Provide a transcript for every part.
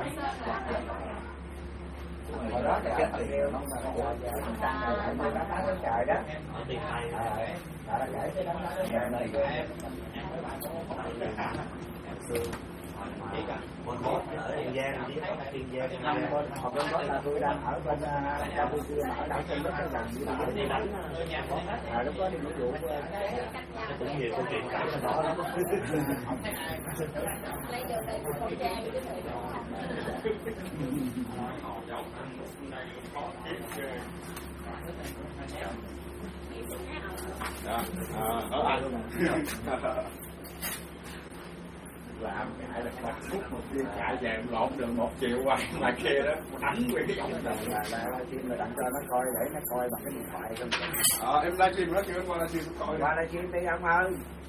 Hồi đó thì anh tự yêu nó mà tăng rồi phải mua đá tới trời đó. Đó là kể cái đám đá tới trời này. Ở Tiền Giang chứ Tiền Giang Học bên đó là tôi đang ở bên Campuchia ở đảo Sơn Đất cái gần như là lúc đó đi nghĩa vụ cũng nhiều câu chuyện cả đó lắm. Làm cái là bắt phút một viên chạy về lộn đường 1 triệu qua ngoài kia đó đánh về cái giọng là livestream là đặng cho nó coi để nó coi bằng cái điện thoại không. Em livestream đó chưa qua livestream coi qua livestream đi ông ơi.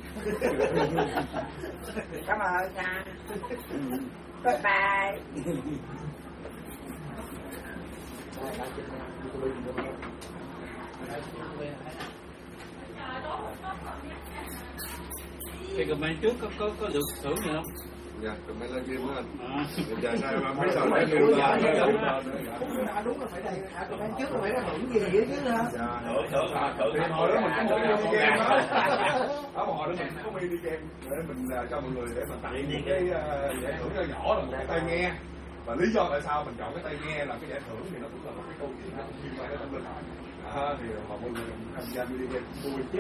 Cảm ơn nha. Bye bye. Cái comment trước có được thưởng gì không? Dạ, comment livestream đó anh. Giờ sao mà mấy giờ phải lưu là đúng là phải đây, comment trước là phải là thưởng gì vậy chứ hả? Thưởng hồi đó mình có đi game đó. Ở hồi đó mình có đi game để mình cho mọi người để mà tặng những cái giải thưởng nhỏ là một cái tai nghe. Và lý do tại sao mình chọn cái tai nghe là cái giải thưởng thì nó cũng là một cái câu chuyện nó cũng liên quan đến tâm linh. Thì mọi người tham gia video game vui chết.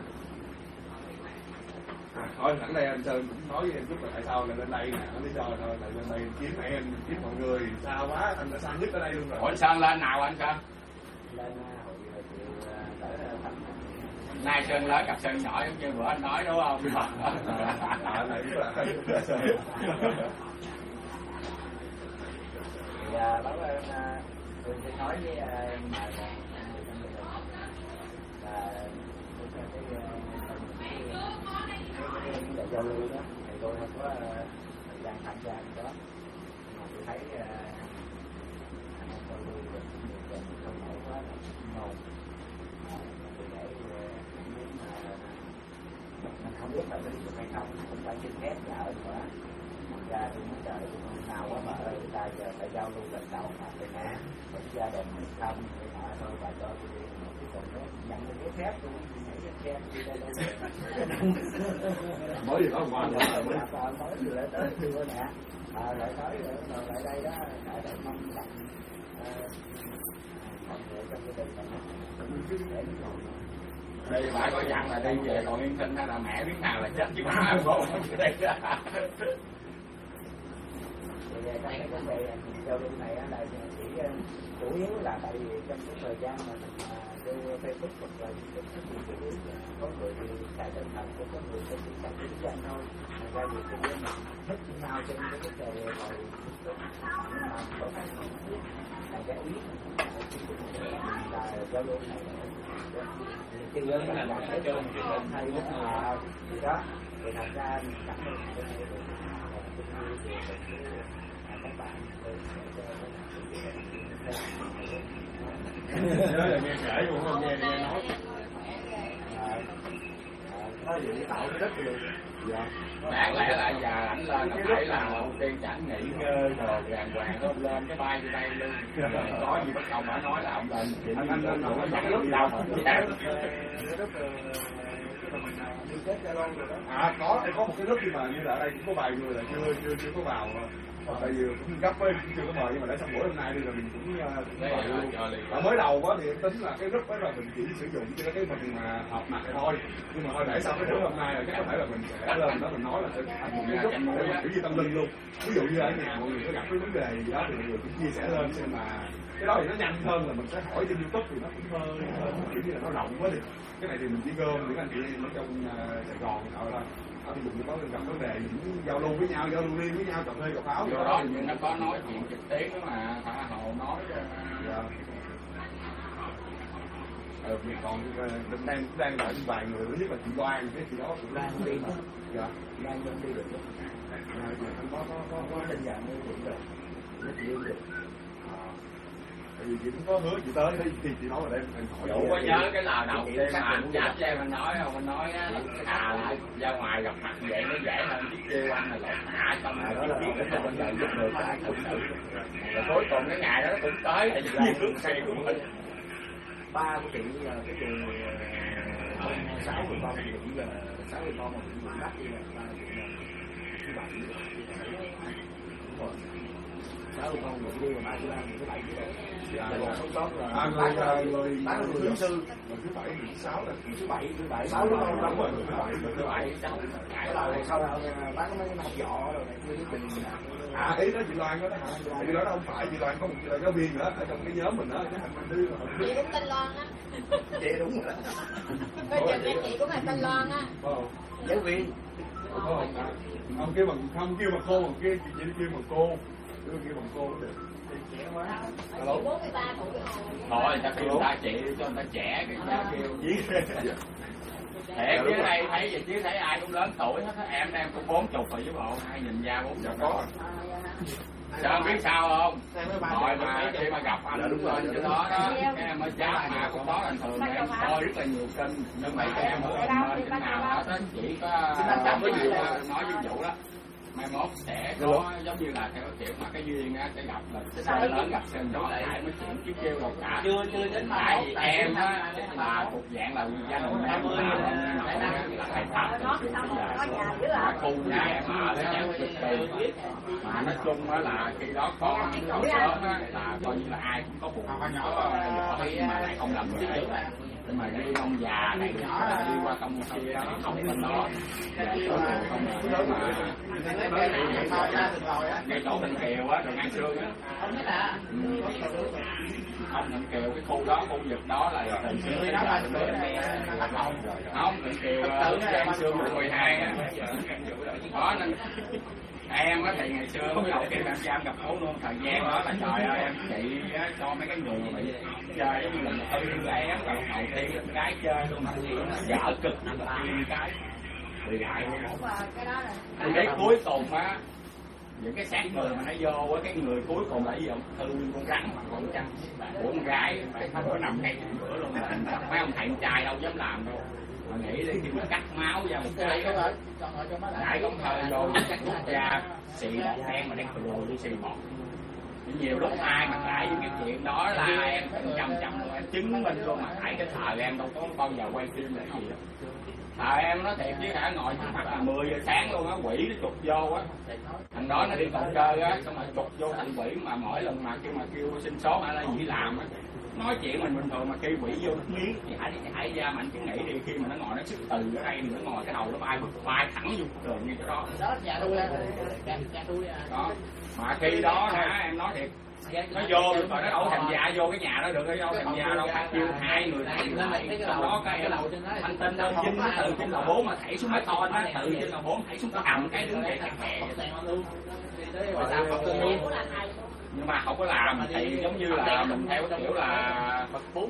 Thôi sẵn đây anh Sơn cũng nói với em chút là tại sao là lên đây nè, nó lý do thôi là lên đây kiếm em, kiếm mọi người, sao quá, anh đã sang nhất ở đây luôn rồi. Ủa Sơn lên nào anh Sơn? Lên hội chiều Nay Sơn lớn gặp Sơn nhỏ giống như bữa anh nói đúng không? Này đúng là báo tôi sẽ nói với nhà là cái giao lưu đó thì tôi không có thời gian tham gia cái đó, mà tôi thấy giao lưu được nhiều không nổi quá là ngầu. Vì vậy nếu mà mình không biết là có đi được hay không cũng phải xin phép là ở nữa. Thật ra tôi nói trời tôi không sao quá mà ơi, ta giờ phải giao lưu lần đầu mà phải nè với gia đình mình không thì họ thôi bà cho tôi đi một cái còn đó nhận được giấy phép tôi xem đi đây mới gì đó ngoan mới vừa lại tới chưa nè, lại tới rồi lại đây đó lại mong rằng mọi người trong gia đình mình Đây bà có dặn là đi về còn yên sinh hay là mẹ biết nào là chết chứ bà không ở đây ra. Về trong cái vấn đề giao lưu này là chỉ chủ yếu là tại vì trong cái thời gian mà mình đưa Facebook hoặc là những cái chủ yếu có người thì xài tinh thần cũng có người thì xài kinh doanh thôi. Thành ra việc cái mình thích nhau trên cái vấn đề rồi nhưng mà có cái là cái ý là giao lưu này thì là cái chuyện hay là gì đó thì thành ra mình cảm ơn cái này các bạn nhớ là nghe kể cũng không nghe nói. Có gì tạo cái đất được. Dạ. Đáng lẽ là giờ ảnh lên nó phải là đầu tiên chẳng nghỉ ngơi rồi đàng hoàng nó lên cái bay đi đây luôn. Có gì bắt đầu bà nói là ông lên anh nói chẳng lúc đâu. Có một cái group nhưng mà như là ở đây cũng có vài người là chưa có vào. Tại vì cũng gấp với chưa có mời nhưng mà để xong buổi hôm nay đi rồi mình cũng mời luôn. Ở mới đầu quá thì em tính là cái group đó là mình chỉ sử dụng cho cái phần mà họp mặt thôi, nhưng mà thôi để sau cái buổi hôm nay là chắc có thể là mình sẽ lên đó mình nói là sẽ thành một cái group để mà kiểu như tâm linh luôn. Ví dụ như ở nhà mọi người có gặp cái vấn đề gì đó thì mọi người cũng chia sẻ lên xem mà cái đó thì nó nhanh hơn là mình sẽ hỏi trên YouTube thì nó cũng hơi kiểu như là nó rộng quá thì cái này thì mình chỉ gom những anh chị em ở trong Sài Gòn thôi. Ở thì mình có gặp vấn đề những giao lưu với nhau, giao lưu riêng với nhau, cà phê cà pháo. Điều đó thì nó có nói chuyện trực tiếp đó mà Thả Hồ nói. Dạ. Mình còn mình đang đợi vài người nữa, nhất là chị Loan, cái chị đó cũng Loan đi mà. Dạ. Loan không đi được. Có tình trạng đi được. Nó đi được. tại vì chị cũng có hứa chị tới thì chị nói ở đây mình hỏi Dụ có nhớ cái lời đầu tiên mà anh chết lên mình nói không, mình nói á lại ra ngoài gặp mặt vậy nó dễ hơn chứ kêu anh là lột hạ xong rồi đó là cái vấn đề giúp người ta thực sự. Rồi cuối cùng cái ngày đó nó cũng tới tại vì là nước xe của mình. Ba của chị là cái đường 6 người con thì cũng là 6 người con mà cũng bị bắt đi là 3 chị là thứ 7 đúng rồi 6 người con bị đi mà 3 chị Lan thứ 7 là sống sót là người thứ sư thứ 7 thứ 6 là thứ 7 6 đúng không đúng rồi thứ 7 cái đầu sau đó bán mấy hộp vỏ rồi này kia cái bình ý đó chị Loan đó hả? Chị đó không phải chị Loan, có một chị Loan giáo viên nữa ở trong cái nhóm mình đó, cái hành đưa chị cũng tên Loan á. Chị đúng rồi đó. Bây giờ em chị cũng là tên Loan á. Giáo viên không kêu bằng không kêu bằng cô, bằng kia chị kêu bằng cô, kêu bằng cô cũng được. Chị 43 tuổi Thôi ta kêu ta chị cho người ta trẻ cái ta kêu thiệt chứ đây thấy vậy chứ thấy ai cũng lớn tuổi hết, em đang cũng 40 rồi chứ bộ, ai nhìn ra 40 có. Sao biết sao không? Hồi mà khi mà gặp anh đúng rồi chỗ đó đó, cái em mới chết mà cũng đó là thường em coi rất là nhiều kênh, nhưng mà em ở bên trên nào đó đó chỉ có nói ví dụ đó. Mai mốt sẽ có giống như là theo kiểu mà cái duyên á sẽ gặp là xe lớn gặp xe nhỏ lại mới chuyện chứ kêu đâu cả. Chưa đến tại vì em á là thuộc dạng là gia đình em là thầy pháp là khu nhà em ở cái nhà cực kỳ mà nói chung á là khi đó có sớm á là coi như là ai cũng có buồn có nhỏ mà lại không làm gì nhưng mà đi ông già này đi qua sông kia không bên đó ngay chỗ Bình Kiều á rồi ngang xương á không Bình Kiều cái khu đó khu vực đó là từ xưa đến giờ không Bình Kiều ngang xương 12 á đó nên em á thì ngày xưa mới đầu khi em giam gặp phố luôn thời gian đó là trời ơi em chị cho mấy cái người mà bị chơi giống như là tư em là đầu tiên con gái chơi luôn mà vợ cực cái bị lại cái cuối cùng á những cái xác người mà nó vô á cái người cuối cùng là gì không thư con rắn mà con chăn của con gái phải có nằm ngay bữa luôn mấy ông thầy trai đâu dám làm đâu mà nghĩ đi khi mà cắt máu ra một cái đại con thời vô cắt rút ra xì bọt đen mà đen từ đi xì bọt nhiều lúc ai mà tại những cái chuyện đó là em chăm luôn em chứng minh luôn mà tại cái thời em đâu có bao giờ quay phim là cái gì đâu thời em nói thiệt với cả ngồi trước mặt là 10 giờ sáng luôn á quỷ nó chụp vô á thằng đó nó đi cầu cơ á xong rồi chụp vô thành quỷ mà mỗi lần mà kêu xin số hay là gì làm á nói chuyện mình bình thường mà kêu quỷ vô nước miếng thì hãy ra mạnh chứ nghĩ đi khi mà nó ngồi nó sức từ ở đây thì nó ngồi cái đầu nó bay thẳng vô tường như cái đó đó mà khi đó hả em nói thiệt nó vô rồi nó đâu thành già vô cái nhà đó được đâu thành già đâu phải kêu hai người thầy sau đó cái thanh tên đơn chính nó từ trên lầu 4 mà thảy xuống cái con á từ trên lầu 4 thảy xuống cái hầm cái đứng dậy khè nhưng mà không có làm thì giống như là mình theo cái kiểu là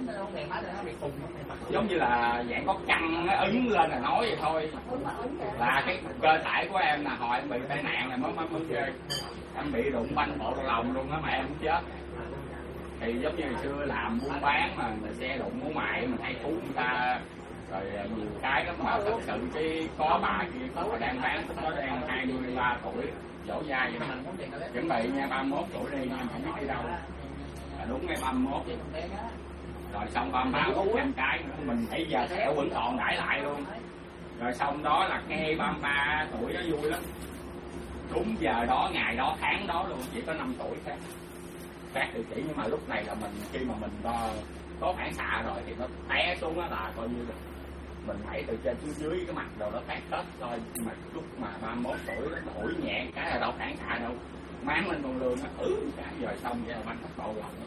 giống như là dạng có căng nó ứng lên là nói vậy thôi là cái cơ thể của em là hồi em bị tai nạn là mới ghê em bị đụng banh bộ đầu lòng luôn á mà em cũng chết thì giống như hồi xưa làm buôn bán mà người xe đụng của mày mình hay cứu người ta rồi nhiều cái lắm mà thật sự cái có bà kia có đang bán nó đang 23 tuổi dỗ dai vậy đó chuẩn bị nha 31 tuổi đi nha không biết đi đâu là đúng ngay 31 rồi xong 33 100 cái nữa mình thấy giờ sẹo vẫn còn đãi lại luôn rồi xong đó là ngay 33 tuổi đó vui lắm đúng giờ đó ngày đó tháng đó luôn chỉ có 5 tuổi khác thì chỉ nhưng mà lúc này là mình khi mà mình có phản xạ rồi thì nó té xuống đó là coi như là mình thấy từ trên xuống dưới cái mặt đầu nó tát tết thôi mà lúc mà 31 tuổi nó thổi nhẹ cái là đâu phản xạ đâu máng lên con lương nó cái rồi xong vậy là bánh tốc độ lòng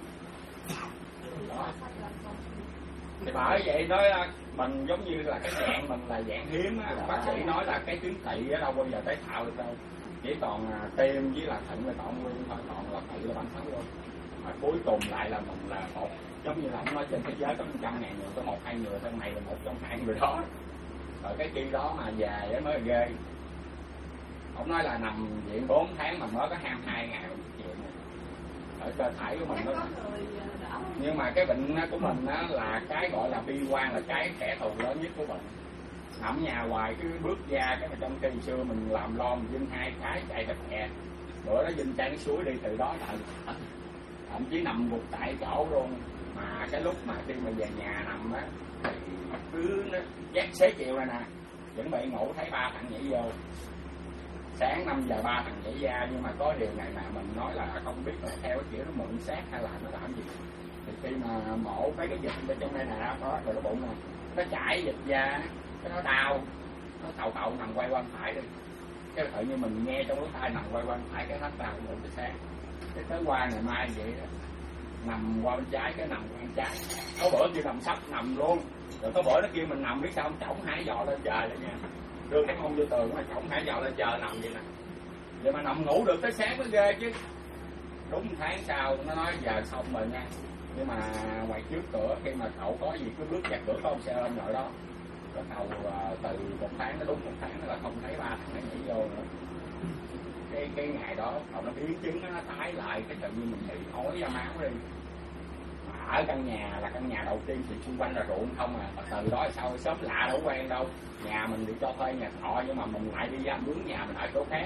đó thì bởi vậy nói mình giống như là cái dạng mình là dạng hiếm á bác sĩ nói là cái tuyến tỵ ở đâu bao giờ tái tạo được đâu chỉ còn tim với là thận là còn nguyên thôi còn là tỵ là bánh thắng luôn mà cuối cùng lại là mình là một giống như là ông nói trên thế giới có 100.000 người có 1-2 người trong này là một trong 2 người đó rồi cái kia đó mà về mới là ghê ông nói là nằm viện 4 tháng mà mới có 22 ngày chuyện ở cơ thể của mình đó. Nhưng mà cái bệnh của mình á, là cái gọi là bi quan, là cái kẻ thù lớn nhất của bệnh. Nằm nhà hoài cứ bước ra cái mà trong khi xưa mình làm lo mình dinh 2 cái chạy thật kè, bữa đó dinh chạy suối đi từ đó là thậm chí nằm gục tại chỗ luôn. Mà cái lúc mà khi mà về nhà nằm á thì cứ giác xế chiều rồi nè, chuẩn bị ngủ thấy 3 thằng nhảy vô, sáng 5 giờ 3 thằng nhảy ra. Nhưng mà có điều này mà mình nói là không biết là theo cái kiểu nó mượn xác hay là nó làm gì. Thì khi mà mổ mấy cái dịch bên trong đây nè, đó rồi nó bụng nè, nó chảy dịch ra, cái nó đau, nó tàu nằm quay qua phải đi, cái tự nhiên mình nghe trong lỗ tai nằm quay qua phải cái hết đau mượn cái sáng. Cái tới qua ngày mai vậy đó, nằm qua bên trái cái nằm qua bên trái. Có bữa kêu nằm sắp nằm luôn, rồi có bữa nó kêu mình nằm biết sao không, chổng 2 giò lên trời rồi nha, đưa cái mông vô tường mà chổng 2 giò lên trời nằm vậy nè. Vậy mà nằm ngủ được tới sáng mới ghê chứ. Đúng 1 tháng sau nó nói giờ xong rồi nha, nhưng mà ngoài trước cửa khi mà cậu có gì cứ bước ra cửa có ông xe ôm rồi đó. Bắt đầu từ 1 tháng, nó đúng 1 tháng là không thấy 3 thằng này nhảy vô nữa. Cái ngày đó cậu nó biến chứng nó tái lại, cái tự nhiên mình bị ói ra máu đi. Mà ở căn nhà là căn nhà đầu tiên thì xung quanh là ruộng không à. Từ đó sau sớm lạ đâu quen đâu. Nhà mình thì cho thuê nhà trọ nhưng mà mình lại đi ra mướn nhà mình ở chỗ khác.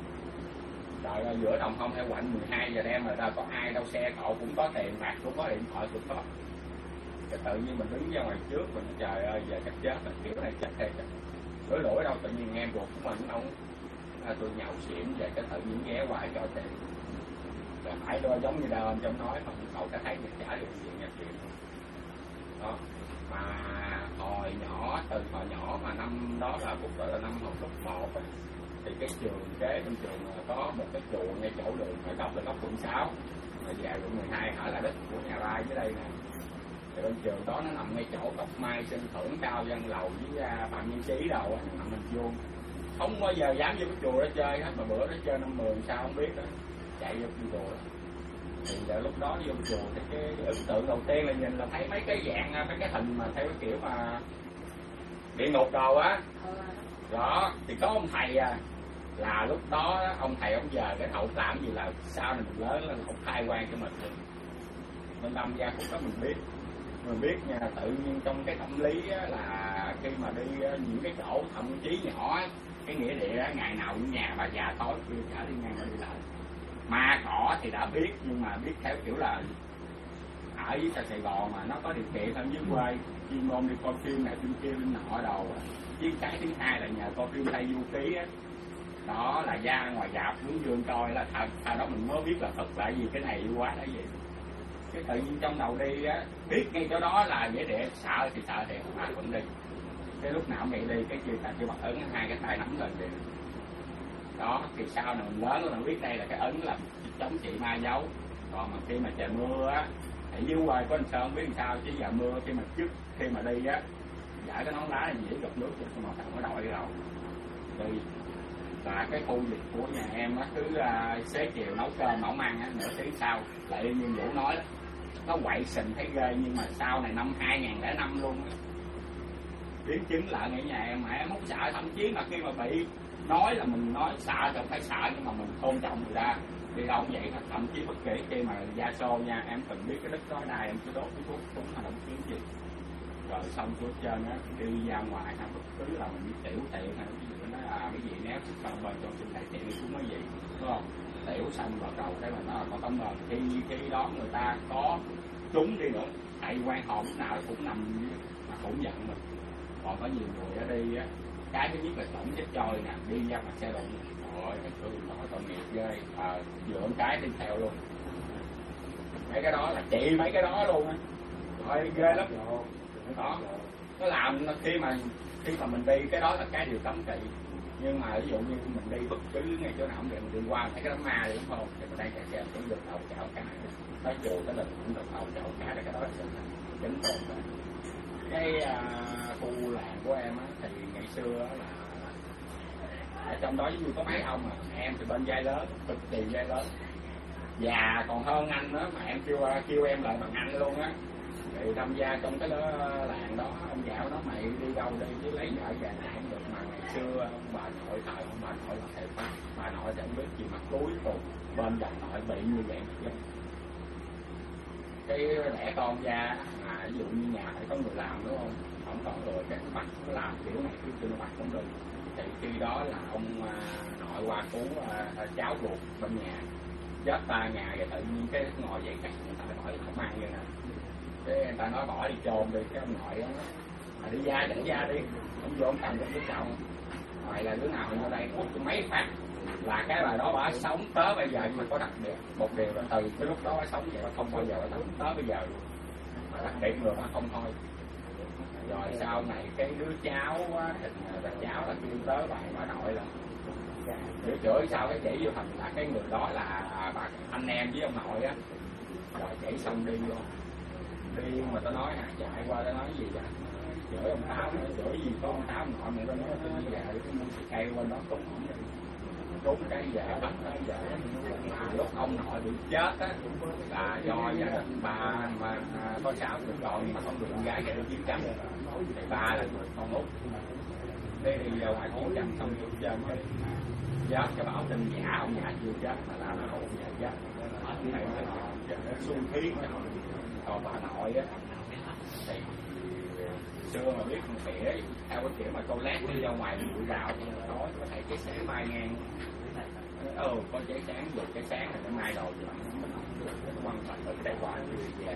Trời ơi, giữa đồng không theo quạnh 12 giờ đêm rồi đâu có ai đâu, xe cộ cũng có, tiền bạc cũng có, điện thoại cũng có. Cái tự nhiên mình đứng ra ngoài trước mình trời ơi giờ chắc chết rồi, kiểu này chết thiệt. Lỗi đâu tự nhiên em ruột của mình đâu. Tôi nhậu xỉn về cái tự nhiên ghé hoài cho tiền. Rồi phải đôi giống như đờm trong nói không cậu đã thấy mình trả được chuyện nhập viện. Đó. Mà hồi nhỏ, từ hồi nhỏ mà năm đó là Phúc gọi là năm học lớp 1 ấy. Thì cái trường kế bên trường có một cái chùa ngay chỗ đường ở góc là góc quận 6, rồi về quận 12 ở là đất của nhà Rai dưới đây nè. Thì bên trường đó nó nằm ngay chỗ Cọc Mai Sân Thưởng Cao Văn Lầu với Phạm Nhân Trí đầu á, nằm bên vuông. Không bao giờ dám vô cái chùa đó chơi hết, mà bữa đó chơi năm 10 sao không biết đó, chạy vô cái chùa đó. Thì lúc đó vô chùa thì cái ấn tượng đầu tiên là nhìn là thấy mấy cái dạng, mấy cái hình mà theo cái kiểu mà địa ngục đồ á. Đó, thì có ông thầy là lúc đó ông thầy ông giờ cái hậu làm gì là sau này mình lớn lên không khai quan cho mình. Mình đâm ra cũng có mình biết nha, tự nhiên trong cái tâm lý là khi mà đi những cái chỗ thậm chí nhỏ, cái nghĩa địa ngày nào cũng nhà bà già tối kia chả đi ngang mà đi lại. Ma cỏ thì đã biết, nhưng mà biết theo kiểu là ở dưới Sài Gòn mà nó có điều kiện hơn dưới quê, chuyên môn đi coi phim này phim kia phim nọ đồ. Với cái thứ hai là nhờ coi phim Tây Du Ký á, đó là ra ngoài rạp hướng dương coi là sau đó mình mới biết là thật là gì, cái này quá là gì. Cái tự nhiên trong đầu đi á, biết ngay chỗ đó là dễ để sợ thì sợ thiệt mà vẫn đi. Cái lúc nào vậy đi, cái kêu bắt ấn 2 cái tay nắm lên vậy. Đó, thì sau này mình lớn mình biết đây là cái ấn là chống trị ma dấu. Còn mà khi mà trời mưa á, thì dưới quê có anh Sơn không biết làm sao, chứ giờ mưa khi mà trước khi mà đi á, giải cái nón lá này dễ gặp nước cho mà thằng nó đội rồi. Đi và cái khu vực của nhà em á, cứ xế chiều nấu cơm nấu ăn á, nửa tiếng sau lại như Vũ nói đó, nó quậy sình thấy ghê. Nhưng mà sau này năm 2005 luôn á, biến chứng lại ở nhà em mà em không sợ. Thậm chí mà khi mà bị nói là mình nói sợ thì phải sợ, nhưng mà mình tôn trọng người ta đi đâu cũng vậy. Thậm chí bất kể khi mà ra xô nha, em từng biết cái đất đó đài em cứ đốt cái thuốc cũng là động kiến gì rồi xong suốt trơn á, đi ra ngoài hay bất cứ là mình đi tiểu tiện hay ví dụ nó cái gì néo sức bên trong trên đại tiện cũng nói gì đúng không, tiểu xong vào đầu cái mà nó là còn tấm mờ. Khi đó người ta có trúng đi nữa, tại quan hồn lúc nào cũng nằm mà cũng giận mình. Còn có nhiều người ở đi á, cái thứ nhất là tổng chết trôi nè, đi ra mặt xe đụng rồi cái thương nói tội nghiệp ghê, dựa cái đi theo luôn. Mấy cái đó là chị mấy cái đó luôn á, thôi ghê lắm. Đó, nó làm khi mà mình đi cái đó là cái điều cấm kỵ. Nhưng mà ví dụ như mình đi bất cứ ngay chỗ nào cũng vậy, mình đi qua thấy cái đám ma thì đúng không, thì mình đang chạy xe cũng được đầu chảo cả, tới chùa tới đình cũng được đầu chảo cả, cái đó là chính tồn. Cái khu làng của em á, thì ngày xưa là ở trong đó giống như có mấy ông mà em thì bên vai lớn, cực kỳ vai lớn, già còn hơn anh nữa, mà em kêu em lại bằng anh luôn á. Thì tham gia trong cái làng đó, ông già nó mày đi đâu đi chứ lấy vợ về này không được. Mà ngày xưa ông bà nội thời ông bà nội là thầy Pháp, bà nội thì không biết gì mặt túi cùng bên dòng nội bị như vậy. cái đẻ con ra ví dụ như nhà phải có người làm đúng không, không có người cái bắt nó làm kiểu này kiểu kia nó bắt không được, thì khi đó là ông nội qua cứu cháu ruột bên nhà chết 3 ngày rồi tự nhiên cái ngồi dậy cắt người ta hỏi không ăn vậy nè, cái người ta nói bỏ đi chôn đi, cái ông nội đó đi ra dẫn ra đi, ông vô ông cầm cái đứa chồng ngoài là đứa nào ở đây hút mấy phát là cái bà đó bà sống tới bây giờ, nhưng mà có đặc biệt một điều là từ cái lúc đó bà sống vậy bà không bao giờ bà tới bây giờ luôn, mà đặc biệt người bà không thôi. Rồi sau này cái đứa cháu là cháu là kêu tới bà nội là để chửi sao cái chỉ vô thành là cái người đó là bà anh em với ông nội á, rồi chỉ xong đi vô đi mà tao nói chạy qua tao nói gì vậy, chửi ông Tám, chửi gì có ông Tám nội mà tao nói tôi đi về cái mua cây qua đó cũng trốn cái về bắt cái về, lúc ông nội bị chết á là do gia đình ba mà có 6 đứa con nhưng mà không được con gái chạy được chiến tranh, thì ba là người con út, thế đi ra ngoài chiến tranh xong chưa chơi cái chết cái bảo tin giả ông nhà chưa chết mà là ông nhà chết, này là xuân khí. Còn bà nội á thì xưa mà biết con khỉa theo cái kiểu mà toilet đi ra ngoài bụi rào thì tối có thể cái sáng mai ngang có cháy sáng được cái sáng này nó mai đầu thì mình quan trọng ở đây qua về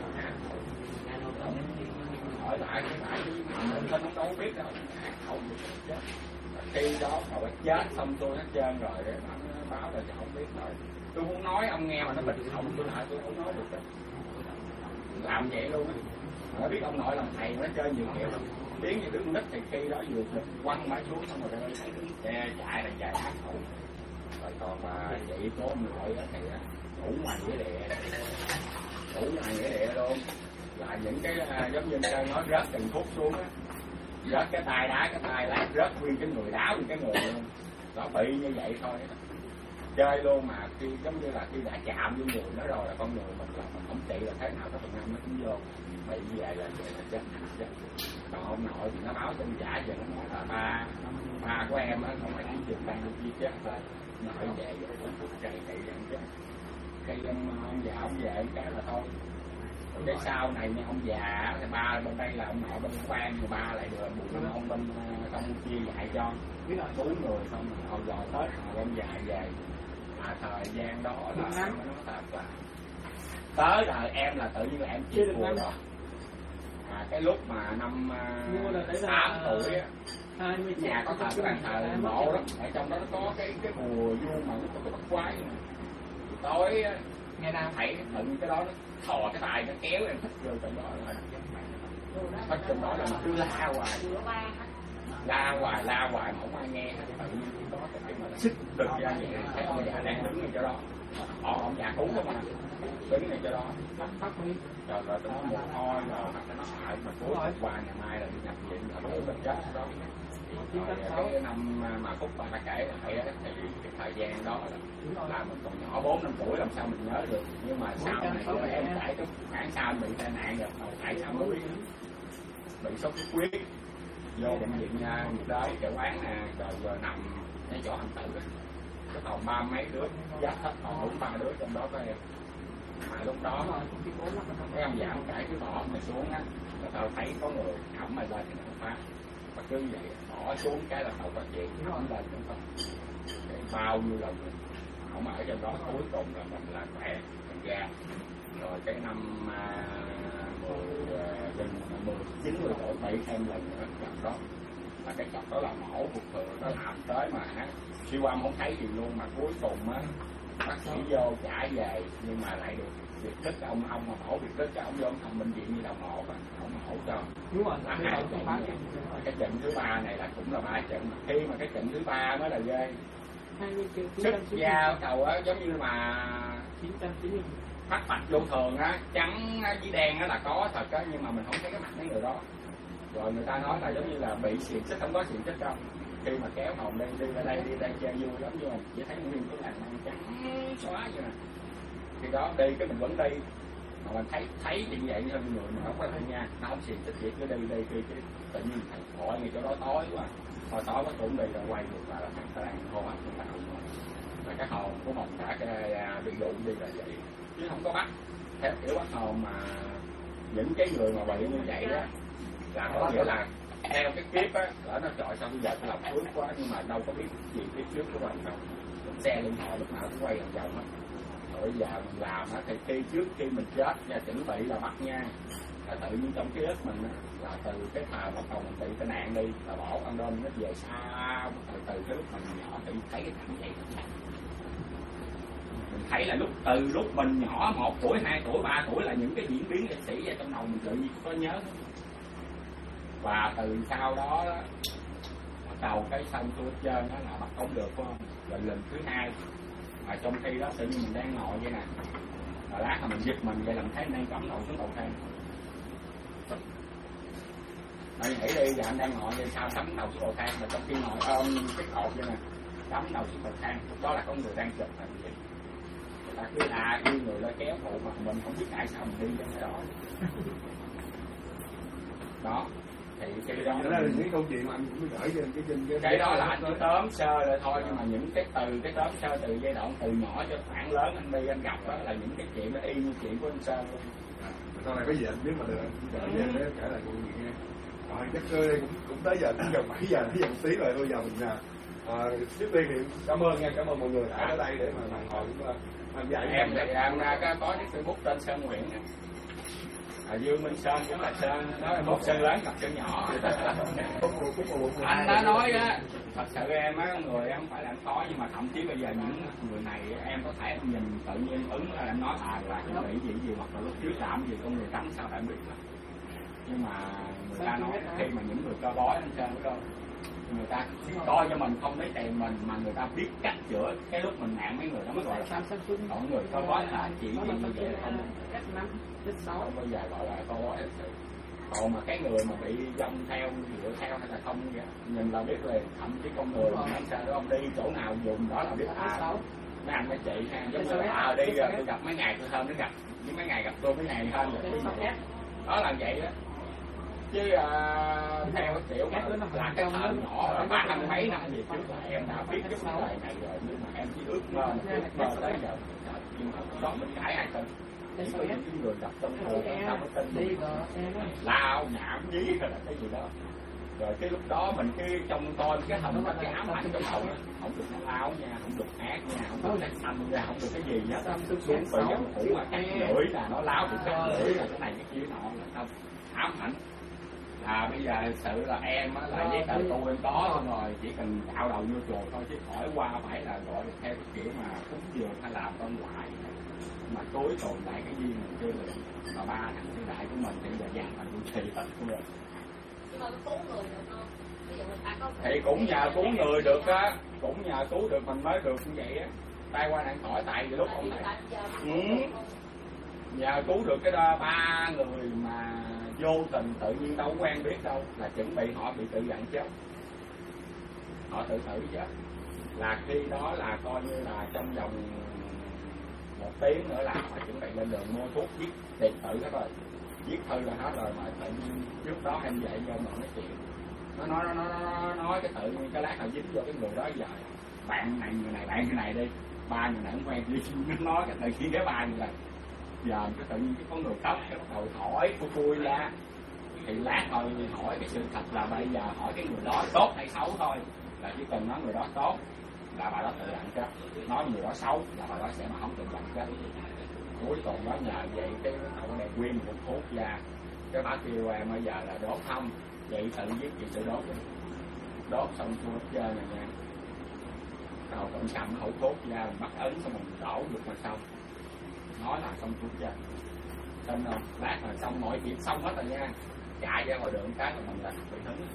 hỏi lại cái lại mình không đâu biết đâu không chết, khi đó mà bà chết xong tôi hết trơn rồi để báo là không biết rồi, tôi muốn nói ông nghe mà nó bình không tôi lại tôi không nói được làm vậy luôn á. Nó biết ông nội làm thầy nó chơi nhiều kiểu lắm, tiếng như đứa nít thì khi đó vừa quăng máy xuống xong rồi ra thấy đứa xe chạy là chạy hát khẩu. Rồi còn mà chị có ông nội thì ngủ ngoài nghĩa địa, ngủ ngoài nghĩa địa luôn, là những cái giống như chơi nó rớt từng phút xuống á, rớt cái tay đá cái tay lát rớt nguyên cái người đá nguyên cái người luôn, nó bị như vậy thôi. Chơi luôn mà khi giống như là khi đã chạm vô người nó rồi là con người mình là mình không trị là thế nào có phần năm nó cũng vô bị như vậy là chết. Còn ông nội thì nó báo tin trả giờ nó nói là ba của em á không phải chiến trường đang đi chết rồi nội về rồi cũng phút chạy vậy chết, cái ông già ông về cái là thôi. Cái sau này nha ông già thì ba bên đây là ông nội bên quan rồi ba lại được bùi ông bên Campuchia dạy cho cứu người xong rồi rồi Tết rồi ông già về. Thời gian đó là nó thật là tới đời em là tự nhiên là em chịu buồn đó. Cái lúc mà năm 8 tuổi á, nhà có thờ cái bàn thờ mộ đó, ở trong đó nó có cái bùa vuông mà nó có cái bắt quái mà. Tối nghe nam thầy đựng cái đó nó thò cái tay nó kéo em thích vô trong đó là thích trong đó là cứ la hoài mà không ai nghe, tự nhiên có cái mà xích được ra vậy, thấy ông già đang đứng ngay chỗ đó, ông già cứu không à, đứng ngay chỗ đó, rồi tôi nói một thôi rồi nó sợ mà cuối qua ngày mai là đi nhập viện là tử bệnh chết đó. Rồi cái năm mà Phúc bà đã kể lại thì cái thời gian đó là mình còn nhỏ 4-5 tuổi làm sao mình nhớ được, nhưng mà sau này rồi em kể cái khoảng sau bị tai nạn rồi tại sao mới biết bị sốt xuất huyết vô bệnh viện nhiệt đới chợ quán nè, rồi nằm cái chỗ hành tử cái còn 30 mấy đứa giáp hết, còn đúng 3 đứa trong đó có em. Mà lúc đó cái ông già ông kể cái bỏ mày xuống á là tao thấy có người ẩm mày lên thì nó phá, mà cứ vậy bỏ xuống cái là tao có chuyện ẩm lên trong đó bao nhiêu lần không ở trong đó, cuối cùng là mình là khỏe mình ra. Rồi cái năm 19 tuổi bị thêm lần nữa chọc đó, là cái chọc đó là mổ cuộc thường nó làm tới mà siêu âm không thấy gì luôn, mà cuối cùng á bác sĩ vô trả về nhưng mà lại được việc đứt ông mà mổ việc đứt cái ông vô thằng bệnh viện như đầu mổ mà ông mổ cho. Đúng rồi. Cái trận thứ 3 này là cũng là 3 trận, mà khi mà cái trận thứ 3 mới là ghê. Sức da cầu á giống như mà phát mạch vô thường á, trắng với đen á là có thật á, nhưng mà mình không thấy cái mặt mấy người đó. Rồi người ta nói là giống như là bị xiềng xích, không có xiềng xích đâu. Khi mà kéo hồn đi ở đây chơi vui lắm, nhưng mà chỉ thấy nguyên cái làn trắng xóa vậy nè. Khi đó đi cái mình vẫn đi, mà mình thấy như vậy hơn người mà không có thể nha, nó không xiềng xích gì cứ đi cái tự nhiên thằng gọi ngay chỗ đó tối quá, hồi tối quá cũng đi rồi quay được là thằng ta đang hô hấp người ta không. Và cái hồn của mình cả cái bị đụng đi là vậy, chứ không có bắt. theo kiểu Bác Hồ mà những cái người mà bị như vậy đó là có nghĩa là theo cái kiếp á là nó trời sao bây giờ tôi làm phước quá, nhưng mà đâu có biết gì kiếp trước của mình đâu, xe lên họ lúc nào cũng quay vòng vòng hết. Rồi bây giờ mình làm á thì trước khi mình chết và chuẩn bị là bắt nhang là tự nhiên trong ký ức mình á, là từ cái thời bắt đầu mình bị tai nạn đi là bỏ con đom nó về xa, từ cái lúc mình nhỏ tự thấy cái cảnh vậy. Mình thấy là từ lúc mình nhỏ 1 tuổi, 2 tuổi, 3 tuổi là những cái diễn biến lịch sử về trong đầu mình tự nhiên có nhớ. Và từ sau đó bắt đầu cái xong tôi hết trơn đó là bắt không được, phải không? Rồi lần thứ 2 mà trong khi đó tự nhiên mình đang ngồi vậy nè, rồi lát mà mình giật mình vậy làm thấy anh đang cắm đầu xuống cầu thang. Bạn nghĩ đi, giờ anh đang ngồi vậy sao cắm đầu xuống cầu thang, mà trong khi ngồi ôm cái cột vậy nè, cắm đầu xuống cầu thang, lúc đó là có người đang chụp hình vậy. Người ta cứ yêu người ta kéo phụ mà mình không biết tại sao mình đi vậy đó. Đó. Thì cái đó là những câu chuyện mà anh cũng gửi trên cái đó là anh chỉ tóm sơ lại thôi, nhưng mà những cái tóm sơ từ giai đoạn từ nhỏ cho khoảng lớn anh đi anh gặp đó là những cái chuyện nó y như chuyện của anh Sơn luôn. Sau này có gì anh biết mà được anh gửi về để kể lại câu chuyện nghe. Rồi chắc cũng tới giờ gần 7 giờ tới giờ một tí rồi, bây giờ mình trước tiên thì cảm ơn mọi người đã ở đây để mà ngồi cũng dạy em thì em có cái Facebook tên Sơn Nguyễn. Dương Minh Sơn cũng là Sơn, nói một Sơn lớn gặp Sơn nhỏ. Anh đã nói á, thật sự em á, người em không phải là anh khó, nhưng mà thậm chí bây giờ những người này em có thể em nhìn tự nhiên ứng là em nói là chuẩn bị gì hoặc là lúc trước làm gì con người tắm sao phải biết đó. Nhưng mà người ta nói khi mà những người co bói anh Sơn biết không, người ta coi cho mình không lấy tiền mình mà người ta biết cách chữa cái lúc mình nạn, mấy người đó mới gọi là còn người co bói là chỉ như vậy không. Không bao giờ gọi là co bói thật sự. Còn mà cái người mà bị dông theo, dựa theo hay là không vậy, nhìn là biết liền, thậm chí con người mà anh sao đó ông đi chỗ nào dùng đó là biết mấy anh mấy chị ha, giống như đi rồi tôi gặp mấy ngày tôi hơn nó gặp, với mấy ngày gặp tôi mấy ngày hơn rồi đó là vậy đó. Chứ theo cái kiểu là cái thời nhỏ 30 mấy năm gì trước là em đã biết cái vấn đề này rồi, nhưng mà em chỉ ước mơ tới giờ, nhưng mà đó mình cãi ai tin. Chỉ có những người gặp trong thường ta mới tin lao nhảm dí hay là cái gì đó. Rồi cái lúc đó mình cái trong coi cái hình cái ám ảnh trong đầu không được lao nha, không được ác nha, không được cái xanh nha, không được cái gì hết. Xuống từ dòng cũ mà cắt lưỡi là nó láo được cắt lưỡi là cái này cái kia nọ là không ám ảnh. Bây giờ sự là em á là giấy tờ tu em có rồi, chỉ cần cạo đầu vô chùa thôi, chứ khỏi qua phải là gọi theo cái kiểu mà cúng dường hay làm con ngoại mà tối tồn lại cái duyên mình chưa được. Mà 3 thằng sư đại của mình thì giờ dàn thành cũng trì hết cũng được. Nhưng mà cứu người được không? Ví dụ mình phải có thì cũng nhờ cứu người được á, cũng nhờ cứu được mình mới được như vậy á. Tai qua nạn khỏi tại vì lúc ông này nhờ cứu được cái đó 3 người mà vô tình tự nhiên đâu quen biết đâu, là chuẩn bị họ bị tự giận chết, họ tự tử chết. Là khi đó là coi như là trong vòng 1 tiếng nữa là họ chuẩn bị lên đường mua thuốc viết tiền tự hết rồi, viết thư là hết rồi, mà tự nhiên trước đó em dậy vô mà nói chuyện, nó nói cái tự nhiên cái lát họ dính vô cái người đó giờ bạn này người này bạn người này đi, 3 người này không quen gì, nó nói cái tự nhiên cái 3 người này giờ cái tự nhiên cái con người tóc cái bắt đầu hỏi tôi ra, thì lát rồi hỏi cái sự thật là bây giờ hỏi cái người đó tốt hay xấu thôi, là chỉ cần nói người đó tốt là bà đó tự nhận chết, nói người đó xấu là bà đó sẽ mà không tự nhận chết. Cuối cùng đó nhờ vậy cái cậu này quyên một thuốc ra, cái bác kêu em bây giờ là đốt không, vậy tự giết chị tự đốt xong xuôi hết trơn rồi nha. Rồi còn cầm hậu thuốc ra mình bắt ấn xong mình đổ được mà xong, nói là xong xuôi chưa, tin không? Lát là xong mọi chuyện xong hết rồi nha, chạy ra ngoài đường cái là mình là bị hứng,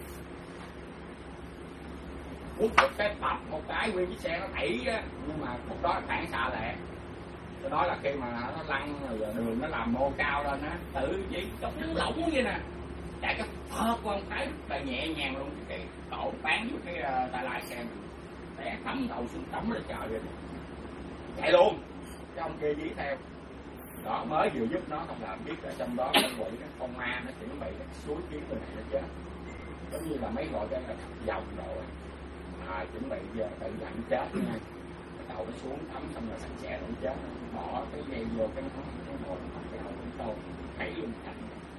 hút được cái bập một cái nguyên chiếc xe nó đẩy á, nhưng mà lúc đó là phản xạ lẹ. Tôi nói là khi mà nó lăn rồi đường nó làm mô cao lên á, tự chỉ giống như lỏng vậy nè, chạy cái phớt qua một cái là nhẹ nhàng luôn, cái cổ bán với cái tay lái xe té cắm đầu xuống tắm lên trời rồi chạy luôn, cái ông kia dí theo đó mới vừa giúp nó không làm biết ở trong đó con quỷ con ma nó chuẩn bị suối kiếm người này nó chết, giống như là mấy gọi cái dòng rồi chuẩn bị giờ tự nhận chết nha, đầu nó xuống tắm xong rồi sạch sẽ nó chết, bỏ cái dây vô cái ngồi cái hậu cũng sâu thấy luôn cảnh.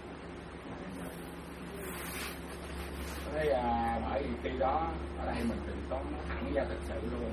Thế bởi vì khi đó ở đây mình đừng có nói thẳng ra thật sự luôn,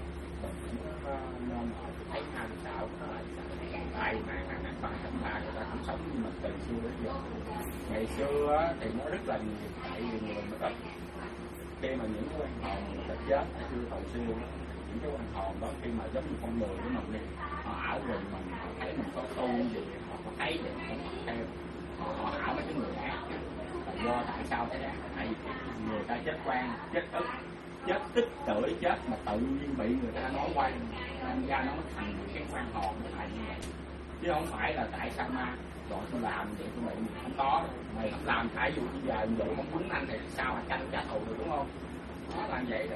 nên họ thấy ham xạo nó là tại mà chúng ta người ta cũng sống như mình từ xưa đến giờ. Ngày xưa thì nó rất là nhiều, tại vì người mình ít, khi mà những cái quan hồn người ta chết ở xưa hồi xưa, những cái quan hồn đó khi mà giống như con người của mình đi, họ ảo gần mình, họ thấy mình có tu gì, họ có thấy thì họ không theo, họ ảo mấy cái người ác. Là do tại sao thế? Tại vì người ta chết quan, chết ức, chết tích tử, chết mà tự nhiên bị người ta nói quay, nên ra nó thành cái quan hồn nó lại như vậy, chứ không phải là tại sao ma gọi tôi làm vậy tôi bị không có. Mày không làm phải dù bây giờ vụ không quýnh anh thì sao mà tranh trả thù được, đúng không? Nó là vậy đó.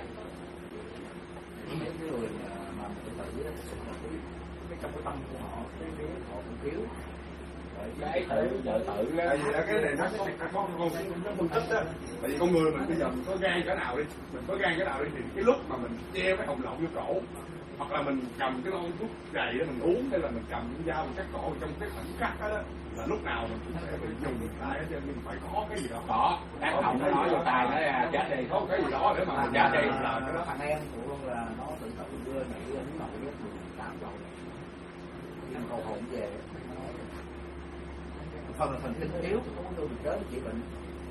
Những cái người mà tự tử đó, cái trong cái tâm của họ, cái họ cũng thiếu cái tự vợ tự tại vì cái này nó có phân tích á, tại vì con người mình bây giờ mình có gan cái nào đi, thì cái lúc mà mình treo cái hồng lọng vô cổ, hoặc là mình cầm cái lon thuốc gầy để mình uống, hay là mình cầm cái dao mình cắt cổ trong cái khoảnh khắc đó, là lúc nào mình cũng sẽ bị dùng tay hết trơn, nhưng phải có cái gì đó. Có cái hồng nó nói vô tay nó chết đi, có cái gì đó để mà mình chết đi. là cái đó thằng em của con là nó tự tử đưa nhảy lên nổi với 18 rồi, ăn cầu hồn về. Phần là thần kinh yếu, không có được đến trị bệnh,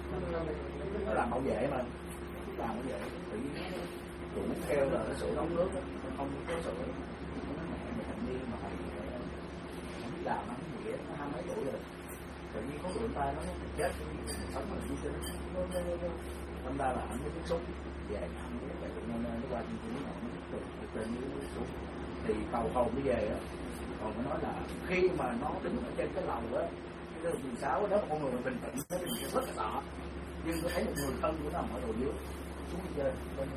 nó làm bảo vệ mà, làm bảo vệ tự nhiên chủ kêu là nó sửa nóng nước, không có sửa, mẹ mình thành niên mà thầy không làm ăn gì hết, nó 20 mấy tuổi rồi, tự nhiên có người ta nó chết, sống là như thế, đâm ra là anh mới tiếp xúc về anh biết vậy, nên nó qua chương trình nó được trên dưới xuống, thì cầu hồn đi về á, còn phải nói là khi mà nó đứng ở trên cái lầu á, cái đường 16 đó, con người bình tĩnh nó bình rất là sợ, nhưng tôi thấy một người thân của nó ở đầu dưới xuống trên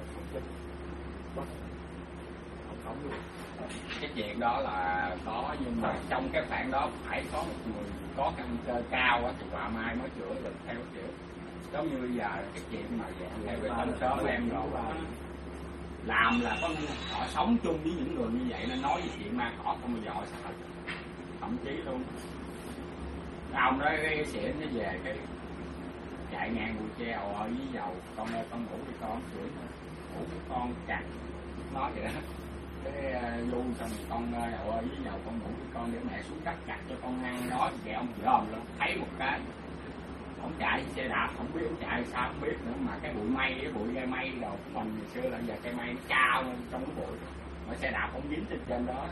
không luôn. Cái chuyện đó là có, nhưng mà trong cái khoảng đó phải có một người có căn cơ cao á thì quả mai mới chữa được theo kiểu giống như bây giờ cái chuyện mà theo cái tâm sớm em rồi làm là có họ sống chung với những người như vậy nên nói về chuyện ma cỏ không bao giờ họ sợ, thậm chí luôn ông đó cái xỉn nó về cái chạy ngang bụi tre ở với dầu, con ơi con ngủ đi con chửi ngủ với con chặt nói vậy đó, cái lu xong con ơi ở với dầu con ngủ với con để mẹ xuống đất chặt cho con ăn đó, vậy ông dòm luôn thấy một cái ông chạy xe đạp không biết ông chạy sao không biết nữa, mà cái bụi mây, cái bụi cây mây đồ của mình ngày xưa là giờ cây mây nó cao lên trong cái bụi, mà xe đạp không dính trên đó.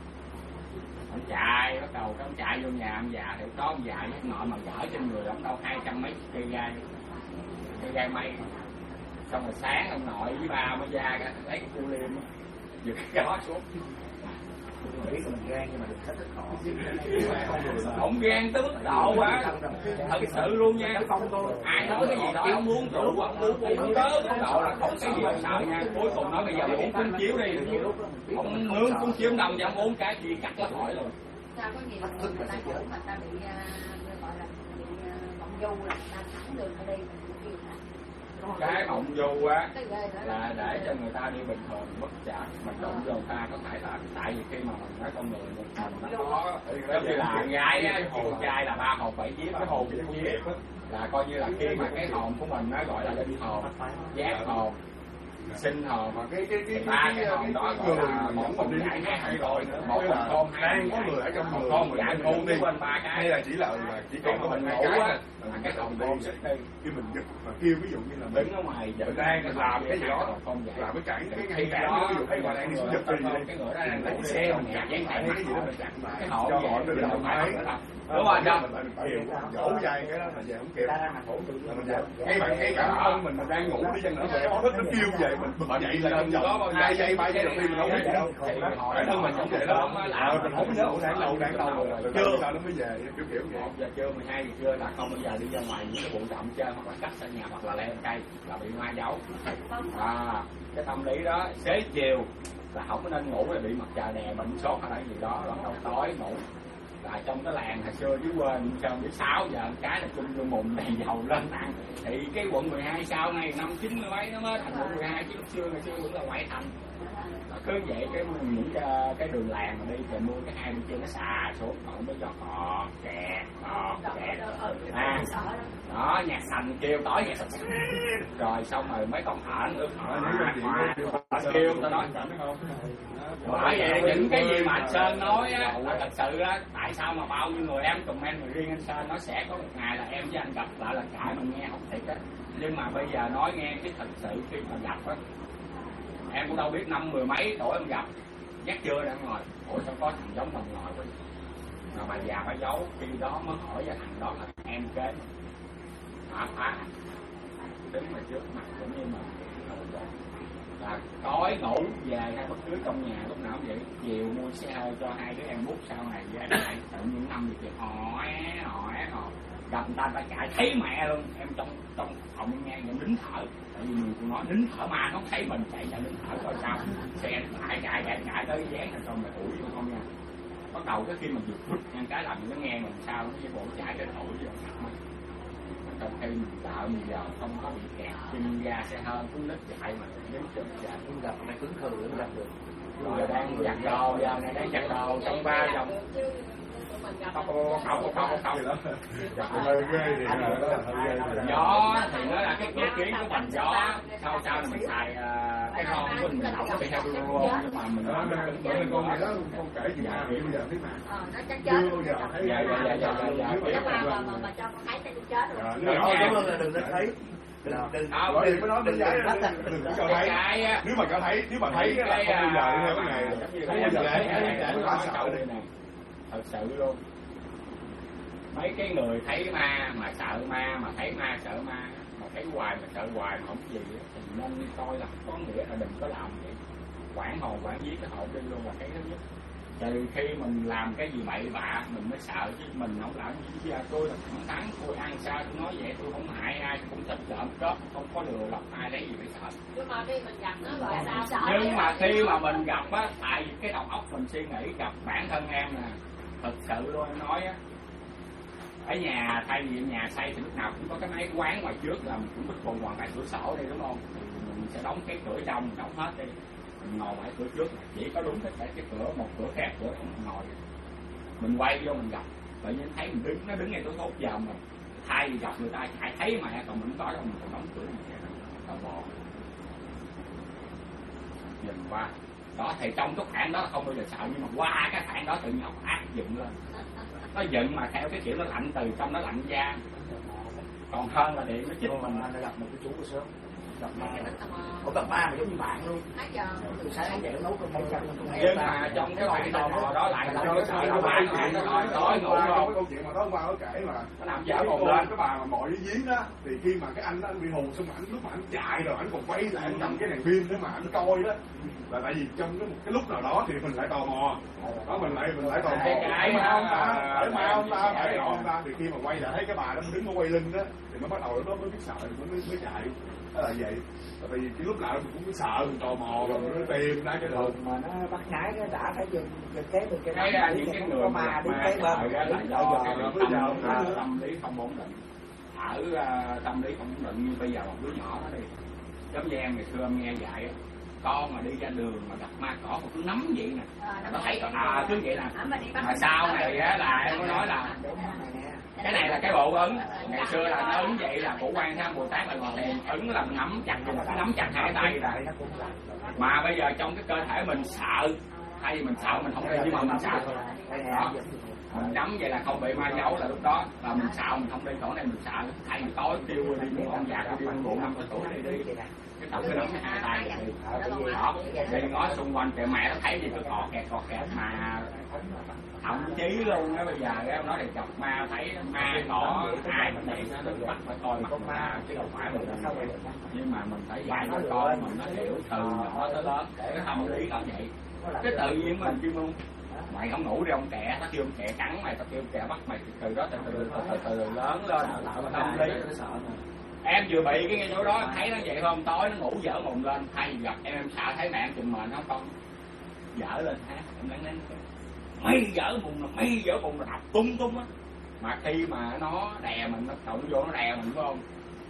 Ông chạy bắt đầu ông chạy vô nhà ông già, thì có ông già với ông nội mà gỡ trên người ông đâu 200 mấy cây gai mây, xong rồi sáng ông nội với ba mới ra ra lấy cái cu liêm giật cái đó xuống. Tôi biết là mình gan nhưng mà đừng thách thức họ. Ông gan tới mức độ quá, thật sự luôn nha. Ai nói cái gì đó ông muốn trụ, ông muốn uống tới mức độ là không cái gì ông sợ nha. Cuối cùng nói bây giờ uống cuốn chiếu đi, ông nướng cuốn chiếu đồng và ông uống cái gì cắt nó khỏi luôn. Sao có nhiều người ta cũng người ta bị gọi là bị mộng du, là người ta thẳng đường ở đây cái mộng du á là để cho người ta đi bình thường bất chợt mình đụng vô người ta, có thể là tại vì khi mà mình nói con người mình nó có giống như là gái á, con trai là 3 hồn 7 vía, cái hồn vía là coi như là khi mà cái hồn của mình nó gọi là linh hồn, giác hồn, sinh hồn, mà cái hồn đó gọi là một hồn giải khác hay rồi nữa, một hồn con đang có người ở trong hồn con một giải con đi bên 3 cái, hay là chỉ còn có mình 2 cái á, là cái hồn con xích đi khi mình giật mà kêu ví dụ như là đứng ở ngoài mình đang làm cái gì đó, làm cái cản cái cản ví dụ hay là đang đi giật đi, cái người đó đang lấy xe mà nhà giấy cái gì đó mình chặn lại cái hồn cho họ được không thấy. đúng rồi đó, mình phải dỗ dây cái đó là về không kịp, ngay cả ông mình đang ngủ đi chăng nữa mà có thích nó kêu về mình dậy là trong vòng 2 giây 3 giây đầu tiên mình không biết gì đâu, bản thân mình cũng vậy đó, mình không nhớ đáng lâu rồi chưa sao nó mới về kiểu 1 giờ trưa 12 giờ trưa là không bao giờ đi ra ngoài những cái bụi rậm chơi, hoặc là cắt xa nhà, hoặc là leo cây là bị ma giấu. Cái tâm lý đó xế chiều là không có nên ngủ, là bị mặt trời đè bệnh sốt hay là gì đó, lần đầu tối ngủ là trong cái làng hồi xưa dưới quên trong biết 6 giờ cái là chung vô mùng đầy dầu lên ăn, thì cái quận 12 sau này năm 90 mấy nó mới thành quận 12, chứ ngày xưa vẫn là ngoại thành. cứ vậy những cái đường làng mà đi trời mưa cái hai bên trên nó xà xuống còn mới cho cọ kẹt đó nhạc sành kêu tối nhạc sành rồi xong rồi mấy con thợ kêu tao nói bởi vậy những cái gì mà anh Sơn nói á là thật sự á, tại sao mà bao nhiêu người em comment mà riêng anh Sơn nó sẽ có một ngày là em với anh gặp lại là cãi mình nghe không thiệt á, nhưng mà bây giờ nói nghe cái thật sự khi mà gặp á em cũng đâu biết năm mười mấy tuổi em gặp nhắc chưa đang ngồi ủa sao có thằng giống đồng ngồi quá mà bà già bà giấu khi đó mới hỏi ra thằng đó là em kế phá đứng mà trước mặt cũng như mà là tối ngủ về hay bất cứ trong nhà lúc nào cũng vậy chiều mua xe hơi cho hai đứa em bút sau này về lại tự nhiên năm thì hỏi gặp người ta chạy thấy mẹ luôn em trong phòng nghe em nín thở tại vì mình cũng nói nín thở mà nó thấy mình chạy ra nín thở coi sao xe chạy tới dán thành xong rồi ủi không nha bắt đầu cái khi mình giật vứt ngang cái làm nó nghe mình sao nó với bộ chạy cái ủi rồi trong khi mình sợ bây giờ không có bị kẹt chân ga xe hơn cũng nít chạy mà đến chừng chạy cũng gặp này cứng khừ cũng gặp được rồi đang giặt đồ giờ này đang giặt đồ trong ba vòng không gió thì nó là cái cửa kiến của mình gió sau là mình xài cái ron của mình đóng cái theo ron nhưng mà mình con này đó con kể gì mà bây giờ biết mà nó chắc chết chưa bao giờ thấy mà cho con thấy nó chết rồi cảm ơn là đừng có thấy đừng gọi điện mới nói đừng cho thấy nếu mà cho thấy nếu mà thấy là không bao giờ đi theo cái này không bao giờ thấy quá sợ đây này thật sự luôn mấy cái người thấy ma mà sợ ma mà thấy ma sợ ma mà thấy hoài mà sợ hoài mà không gì thì nên coi là có nghĩa là đừng có làm vậy quản hồn quản giết cái hồn đi luôn là cái thứ nhất trừ khi mình làm cái gì bậy bạ mình mới sợ chứ mình không làm gì bây giờ tôi là thẳng thắn tôi ăn sao tôi nói vậy tôi không hại ai cũng thích trộm cướp không có lừa lọc ai lấy gì phải sợ nhưng mà khi mình gặp nó rồi sao nhưng mà khi mà mình gặp á tại vì cái đầu óc mình suy nghĩ gặp bản thân em nè thật sự luôn em nói á ở nhà thay vì nhà xây thì lúc nào cũng có cái máy quán ngoài trước là mình cũng bích bồn hoàn tại cửa sổ đây đúng không thì mình sẽ đóng cái cửa trong đóng hết đi mình ngồi ngoài cửa trước chỉ có đúng cái cửa một cửa khác cửa mình ngồi mình quay vô mình gặp tự nhiên thấy mình nó đứng ngay tối hốt giờ mà thay vì gặp người ta chạy thấy mẹ còn mình có đâu mình còn đóng cửa mình tao bỏ nhìn qua đó thì trong cái phản đó không bao giờ sợ nhưng mà qua cái phản đó tự nhiên ác dựng lên nó giận mà theo cái kiểu nó lạnh từ trong nó lạnh da còn hơn là điện nó chích mình anh đã gặp một cái chú sớm gặp ma có gặp ma mà giống như bạn luôn từ sáng đến giờ nấu cơm mấy trăm nhưng mà trong cái loại tò mò đó lại là nó sợ nó bạn nó nói tối ngủ không câu chuyện mà tối qua nó kể mà nó nằm dở còn còn lên cái bà mà mồi với giếng đó thì khi mà cái anh đó anh bị hù xong mà anh lúc mà anh chạy rồi anh còn quay lại anh cầm cái đèn pin để mà anh coi đó là tại vì trong cái lúc nào đó thì mình lại tò mò đó mình lại tò mò phải ma ông ta phải ông ta thì khi mà quay lại thấy cái bà đó đứng nó quay lưng đó thì nó bắt đầu nó mới biết sợ nó mới chạy đó là vậy tại vì cái lúc nào mình cũng sợ mình tò mò rồi mình mới tìm ra cái đường mà nó bắt nhái nó đã phải dừng kế bên cái đó những cái người mà đứng kế bên là do cái tâm lý không ổn định ở tâm lý không ổn định như bây giờ một đứa nhỏ đó đi giống như em ngày xưa em nghe dạy con mà đi ra đường mà gặp ma cỏ mà cứ nắm vậy nè nó thấy cứ vậy nè mà sau này á là em có nói là cái này là cái bộ ứng ngày xưa là nó ứng vậy là cụ quan tham Bồ Tát là ngồi đèn ứng là nắm chặt nắm chặt hai tay rồi mà bây giờ trong cái cơ thể mình sợ thay vì mình sợ mình không đi nhưng mà mình sợ đó mình nắm vậy là không bị ma giấu là lúc đó là mình sợ mình không đi chỗ này mình sợ thay vì tối kêu đi một ông già kêu đi bộ 50 tuổi đi cái tập cái nắm hai tay đó đi ngó xung quanh kìa mẹ nó thấy gì cứ cọ kẹt mà thậm chí luôn á bây giờ em nói là chọc ma thấy ma cỏ ai mà điện nó đừng bắt phải coi mặt ma chứ đâu phải mình không nhưng mà mình phải dạy cho con mình nó hiểu từ nhỏ tới lớn để cái tâm lý nó vậy cái tự nhiên mình chứ không mày không ngủ đi ông kẹ nó kêu ông kẹ cắn mày tao kêu kẹ bắt mày từ đó từ lớn lên tâm lý em vừa bị cái chỗ đó em thấy nó vậy không tối nó ngủ dở mồm lên thay vì gặp em sợ thấy mẹ em chùm mền không con dở lên hát em lén mấy dở mồm là đập tung á mà khi mà nó đè mình nó đụng vô nó đè mình phải không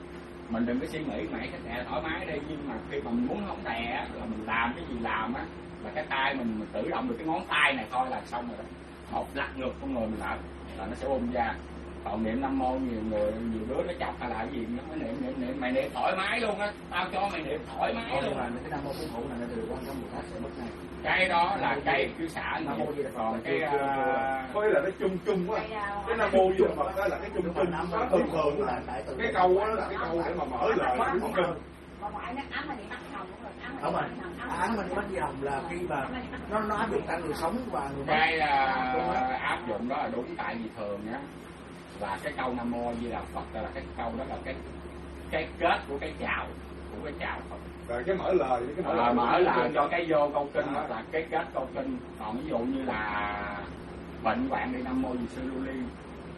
mình đừng có suy nghĩ mày cái đè thoải mái đi nhưng mà khi mà mình muốn không đè là mình làm cái gì làm á là cái tay mình tự động được cái ngón tay này thôi là xong rồi đó, một lật ngược con người mình lại là nó sẽ bung ra. Còn niệm Nam Mô nhiều đứa nó chọc hay là cái gì nó mới niệm mày niệm thoải mái luôn á, tao cho mày niệm thoải mái luôn. Mà cái Nam Mô Phú Hộ này nó từ Quan Âm Bồ Tát sẽ mất này. Cái đó là cái cứ xả Nam Mô Di Đà còn cái có nghĩa là nó chung á, cái Nam Mô Di Đà Phật đó là cái chung nó thường là cái câu đó là cái câu để mà mở lời cái kinh. Mà ngoại nó ám mình bắt hồng cũng được, không rồi, ám mình bắt di hồng là khi mà nó áp dụng cả người sống và người mất. cái áp dụng đó là đúng, tại vì thường á là cái câu Nam Mô Di Đà Phật là cái câu đó là cái kết của cái chào Phật. Rồi cái mở lời cái mở lời cho cái vô câu kinh đó là cái kết câu kinh. Còn ví dụ như là bệnh hoạn đi Nam Mô Di Sư Lưu Ly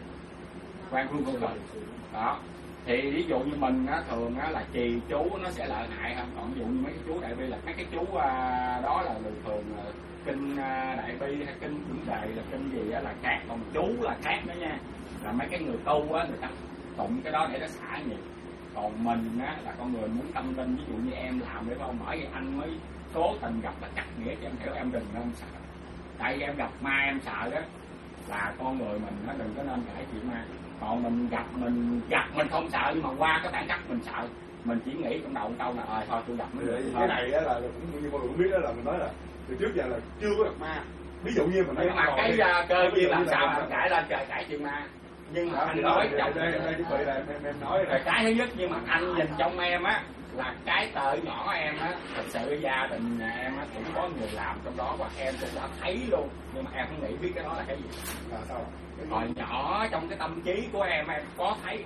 Quan Phương Phương Lợi đó, thì ví dụ như mình á thường á là trì chú nó sẽ lợi hại hơn. Còn ví dụ như mấy cái chú đại bi là mấy cái chú đó là thường kinh đại bi hay kinh Bửng Đề là kinh gì á là khác, còn chú là khác nữa nha, là mấy cái người tu á người ta tụng cái đó để nó xả nghiệp. Còn mình á là con người muốn tâm linh, ví dụ như em làm để không mở vậy anh mới cố tình gặp là cắt nghĩa cho em hiểu, em đừng nên sợ. Tại vì em gặp ma em sợ đó là con người mình nó đừng có nên kể chuyện ma. Còn mình gặp mình không sợ, nhưng mà qua cái bản chất mình sợ, mình chỉ nghĩ trong đầu câu là thôi tôi gặp cái này á là cũng như mọi người biết đó, là mình nói là từ trước giờ là chưa có gặp ma. Ví dụ như mình nói mà cái cơ duyên làm sao mà cãi lên trời cãi chuyện ma. Nhưng mà anh nói trong đây chuẩn bị là em nói rồi cái thứ nhất, nhưng mà anh nhìn trong em á là cái tợ nhỏ em á, thật sự gia đình nhà em á cũng có người làm trong đó và em cũng đã thấy luôn, nhưng mà em không nghĩ biết cái đó là cái gì. là sao? Hồi nhỏ trong cái tâm trí của em có thấy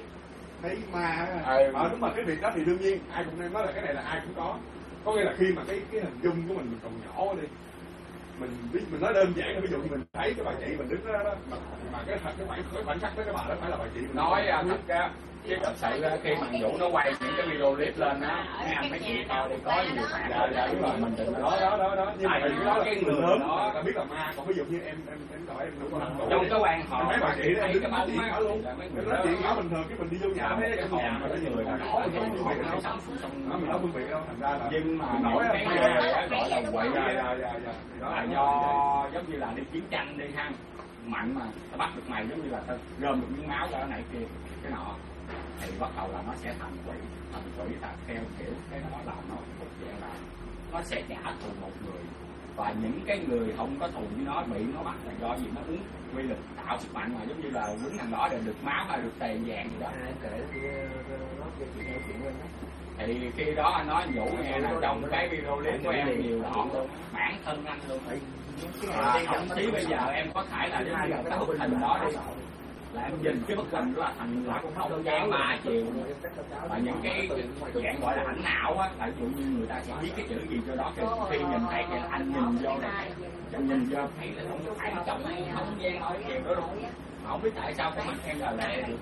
ma. Đúng mà cái việc đó thì đương nhiên ai cũng nên nói là cái này là ai cũng có nghĩa là khi mà cái hình dung của mình còn nhỏ đi, mình nói đơn giản là ví dụ như mình thấy cái bà chị mình đứng đó mà cái khoảnh khắc với cái bà đó phải là bà chị mình nói thật ra chứ thật sự khi mà Vũ nó quay những cái video clip lên á, mấy anh mấy chị coi thì có nhiều bạn đúng rồi mình đừng đó nhưng mà cái đó là cái người lớn đó ta biết là ma. Còn ví dụ như em gọi em đúng không, trong cái quan họ mấy bà chị đó thấy cái bóng á luôn, cái đó chuyện nhỏ bình thường, cái mình đi vô nhà thấy cái phòng mà cái người là nhỏ mình không phân biệt đâu, mình không phân biệt đâu, thành ra là nhưng mà nói cái nghề gọi là quậy là do giống như là đi chiến tranh đi ha, mạnh mà ta bắt được mày giống như là ta gom được miếng máu ra này kia cái nọ thì bắt đầu là nó sẽ thành quỷ là theo kiểu cái nó làm nó một dạng là nó sẽ trả thù một người, và những cái người không có thù với nó bị nó bắt là do gì nó uống quy lực tạo sức mạnh, mà giống như là quýnh thằng đó để được máu hay được tiền vàng gì đó. Thì khi đó anh nói Vũ nghe là trong cái video clip của em nhiều đoạn luôn, bản thân anh luôn. Thậm chí bây giờ em có thể là giống như cái bức hình đó đi, là em nhìn cái bức hình đó là thành là không gian 3 chiều, và những cái dạng gọi là ảnh não á, là ví dụ như người ta sẽ viết cái chữ gì cho đó, khi nhìn thấy thì anh nhìn vô này, nhìn vô thấy là không phải trong không gian nói chiều đó luôn. Không biết tại sao cái mặt em là lệ được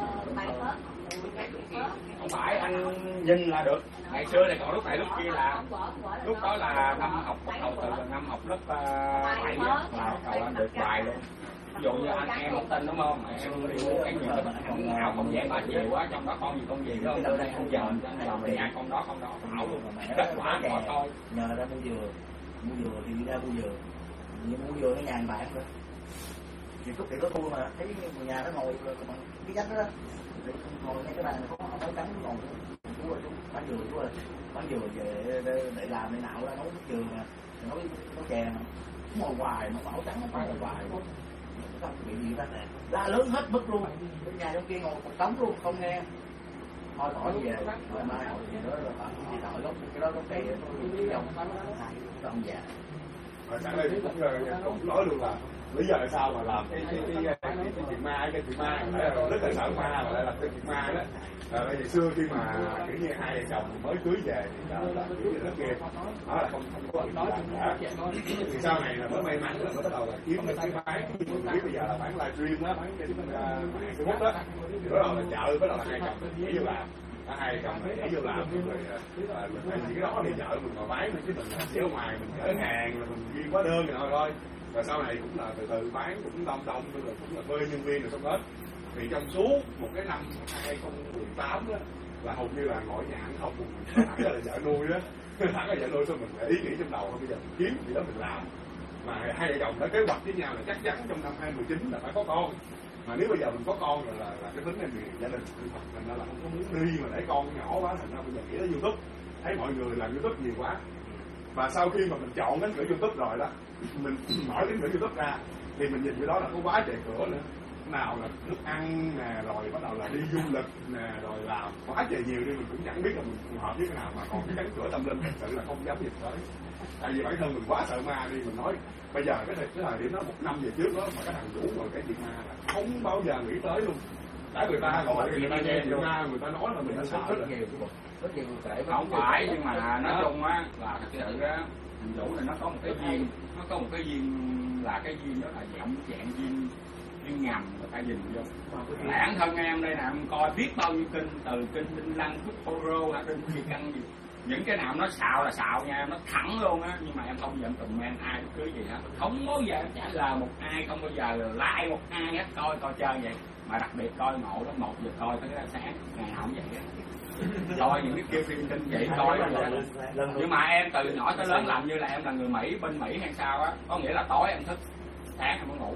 không phải anh nhìn là được. Ngày xưa này còn lúc này lúc kia là lúc đó là năm học bắt đầu từ năm học lớp 7 là bắt đầu anh được bài luôn. Ví dụ như anh em không tin đúng không, em đi mua cái gì đó không nào không dễ 3 triệu quá, trong đó con gì con gì đó đâu đây không giờ anh làm thì con đó ảo luôn, kết quả họ thôi. Nhờ ra mua dừa thì đi ra mua dừa, nhưng mua dừa nó nhàn bạc nữa. Thì lúc thì có thua mà thấy người nhà nó ngồi bằng cái dách đó, ngồi ngay cái bàn này có áo trắng ngồi chú bán dừa về để làm để nạo ra nấu nước dừa mà nấu chè mà ngồi hoài mà áo trắng nó phải hoài không bị gì ta la lớn hết mức luôn, bên nhà trong kia ngồi một trống luôn không nghe. Thôi bỏ về rồi mai hỏi gì đó là đi đợi gốc cái đó gốc cây dòng ông già. Rồi sáng nay cũng nói luôn là lý do tại sao mà làm cái chuyện ma, cái chuyện ma rất là sợ ma, mà lại là cái chuyện ma đó. Bây giờ xưa khi mà kiểu như hai vợ chồng mới cưới về thì là kiểu như rất ghê, đó là không có nói đã. Thì sau này là mới may mắn là mới bắt đầu là kiếm cái bán, biết bây giờ là bán livestream đó, bán trên mạng Facebook đó, thì bắt đầu là chợ, bắt đầu là hai chồng nhảy vô làm. Hai chồng nhảy vô làm rồi những cái đó thì vợ mình mà bán chứ mình ở ngoài mình chở hàng là mình ghi hóa đơn rồi thôi. Và sau này cũng là từ từ bán cũng đông rồi cũng là thuê nhân viên rồi xong hết. Thì trong suốt một cái năm 2018 đó là hầu như là ngồi nhà ăn không, thẳng là vợ nuôi đó, thẳng là vợ nuôi, xong mình phải ý nghĩ trong đầu bây giờ mình kiếm gì đó mình làm. Mà hai vợ chồng đã kế hoạch với nhau là chắc chắn trong năm 2019 là phải có con. Mà nếu bây giờ mình có con rồi là cái tính này gia đình thành ra là không có muốn đi mà để con nhỏ quá, thành ra bây giờ nghĩ đến YouTube, thấy mọi người làm YouTube nhiều quá. Và sau khi mà mình chọn đến cửa YouTube rồi đó, mình mở đến cửa YouTube ra thì mình nhìn cái đó là có quá trời cửa nữa. Nào là thức ăn nè, rồi bắt đầu là đi du lịch nè, rồi làm quá trời nhiều, nên mình cũng chẳng biết là mình phù hợp với cái nào. Mà còn cái cánh cửa tâm linh thật sự là không dám nhìn tới, tại vì bản thân mình quá sợ ma đi. Mình nói bây giờ cái thời điểm đó 1 năm về trước đó mà cái thằng Vũ rồi cái chuyện ma là không bao giờ nghĩ tới luôn. Đã người ta gọi người ta nghe chuyện ma, người ta nói là mình đã sợ rất là nhiều. Không phải, nhưng mà nói chung á là thật sự á, thằng Vũ này nó có một cái duyên, là cái duyên đó là dạng duyên ngầm người ta nhìn vô. Bản thân em đây nè, em coi biết bao nhiêu kinh, từ kinh Minh Lăng, Phúc Poro hay kinh gì căn gì, những cái nào nó xạo là xạo nha, nó thẳng luôn á. Nhưng mà em không bao giờ comment ai bất cứ gì hết, không bao giờ trả lời một ai, không bao giờ like một ai hết, coi chơi vậy. Mà đặc biệt coi ngộ đó, 1 giờ coi tới cái sáng ngày nào cũng vậy á. Coi những cái kia phim kinh vậy coi đó. Nhưng mà em từ nhỏ tới lớn làm như là em là người Mỹ, bên Mỹ hay sao á, có nghĩa là tối em thức, sáng em mới ngủ.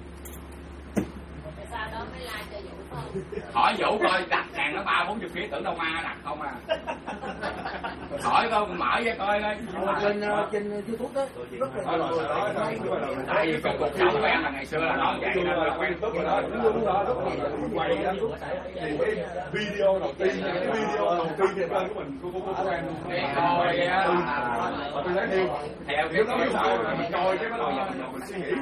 Sao đó mới like cho Vũ không? Hỏi Vũ coi đặt hàng nó 30-40 kg tưởng đâu ma đặt không à. Hỏi coi mở ra coi coi. Trên YouTube đó rất là nhiều người. Tại vì cuộc sống của em là ngày xưa là nó vậy nên là quen tốt rồi đó. Đúng đó, lúc mà quay đó thì cái video đầu tiên trên kênh của mình của em Coi á, và tôi thấy theo cái đó biết sao là mình coi cái bắt đầu mình suy nghĩ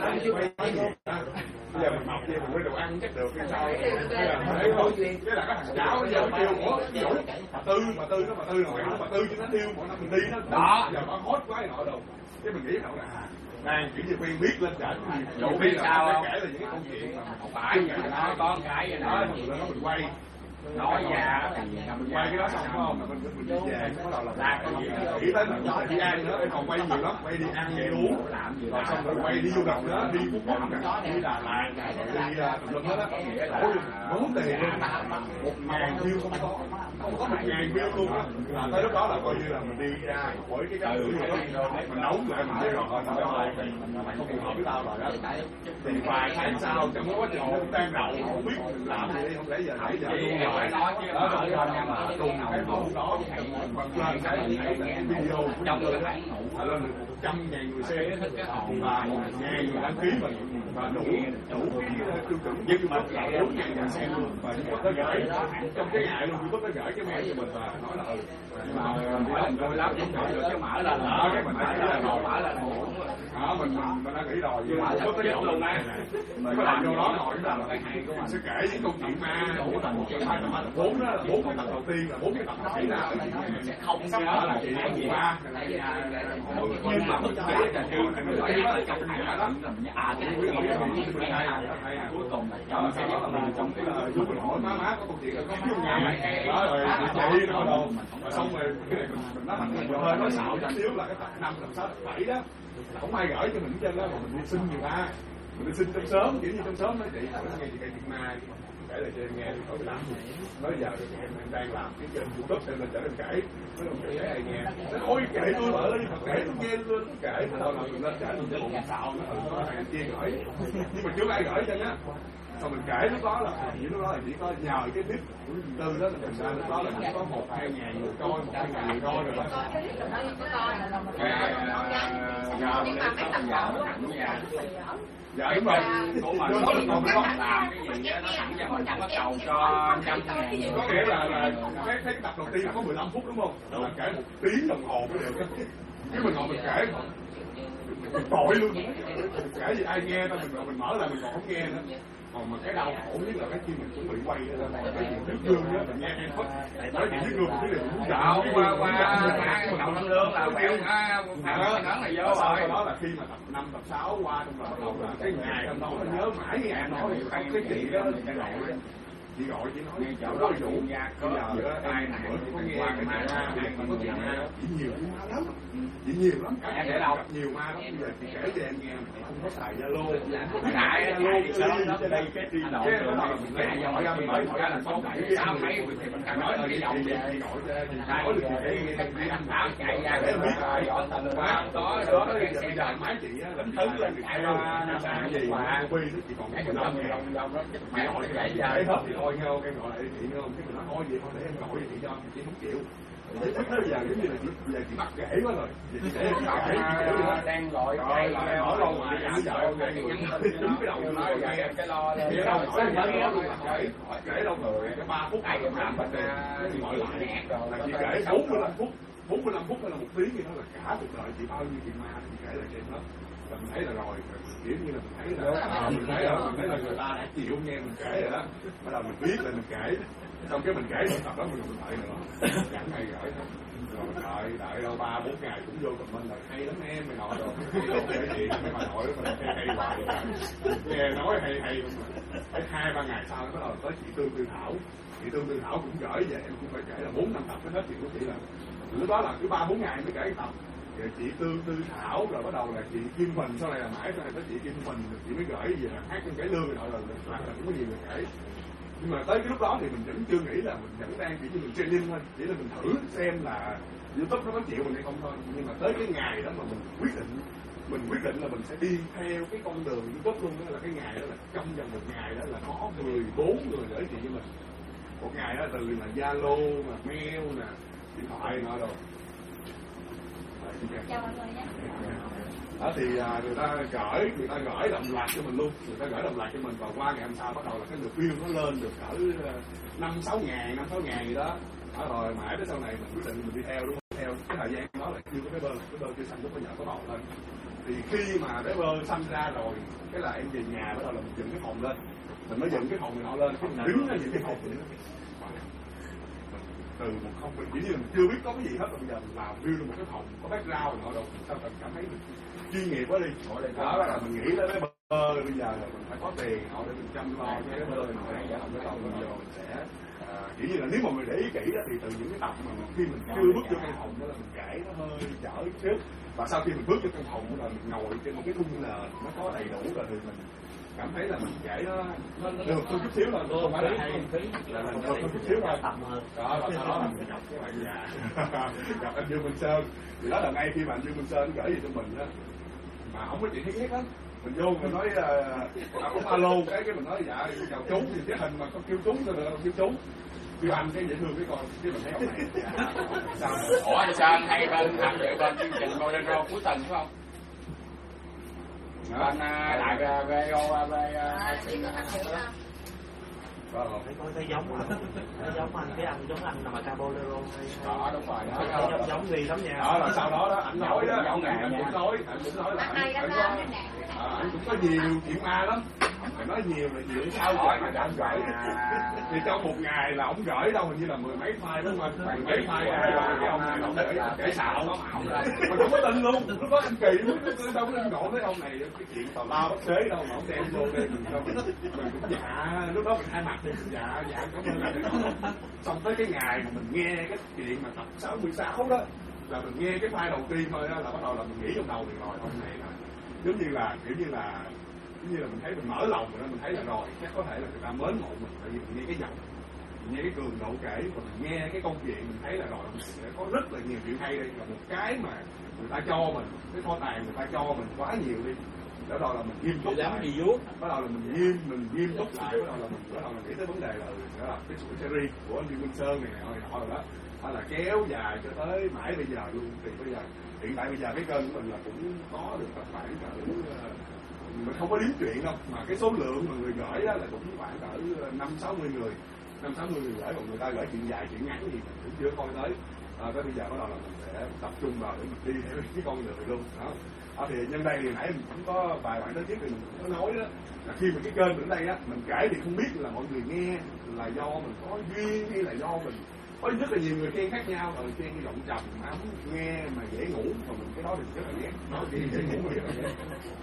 bây giờ mình mọc gì mình quay đồ ăn chắc được hay sao. Bây giờ mình thấy thôi, cái là cái thằng cháu bây giờ nó kêu ủa Vũ bà Tư rồi bà Tư chứ nó điêu mỗi năm mình đi đó giờ nó hot quá nọ đâu. Cái mình nghĩ đâu là đang kiểu như quen biết lên trả Vũ biết sao không? kể là những cái câu chuyện mà Không phải, nó có cái vậy đó. mình quay Nói ra thì quay cái đó xong không mình đi về bắt đầu là nghĩ tới là đi ăn nữa, còn quay nhiều lắm, quay đi ăn đi uống rồi xong rồi quay đi du lịch nữa, đi Phú Quốc đi Đà Lạt đi tùm lum hết á, muốn tiền luôn 1.000 view không có 1.000 view luôn á. Là tới lúc đó là coi như là mình đi ra khỏi cái cánh cửa đó mình nấu lại mình đi rồi mày không phù hợp với tao rồi đó. Thì vài tháng sau trong quá trình nó tan đầu không biết mình làm gì, không lẽ giờ nãy giờ luôn rồi phải nói chứ đó rồi nhưng mà cùng cái mẫu đó lên cái video trong cái tháng ngủ lên 100.000 người xem và 1.000 người đăng ký và đủ cái tiêu chuẩn nhưng mà 4.000 người xem luôn. Và nó gửi trong cái ngày luôn, YouTube nó gửi cái mail cho mình và nói là mỗi lần tôi lắp cũng được cái mở lên là cái mình thấy là mở lên mình đã nghĩ rồi nhưng mà có cái luôn á mình có làm vô đó rồi là cái hay của mình sẽ kể những câu chuyện ma của tập 1, 2, 3, 4 đó là 4 cái tập đầu tiên là 4 cái tập kể ra sẽ không nhớ là chuyện gì ma nhưng mà mình kể là chuyện mình nói trong nhà đó cuối cùng là trong cái giúp mình hỏi má có câu chuyện là có biết nhà đó rồi chị nó đâu xong rồi mình nói mình hơi nói xạo chút xíu là cái tập 5, tập 6, tập 7 đó không ai gửi cho mình trên đó mà mình đi xin người ta, mình đi xin trong sớm kiểu như trong sớm đó chị nghe chị cây chuyện ma kể lại cho em nghe thì có làm nói giờ em đang làm cái kênh YouTube nên mình trở nên kể nó không kể ai nghe nó thôi kể tôi mở lên kể tôi nghe luôn kể thôi là mình lên kể tôi một xạo nó hàng kia gửi nhưng mà chưa ai gửi cho nhá. Xong mình kể lúc đó là chỉ có nhờ cái clip của Tư đó là thành ra lúc đó là chỉ có 1-2 ngàn người coi, 1-2 ngàn người coi rồi đó. Nhưng mà mấy tập đầu á, Dạ đúng rồi. Của mình không có làm cái gì đó, nó thẳng ra mình không có cầu cho 100.000. Có nghĩa là cái tập đầu tiên có 15 phút đúng không? Là kể 1 tiếng đồng hồ mới được. Chứ mình ngồi mình kể mình tội luôn. Kể gì ai nghe tao mình mở lại mình còn không nghe nữa. Còn mà cái đau khổ nhất là cái khi mình chuẩn bị quay đó là cái chuyện nước gương đó mình nghe em hết. Nói chuyện nước gương cái điều mình muốn dạo qua cậu Năm Lương là quẹo phạm ngắn là vô rồi. Đó là khi mà tập 5, tập 6 qua trong là bắt đầu là cái ngày hôm đó nó nhớ mãi cái ngày đó cái chuyện đó chị gọi chị nói ngay chỗ đó vụ ra bây giờ ai nào cũng có nghe cái ma mà có chuyện ma chị nhiều ma lắm, chị nhiều lắm, em để đâu nhiều ma lắm. Bây giờ chị kể cho em nghe, không có xài Zalo, đại Zalo đây cái đi nội cái đó mình lấy gọi ra mình nói là không phải sao mấy mình càng nói cái giọng chị gọi cho chị nói được cái tháo chạy ra cái biết rõ tình quá có đó bây giờ máy chị là thứ lên chị chạy ra làm gì mà quy nó chỉ còn cái vòng đó mẹ hỏi chạy cái ra hết thì thôi nghe không, em gọi lại chị nghe không, cái mình nói thôi vậy thôi để em gọi cho chị cho chị không chịu. Thế bây giờ giống như là bây giờ chị bắt kể quá rồi, chị kể đang gọi rồi hỏi đâu mà bây giờ đúng cái đầu nói cái lo cái đâu hỏi kể đâu rồi cái 3 phút ai cũng làm bệnh chị gọi lại là chị kể 45 phút hay là 1 tiếng gì đó là cả cuộc đời chị bao nhiêu chuyện ma chị kể lại trên đó. Là mình thấy là rồi kiểu như là mình thấy là người ta đã chịu nghe mình kể rồi đó, bắt đầu mình biết là mình kể, xong cái mình kể rồi tập đó mình còn đợi nữa, chẳng hay gửi thôi, rồi đợi đâu 3-4 ngày cũng vô comment là hay lắm em mày nội rồi cái gì mấy bà nội đó mình hay hoài nghe nói hay phải 2-3 ngày sau bắt đầu tới chị Tư Thảo cũng gửi về, em cũng phải kể là 4-5 tập mới hết chuyện của chị. Là lúc đó là cứ 3-4 ngày mới kể tập. Rồi chị Tư Thảo rồi bắt đầu là chị Kim Huỳnh, sau này là mãi sau này tới chị Kim Huỳnh chị mới gửi về là hát trong cải lương rồi là cũng có nhiều người kể. Nhưng mà tới cái lúc đó thì mình vẫn chưa nghĩ là mình vẫn đang chỉ như mình training thôi, chỉ là mình thử xem là YouTube nó có chịu mình hay không thôi. Nhưng mà tới cái ngày đó mà mình quyết định là mình sẽ đi theo cái con đường YouTube luôn, đó là cái ngày đó là trong vòng 1 ngày đó là có 14 người gửi chị cho mình. Một ngày đó từ là Zalo, mà mail nè, điện thoại nọ rồi. Chào mọi người nhé. Đó thì người ta gửi đồng loạt cho mình luôn, người ta gửi đồng loạt cho mình, và qua ngày hôm sau bắt đầu là cái lượt view nó lên được cỡ 5-6 ngàn gì đó. Đó rồi mãi tới sau này mình quyết định mình đi theo, đúng không? Theo cái thời gian đó là chưa có cái bơ chưa xanh lúc bây giờ có bầu lên. Thì khi mà cái bơ xanh ra rồi, cái là em về nhà bắt đầu là mình dựng cái phòng lên, mình mới dựng cái phòng này nọ lên, cái mình đứng ra những cái phòng này từ một không, mình chỉ như mình chưa biết có cái gì hết, bây giờ mình làm view được một cái phòng có background nọ đâu, sao mình cảm thấy mình chuyên nghiệp quá đi. Đó là mình nghĩ tới cái bơ bây giờ là mình phải có tiền họ để mình chăm lo cho cái bơ mình phải làm cái đầu mình vô mình sẽ kiểu như là nếu mà mình để ý kỹ đó, thì từ những cái tập mà khi mình chưa bước vô căn phòng đó là mình kể nó hơi chở trước, và sau khi mình bước vô căn phòng đó là mình ngồi trên một cái khung nền nó có đầy đủ rồi thì mình cảm thấy là mình kể nó được hơn chút xíu thôi, không phải là hay, là mình được hơn chút xíu thôi. Đó, và sau đó là mình gặp cái bạn già gặp anh Dương Minh Sơn, thì đó là ngay khi mà anh Dương Minh Sơn gửi gì cho mình đó mà không có chuyện thiết hết, mình vô mình nói cũng alo cái mình nói dạ chào chú, thì cái hình mà không kêu chú thôi được, kêu chú kêu anh cái dễ thương cái con, cái mình thấy ông này sao ủa anh Sơn hay bên tham dự bên chương trình Bolero cuối tuần phải không? Bên đại về thấy giống anh giống anh mà ca bolero đó đúng rồi đó, giống gì lắm nha. Đó là sau đó anh nói đó, giống ngày anh cũng nói là anh cũng có nhiều chuyện ma lắm. Phải nói nhiều là nhiều sao vậy mà anh gửi thì trong một ngày là ông gửi đâu hình như là 10 mấy file đúng không? 10 mấy file cái ông này ông gửi kể xạo nó mạo ra mình không có tin luôn. Lúc đó anh kỳ đâu có tin nổi với ông này cái chuyện tào lao bắt xế đâu mà ông đem vô đây mình cũng dạ lúc đó mình hai mặt thì dạ cảm ơn anh. Xong tới cái ngày mà mình nghe cái chuyện mà tập 66 đó là mình nghe cái file đầu tiên thôi đó là bắt đầu là mình nghĩ trong đầu thì rồi ông này là giống như là kiểu như là mình thấy mình mở lòng rồi đó, mình thấy là rồi chắc có thể là người ta mến mộ mình, tại vì mình nghe cái giọng, mình nghe cái cường độ kể và mình nghe cái câu chuyện mình thấy là rồi mình sẽ có rất là nhiều chuyện hay đây, là một cái mà người ta cho mình cái kho tàng người ta cho mình quá nhiều đi, đó là mình nghiêm túc lại, bắt đầu là mình nghiêm túc lại, bắt đầu là mình nghĩ tới vấn đề là đó là cái chuỗi series của anh Dương Minh Sơn này nọ rồi đó, đó là kéo dài cho tới mãi bây giờ luôn. Thì bây giờ hiện tại bây giờ cái kênh của mình là cũng có được khoảng cỡ mình không có đếm chuyện đâu, mà cái số lượng mà người gửi đó là cũng khoảng cỡ 50-60 người gửi, còn người ta gửi chuyện dài chuyện ngắn gì mình cũng chưa coi tới. Tới bây giờ bắt đầu là mình sẽ tập trung vào để mình đi theo cái con người luôn đó. Thì nhân đây thì nãy mình cũng có vài bạn tới trước thì mình cũng có nói đó là khi mà cái kênh ở đây á mình kể thì không biết là mọi người nghe là do mình có duyên hay là do mình có rất là nhiều người khen khác nhau, rồi khen cái giọng trầm ấm nghe mà dễ ngủ, mà mình cái đó thì rất là ghét, nói chuyện dễ ngủ mà rất là ghét.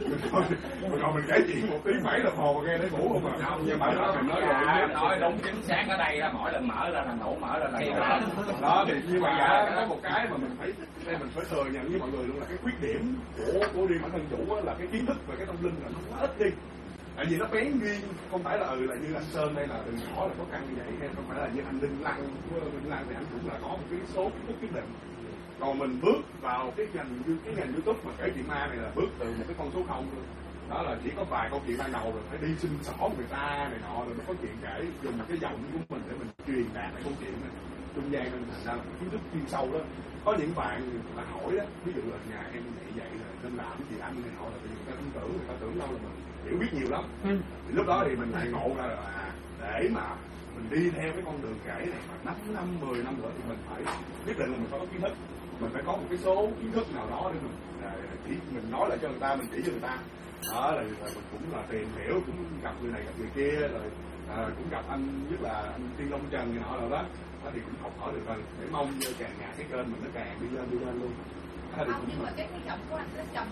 Mình còn mình kể chuyện 1 tiếng 7 đồng hồ mà nghe để ngủ không mà không, nhưng mà đó mình nói đúng chính xác ở đây là mỗi lần mở ra là ngủ, mở ra là ngủ. Đó thì nhưng mà có một cái mà mình phải thừa nhận với mọi người luôn là cái khuyết điểm của riêng bản thân Vũ là cái kiến thức về cái tâm linh là nó quá ít đi. Tại vì nó bén duyên, không phải là là như anh Sơn đây là từ nhỏ là có căn như vậy, hay không phải là như anh Đinh Lăng thì anh cũng là có một cái số kiến thức nhất định. Còn mình bước vào cái ngành YouTube mà kể chuyện ma này là bước từ một cái con số 0 luôn. Đó là chỉ có vài câu chuyện ban đầu rồi phải đi xin xỏ người ta này nọ rồi mới có chuyện kể, dùng cái giọng của mình để mình truyền đạt cái câu chuyện này trung gian, nên thành ra là kiến thức chuyên sâu đó. Có những bạn là hỏi đó, ví dụ là nhà em vậy rồi nên làm cái gì anh này nọ, là người ta tin tưởng, người ta tưởng đâu là mình hiểu biết nhiều lắm. Thì lúc đó thì mình lại ngộ ra là để mà mình đi theo cái con đường kể này mà 5 năm 10 năm nữa thì mình phải nhất định là mình phải có kiến thức, mình phải có một cái số kiến thức nào đó để mình nói lại cho người ta, mình chỉ cho người ta. Đó là mình cũng là tìm hiểu, cũng gặp người này gặp người kia, rồi cũng gặp anh nhất là anh Tiên Long Trần người nọ rồi đó thì cũng học hỏi được rồi, để mong càng ngày cái kênh mình nó càng đi lên luôn. Nhưng mà cái giọng của anh nó trầm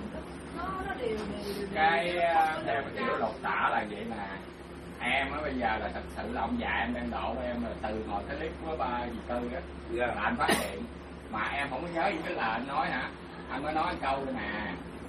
nó đều cái theo cái kiểu lột tả là vậy nè. Em á bây giờ là thật sự là ông già em đang độ em là từ hồi cái clip của ba dì Tư á là anh phát hiện mà em không có nhớ gì cái là anh nói hả, anh mới nói câu nè,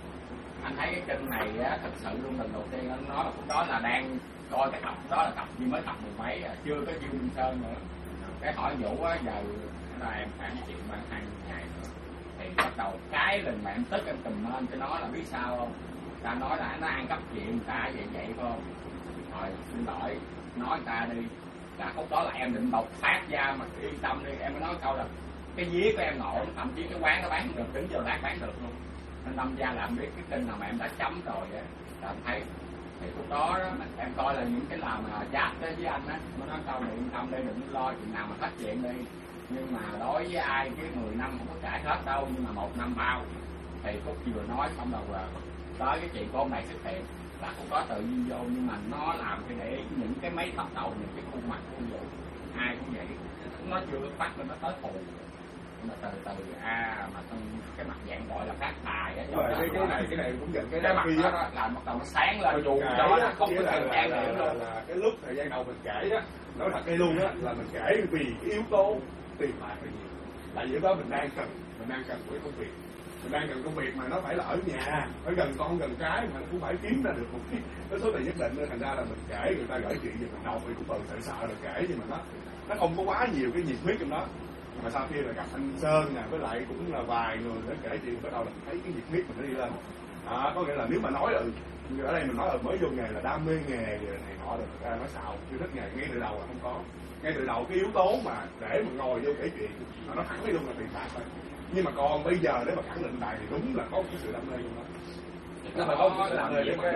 anh thấy cái kênh này á thật sự luôn lần đầu tiên anh nói lúc đó là đang coi cái tập đó là tập gì mới tập 10 mấy chưa có Dương Minh Sơn nữa, cái hỏi Vũ á giờ là em phải chuyện ban 2 ngày nữa thì bắt đầu cái lần mà em tức em comment cho nó là biết sao không, ta nói là nó ăn cắp chuyện người ta vậy không, rồi xin lỗi nói người ta đi, là lúc đó là em định bộc phát ra mà yên tâm đi, em mới nói câu là cái vía của em ngộ, thậm chí cái quán nó bán được đến giờ lát bán được luôn, nên đâm ra là em biết cái kênh nào mà em đã chấm rồi á là em thấy thì lúc đó em coi là những cái nào mà chat với anh á mới nói câu này yên tâm đi, đừng lo chuyện nào mà phát triển đi, nhưng mà đối với ai cái 10 năm không có trả hết đâu, nhưng mà 1 năm bao thì Phúc vừa nói xong đầu là tới cái chuyện của ông này xuất hiện là cũng có tự nhiên vô, nhưng mà nó làm cái để những cái mấy tập đầu những cái khuôn mặt của Vũ ai cũng vậy, nó chưa bắt lên nó tới phù mà từ mà cái mặt dạng gọi là phát tài á, cái này cũng nhận cái mặt đó là bắt đầu nó sáng lên dù đó là không có thời gian nữa luôn. Là cái lúc thời gian đầu mình kể đó, nói thật đây luôn á là mình kể vì cái yếu tố tiền bạc là nhiều, tại vì lúc đó mình đang cần cái công việc, mình đang cần công việc mà nó phải là ở nhà, phải gần con gần cái mà nó cũng phải kiếm ra được một cái số tiền nhất định, nên thành ra là mình kể người ta gửi chuyện gì mình đọc thì cũng sợ rồi kể, nhưng mà nó không có quá nhiều cái nhiệt huyết trong đó. Mà sau khi là gặp anh Sơn nè, với lại cũng là vài người để kể chuyện, bắt đầu là thấy cái nhiệt huyết mình nó đi lên. Có nghĩa là nếu mà nói ở đây mình nói mới vô nghề là đam mê nghề này nọ được, ra nói xạo chưa thích nghề ngay từ đầu là không có, ngay từ đầu cái yếu tố mà để mà ngồi vô kể chuyện mà nó thẳng đi luôn là tiền bạc thôi. Nhưng mà còn bây giờ để mà khẳng định tài thì đúng là có cái sự đam mê trong đó, nó phải có một cái đam mê để mà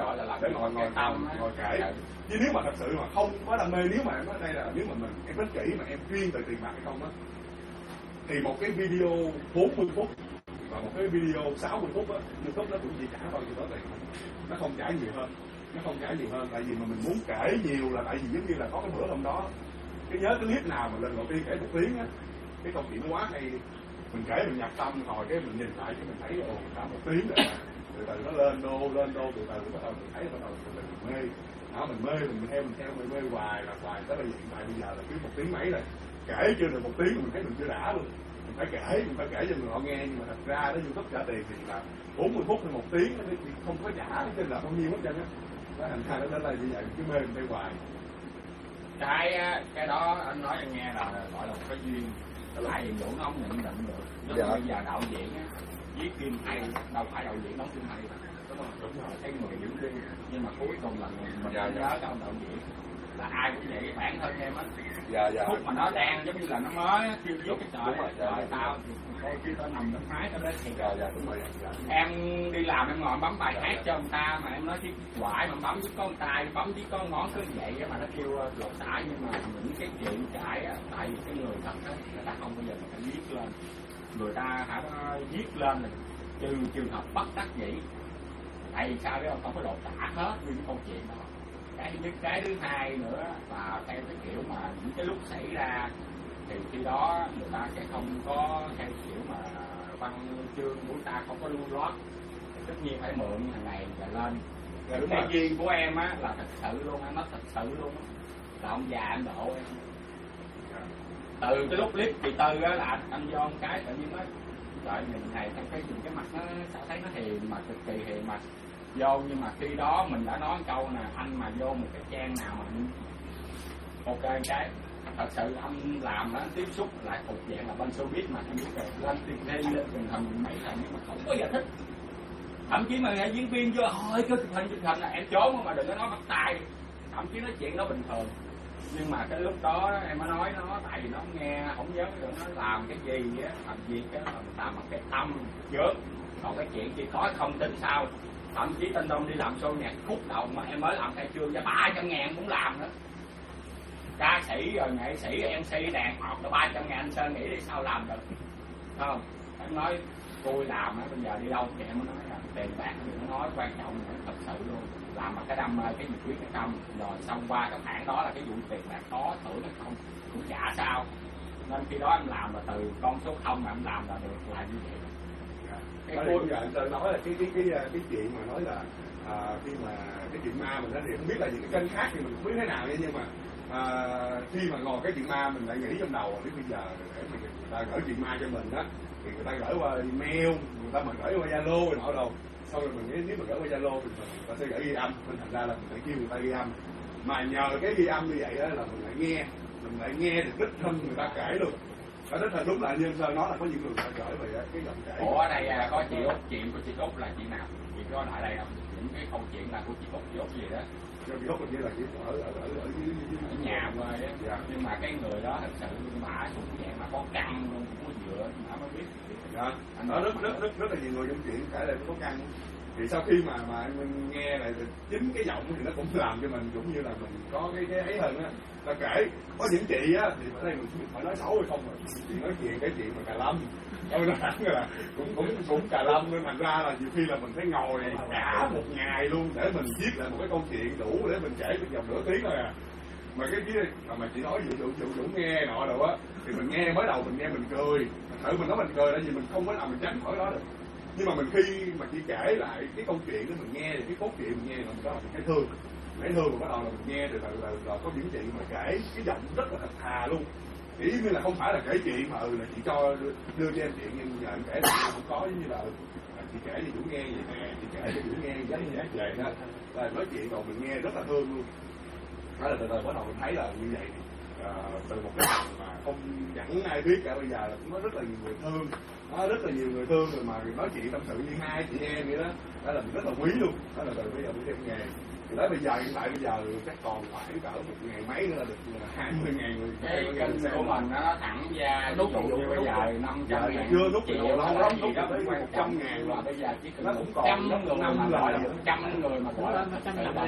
ngồi kể. Chứ nếu mà thật sự mà không có đam mê, nếu mà em nói đây là nếu mà em rất kỹ mà em chuyên về tiền bạc hay không á, thì một cái video 40 phút và một cái video 60 phút á, YouTube nó cũng chỉ trả bao nhiêu đó tiền, nó không trả nhiều hơn, tại vì mà mình muốn kể nhiều là tại vì giống như là có cái bữa hôm đó cái nhớ cái clip nào mà lần đầu tiên kể 1 tiếng á, cái câu chuyện nó quá hay, mình kể mình nhập tâm rồi cái mình nhìn lại cái mình thấy cả 1 tiếng rồi, từ từ nó lên đô từ từ bắt đầu mình thấy bắt đầu mình mê. Đó, mình theo mê hoài tới bây giờ là cứ 1 tiếng mấy rồi, kể chưa được 1 tiếng mình thấy mình chưa đã luôn, mình phải kể cho người họ nghe, nhưng mà thật ra nó YouTube trả tiền thì là 40 phút hay 1 tiếng nó không có trả, nên là bao nhiêu hết trơn á, nó thành ra nó đến đây như vậy cứ mê mình theo hoài. Cái đó anh nói cho nghe là gọi là một cái duyên, tại vì Vũ nó không nhận định được, giống như bây giờ đạo diễn á viết phim hay đâu phải đạo diễn đóng phim hay, đúng rồi cái người diễn viên, nhưng mà cuối cùng là mình nhớ cái ông đạo diễn là ai cũng vậy, bản thân em á khúc mà nó đang giống như là nó mới kêu viết cái trời tao coi kia tao nằm trong máy tao đến thì đúng rồi. Em đi làm em ngồi bấm bài hát cho người ta mà em nói chiếc quải mà bấm với con tay bấm với con ngón cứ vậy mà nó kêu lột tả, nhưng mà những cái chuyện trải tại vì cái người thật á người ta không bao giờ người ta viết lên, người ta hả viết lên là trừ trường hợp bất đắc dĩ, tại vì sao biết không có lột tả hết nguyên câu chuyện đó. Cái thứ hai nữa là theo cái kiểu mà những cái lúc xảy ra thì khi đó người ta sẽ không có theo kiểu mà văn chương của ta không có lưu loát, tất nhiên phải mượn hàng ngày là lên. Cái duyên của em á là thật sự luôn, em nói thật sự luôn á, là ông già em độ em. Từ cái lúc clip chị Tư á là anh vô một cái tự nhiên nói trời nhìn này thấy cái mặt nó sao thấy nó hiền mà cực kỳ hiền mà vô, nhưng mà khi đó mình đã nói một câu nè, anh mà vô một cái trang nào mà ok cái thật sự anh làm đó, tiếp xúc lại thuộc dạng là bên showbiz mà em biết rồi, lên lên truyền hình mấy lần nhưng mà không bao giờ thích, thậm chí mà diễn viên vô thôi cái chụp hình là em trốn mà đừng có nói bắt tay, thậm chí nói chuyện nó bình thường. Nhưng mà cái lúc đó em mới nói nó tại vì nó nghe không nhớ được nó làm cái gì á, làm gì cái làm bằng cái tâm trước, còn cái chuyện chỉ có không tính sao. Thậm chí Tinh Đông đi làm show nhạc khúc đầu mà em mới làm khai trương ra 300.000 cũng làm nữa, ca sĩ rồi nghệ sĩ MC đàn học là 300.000, anh Sơn nghĩ đi sao làm được không? Em nói tôi làm bây giờ đi đâu thì em mới nói là tiền bạc đừng nói quan trọng nữa, thật sự luôn làm mà cái đam mê cái nhiệt huyết cái tâm rồi xong qua cái khoảng đó là cái vụ tiền bạc có thưởng hay không cũng chả sao, nên khi đó em làm là từ con số 0 mà em làm là được là như vậy. Cái cuối giờ anh Sơn nói là cái chuyện mà nói là khi mà cái chuyện ma mình đó thì không biết là những cái kênh khác thì mình không biết thế nào nhưng mà khi mà ngồi cái chuyện ma mình lại nghĩ trong đầu đến bây giờ để mà người ta gửi chuyện ma cho mình á thì người ta gửi qua email, người ta mà gửi qua Zalo rồi nọ đâu, xong rồi mình nghĩ nếu mà gửi qua Zalo thì người ta sẽ gửi ghi âm, nên thành ra là mình phải kêu người ta ghi âm, mà nhờ cái ghi âm như vậy đó là mình lại nghe được đích thân người ta kể luôn. Ở đó là đúng là như Sơn nói là có những người ta gửi về cái giọng kể. Ủa ở đây có chị Út, chuyện của chị Út là chuyện nào? Chị có lại đây không? Những cái câu chuyện là của chị Út gì đó. Chị Út như là chị ở nhà rồi á. Dạ. Nhưng mà cái người đó thật sự bả cũng dạng mà có căng luôn, cũng có dựa, mà mới biết. Dạ. Đó rất là nhiều người trong chuyện kể là có căng. Thì sau khi mà mình nghe lại chính cái giọng thì nó cũng làm cho mình cũng như là mình có cái ấy hơn á. Ta kể có những chị á thì ở đây mình phải nói xấu hay không rồi chị nói chuyện cái chuyện mà cà lâm tôi nói thẳng là cũng cà lâm, nên thành ra là nhiều khi là mình phải ngồi cả một ngày luôn để mình viết lại một cái câu chuyện đủ để mình kể được vòng nửa tiếng thôi à. Mà cái mà chị nói vụ nghe nọ đâu á thì mình nghe mới đầu mình nghe mình cười, thử mình nói mình cười là vì mình không có nào mình tránh khỏi đó được. Nhưng mà mình khi mà chị kể lại cái câu chuyện đó mình nghe thì cái cốt truyện mình nghe mình đó là mình thấy thương mà bắt đầu là mình nghe được là có những chuyện mà kể cái giọng rất là thật thà luôn, ý như là không phải là kể chuyện mà là chị cho đưa cho em chuyện nhưng giờ em kể là không có, giống như là chị kể cho Vũ nghe vậy nè, chị kể cho Vũ nghe vậy đó, là nói chuyện rồi mình nghe rất là thương luôn. Đó là từ từ bắt đầu mình thấy là như vậy từ một cái thằng mà không chẳng ai biết cả bây giờ là cũng có rất là nhiều người thương, rất là nhiều người thương rồi mà nói chuyện tâm sự như hai chị em vậy đó, đó là mình rất là quý luôn. Đó là từ bây giờ mình thêm nghề thì tới bây giờ hiện tại bây giờ chắc còn khoảng cỡ 1.000 mấy nữa là được 20.000 người. Cái kênh của mình nó thẳng ra đúng như bây giờ 500.000 chưa lúc triệu lâu lắm gì đó tới 100.000 rồi, bây giờ chỉ cần nó cũng còn 100 người mà gọi là 100 người mà gọi là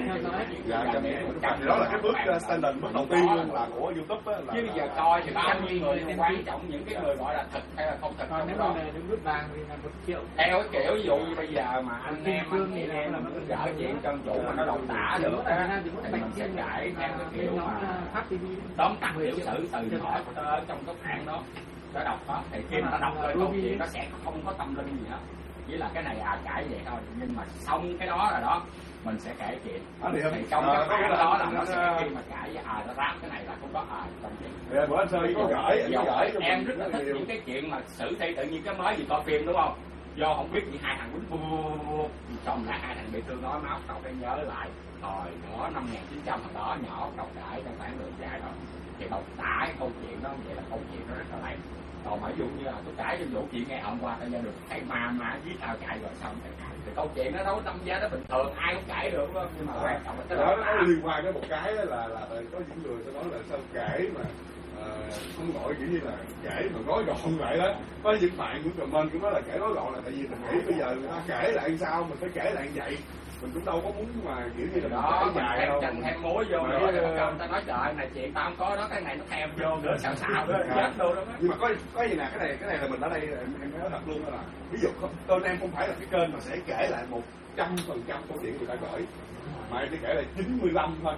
100 thì đó là cái bước standard bước đầu tiên luôn là của YouTube á, là chứ bây giờ coi thì bao nhiêu người không quan trọng những cái người gọi là thật hay là không thật trong đó. Nếu bước vàng thì là 1 triệu. Theo cái kiểu ví dụ như bây giờ mà anh em nó gỡ chuyện chân chủ mà nó đọc tả được á thì mình sẽ cãi theo cái kiểu mà tóm tắt tiểu sử từ nhỏ tới trong cái khoảng đó đã đọc hết thì khi mà nó đọc lên câu chuyện nó sẽ không có tâm linh gì hết, chỉ là cái này cãi vậy thôi, nhưng mà xong cái đó là đó mình sẽ kể chuyện thì trong cái khoảng đó là nó sẽ khi mà cãi với nó ráp cái này là không có trong chuyện. Bữa anh Sơn có gửi em rất là thích những cái chuyện mà sử thi tự nhiên cái mới gì coi phim đúng không, do không biết gì hai thằng quýnh xong lại hai thằng bị thương nói máu cậu phải nhớ lại hồi đó 1900 thằng đó nhỏ cậu cãi trong khoảng đường dài đó thì đọc tả cái câu chuyện đó vậy là câu chuyện nó rất là hay. Còn ví dụ như là tôi cãi trong vụ chuyện nghe hôm qua ta ra được thấy ma với tao chạy rồi xong thì câu chuyện nó đâu tâm giá nó bình thường ai cũng cãi được không, nhưng mà quan trọng là cái đó nó liên quan đến một cái là có những người tôi nói là sao kể mà không gọi kiểu như là kể mà gói gọn lại đó. Có những bạn cũng comment cũng nói là kể gói gọn là tại vì mình nghĩ bây giờ người ta kể lại sao mình phải kể lại như vậy, mình cũng đâu có muốn mà kiểu như là đó mình kể dài đâu, mình thêm muối vô nữa người ta nói trời này chuyện tao không có đó, cái này nó thêm vô nữa xào đó chết luôn đó. Nhưng mà có gì nè, cái này là mình ở đây em nói thật luôn đó là ví dụ kênh em không phải là cái kênh mà sẽ kể lại 100% câu chuyện người ta gửi, mà em chỉ kể lại 95 thôi,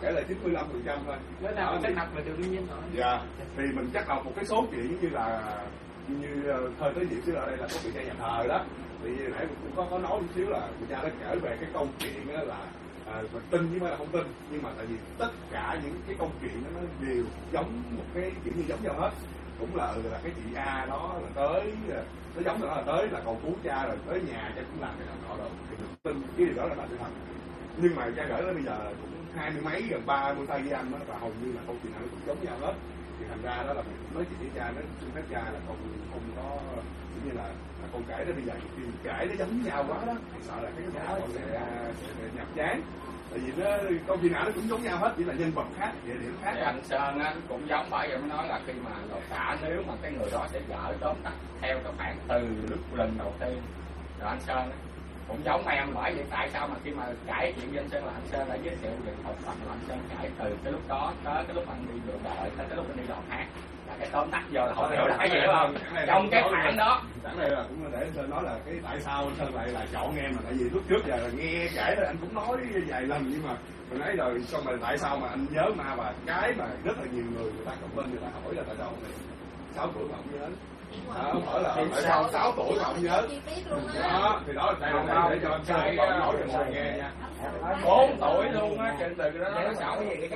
kể là 95% thôi. Bữa nào cái nạp là điều đương nhiên thôi. Dạ, thì mình chắc là một cái số chuyện như thời tới diễn ở đây là có vị cha nhà thờ đó. Thì nãy cũng có nói một xíu là vị cha đã kể về cái câu chuyện đó là mình tin chứ không phải là không tin, nhưng mà tại vì tất cả những cái câu chuyện đó nó đều giống một cái kiểu như giống nhau hết, cũng là cái chị A đó là tới, nó giống là tới là cầu cứu cha rồi tới nhà cha cũng làm cái nào đó rồi, thì mình tin cái điều đó là sự thật. Nhưng mà cha gửi đến bây giờ cũng 20 mấy gần 30 tay với anh đó, và hầu như là câu chuyện nào nó cũng giống nhau hết, thì thành ra đó là mình cũng nói chuyện với cha, nó xin phép cha là không có như là con kể đó bây giờ thì kể nó giống nhau quá đó, thì sợ là cái nhà con sẽ nhập chán, tại vì nó câu chuyện nào nó cũng giống nhau hết, chỉ là nhân vật khác, địa điểm khác. Anh Sơn á cũng giống, bởi vậy mới nói là khi mà lột tả, nếu mà cái người đó sẽ vợ tóm tắt theo các bạn từ lúc lần đầu tiên, rồi anh Sơn á cũng giống em, bởi vậy tại sao mà khi mà kể chuyện với anh Sơn là anh Sơn đã giới thiệu về học tập, là anh Sơn kể từ cái lúc đó tới cái lúc anh đi đường đợi tới cái lúc anh đi đò hát, là cái tóm tắt vô là không hiểu là cái gì không trong cái khoảng đó. Sẵn đây là cũng để anh Sơn nói là cái tại sao anh Sơn lại là chọn em, là tại vì lúc trước giờ là nghe kể rồi anh cũng nói vài lần, nhưng mà mình nói rồi xong rồi tại sao mà anh nhớ Ma Bà, cái mà rất là nhiều người ta comment, người ta hỏi là tại sao này 6 tuổi mà không nhớ. Hỏi là tại sao 6 tuổi mà không nhớ đó, thì đó là đây để cho anh Sơn nói cho mọi người nghe nha. 4 tuổi luôn á, trên từ đó nó xảo cái gì cái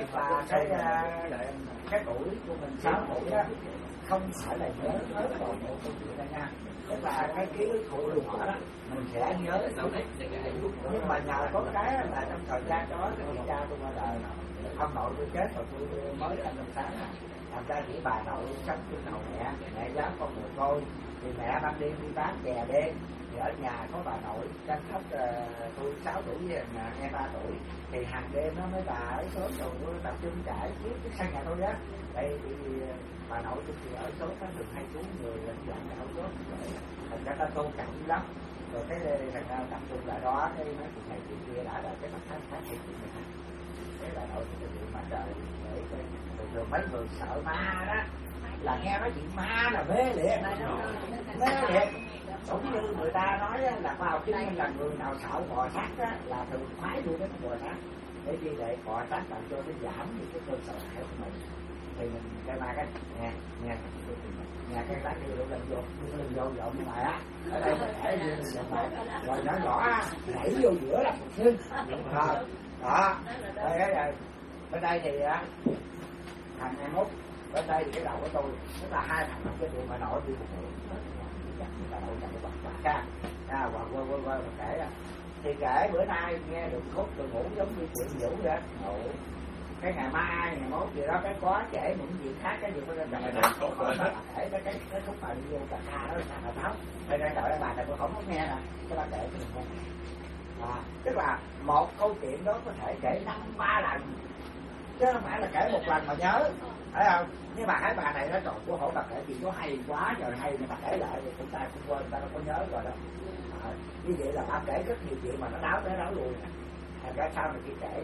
tuổi của mình 6 tuổi á không phải là nhớ hết toàn bộ câu chuyện này nha, tức là cái ký ức cụ lùa đó mình sẽ nhớ, nhưng mà nhờ có cái là trong thời gian đó cái cha tôi qua đời, ông nội tôi chết rồi tôi mới lên năm sáng, thành ra chỉ bà nội sống trên đầu mẹ giáo con mồ côi, thì mẹ ban đêm đi bán chè đêm, thì ở nhà có bà nội chăm sóc tôi 6 tuổi với em 3 tuổi, thì hàng đêm nó mới bà ở sớm rồi tập trung trải chiếc sang nhà tôi đó. Đây thì bà nội tôi thì ở sớm nó thường hay xuống người là dặn ở sớm, thành ra ta tôn trọng lắm, rồi cái thành ra tập trung lại đó cái nói chuyện này chuyện kia đã là cái mặt khác chuyện này. Cái bà nội tôi chuyện mà trời để thường mấy người sợ ma đó là nghe nói chuyện ma là mê liệt, mê liệt. Cũng như người ta nói là khoa học chứng minh là người nào sợ bò sát là thường khoái luôn cái bò sát, để chi để bò sát làm cho cái giảm những cái cơn sợ hãi của mình. Thì mình cái ma cái nghe cái lá kia lên vô dọn như vậy á, ở đây mình để như rồi nhỏ nhỏ đẩy vô giữa là một xương đó. Đây bên đây thì thằng 21, bên đây thì cái đầu của tôi, tức là hai thằng cái đường mà nội đi một người là nội chẳng có bạc ca hoặc kể thì kể bữa nay nghe được khúc từ ngủ giống như chuyện vũ vậy. Cái ngày mai ngày mốt gì đó cái có kể những chuyện khác, cái gì có lên kể cái khúc mà đi vô cà ca đó là táo đây đang đợi bà này tôi không có nghe nè, cái bà kể cho mình nghe. Tức là một câu chuyện đó có thể kể 5-3 lần chứ không phải là kể một lần mà nhớ, phải không? Nhưng mà cái bà này nó trộn của hộ bà kể chuyện nó hay quá rồi, hay nhưng mà kể lại thì chúng ta cũng quên, ta đâu có nhớ rồi đó. Như vậy là bà kể rất nhiều chuyện mà nó đáo tới đáo luôn. Thành ra sau này khi kể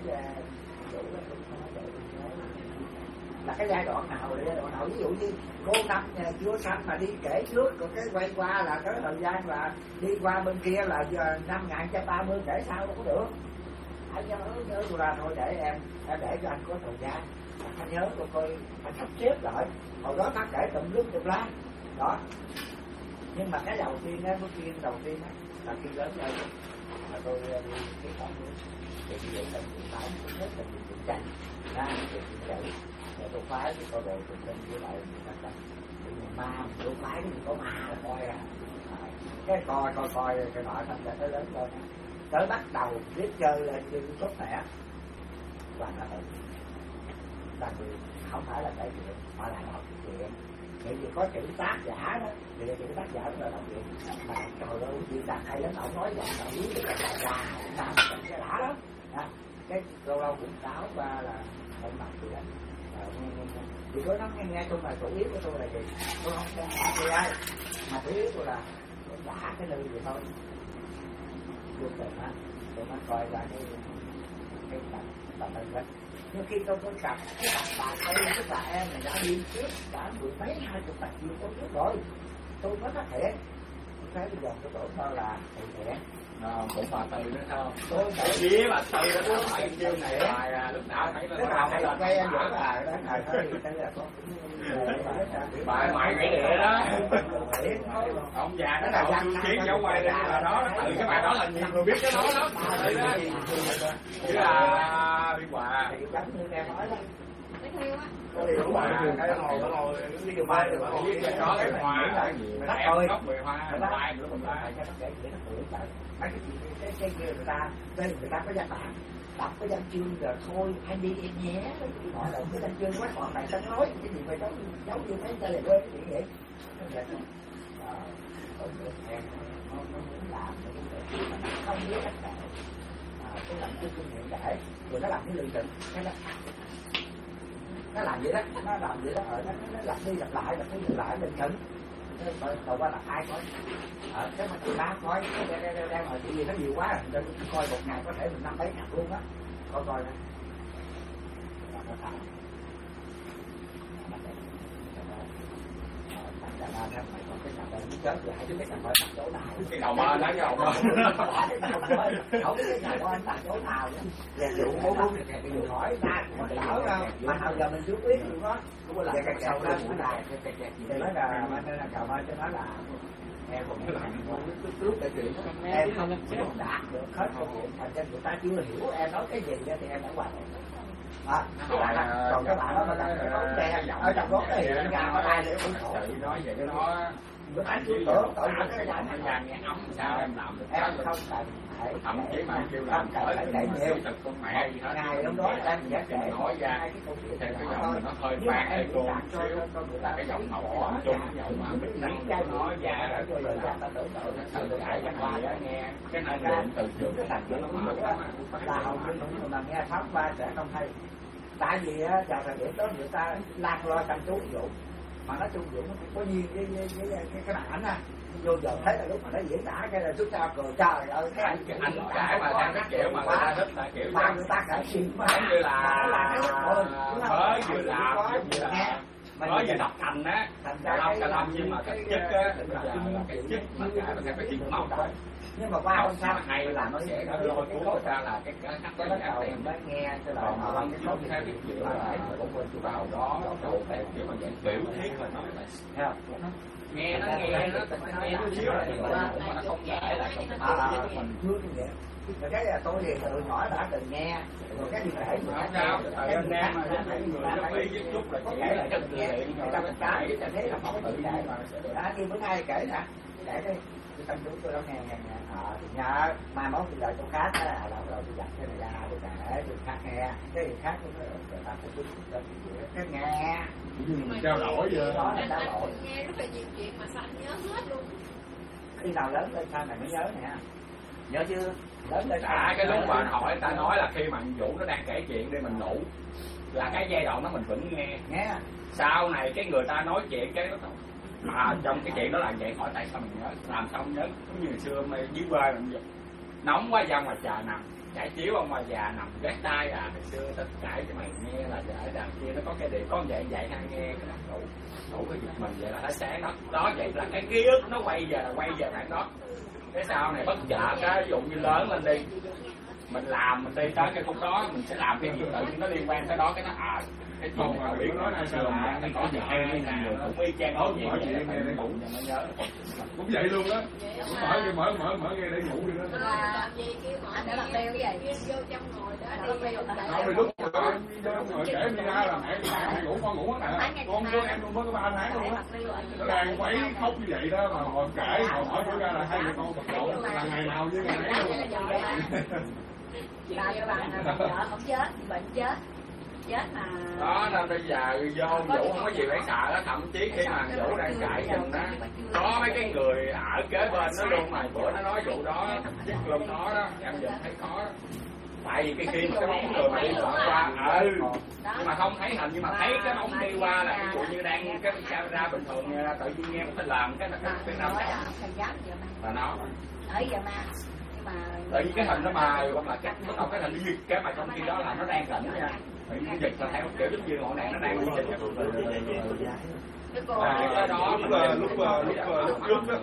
là cái giai đoạn nào để đoạn nào, ví dụ như cô Năm nhà chúa Sanh mà đi kể trước, rồi cái quay qua là cái thời gian là đi qua bên kia là giờ 5.130 kể sao đâu có được. Anh nhớ tôi ra thôi, để em để cho anh có thời gian anh nhớ rồi coi anh sắp xếp lại. Hồi đó ta kể tùm lum tùm la đó, nhưng mà cái đầu tiên á, cái đầu tiên á là khi lớn lên là tôi đi cái con thì như vậy là chuyện phải cũng hết là chuyện tranh ra chuyện chữ để tôi phái cái câu đồ tùm lum với lại người ta ma tôi phái cái gì có ma là coi ra cái coi cái nọ thành ra tới lớn lên tới bắt đầu biết chơi lên như tốt mẹ và nó là người không phải là cái chuyện mà là học chuyện, bởi vì có chữ tác giả đó, thì chữ tác giả là làm chuyện mà trời ơi chuyện đạt hay lắm, ông nói rằng là biết được là làm cái đã đó, cái lâu lâu cũng cáo qua là ông mặt gì đó, thì có nó nghe tôi mà chủ yếu của tôi là gì, tôi không nghe gì ai, mà chủ yếu tôi là giả cái lư vậy thôi, được rồi mà tụi nó coi ra cái tập đó. Nhưng khi tôi gặp cái bà tôi, cái bà em này đã đi trước đã 10 mấy 20 tập nhiều tôi trước rồi, tôi mới phát hiện tôi thấy bây giờ tôi tưởng đâu là thầy thiện cũng bà Tư nữa sao? Vía bà Tư nó có phải chiêu này bài lúc nào thấy nó nào hay là cái vỗ bài đó thời thôi thì là có bài mày cái địa đó. Ông già nó đầu chương chiến cháu quay lên là đó, tự cái bài đó là nhiều người biết cái đó lắm. Chứ là đi quà. giống như em nói đó. Cái ngồi đi đường bay rồi Có cái hoa em gốc 10 hoa, bài nữa mình phải cho nó kể nó tuổi tại mấy cái kia người ta có gia tạng đọc cái văn chương rồi thôi anh đi em nhé họ là cái văn chương quá họ này ta nói cái gì phải giống như mấy ta lại quên chuyện vậy em nó muốn làm không biết cách nào cái làm cái kinh nghiệm giải rồi nó làm cái lì định nó làm vậy đó nó lặp đi lặp lại bình tĩnh đầu qua là ai coi cái mà người ta coi đang ở gì nó nhiều quá rồi coi một ngày có thể mình 5-7 ngày luôn á coi nè cái đầu ba lấy cái đầu ba không biết cái đầu anh đặt chỗ nào nữa vụ hỏi ta mà nào giờ mình chưa biết luôn đó cái sau đó cũng là thì nói là cào ba cho nó là em không làm lúc cái chuyện em không đạt được hết câu chuyện thành ra người ta chưa hiểu em nói cái gì thì em đã hoài còn các bạn đó ở trong đó cái hiện ra có ai để cũng khổ nói về cái đó anh cứ tưởng cái nghe ấm sao em làm được em không cần thậm chí mà kêu làm phải để nhiều con mẹ gì hết ngày hôm đó em giải kể nói ra theo cái giọng mình nó hơi vang cái cô xíu là cái giọng màu chung giọng mà biết năng nói ra rồi sự giải cái hoa đó nghe cái năng lượng từ trường cái thành nó mở là hầu như những người nghe pháp ba sẽ không hay tại vì vào thời điểm đó người ta lan lo chăm chú vụ mà nó chung vụ nó cũng có nhiên cái màn ảnh á vô giờ thấy là lúc mà nó diễn tả cái là chúng ta cười trời ơi cái anh cãi mà đang cái kiểu mà người ta thích là kiểu mà người ta cãi chuyện mà như là mới vừa làm mới vừa đọc thành á cả lâm nhưng mà cái chất á cái chất mà cái chất mỏng thôi nhưng mà qua hôm sau hay là nó sẽ lôi cuốn người ta là cái cái bắt đầu mới nghe cái lời mà cái số theo cái kiểu là cũng quên vào đó đủ theo kiểu mà dạng biểu thiết mà nói là nghe nó nghe nó xíu là mà nó không giải là mình chưa kinh nghiệm rồi cái là tôi thì từ nhỏ đã từng nghe rồi cái gì kể không sao tại anh em mà thấy người nó bị với chút là chỉ là cái chuyện người ta cái cho thấy là không tự giải mà đã như bữa nay kể nè kể đi tôi tâm chúng tôi đó nghe nhớ mai mốt thì lời chỗ khác đó là rồi tôi dặn cái này ra tôi kể tôi khác nghe cái gì khác người ta cũng cái nghe mình trao đổi vậy đó là trao đổi nghe rất là nhiều chuyện mà sao anh nhớ hết luôn khi nào lớn lên sao mày mới nhớ nè nhớ chưa lớn lên cái lúc mà hỏi người ta nói là khi mà Vũ nó đang kể chuyện để mình ngủ là cái giai đoạn đó mình vẫn nghe sau này cái người ta nói chuyện cái nó mà trong cái chuyện đó là vậy hỏi tại sao mình nhớ làm sao không nhớ giống như ngày xưa mày dưới quê mình nóng quá ra ngoài trời nằm trải chiếu ông bà già nằm gác tay ngày xưa tất cả cho mày nghe là giải đằng kia nó có cái điện có vậy hay nghe cái đằng ngủ cái việc mình vậy là nó sáng đó vậy là cái ký ức nó quay về bạn đó cái sau này bất chợt cái ví dụ như lớn lên đi mình làm mình đi tới cái khúc đó mình sẽ làm cái gì tự nhiên nó liên quan tới đó cái nó cái chuyện mà biết nói là sao mà nó có gì hay nè cũng y chang nói gì vậy nghe để ngủ mới nhớ cũng vậy luôn đó mở nghe để ngủ đi đó là gì kêu mà anh đã làm đeo vậy vô trong ngồi đó đi không thì lúc rồi kể đi ra là mẹ ngủ con ngủ hết nè con với em luôn mới có 3 tháng luôn á nó đang quấy khóc như vậy đó mà ngồi kể ngồi hỏi chỗ ra là hai mẹ con vật lộn là ngày nào với ngày ấy luôn là cho bạn là vợ không chết bệnh chết mà đó nên bây giờ vô Vũ không có gì phải sợ đó thậm chí khi mà Vũ đang chạy chừng đó có mấy cái người ở kế bên nó luôn mà bữa nó nói vụ đó chắc luôn đó em nhìn thấy có đó tại vì cái khi cái bóng người mà đi qua nhưng mà không thấy hình nhưng mà thấy cái bóng đi qua là ví dụ như đang cái camera bình thường tự nhiên nghe một cái làm cái nào là nó ở giờ mà tự nhiên cái hình nó mài hoặc là cái bắt đầu cái hình nó cái mà trong khi đó là nó đang tỉnh nha cái dịch là theo kiểu giống như ngọn đèn nó đang đi dịch cái cô đó lúc trước đó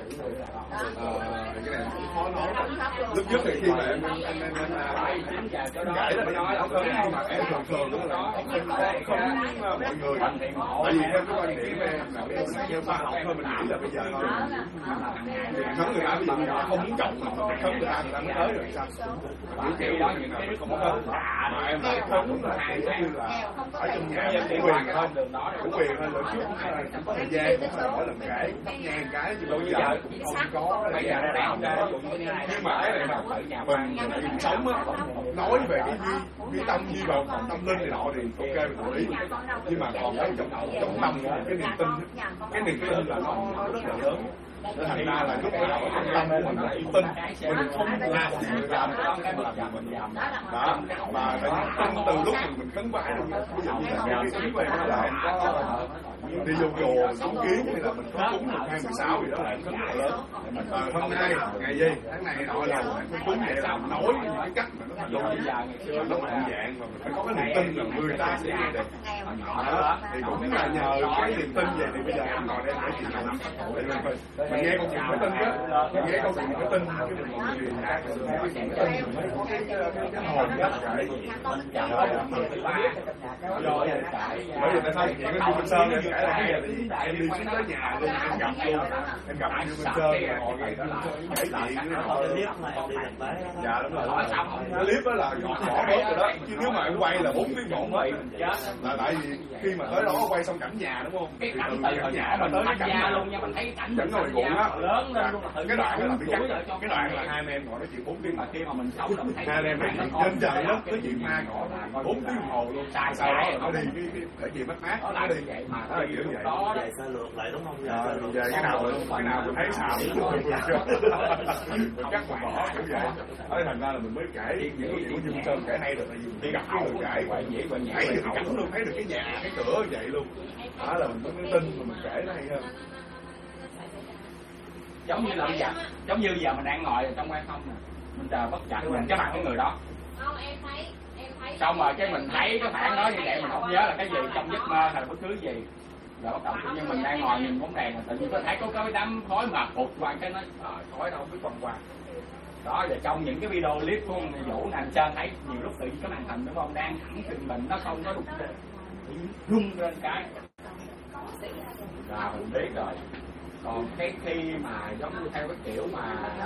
cái này khó nói. Lúc trước thì khi mà em gãy là mới nói không, nhưng mà em thường đó là không mọi người, tại vì theo cái quan điểm em là cái theo khoa học thôi, mình nghĩ là bây giờ sống người ta ví dụ không muốn chồng mà sống người ta mới tới rồi sao, kiểu đó những cái không có mà em lại sống là giống như là ở trong nhà cũng quyền hơn, cũng quyền hơn lần trước cũng có thời gian cũng phải mỗi lần gãy cắt ngang cái chứ bây giờ cũng không có. Bây giờ nhưng mà cái này là mình sống á, nói về cái tâm di vọng tâm linh này nọ thì ok mình đồng ý, nhưng mà còn cái trong tâm cái niềm tin là nó rất là lớn. Nên thành ra là lúc nào trong tâm của mình là tin, mình không làm gì người làm cái mình làm đó, mà tin từ lúc mình khấn vái luôn. Ví dụ như là cái ý về nó là em có đi vô chùa xuống kiến hay là mình có cúng được 26 gì đó là em khấn rất lớn. Hôm nay ngày gì tháng này nọ là mình cúng vậy là nói những cái cách mà nó thành luôn, nó mạnh dạng mà mình phải có cái niềm tin là người ta sẽ nghe được. Đó thì cũng là nhờ cái niềm tin về thì bây giờ em ngồi đây để chuyện này mình nghe câu chuyện phải tin đó, mình nghe câu chuyện phải tin cái mình còn truyền đạt mình có cái hồn đó. Bởi vì tại sao chuyện cái Minh Sơn em kể là cái gì em đi xuống tới nhà luôn, em gặp luôn, em gặp Minh Sơn ngồi vậy đó kể chuyện nó dạ đúng rồi. Cái clip đó là bỏ bớt rồi đó, chứ nếu mà em quay là 4 tiếng trọn vậy là tại vì khi mà tới đó quay xong cảnh nhà đúng không, cái cảnh từ cảnh nhà mà tới cảnh nhà luôn nha, mình thấy cảnh vẫn ngồi ruộng á lớn lên luôn. Cái đoạn là bị cắt, cái đoạn là hai anh em ngồi nói chuyện 4 tiếng mà khi mà mình sống là mình thấy hai anh em nói chuyện trên trời đất, nói chuyện ma cỏ là 4 tiếng đồng hồ luôn. Sau đó là nó đi cái chuyện mất mát nó đi vậy mà nó kiểu vậy đó về sơ lược lại đúng không? Về cái nào mình thấy xàm mình cắt mình bỏ kiểu vậy. Ở thành ra là mình mới kể những cái chuyện của Dương Sơn kể hay được, tại vì đi gặp cái người kể thấy được cái cảnh luôn, thấy được cái nhà cái cửa vậy luôn. Đó là mình mới tin mà mình kể nó hay hơn. Giống như là bây giờ, giống như bây giờ mình đang ngồi trong quan không nè, mình chờ bất chợt mình cái mặt cái người đó. Không, em thấy xong rồi cái mình thấy cái phản đó như vậy, mình không nhớ là cái gì trong giấc mơ hay là bất cứ gì, rồi bắt đầu tự nhiên mình đang ngồi nhìn bóng đèn mà tự nhiên có thấy có cái đám khói mờ phụt qua cái nó khói đâu biết vòng qua đó. Và trong những cái video clip của ông Vũ này anh Sơn thấy nhiều lúc tự nhiên cái màn hình đúng không đang thẳng trên mình nó không có đụng rung lên cái là mình biết rồi. Còn cái khi mà giống như theo cái kiểu mà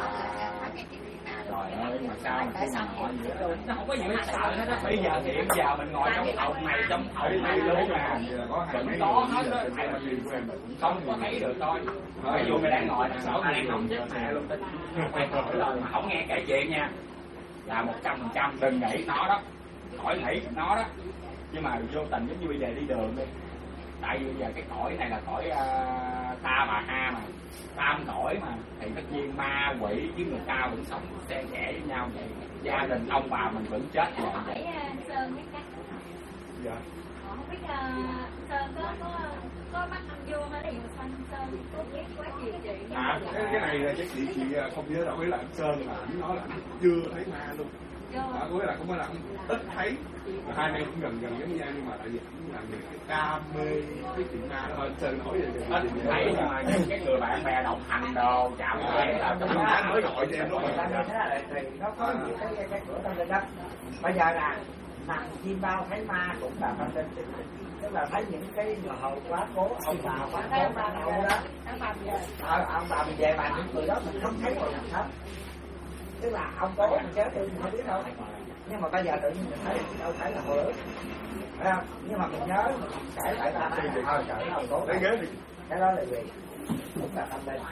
trời ơi mà sao mà khi mà hỏi gì đó nó không có gì phải sợ hết đó. Bây giờ thì hiện giờ mình ngồi trong phòng này luôn mà vẫn có hết đó, thầy mình không có thấy được thôi. Ví dụ mình đang ngồi là sợ đang không chết mẹ luôn, mà không nghe kể chuyện nha là 100% đừng nghĩ nó đó, khỏi nghĩ nó đó. Nhưng mà vô tình giống như bây giờ đi đường đi, tại vì bây giờ cái cõi này là cõi ta bà ha mà tam cõi mà, thì tất nhiên ma quỷ với người ta vẫn sống xen kẽ với nhau vậy, gia đình ông bà mình vẫn chết rồi vậy. Sơn biết cách dạ. Không biết Sơn có mắt âm dương hay là gì mà Sơn có biết quá nhiều chuyện. Cái này là chắc chị không nhớ rõ, với là anh Sơn là anh nói là anh chưa thấy ma luôn. Có nghĩa là không phải là anh ít thấy, hai anh em cũng gần giống nhau, nhưng mà tại vì cũng là những cái đam mê cái chuyện ma đó hơn. Sơn nói vậy ít thấy nhưng mà những cái người bạn bè đồng hành đồ chạm tới là cũng mới gọi cho em đó. Thì nó có nhiều cái cửa tâm linh đó. Bây giờ là nằm chim bao thấy ma cũng là tâm linh, tức là thấy những cái mà hầu quá cố, ông bà quá cố ma đầu đó, ông bà mình về mà những người đó mình không thấy một lần hết, tức là ông cố mình chết thì mình không biết đâu, nhưng mà bây giờ tự nhiên mình thấy đâu phải là hồi ức, phải không? Nhưng mà mình nhớ mình kể lại ta thì thôi kể ông cố lấy ghế thì cái đó là gì, cũng là tâm linh.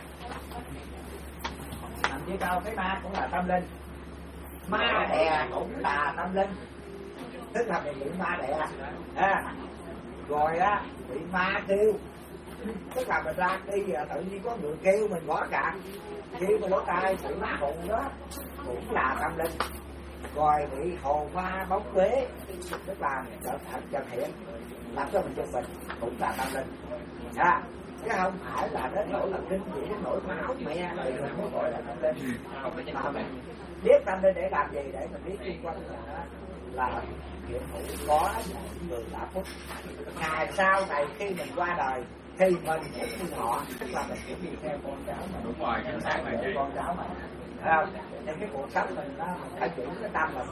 Nằm chim bao thấy ma cũng là tâm linh, ma đè cũng là tâm linh, tức là mình bị ma đè rồi á bị ma kêu, tức là mình ra đi tự nhiên có người kêu mình bỏ cạn, kêu mình lỗ tai bị ma hồn đó cũng là tâm linh. Rồi bị hồn ma bóng bế, tức là trở thành trần hiện làm cho mình trung bình cũng là tâm linh chứ không phải là đến nỗi là kinh dị đến nỗi máu mẹ thì mình mới gọi là tâm linh. Mà mình biết tâm linh để làm gì, để mình biết xung quanh là là hiện hữu có người đã phúc. Ngày sau này khi mình qua đời thì mình cũng như họ, tức là mình cũng đi theo con cháu mình. Đúng rồi, chính xác là vậy. Con cháu mình, thấy không? Nên cái cuộc sống mình nó phải giữ cái tâm mình,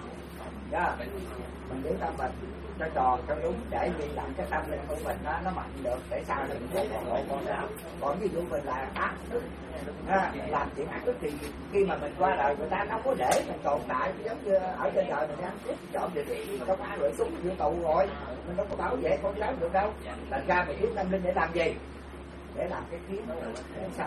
mình giữ tâm mình cho tròn cho đúng để vì làm cái tâm linh của mình nó mạnh được để sau này mình có hộ con cháu. Còn ví dụ mình là ác đức, làm chuyện ác đức thì khi mà mình qua đời người ta không có để mình tồn tại, giống như ở trên đời mình ăn cướp trộm gì không ai lợi súng vô tù rồi, mình đâu có bảo vệ con cháu được đâu. Thành ra mình yếu tâm linh để làm gì? Để làm cái kiến để sao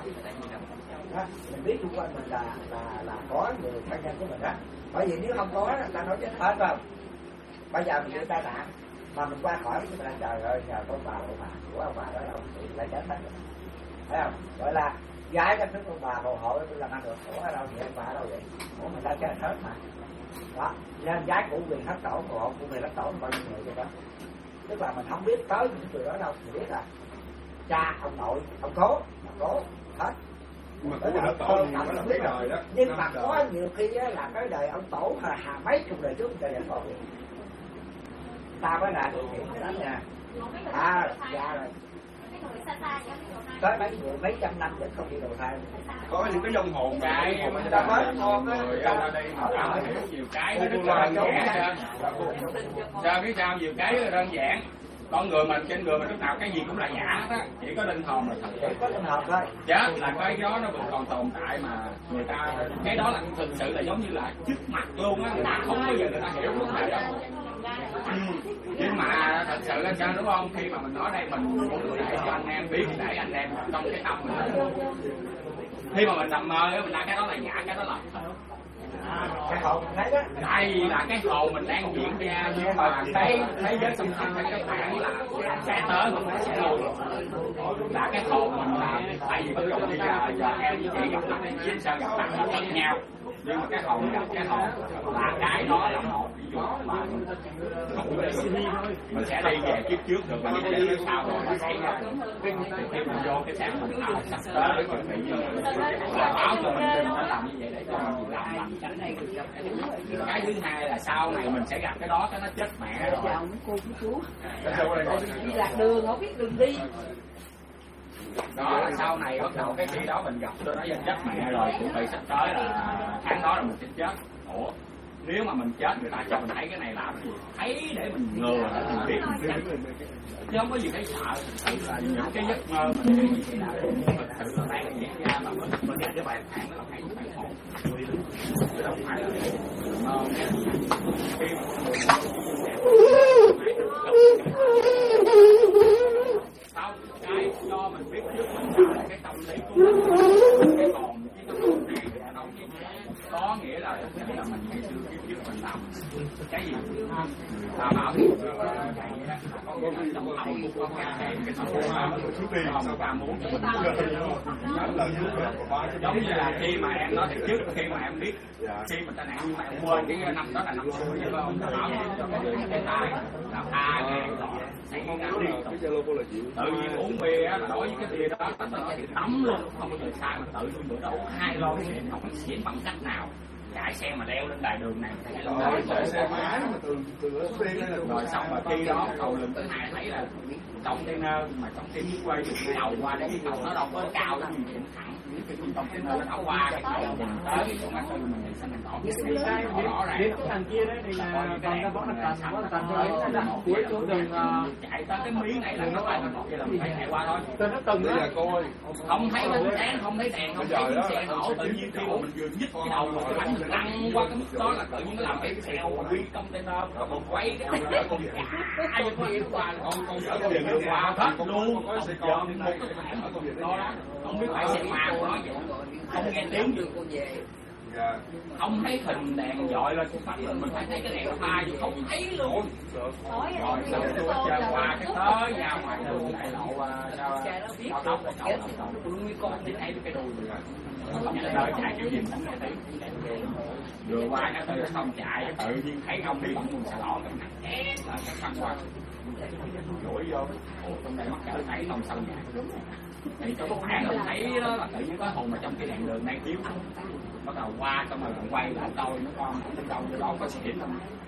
mình biết xung quanh mình là có người thân nhân của mình đó. Bởi vì nếu không có ta nói chết hết không. Bây giờ mình bị tai nạn mà mình qua khỏi cái mình trời ơi nhờ con bà của ông bà đó đâu lại chết hết, thấy không? Gọi là gái các thứ ông bà hồ hộ tôi làm ăn được, ở đâu vậy ông bà đâu vậy? Ủa mình ta chết hết mà. Đó, nên gái của quyền thất tổ hồ hộ của quyền thất tổ bao nhiêu người vậy đó. Tức là mình không biết tới những người đó đâu, mình biết là cha, ông nội, ông cố hết. Mà cũng là tổ nó là mấy đời đó. Nhưng mà có nhiều khi là cái đời ông tổ hà mấy chục đời trước trời vẫn còn. Ta mới là điều kiện cái đó nha. Dạ rồi. Tới mấy trăm năm vẫn không đi đầu thai. Có những cái dông hồn Cái mà người ta mới ngon á. người ra đây mà ta hiểu nhiều cái nó rất là đơn giản. Sao biết sao nhiều cái rất là đơn giản. Con người mình trên người mình lúc nào cái gì cũng là giả hết á, chỉ có linh hồn là thật. Chỉ có linh hồn thôi. Chết là cái đó nó vẫn còn tồn tại mà người ta cái đó là thực sự là giống như là trước mặt luôn á, người ta không bao giờ người ta hiểu lúc nào đâu. Nhưng mà thật sự là sao đúng không? Khi mà mình nói đây mình muốn để cho anh em biết, để anh em trong cái tâm mình. Khi mà mình nằm mơ mình là cái đó là giả, cái đó là thật. Cái hồn thấy đó. Đây là cái hồn mình đang diễn ra, nhưng mà cái thế giới xung quanh các bạn là sẽ tới mà nó sẽ luôn là cái hồn mình là tại vì ví dụ bây giờ em với chị gặp mặt chiến sao gặp mặt nó khác nhau, nhưng mà cái hồn gặp cái hồn là cái đó là một. Ví dụ mà mình sẽ đi về kiếp trước được, mà đi kiếp sau rồi nó xảy ra thì khi mình vô cái sáng mình sắp tới chuẩn bị là báo cho mình phải làm như vậy để cho mình làm lành tránh đây. Cái thứ hai là sau này mình sẽ gặp cái đó cái nó chết mẹ rồi. Chào mấy cô chú đi lạc đường không biết đường đi. Đó là sau này bắt đầu cái khi đó mình gặp tôi nói chết mẹ rồi, chuẩn bị sắp tới là tháng đó là mình sẽ chết. Ủa nếu mà mình chết người ta cho mình thấy cái này làm gì, thấy để mình ngừa để mình biết chứ không có gì phải sợ. Là những cái giấc mơ mình cái gì là thật sự là đang diễn ra mà mình nghe cái bài giảng nó là hay phải hồn chứ đâu phải là mơ cái khi mà sau cái cho mình biết trước mình là cái tâm lý của mình cái còn cái tâm lý này là đâu có nghĩa là mình ngày xưa trước mình làm cái gì ta bảo thì có nghĩa là trong tâm của con cái tâm ta muốn cho mình giống như là khi mà em nói thì trước khi mà em biết khi mà tai nạn nhưng mà em quên cái năm đó là năm xưa chứ không ta bảo cho cái tai là 3.000 lọ xảy ra liên tục tự nhiên uống bia là đối với cái bia đó thì tắm luôn không bao giờ sai mà tự nhiên bữa đó 2 lon thì không có xỉn bằng cách nào chạy xe mà leo lên đài đường này chạy xe máy mà từ rồi xong rồi khi đó cầu lần thứ hai thấy là container mà trong cái chiếc quay được đầu qua để cái cầu nó đâu có cao lắm gì cũng thẳng cái container nó qua cái cầu mình tới cái chỗ ngã tư mình thì mình đỏ rõ ràng thằng kia đấy thì còn cái bó tầng cuối chỗ đường chạy tới cái miếng này là nó phải một cái là mình phải chạy qua thôi. tôi nó từng đó Không thấy bánh tráng, không thấy đèn, không thấy chiếc xe nổ, tự nhiên khi mà mình vừa nhích cái đầu cái bánh mình lăn qua cái mức đó là tự nhiên nó làm cái xeo nguyên container một quay cái con ai cũng đi qua con sợ tiền nó qua hết luôn, còn một cái thảm ở công việc đó không biết phải xe ma của nó vậy, không nghe tiếng được cô về. Không thấy hình đèn dọi lên mặt mình phải thấy cái đèn pha chứ không thấy luôn. Rồi xong tôi chơi qua cái tới ra ngoài đường đại lộ cao tốc để cậu nuôi con đi thấy cái đùi rồi. Không nhận lời chạy kiểu gì cũng nghe tiếng. Vừa qua nó tới không chạy tự nhiên thấy ông đi bằng quần xà lọn cái mặt ép là cái khăn qua. Đuổi vô. Ủa trong đây mắc cỡ thấy không xong vậy. Thì có khả năng thấy đó là tự nhiên có hồn mà trong cái đèn đường đang chiếu bắt đầu qua xong rồi quay lại coi nó con đâu đó có xỉn không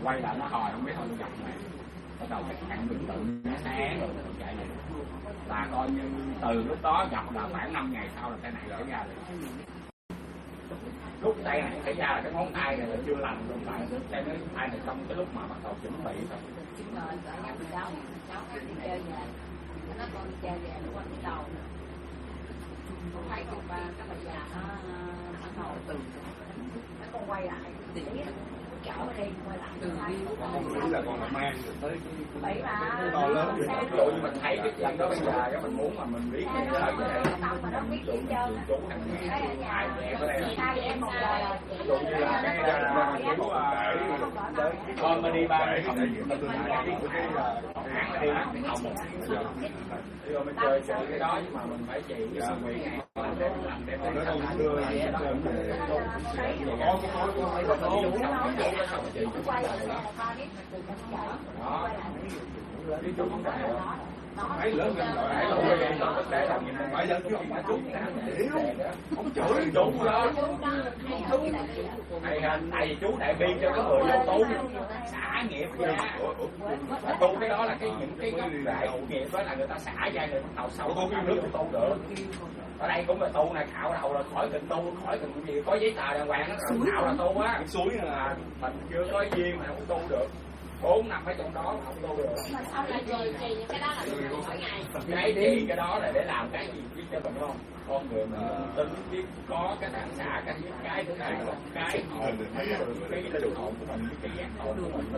quay lại nó hồi không biết thôi dọc này bắt đầu các bạn bình tự nó sáng rồi nó chạy về là coi như từ lúc đó gặp là khoảng 5 ngày sau là tai nạn xảy ra rồi. Lúc tay này xảy ra là cái ngón tay này là chưa lành luôn lại cái tay này trong cái lúc mà bắt đầu chuẩn bị rồi. Cháu đi chơi về, nó con đi chơi về nó quay cái đầu, con thấy con ba các bà già nó ngồi từ nó con quay lại tỉ chở đi quay lại từ nghĩ là con là mang tới bảy mà to lớn ví dụ như mình thấy cái chuyện đó bây giờ cái mình muốn mà mình biết cái lời cái này chú thằng ai về ở đây hai em một đời ví dụ như là cái chú con mới đi ba cái phòng mình rồi mình chơi cái đó nhưng mà mình phải chỉ cái sự nguyện nó không đưa phải lớn lên rồi phải dân chứ không phải chú không chửi chú đó thầy chú đại biên cho cái người vô tu xả nghiệp ra tu cái đó là cái những cái đại nghiệp đó là người ta xả ra người đầu sau không biết nước tu được. Ở đây cũng là tu này khảo đầu là khỏi cần tu khỏi cần gì có giấy tờ đàng hoàng nó khảo là tu á suối là mình chưa có duyên mà không tu được 4 năm ở trong đó mà không tu được. cái đó là mỗi ngày. Cái đi cái đó là để làm cái gì biết cho mình không? Con người mình tính biết có cái đàn xả cái thứ này cái linh hồn của mình cái giác hồn của mình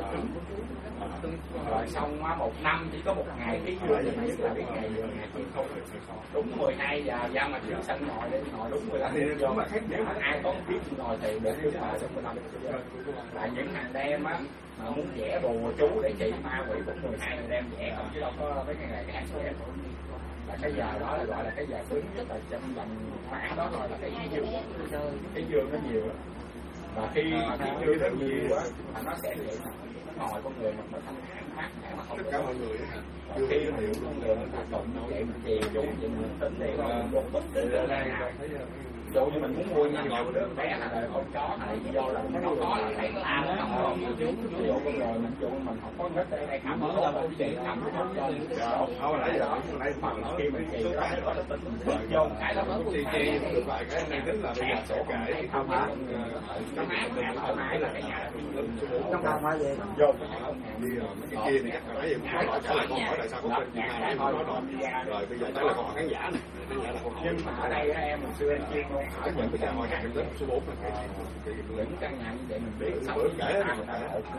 rồi xong 1 năm chỉ có 1 ngày cái dương nhất là cái ngày không đúng 12 giờ ra mà chuyển sân ngồi để ngồi đúng 15 phút vô nếu mà ai có biết ngồi thì để đưa mà trong 15 phút là những thằng đem á mà muốn vẽ bùa chú để trị ma quỷ cũng 12 người đem vẽ không chứ đâu có mấy cái ngày cái hàng vẽ là cái giờ đó là gọi là cái giờ cứng tức là trong vòng khoảng đó rồi là cái dương nó nhiều và khi mà cái dương nó nhiều á mà nó sẽ vậy nó ngồi con người mình nó thanh thản mát mẻ mà không tất cả mọi người khi nó hiểu con người mình hoạt động như vậy mình chè chú vậy mình tính đi rồi một bất cứ điều này nào dụ như mình muốn mua nhiều đứa bé là con chó này do là nó có là thấy nó làm nó không ví dụ con người mình dụ mình không có nhất ở đây khám mở là một chuyện làm không không nãy giờ nãy phần khi mình chỉ đó có tính vô cái là nó chi được vài cái này tính là bây giờ sẽ cãi không hả nó mãi là cái nhà trong đầu mà về vô đi rồi cái kia này chắc là nãy giờ cũng có trả lời câu hỏi tại sao có kênh Việt Nam nói rồi bây giờ trả lời câu hỏi khán giả này khán giả là câu hỏi nhưng mà ở đây em mình xưa em chuyên môn hỏi những cái câu hỏi chắc đến số 4 là những căn nhà như vậy mình biết xong bữa kể là mình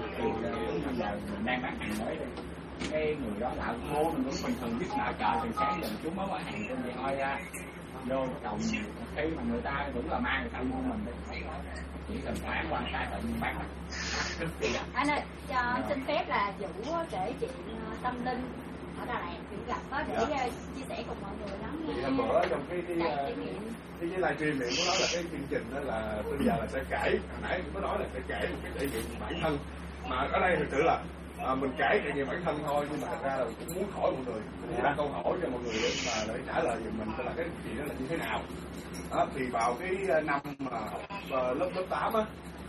đang bán hàng mới đây cái người đó lạo khô mình cũng bình thường biết nào chờ từ sáng giờ chú mới mở hàng trên vậy thôi ra vô bắt đầu khi mà người ta vẫn là ma người ta mua mình đi chỉ cần bán qua cái tự nhiên bán Anh ơi, cho xin phép là Vũ kể chuyện tâm linh ở Đà Lạt chuyện gặp có để chia sẻ cùng mọi người lắm thì nha. hôm bữa trong cái livestream này có nói là cái chương trình đó là bây giờ là sẽ kể hồi nãy cũng có nói là sẽ kể một cái trải nghiệm của bản thân mà ở đây thực sự là mình kể trải nghiệm bản thân thôi nhưng mà thật ra là cũng muốn hỏi mọi người cũng đặt câu hỏi cho mọi người để trả lời giùm mình là cái chuyện đó là như thế nào đó, thì vào cái năm mà học lớp 8 á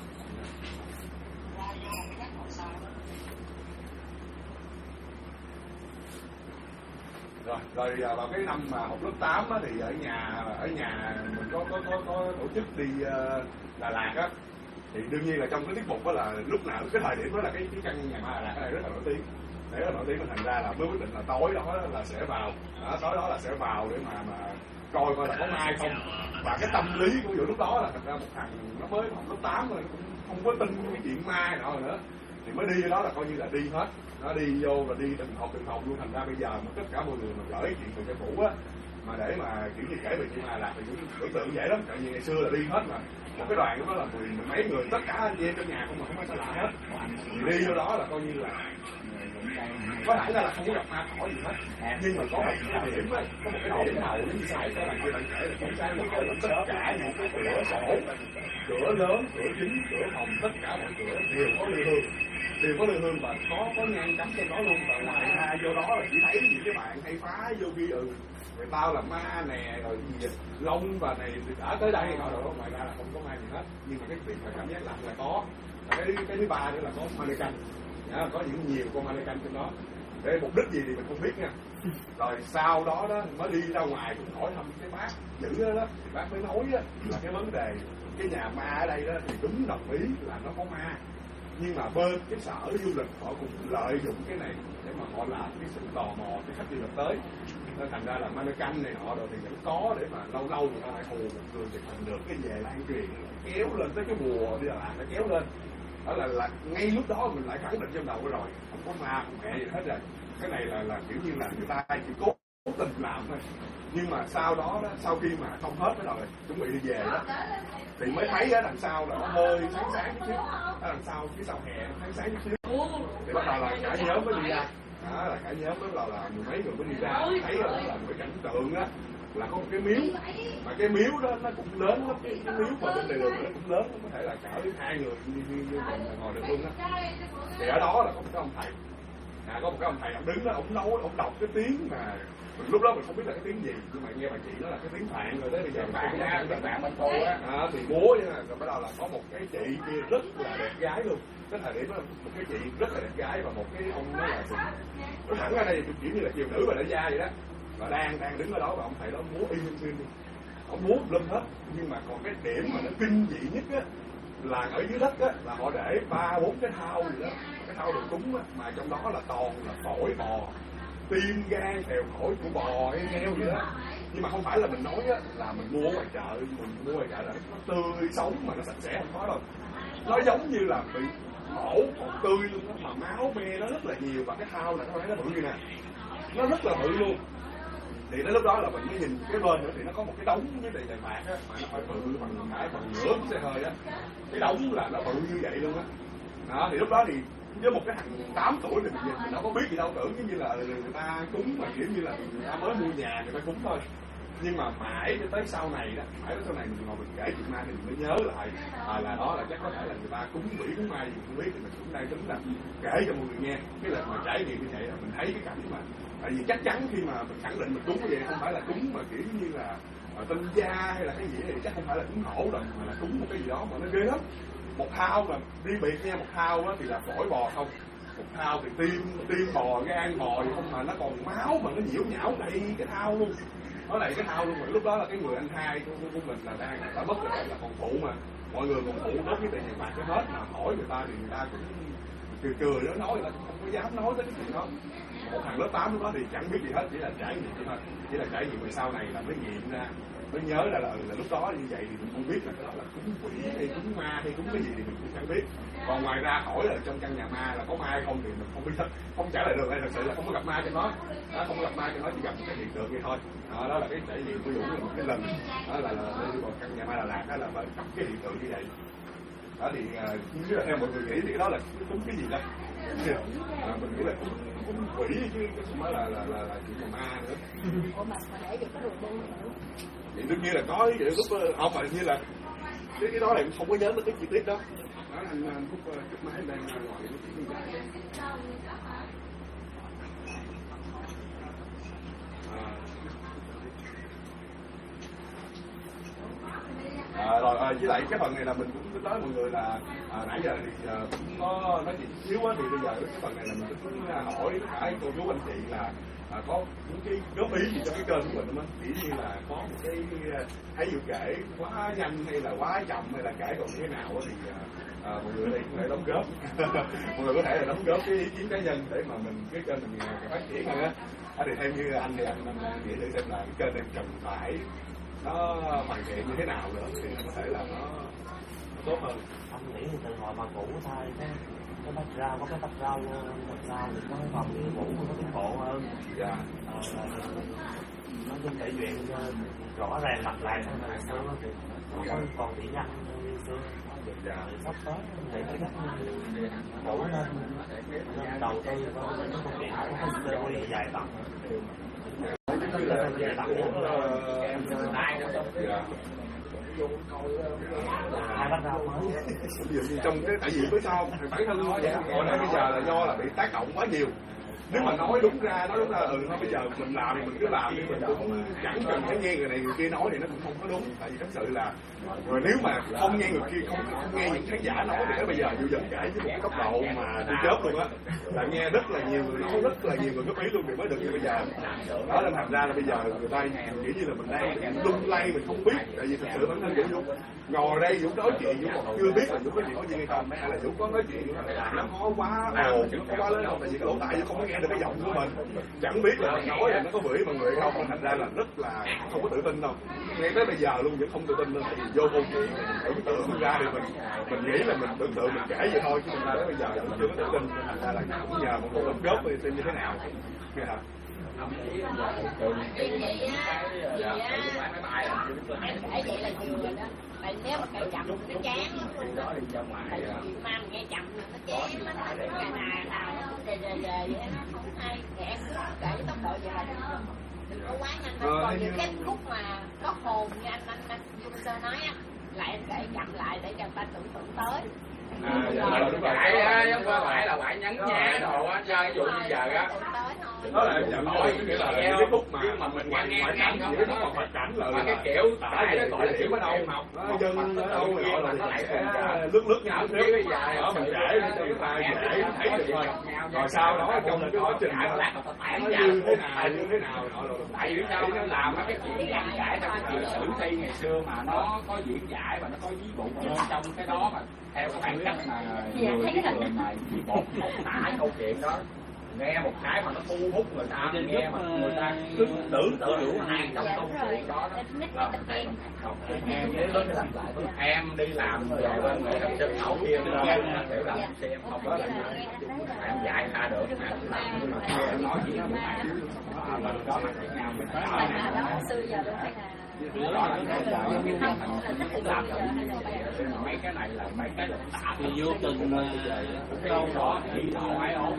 rồi vào cái năm mà học lớp 8 á, thì ở nhà mình có tổ chức đi Đà Lạt á thì đương nhiên là trong cái tiết mục đó là lúc nào cái thời điểm đó là cái căn nhà ma Đà Lạt cái này rất là nổi tiếng để là nổi tiếng mình thành ra là mới quyết định là tối đó là sẽ vào tối đó là sẽ vào để mà coi là có ai không và cái tâm lý của lúc đó là thật ra một thằng nó mới học lớp 8 rồi cũng không có tin cái chuyện ma nào nữa thì mới đi đó là coi như là đi hết nó đi vô và đi từng học luôn thành ra bây giờ mà tất cả mọi người mà gửi chuyện về cho cũ á mà để mà kiểu như kể về chuyện ma là thì cũng tưởng tượng dễ lắm tại vì ngày xưa là đi hết mà một cái đoàn đó là mười mấy người tất cả anh chị em trong nhà không mà không ai xa lạ hết thì đi vô đó là coi như là có thể là không có gặp ma khỏi gì hết nhưng mà có một cái điểm á có một cái điểm nào đến sai các bạn kia bạn kể là không sai là tất cả những cái cửa sổ cửa lớn cửa chính cửa phòng tất cả mọi cửa đều có lư hương và có nhang cắm trên đó luôn và ngoài ra vô đó là chỉ thấy những cái bạn hay phá vô ghi người tao là ma nè rồi gì lông và này đã tới đây rồi ngoài ra là không có ma gì hết nhưng mà cái việc mà cảm giác lạnh là có Cái thứ ba nữa là có mannequin, có những nhiều con mannequin trên đó. Để mục đích gì thì mình không biết nha. Rồi sau đó đó mới đi ra ngoài cũng hỏi thăm cái bác giữ đó, thì bác mới nói đó, là cái vấn đề cái nhà ma ở đây đó thì đúng đồng ý là nó có ma, nhưng mà bên cái sở du lịch họ cũng lợi dụng cái này để mà họ làm cái sự tò mò cái khách du lịch tới, nên thành ra là mannequin này họ rồi thì vẫn có để mà lâu lâu người ta lại hù một người thì thành được cái về lan truyền kéo lên tới cái mùa đi là nó kéo lên. Đó là ngay lúc đó mình lại khẳng định trong đầu rồi không có ma không mẹ gì hết rồi. Cái này là kiểu như là người ta chỉ cố tình làm thôi, nhưng mà sau đó sau khi mà không hết cái rồi chuẩn bị đi về đó thì mới thấy ở đằng sau là nó hơi sáng chút xíu, ở đằng sau phía sau hè nó sáng chút xíu thì bắt đầu là cả nhóm mới đi ra. Là cả nhóm mới là mười mấy người mới đi ra, thấy là một cái cảnh tượng đó là có một cái miếu, mà cái miếu đó nó cũng lớn lắm, cái miếu mà bên lề đường nó cũng lớn, nó có thể là cỡ đến 2 người như ngồi được luôn á. Thì ở đó là có một cái ông thầy, có một cái ông thầy ông đứng đó, ông nói, ông đọc cái tiếng mà lúc đó mình không biết là cái tiếng gì, nhưng mà nghe bà chị đó là cái tiếng Phạn rồi tới bây giờ bạn bên cô á thì múa rồi bắt đầu là có một cái chị kia rất là đẹp gái luôn. Cái thời điểm đó một cái chị rất là đẹp gái và một cái ông đó là nó thẳng ra đây kiểu như là kiều nữ và đại gia vậy đó, và đang đứng ở đó và ông thầy đó múa y như phim, ông múa lên hết. Nhưng mà còn cái điểm mà nó kinh dị nhất á là ở dưới đất á là họ để 3-4 cái thau gì đó, cái thau đồ cúng á, mà trong đó là toàn là phổi bò, tim gan phèo phổi của bò hay heo gì đó. Nhưng mà không phải là mình nói á là mình mua ngoài chợ, mình mua ngoài chợ là nó tươi sống mà nó sạch sẽ, không có đâu. Nó giống như là bị mổ còn tươi luôn đó, mà máu me nó rất là nhiều, và cái thau này nó thấy nó bự như nè, nó rất là bự luôn. Thì đến lúc đó là mình mới nhìn cái bên nữa thì nó có một cái đống cái tiền bạc á, mà nó phải bự bằng cả phần nửa cái xe hơi á, cái đống là nó bự như vậy luôn á. Đó thì lúc đó thì với một cái thằng 8 tuổi thì mình đâu có biết gì đâu, tưởng như là người ta cúng mà kiểu như là người ta mới mua nhà người ta cúng thôi. Nhưng mà mãi cho tới sau này đó, mình ngồi mình kể chuyện ma thì mình mới nhớ lại là đó là chắc có thể là người ta cúng quỷ cúng ma gì không biết, thì mình cũng đang tính là kể cho mọi người nghe cái lần mà trải nghiệm như vậy là mình thấy cái cảnh mà, tại vì chắc chắn khi mà mình khẳng định mình cúng cái gì không phải là cúng mà kiểu như là tân gia hay là cái gì thì chắc không phải là cúng hổ đâu, mà là cúng một cái gì đó mà nó ghê lắm. Một thao mà đi biệt nha, một thao thì là phổi bò không, một thao thì tim bò, gan bò gì không, mà nó còn máu mà nó nhiễu nhão đầy cái thao luôn, nó đầy cái thao luôn. Mà lúc đó là cái người anh hai của mình là đã mất rồi, là còn phụ mà mọi người còn phụ đốt cái tiền bạc cái hết, mà hỏi người ta thì người ta cũng cười nó nói là không có dám nói tới cái chuyện đó. Một thằng lớp 8 lúc đó thì chẳng biết gì hết, chỉ là trải nghiệm thôi, chỉ là trải nghiệm. Về sau này là mới nghiệm ra, mới nhớ ra là lúc đó như vậy thì mình không biết là cái đó là cúng quỷ hay cúng ma hay cúng cái gì thì mình cũng chẳng biết. Còn ngoài ra hỏi là trong căn nhà ma là có ma hay không thì mình không biết hết, không trả lời được. Đây thật sự là không có gặp ma cho nó, không có gặp ma cho nó, chỉ gặp cái hiện tượng vậy thôi. Đó là cái trải nghiệm của Dũng là một cái lần đó là đi vào căn nhà ma Đà Lạt đó là gặp cái hiện tượng như vậy. Đó thì như là theo mọi người nghĩ thì cái đó là cúng cái gì đó, mình nghĩ là cúng quỷ chứ không phải là chuyện ma nữa. Ủa mà để được cái đồ bông nữa. Thì đương nhiên là có cái lúc ông mà như là cái đó là không có nhớ được cái chi tiết đó. Đó anh Phúc chút máy đang ngoài nó chỉ như vậy. Rồi với lại cái phần này là mình cũng nói mọi người là nãy giờ thì cũng có nói chuyện xíu á, thì bây giờ cái phần này là mình cũng hỏi tất cả cô chú anh chị là có những cái góp ý gì cho cái kênh của mình không á, chỉ như là có một cái thấy dự kể quá nhanh hay là quá chậm hay là kể còn như thế nào thì mọi người đây cũng phải đóng góp mọi người có thể là đóng góp cái ý kiến cá nhân để mà mình cái kênh mình phát triển hơn á. Thì theo như anh thì anh nghĩ thử xem là cái kênh này cần phải nó hoàn thiện như thế nào nữa thì có thể là nó tốt hơn. Anh nghĩ thì từ hồi mà cũ thôi cái bát rau có cái bát rau thì có cái phòng ngủ có cái bộ hơn. Dạ. Nói chung kể chuyện rõ ràng lặp lại hơn là xưa thì không còn bị nhăn như xưa. Dạ. Sắp tới thì cái cách cũ nên đầu tư vào những công việc có cái series dài tập. Hai bát rau mới. Trong cái tại vì phía sau bản thân nó vậy, hồi nãy bây giờ là do là bị tác động quá nhiều, nếu mà nói đúng ra nó bây giờ mình làm thì mình cứ làm, nhưng mình cũng chẳng cần phải nghe người này người kia nói thì nó cũng không có đúng. Tại vì thật sự là rồi nếu mà không nghe người kia, không nghe những khán giả nói thì nó bây giờ vô dần kể với một cái tốc độ mà đi chớp luôn á, là nghe rất là nhiều người nói, rất là nhiều người góp ý luôn thì mới được như bây giờ. Đó nên thành ra là bây giờ người ta nghĩ như là mình đang lung lay, mình không biết. Tại vì thật sự bản thân Dũng ngồi đây Dũng nói chuyện Dũng còn chưa biết là Dũng có chuyện có gì hay không, hay là Dũng có nói chuyện nó có quá ồn, nó quá lớn không, tại vì cái lỗ tai Dũng không có nghe được cái giọng của mình, chẳng biết là mình nói là nó có bưởi mọi người không, nên thành ra là rất là không có tự tin đâu. Ngay tới bây giờ luôn vẫn không tự tin đâu, tại vì vô câu chuyện tưởng tượng ra thì mình nghĩ là mình tưởng tượng mình kể vậy thôi, chứ mình ra tới bây giờ vẫn chưa có tự tin, nên thành ra là cũng nhờ một con góp đi xem như thế nào. Vì vậy á, em kể vậy là nhiều rồi đó. Tại nếu mà kể chậm nó chán. Tại vì mà nghe chậm là nó chán, nó thành cái nào về vậy nó không hay. Thì em cứ kể với tốc độ vậy là đừng có quá nhanh. Còn những cái khúc mà có hồn như anh Dung Sơ nói á, là em kể chậm lại để cho người ta tưởng tượng tới. Phải á, giống như phải là phải nhấn nhá đồ á, chơi ví dụ như giờ á. Đó là em nói nghĩa là cái khúc mà mình ngoại cảnh không, cái khúc ngoại cảnh là cái kiểu tại nó gọi là kiểu ở đâu học dân ở đâu gọi là nó lại lướt nhau xíu bây giờ đó mình kể để cho người ta dễ thấy được thôi. Rồi sau đó trong cái quá trình nó như thế nào tại vì sao nó làm cái chuyện giảng giải trong cái chuyện sử thi ngày xưa mà nó có diễn giải và nó có ví dụ trong cái đó mà theo cái bản cách mà người mà một tả câu chuyện đó, nghe một cái mà nó thu hút người ta, nghe mà người ta cứ tưởng tượng hàng trong câu chuyện đó. Em đi làm về bên nghệ thuật sân khấu kia để làm xem không có là em giải ra được em nói gì đó mình có mặt với nhau mình đó xưa giờ luôn phải mấy cái này là mấy cái tả thì vô tình mà đâu đó thì ngoại ổn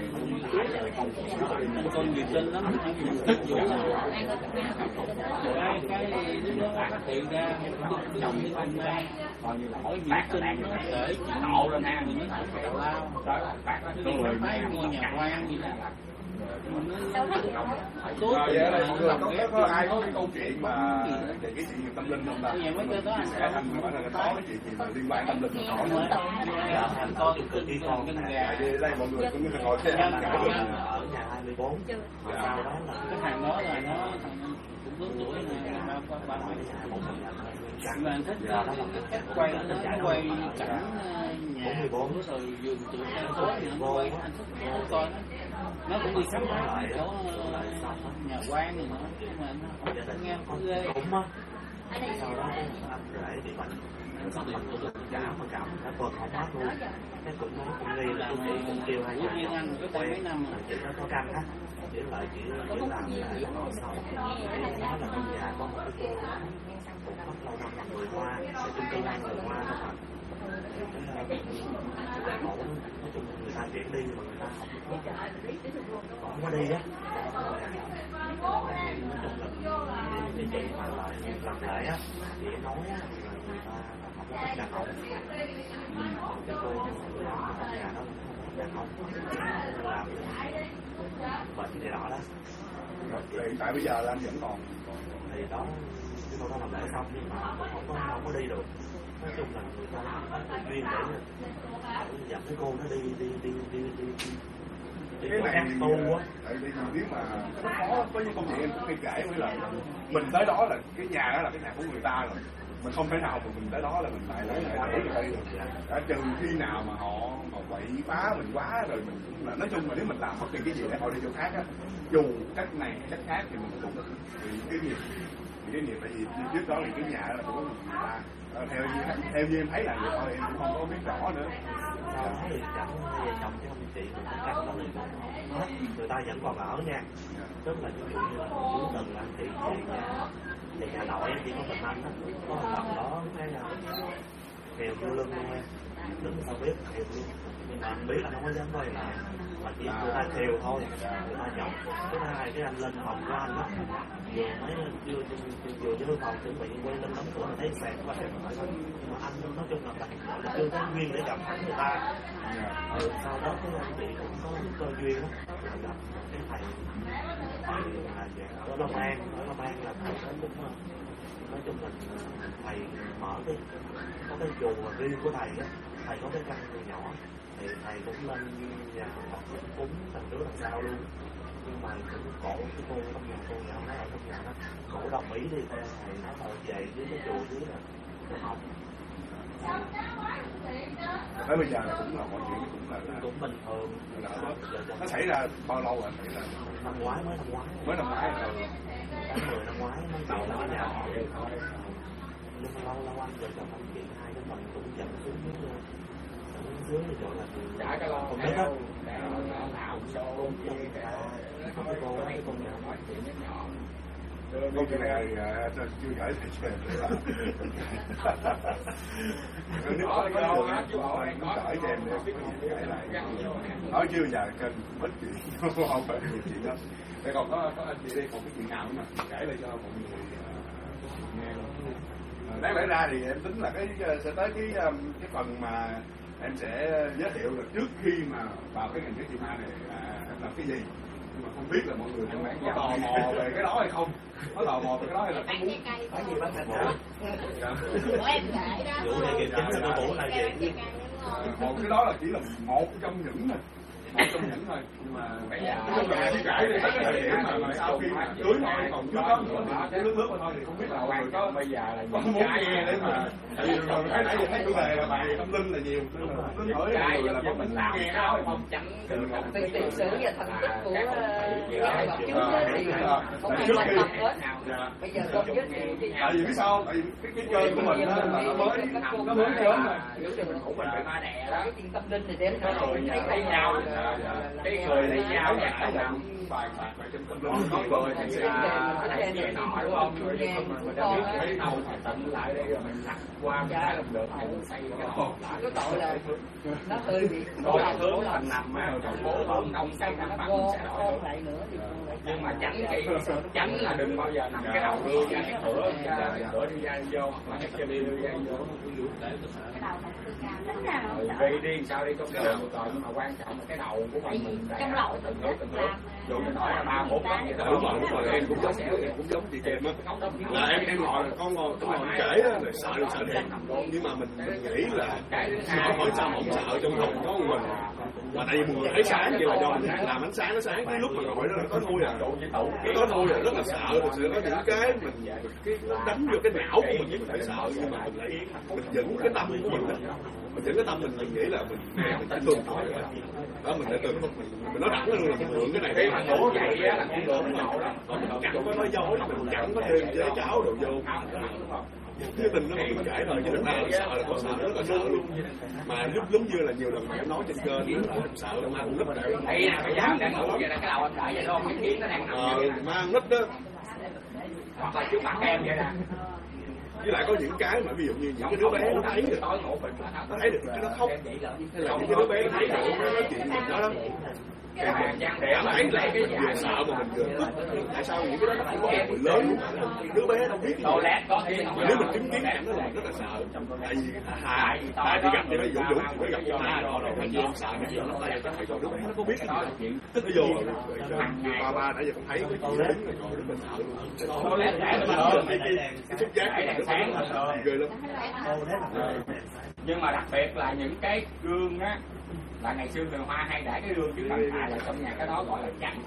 con nhiều tin lắm, thích vụ cái lúc đó phát hiện ra trong cái tin này hỏi nhiều tin để nộ lên ha mình mới thấy tào lao rồi thấy ngôi nhà quan gì đó. Có ai có cái câu chuyện mà về cái chuyện tâm linh không ta? Sẽ thành có cái chuyện gì liên quan tâm linh không? Con đi con cái gà đây mọi người cũng ngồi xem ở nhà 24. Sau đó là cái thằng đó là nó cũng lớn tuổi này, ba mấy mà anh thích là cách quay nó quay cảnh nhà rồi vườn tựa cây cối gì nó quay, anh thích coi nó cũng đi khám phá lại chỗ nhà quan này nữa, chứ mà nó không nghe không ghê. Sau đó anh rể bị bệnh, xong mình cũng cảm cả tuần không hết luôn. Cái cũng nghi là cũng kêu hai người anh cái quay mấy năm chị nó có căng á, chỉ lại chỉ làm lại sau thì nói là trong nhà có một cái cô cũng rất lâu năm là người Hoa, ở trung cư người Hoa đó mà nói chung người ta chuyển đi mà người ta không có đi á. Cái chị mà lại làm lại á, chị nói á người ta không có thích đàn ông, cái cô làm nhà đó đàn ông làm bệnh thì đó đó. Hiện tại bây giờ là anh vẫn còn thì đó cái cô đó làm lại xong nhưng mà không có đi được. Nói chung là người ta duyên để dẫn cái cô nó đi cái này tu á. Tại vì nếu mà nó khó có những câu chuyện em cũng hay kể với là mình tới đó là cái nhà đó là cái nhà của người ta rồi, mình không thể nào mà mình tới đó là mình lại lấy lại để người ta được. Đã trừ khi nào mà họ quậy phá mình quá rồi mình cũng là nói chung là nếu mình làm bất kỳ cái gì để họ đi chỗ khác á, dù cách này hay cách khác thì mình cũng vì cái nghiệp tại vì trước đó thì cái nhà là của người ta. Theo như em thấy là vậy thôi, em cũng không có biết rõ nữa. Sau đó thì chẳng vợ chồng chứ không chị mình cắt đó thì cũng hết, người ta vẫn còn ở nha. Tức là ví dụ như là cuối tuần anh chị về nhà thì nhà nội em chỉ có mình anh đó, có một lần đó cái nghèo vô lưng luôn em, đứng sau bếp nghèo luôn, nhưng mà anh biết là không có dám quay lại. mà chỉ người ta kêu thôi, người ta nhậu. Thứ hai cái anh lên phòng của anh đó, vừa mới vừa vô phòng chuẩn bị quay lên đóng cửa thấy xe qua xe hỏi thôi, nhưng mà anh nói chung là chưa có duyên để gặp người ta. Sau đó cái anh chị cũng có cơ duyên đó, gặp cái thầy ở Long An là thầy cũng nói chung là thầy mở có cái chùa riêng của thầy á, thầy có cái căn nhỏ thì thầy cũng lên nhà học cúng thành đứa làm sao luôn, nhưng mà cũng cổ cái cô trong nhà cô nhỏ nó ở trong nhà đó, cổ đồng ý đi thầy nó hồi về với cái chùa dưới là học. Tới bây giờ là cũng là mọi chuyện cũng bình thường. Nó xảy ra bao lâu rồi? Xảy ra năm ngoái. Mới năm ngoái rồi. Tháng 10 năm ngoái mới về lại nhà họ. Nhưng mà lâu anh rồi chồng anh chị hai cái mình cũng dẫn xuống dưới chỗ là trả cái lo không biết đó. nào show Cái cô nhỏ nói chuyện với nhỏ. Câu chuyện này chưa giải thích về. Nếu có cái đâu á, chú hỏi kể cho em nói chưa giờ kênh ít chuyện, không phải nhiều chuyện đó. Đây còn có anh chị đây còn cái chuyện nào nữa mà kể lại cho mọi người nghe. Đáng lẽ ra thì em tính là sẽ tới cái phần mà em sẽ giới thiệu là trước khi mà vào cái ngành cái chị ma này em làm cái gì. Nhưng mà không biết là mọi người có tò mò về cái đó hay không, có tò mò về cái đó hay là có muốn có gì bắt thành đó của em kể đó vụ này kìa chính là bổ lại về còn cái đó là chỉ là một trong những thôi, nhưng mà chỉ kể đi tất cả thời điểm mà sau khi cưới thôi, còn trước đó nữa cái nước thôi thì không biết là mọi người có bây giờ là có muốn nghe để mà tại vì rồi cái nãy giờ thấy chủ đề là bài tâm linh là nhiều, nên là tính hỏi là có mình làm nghe đó không tránh về tiền sử và thành tích của ngày bậc trước thì không ai quan tâm hết. Bây giờ con giới thiệu thì tại vì biết sao, tại vì cái chơi của mình là nó mới sớm mà cũng mình phải ma đẻ đó, cái chuyện tâm linh thì đến nó thấy nhau cái người lấy nhau giải làm bài trong tâm linh có người thì sẽ nghe nọ đúng không? Rồi mình thấy đầu phải tận lại đây rồi mình lặt qua cái làm được mình xây cái hồn lại. cái tội là nó hơi bị đôi hướng thành nằm á, rồi bố hướng đông xây nằm bằng sẽ đổi lại nữa thì nhưng mà tránh là đừng bao giờ nằm cái đầu đưa ra cái cửa đi ra vô hoặc là cái chân đi ra vô vì đi sao đi trong cái đầu tội nhưng mà quan trọng là cái đầu của mình trong lậu tự làm dụ như nói là 3-4 năm vậy đó. Đúng rồi, em cũng giống chị Kèm á. Là em ngồi con ngồi kể á, sợ thiệt. Nhưng mà mình nghĩ là hỏi sao mà không sợ trong lòng có mình. Mà tại vì mình thấy sáng vậy là do mình làm ánh sáng nó sáng, cái lúc mà ngồi đó là có thôi à. Có thôi là rất là sợ, thực sự có những cái nó đánh vô cái não của mình phải sợ, nhưng mà mình lại mình giữ cái tâm của mình đó. Mình giữ cái tâm mình nghĩ là mình phải tuân thủ đó, mình phải tuân thủ mình nói thẳng luôn là mình mượn cái này để mà ngủ vậy á là con đường ngộ đó, còn mình chẳng có nói dối, mình chẳng có thêm giấy cháo đồ vô cái tình nó mình kể thôi chứ thật ra là sợ là có sợ rất là sợ luôn, mà lúc như là nhiều lần em nói trên kênh nó không sợ là mang nít đây nè bây giờ đang ngủ vậy là cái đầu anh đợi vậy luôn, cái kiến nó đang nằm mang nít đó, hoặc là trước mặt em vậy nè. Với lại có những cái mà ví dụ như những cái đứa bé nó thấy được, nó thấy được cái nó khóc, hay là những cái đứa bé nó thấy được nó nói chuyện gì đó đó, cảm thấy là cái vừa sợ mà mình vừa tức. Tại sao những cái đó nó không có người lớn, đứa bé đâu biết gì, mà nếu mình chứng kiến cảnh đó là mình rất là sợ. Tại vì Hà thì gặp thì nó Dũng thì mới gặp cho Hà rồi hay gì sợ cái gì nó lại có thấy rồi đứa bé nó có biết cái gì đó, tức nó vô rồi ba nãy giờ không thấy cái gì đứng rồi rất là sợ luôn. Cái xúc giác này nó ghê lắm. Nhưng mà đặc biệt là những cái gương á, là ngày xưa người Hoa hay để cái gương trước bàn thờ là trong nhà, cái đó gọi là chắn.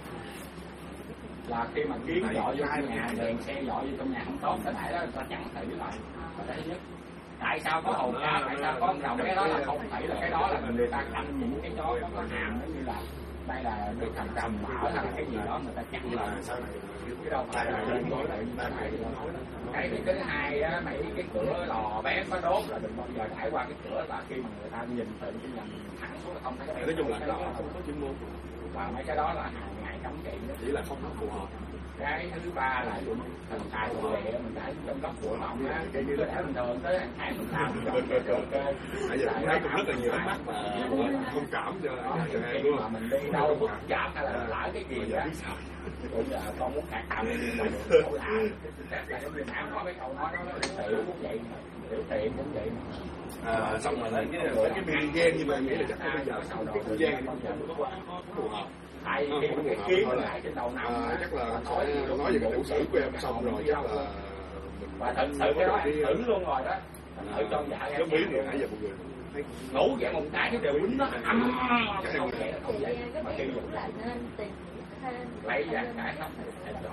Là khi mà kiến dọi vô trong nhà, đèn xe dọi vô trong nhà không tốt, cái để đó người ta chắn thử lại. Cái thứ nhất. Tại sao có hồn cá, tại sao có con rồng, cái đó là không phải là cái đó là người ta canh những cái chó có hàm giống như là đây là được thằng cầm bảo hay là cái gì đó người ta chắn lại. Cái đâu phải là nói lại như thế này. Cái thứ hai á, mấy cái cửa lò bếp có đốt là đừng bao giờ trải qua cái cửa, là khi mà người ta nhìn tự nhiên là thẳng xuống là không thấy. Nói chung là không có chuyên môn. Và mấy cái đó là hàng ngày cấm kỵ chỉ là không nó phù hợp. cái thứ ba là thần tài của lệ mình để trong góc của lòng á, cái như là bình thường tới hàng tháng mình làm Bây giờ cũng thấy cũng rất là nhiều ánh mắt mà thông cảm cho em luôn. mà mình đi đâu bất chợt hay là lỡ cái gì á cũng là con muốn khạc thầm nhưng mà không lại là giống như bạn nói cái câu nói đó tiểu cũng vậy tiểu tiện cũng vậy. Xong rồi cái miền gian nhưng mà em nghĩ là chắc không bây giờ cái không gian nó không có phù hợp. Tại vì cái kiến lại trên đầu năm chắc là sẽ nói về cái tiểu sử của em xong rồi chắc là và thật sự cái đó thử luôn rồi đó, thử cho dạ giống biến rồi nãy giờ mọi người thấy ngủ dậy một cái đều quýnh nó không vậy không vậy mà kêu cũng là nên tìm thêm lấy ra cái không em đổ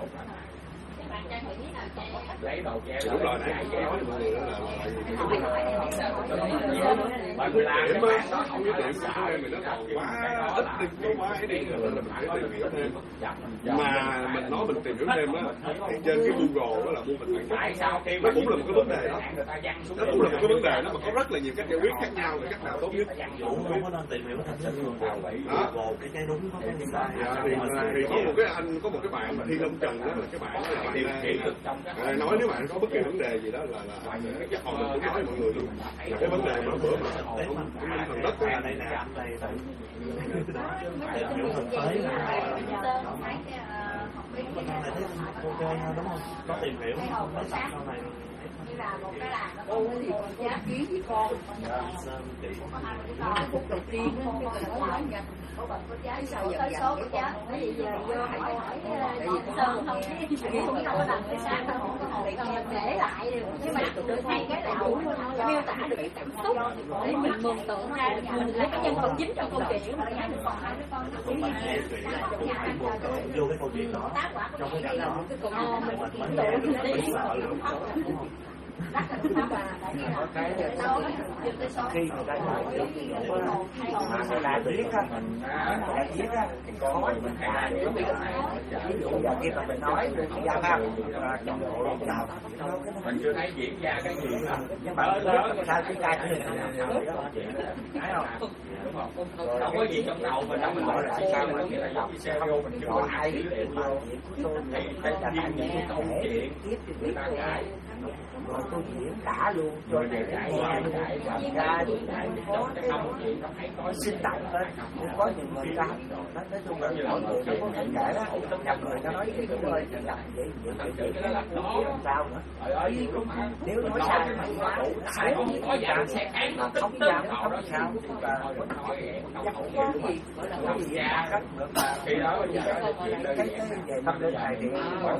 lấy đồ che đúng rồi nãy em nói mọi người đó là bởi vì làm cái bạn đó không cái điểm của em mình nó còn quá ít đi có quá ấy đi rồi mình phải tìm hiểu thêm mà mình nói mình tìm hiểu thêm á trên cái Google đó là mua mình tại sao khi nó cũng là một cái vấn đề đó, nó cũng là một cái vấn đề đó mà có rất là nhiều cách giải quyết khác nhau là cách nào tốt nhất. Cũng không có nên tìm hiểu thêm trên Google cái đúng có cái sai. Thì có một cái anh có một cái bạn mà Thiên Long Trần đó là cái bạn đó là bạn nói nếu bạn có bất kỳ vấn đề gì đó là chắc họ mình cũng nói mọi người luôn là cái vấn đề mà bữa mà họ không phần đất đây nè đây hiểu thực tế là ok ha đúng không? Có tìm hiểu không có tập sau này như là một cái là nó có gì giá ký với con có hai đứa con phút đầu tiên cái mình nói nha có bật có giá sao giờ số của cháu cái gì giờ vô hỏi Sơn không cũng đâu có làm cái sáng đâu không có hồi để lại nhưng mà được thay cái là đủ miêu tả được cái cảm xúc để mình mường tượng ra mình lấy cái nhân vật chính trong câu chuyện mà nó được còn hai đứa con nó cũng vô cái câu chuyện đó trong cái cảnh đó mình tưởng tượng đi khi người ta nói mà người ta biết á mình đã biết á thì có mình phải ví dụ giờ khi mà mình nói về gia pháp trong độ đạo mình chưa thấy diễn ra cái gì nhưng mà sao chúng ta thấy không đâu có gì trong đầu mình đâu mình nói là sao mà nghĩa là giống như xe vô mình chưa có ai dữ liệu vô thì phải diễn những câu chuyện người ta kể rồi tôi diễn cả luôn cho rồi chạy làm ra có cái câu chuyện nó phải có sinh động hết có những người ta nói chung là mọi người nó có thể kể đó nhập người ta nói cái hơi sinh động vậy cái đó là nó sao nữa nếu nói sai sai không có dạng xe cái nó không dám không sao và nói chắc có gì gọi là cách được mà khi đó cái về tâm linh này thì mỗi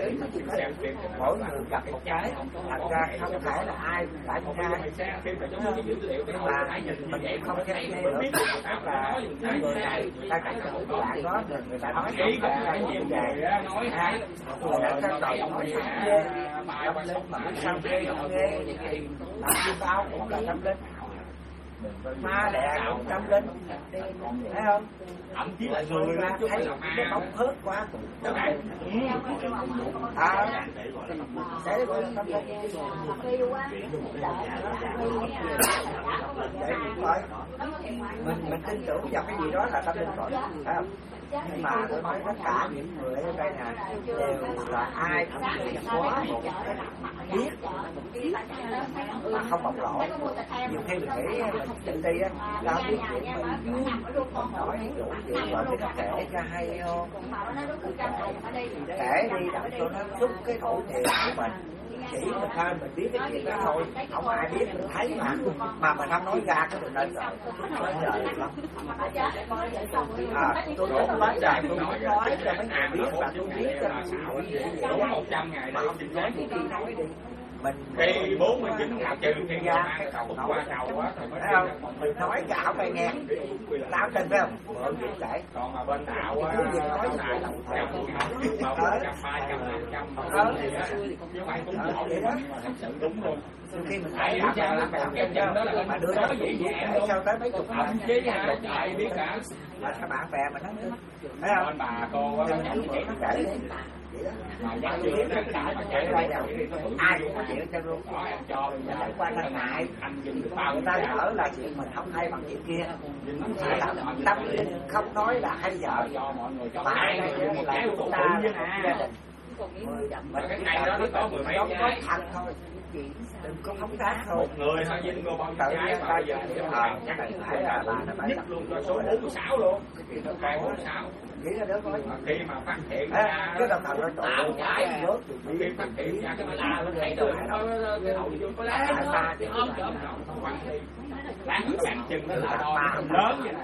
người gặp một cái thành ra không phải là ai phải một ai nhưng mà mình không cái này nữa là người này người ta cảnh của bạn đó người ta nói không phải nhiều về người ta sang đầu nói ghê tâm linh mà sao ghê không ghê làm như bao cũng là tâm linh ma đẻ cũng tâm linh thấy không thậm chí là người ra thấy cái bóng hớt quá để gọi là tâm linh mình tin tưởng vào cái gì đó là tâm linh rồi phải không nhưng mà tôi nói tất cả những người ở đây nè đều là ai cũng có một cái biết mà không bộc lộ nhiều khi mình nghĩ mình tự ti á tao biết chuyện mình nói đủ chuyện rồi thì nó kể cho hay không kể đi đặng cho nó xúc cái khẩu thiền của mình chỉ mình thôi mình biết cái chuyện đó thôi không ai biết mình thấy mà mình không nói ra cái mình lên rồi nói trời lắm tôi cũng nói trời tôi muốn nói cho mấy người biết và tôi biết cho mọi người đủ 100 ngày mà đây không nói thì đi nói đi mình cái 49 ngày trừ khi ra cái cầu qua cầu quá thì thấy không mình nói cả mày nghe tao tin phải không mọi việc kể còn mà bên đạo á nói lại 100 200 300 500 như vậy cũng giỏi vậy đó, thật sự đúng luôn. Khi mình Tại vì cha làm cái chuyện đó là mà đưa nói nó vậy với em luôn. sao tới mấy chục Thậm chí hả, trời biết cả mà các bạn bè mình nói thấy không? anh bà cô á, Nhận vậy nó kể đi. mà giá chưa nó cả mà chạy ra Ai cũng có chuyện cho luôn. đó em cho bây giờ Trải qua thân ngại, anh dừng được bao người ta ở là chuyện mình không hay bằng chuyện kia. Tâm linh không nói là hay vợ, cho mọi người cho mà ai đây là là một cái chúng của ta gia gia đình. mà cái ngày đó nó có mười mấy trái thật thôi, đừng có phóng tác thôi. một người thôi dinh cô bao nhiêu trái mà bây giờ cái này phải là bà nó phải nhất luôn cho số 46 luôn cái 46 nghĩ ra đó nói khi mà phát hiện ra cái đầu nó tạo trái rớt khi phát hiện ra cái mà la nó thấy được cái đầu vô có lá cái ôm cỡ không bằng thì bán chừng nó là đo lớn vậy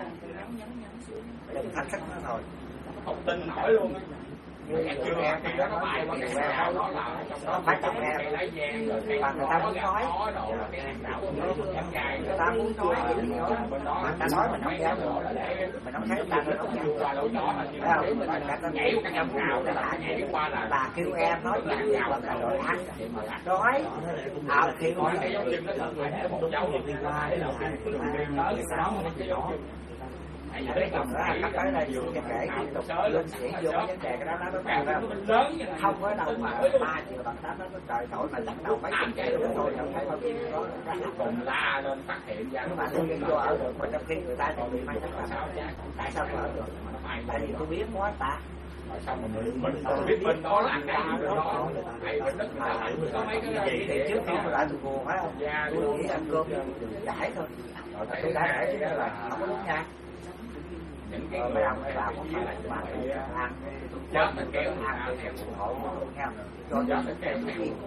đừng thách thức nó thôi. không tin nổi luôn á. Em chưa nghe khi đó nó bay qua cái sao đó là trong đó phải trồng cây lá vàng rồi cây người ta muốn nói đồ là cái hàng đảo của nó em gài người ta muốn nói gì đó mà ta nói mình không dám rồi mình không thấy ta nó không qua lỗ nhỏ là như thế mình nhảy cái nhầm nào để lại nhảy qua là bà kêu em nói chuyện gì hoặc là đội ăn nói kêu cái dấu chân nó thật phải để một dấu đi qua để đầu tiên tới cái đó mà cái dấu chân cái chồng đó là tới đây vừa kể tiếp tục lên diễn vô vấn đề cái đó nó lớn không có đâu mà 3 triệu bằng 8 nó trời tội mà dẫn đầu mấy chục triệu nữa thôi không thấy bao nhiêu đó cùng la lên phát hiện ra nhưng mà tôi vô ở được mà trong khi người ta còn bị may mắn là tại sao mà ở được tại vì tôi biết quá ta xong rồi mình biết bên đó là cái gì đó hay bên đất người ta có mấy cái gì thì trước khi tôi lại tôi buồn phải không tôi nghĩ ăn cơm chải thôi rồi tôi đã để cái đó là không có đúng nha những cái mấy ông làm không phải là bạn ăn chết mình kéo ăn theo ủng hộ nha cho chết mình kéo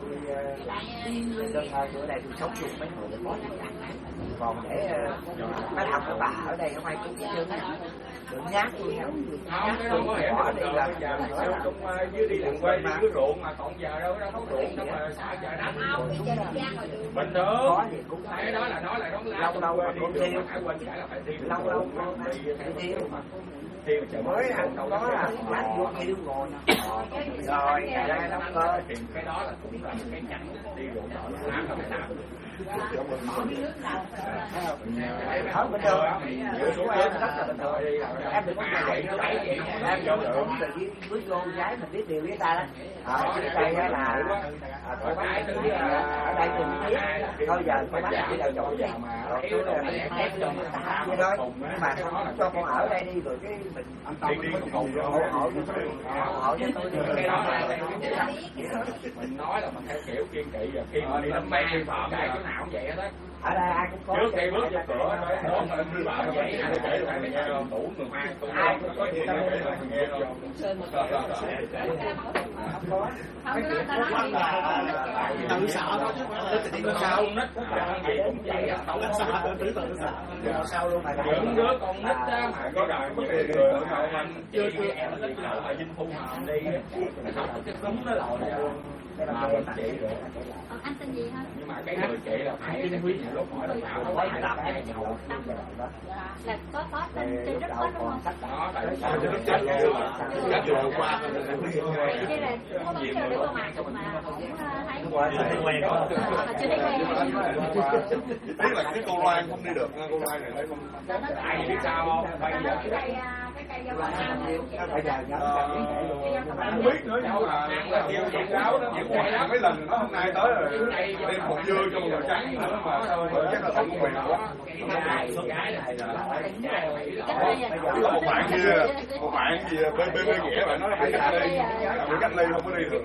đơn hơn bữa nay tôi sống chung mấy người để có gì cả còn để mấy ông các bà ở đây không ai cũng chưa đừng nhát tôi không có hiểu đi là cũng dưới đi làm quê mà cứ ruộng mà còn giờ đâu có ruộng đâu mà xả giờ đất bình thường cái đó là nói là đón lá lâu mà con thiêu phải quên cái là phải thiêu lâu phải thiêu mà mới ăn đâu đó là lát vô thiêu ngồi rồi ra nấu cơm cái đó là cũng là cái nhẫn đi ruộng đó là làm phải làm không bình thường của em rất là bình thường em đừng có ngại em vô được từ bước vô gái mình biết điều với ta đó ở đây là cô bác ở đây cùng biết thôi giờ cô bác chỉ là dỗ đi rồi tôi là ép cho người ta vậy thôi nhưng mà không cho con ở đây đi rồi cái mình hộ cho tôi cái đó là mình nói là mình theo kiểu kiên kỵ rồi khi mà đi đám mây đi vợ cái nào cũng vậy hết á ở đây ai cũng có trước khi bước vô cửa nói mình đi vợ vậy ai kể lại mình nghe rồi đủ người mang ai cũng có chuyện kể lại mình nghe rồi tự sợ thôi chứ sao nít gì cũng vậy sao luôn mà những đứa con nít á mà có đời có tiền người mà mình chưa em nó lội mà dinh phu mà đi không cái cúng nó lội mà mình chị rồi anh tên gì hả? nhưng mà cái người chị là phải cái quý lúc hỏi lúc nào nó phải làm cái nhậu Là có tên rất có đúng không? đó tại sao nó chết rất vừa qua Như là có bao giờ để qua mặt mà không thấy quen đó chưa thấy quen. Tiếc là cái cô Loan không đi được nha, cô Loan này thấy không? tại vì sao không bây giờ Cái cây dâu bạc bây giờ không biết nữa đâu là kêu chuyện ráo nó chịu quậy lắm Mấy lần nó hôm nay tới rồi đem hột dưa cho một nồi trắng nữa mà chắc là không quyền quá. Có một bạn gì bên ghẻ bạn nói phải cách ly không có đi được.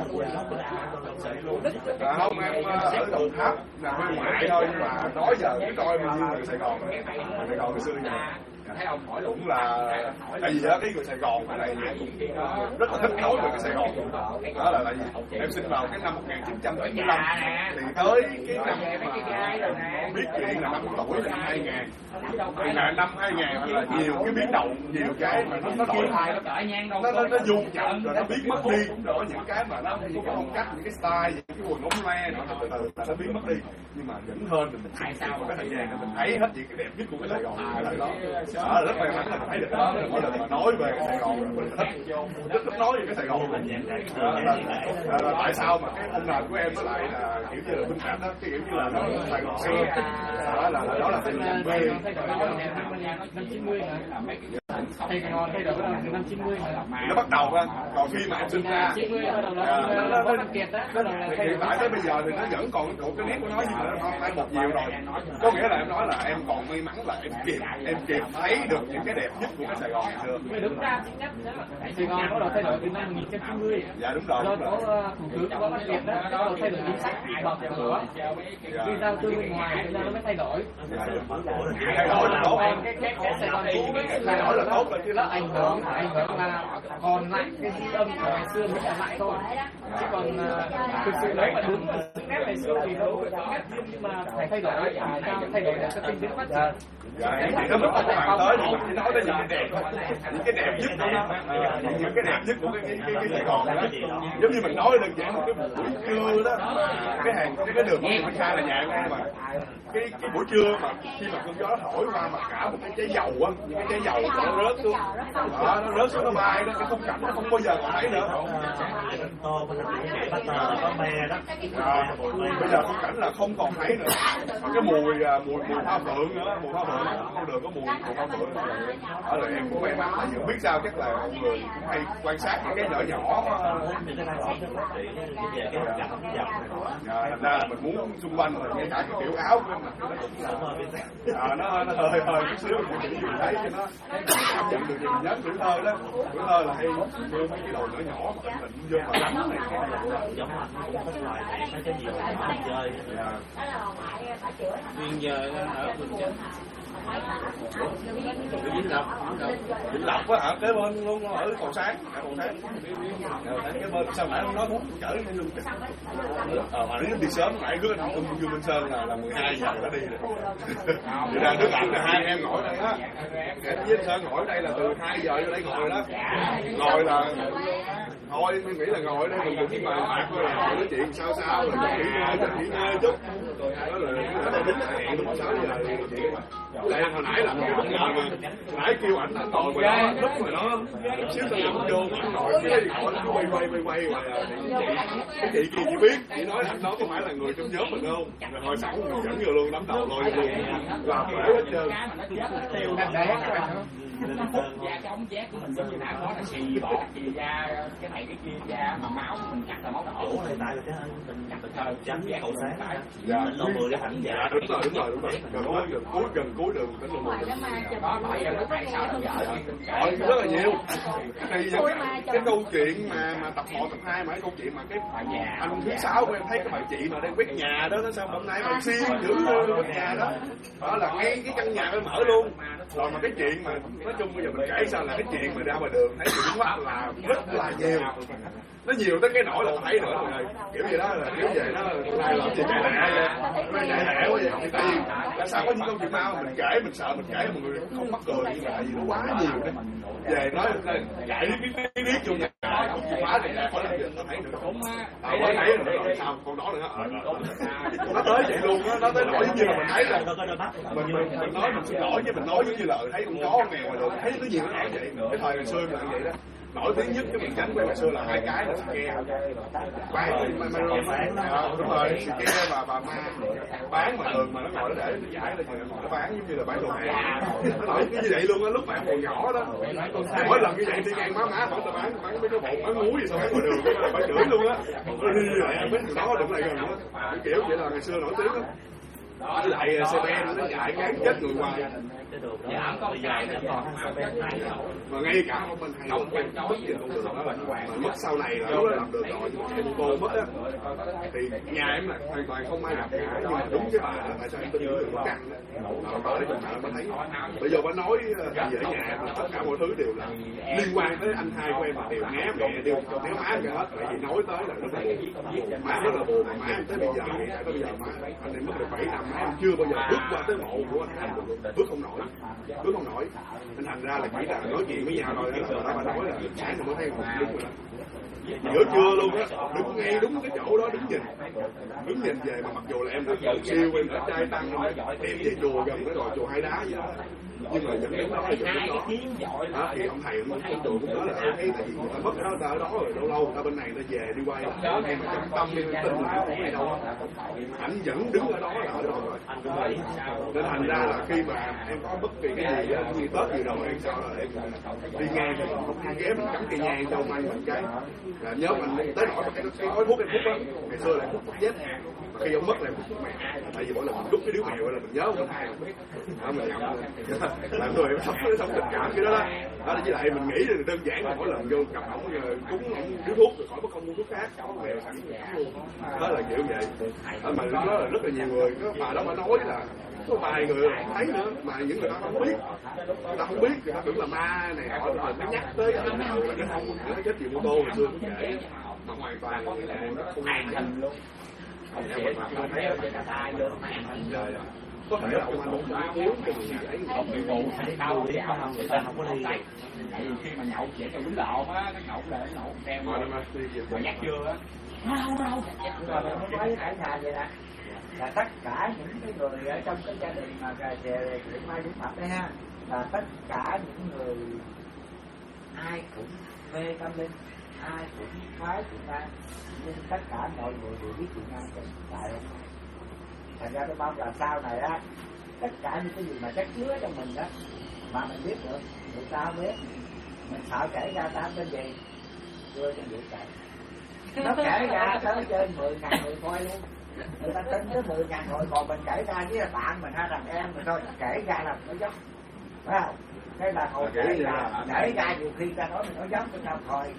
Không em ở Đồng Tháp là bên ngoại thôi nhưng mà nói giờ cái coi bao nhiêu người Sài Gòn ngày xưa giờ thấy ông hỏi luôn cũng là tại vì đó cái người Sài Gòn ở đây rất là thích nói về cái Sài Gòn đó là tại vì em sinh vào cái năm 1975 thì tới cái năm mà biết chuyện là năm tuổi là năm 2000 thì là năm 2000 là nhiều cái biến động nhiều cái mà nó đổi nó du dần rồi nó biến mất đi có những cái mà nó không có phong cách những cái style những cái quần ống loe nó từ từ là nó biến mất đi nhưng mà vẫn hơn thì mình thấy sao mà cái thời gian mình thấy hết những cái đẹp nhất của cái Sài Gòn là đó rất may mắn là thấy được đó, mỗi lần mà nói về cái Sài Gòn rồi mình thích nói về cái Sài Gòn là tại sao mà cái ông nền của em nó lại là kiểu như là minh cảnh đó, cái kiểu như là nó Sài Gòn xưa đó là Sài Gòn quê. Năm 90 Sài Gòn thay đổi là năm 90 nó bắt đầu ra, còn khi mà em sinh ra 90 bắt đầu nó kiệt đó, hiện tại tới bây giờ thì nó vẫn còn cái nét của nó, nhưng mà nó phải một nhiều rồi. Có nghĩa là em nói là em còn may mắn là em kịp thấy được những cái đẹp nhất của cái Sài Gòn ngày xưa. Đúng ra Sài Gòn bắt đầu thay đổi từ năm 1990. Dạ đúng rồi. Do có thủ tướng có Văn Kiệt đó, bắt đầu thay đổi chính sách bọc nhà cửa. Đi giao tư bên ngoài nên nó mới thay đổi. Thay đổi là tốt. Cái Sài Gòn cũ thay đổi là tốt rồi chứ nó ảnh hưởng là còn lại cái di âm của ngày xưa mới còn lại thôi. Chứ còn thực sự nếu mà đúng nét ngày xưa thì nó có nét riêng, nhưng mà phải thay đổi làm sao thay đổi để cho kinh tế phát triển. Dạ, thì nó mình có bàn tới thì mình chỉ nói tới những cái đẹp, những cái đẹp nhất của những cái đẹp nhất của cái Sài Gòn đó. Giống như mình nói đơn giản một cái buổi trưa đó, cái đường của mình khai là nhà em mà cái buổi trưa mà khi mà cơn gió thổi qua mà cả một cái trái dầu á, những cái trái dầu nó rớt xuống, đó, nó rớt xuống nó bay đó, cái khung cảnh nó không bao giờ còn thấy nữa. Bây giờ khung cảnh là không còn thấy nữa. Còn cái mùi hoa phượng nữa, mùi hoa phượng con đường có mùi hoa phượng. Ở là em cũng may mắn là vừa biết sao, chắc là mọi người cũng hay quan sát những cái nhỏ nhỏ. Thành ra là mình muốn xung quanh là ngay cả cái kiểu áo của em nó hơi chút xíu mình thấy cho nó cảm nhận được gì mình nhớ tuổi thơ đó. Tuổi thơ là hay đưa mấy cái đồ nhỏ nhỏ mà mình vô mà đánh này giống Nguyên giờ ở Vĩnh Lộc á hả? Kế bên luôn ở Cầu Sáng, kế bên sao nãy ông nói muốn chở đi luôn. Mà nếu đi sớm nãy cứ anh Dương Minh Sơn là 12 giờ đã đi rồi. Thì ra nước lạnh là hai em ngồi đây á. Em với Sơn ngồi đây là từ 2 giờ vô đây ngồi đó. Ngồi là thôi tôi nghĩ là ngồi đây mình cũng mời mạc thôi, nói chuyện sao rồi nghỉ ngơi chút. Đó là tính hẹn lúc 6 giờ chị lại hồi nãy làm cái bất ngờ mà nãy kêu ảnh ngồi ngoài đó lúc rồi đó chút xíu tao nằm vô mà ngồi cái điện thoại nó quay cái chị kia chỉ biết chị nói anh đó có phải là người trong nhóm mình không, rồi hồi sẵn mình dẫn vô luôn, đấm đầu lôi vô luôn làm bể hết trơn. Da cái ống giác của mình giống như đã có là xì bọt xì da cái này cái kia da mà máu mình cắt là máu đỏ tại là cái mình cắt thời tránh Cầu Sáng dạ nó 10 cái thẳng dạ đúng rồi gần cuối đường đến lộ 10 đó bây giờ nó tại sao rất là nhiều. Cái câu chuyện mà tập 1 tập 2 mà cái câu chuyện mà cái anh thứ 6 của em thấy cái bà chị mà đang quét nhà đó, nó sao hôm nay mà xiên giữ quét nhà đó, đó là ngay cái căn nhà nó mở luôn. Rồi mà cái chuyện mà nói chung bây giờ mình kể sao là cái chuyện mà ra ngoài đường thấy chuyện mắt là rất là nhiều, nó nhiều tới cái nỗi là thấy nữa rồi kiểu gì đó là kiểu về nó nay làm gì chạy lẹ vậy, chạy lẹ quá vậy. Thì tại vì tại sao có những câu chuyện ma mà mình kể mình sợ mình kể mọi người không mắc cười, nhưng mà tại vì nó quá nhiều đấy. Về nói chạy cái biết vô nhà không chịu phá thì khỏi làm việc, nó thấy được tao mới thấy rồi sao con đó nữa nó tới vậy luôn á, nó tới nỗi giống như là mình thấy là mình nói mình xin lỗi, với mình nói giống như là thấy con chó con mèo ngoài đường thấy nó nhiều nó nói vậy. Cái thời ngày xưa mình làm vậy đó. Nổi tiếng nhất cái miền Chánh của ngày xưa là hai cái là xì ke bán đúng rồi, xì ke và ma bán mà thường mà nó ngồi nó để nó giải là nó bán giống như là bán đồ hàng. Nó nổi cái như vậy luôn á, lúc mà em còn nhỏ đó mỗi lần như vậy đi ngang má hỏi tao bán mấy cái bột bán muối gì sao bán ngoài đường bán chửi luôn á. Em biết đó đụng lại gần nữa kiểu vậy là ngày xưa nổi tiếng lắm. Với lại CPN nó chạy cán chết người ngoài. Mà ngay cả một mình hay không quen bất kỳ con đường đó là mất sau này là nó làm được rồi, nhưng mà cô mất á thì nhà em là hoàn toàn không ai gặp cả, nhưng mà đúng cái bà đó tại sao em tin tưởng được căn đó bà đấy mình thấy bây giờ bà nói về nhà tất cả mọi thứ đều là liên quan tới anh hai của em đều ngáp mẹ đều méo má cả hết, tại vì nói tới là rất là buồn, má rất là buồn, má em tới bây giờ má anh em mất được 7 năm má em chưa bao giờ bước qua tới mộ của anh Thành luôn, bước không nổi. Anh Thành ra là chỉ là nói chuyện với nhau thôi, đó mà nói là sáng rồi mới thấy một đúng rồi đó. Giữa trưa luôn á, đứng ngay đúng cái chỗ đó đứng nhìn về mà mặc dù là em đã siêu em đã trai tăng rồi, em về chùa gần cái rồi chùa Hai Đá vậy đó. nhưng mà dẫn đến đó là dẫn đến đó thì ông thầy ông trường cũng nói là thấy tại vì người ta mất đó ta ở đó rồi lâu lâu ta bên này ta về đi quay lại mà trong tâm tin là cái này đâu ảnh vẫn đứng ở đó là ở đâu rồi nên thành ra là khi mà em có bất kỳ cái gì như Tết gì đâu em sợ là em đi ngang thì không ghé mình cắm cây nhang cho may mình cái là nhớ mình tới nỗi cái gói thuốc em hút á ngày xưa là hút chết khi ông mất là hút mẹ tại vì mỗi lần mình đút cái điếu mèo là mình nhớ ông hai đó mình nhậm làm người em sống tình cảm cái đó đó là với lại mình nghĩ là đơn giản là mỗi lần vô cầm ổng cúng ổng điếu thuốc rồi khỏi mất không mua thuốc khác ổng mèo sẵn luôn đó là kiểu vậy mà lúc đó là rất là nhiều người có bà đó bà nói là có vài người thấy nữa mà những người đó không biết người ta tưởng là ma này họ rồi mới nhắc tới cái nào là nó không nó chết chuyện mô tô hồi xưa cũng vậy mà hoàn toàn là nó không an thành luôn có thể là ông anh cũng đã uống cái gì vậy không bị mù hay đau đi không người ta không có đi khi mà nhậu chuyện cho quýnh lộn á cái nhậu để nhậu đem mà nhắc chưa á đâu mấy hải nhà vậy nè là tất cả những cái người ở trong cái gia đình mà về chuyện Mai Dũng Phật đấy ha là tất cả những người ai cũng mê tâm linh ai cũng khoái chuyện ma nhưng tất cả mọi người đều biết chuyện ma tại không thành ra tôi mong là sau này á tất cả những cái gì mà chất chứa trong mình đó mà mình biết được người ta không biết mình sợ kể ra ta bên gì chưa cho việc kể nó kể ra tới trên 10.000 người coi luôn người ta tin tới 10.000 người còn mình kể ra với bạn mình hay là em mình thôi kể ra là nó dốc phải không cái là hồi kể ra nhiều khi ta nói mình nói dốc cái sao thôi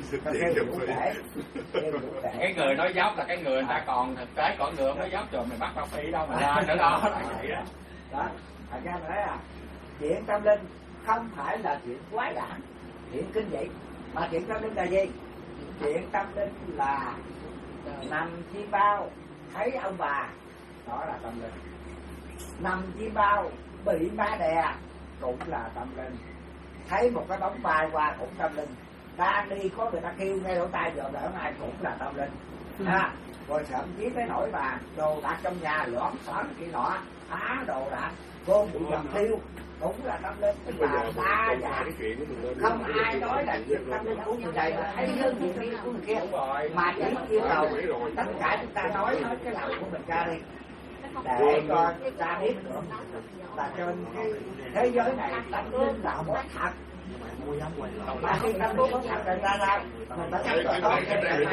cái người nói dốc là cái người ta còn thực tế còn người nói dốc rồi mình bắt bác sĩ đâu mà ra nữa đó đó thành ra nói à chuyện tâm linh không phải là chuyện quái đản chuyện kinh dị mà chuyện tâm linh là gì chuyện tâm linh là nằm chi bao thấy ông bà đó là tâm linh nằm chi bao bị ma đè cũng là tâm linh thấy một cái bóng bay qua cũng tâm linh đang đi có người ta kêu ngay lỗ tai giờ đỡ ai cũng là tâm linh rồi thậm chí cái nỗi mà đồ đạc trong nhà loạn xóm kia nọ phá đồ đạc cô bị dầm thiêu cũng là tâm linh tức là đa dạng không ai nói là chuyện tâm linh của người này là thấy hơn chuyện tâm linh của người kia mà chỉ yêu cầu tất cả chúng ta nói cái lòng của mình ra đi để cho ta biết được là trên cái thế giới này tâm linh là một thật mà khi tâm linh có thật rồi ra ra mình phải thấy được đó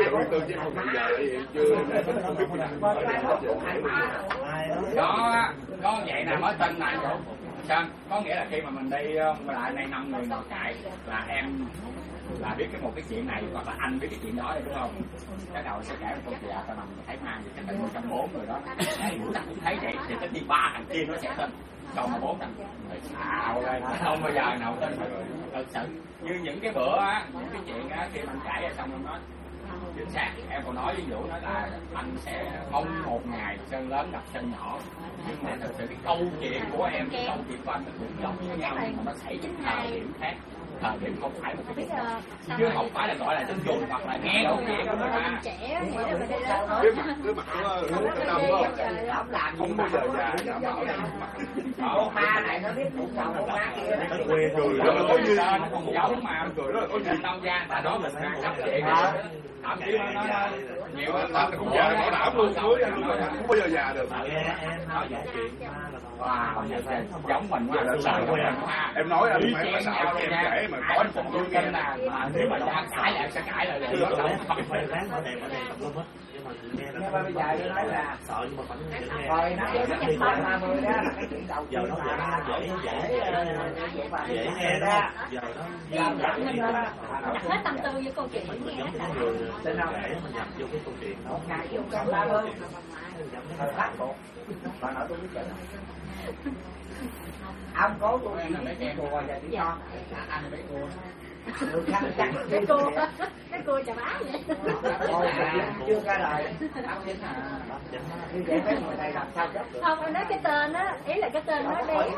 có vậy nè mới tin này sao có nghĩa là khi mà mình đi lại đây 5 người ngồi cãi là em là biết một cái chuyện này hoặc là anh biết cái chuyện đó đúng không cái đầu sẽ kể một câu chuyện tao nằm thấy mang thì chắc là 140 người đó buổi nào cũng thấy vậy thì tất nhiên 3 thằng kia nó sẽ tin còn mà 4 thằng xạo đây không bao giờ nào tin thật sự như những cái bữa á những cái chuyện á khi mình cãi ra xong em nói chính xác em còn nói với Vũ nói là anh sẽ không một ngày sơn lớn gặp sơn nhỏ nhưng mà thật sự cái câu chuyện của em cái câu chuyện của anh nó cũng giống như nhau nhưng mà nó xảy ra thời điểm khác thời điểm không phải một cái chuyện chứ không phải là gọi là tin dùng hoặc là nghe câu chuyện của người ta cái mặt cái tâm không bao giờ già bảo con ma này nó biết cũng chồng con ma kia nó quen rồi nó có như nó không giống mà rồi đó có gì đâu ra ta nói mình đang sắp chuyện thậm chí nó nhiều ta cũng già bảo đảm luôn không bao giờ già được giống mình quá em nói anh phải sợ em kể mà có anh còn luôn nghe mà nếu mà đang cãi lại sẽ cãi lại nhưng mà bây giờ tôi nói là rồi nó đi 30 đó là cái chuyện đầu tiên mà dễ nghe đó làm dẫn lên đó đặt hết tâm tư với câu chuyện nghe tin không một ngày vô trong 30 thời khắc một bà nội tôi biết vậy ông cố tôi chỉ đùa và chỉ cho anh phải đùa cái cô chà bá vậy chưa ra đời như vậy mấy người này làm sao chấp được không anh nói cái tên á ý là cái tên nói bé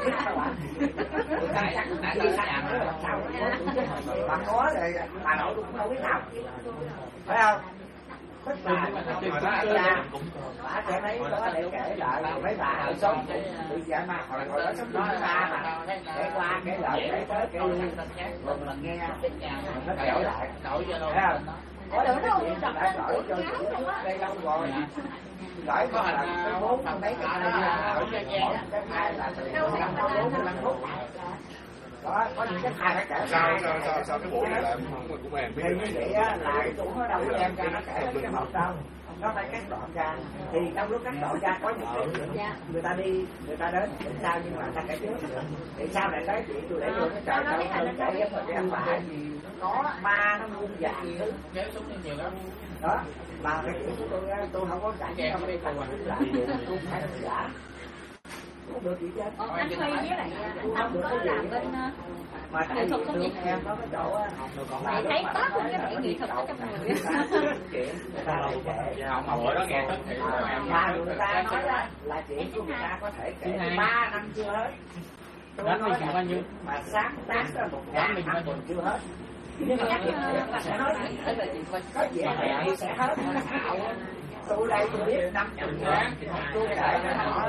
bà có rồi bà nội cũng đâu biết học phải không thích bà bà sẽ thấy có để kể lại mấy bà ở sống bị giả mặt hồi đó sống với ba mà kể qua kể lại kể tới kể lui rồi mình nghe nó kể lại thấy không có những cái chuyện đã gửi cho chủ đây lâu rồi gửi có là cái 4 mấy cái hai là từ 4 phút đó có những cái thai nó kể sao cái buổi này là cũng em biết như vậy á là chủ nó đâu có đem ra nó kể cái hộp đâu nó phải cắt đoạn ra thì trong lúc cắt đoạn ra có những cái người ta đi người ta đến sao nhưng mà ta kể trước thì sao lại tới chuyện tôi để vô cái trời đâu hơn kể cái thời gian bà gì có ba nó muôn vàng thứ đó mà cái chuyện của tôi không có cảnh trong đây không lại tôi phải giả không được gì chứ anh Huy với lại ông có làm bên nghệ thuật không chị? Mày thấy tốt hơn cái vẻ nghệ thuật ở trong người. Không, bữa đó nghe tức thì người ta nói là chuyện của người ta có thể kể 3 năm chưa hết. Đánh mình chừng bao nhiêu? Mà sáng tác ra một cái mình chưa hết. Nhưng mà sẽ nói có gì sẽ hết. Tôi đây tôi biết 50 ngàn tôi kể nó hỏi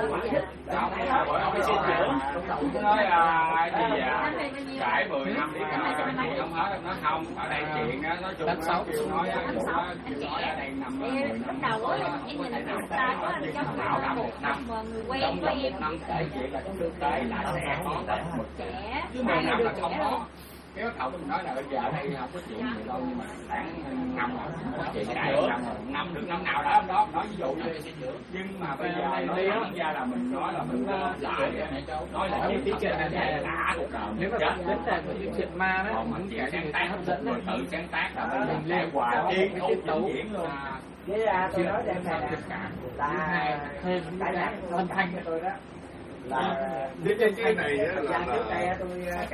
ông xin chữ nói là gì vậy cãi 10 năm đi cãi không hết nó không ở đây chuyện á nói chung nó kêu nói ở đây 5 10 năm đầu á em nhìn người ta có trong một năm người quen của em năm kể chuyện là cũng được tới là sẽ có trẻ chứ 10 năm là không có. Cái bắt đầu tôi nói là bây giờ ở đây không có chuyện gì đâu nhưng mà khoảng năm rồi chuyện đại năm được năm nào đó đó nói ví dụ như nhưng mà bây giờ nói ra là mình nói là mình lại nói là cái chuyện này lạ cuộc đời nếu mà bạn đến là cái chuyện ma đó mình chỉ sáng tác hấp dẫn rồi tự sáng tác là mình leo qua yên thú diễn luôn với tôi nói đây này là cái nhạc âm thanh của tôi đó là cái này là trước đây tôi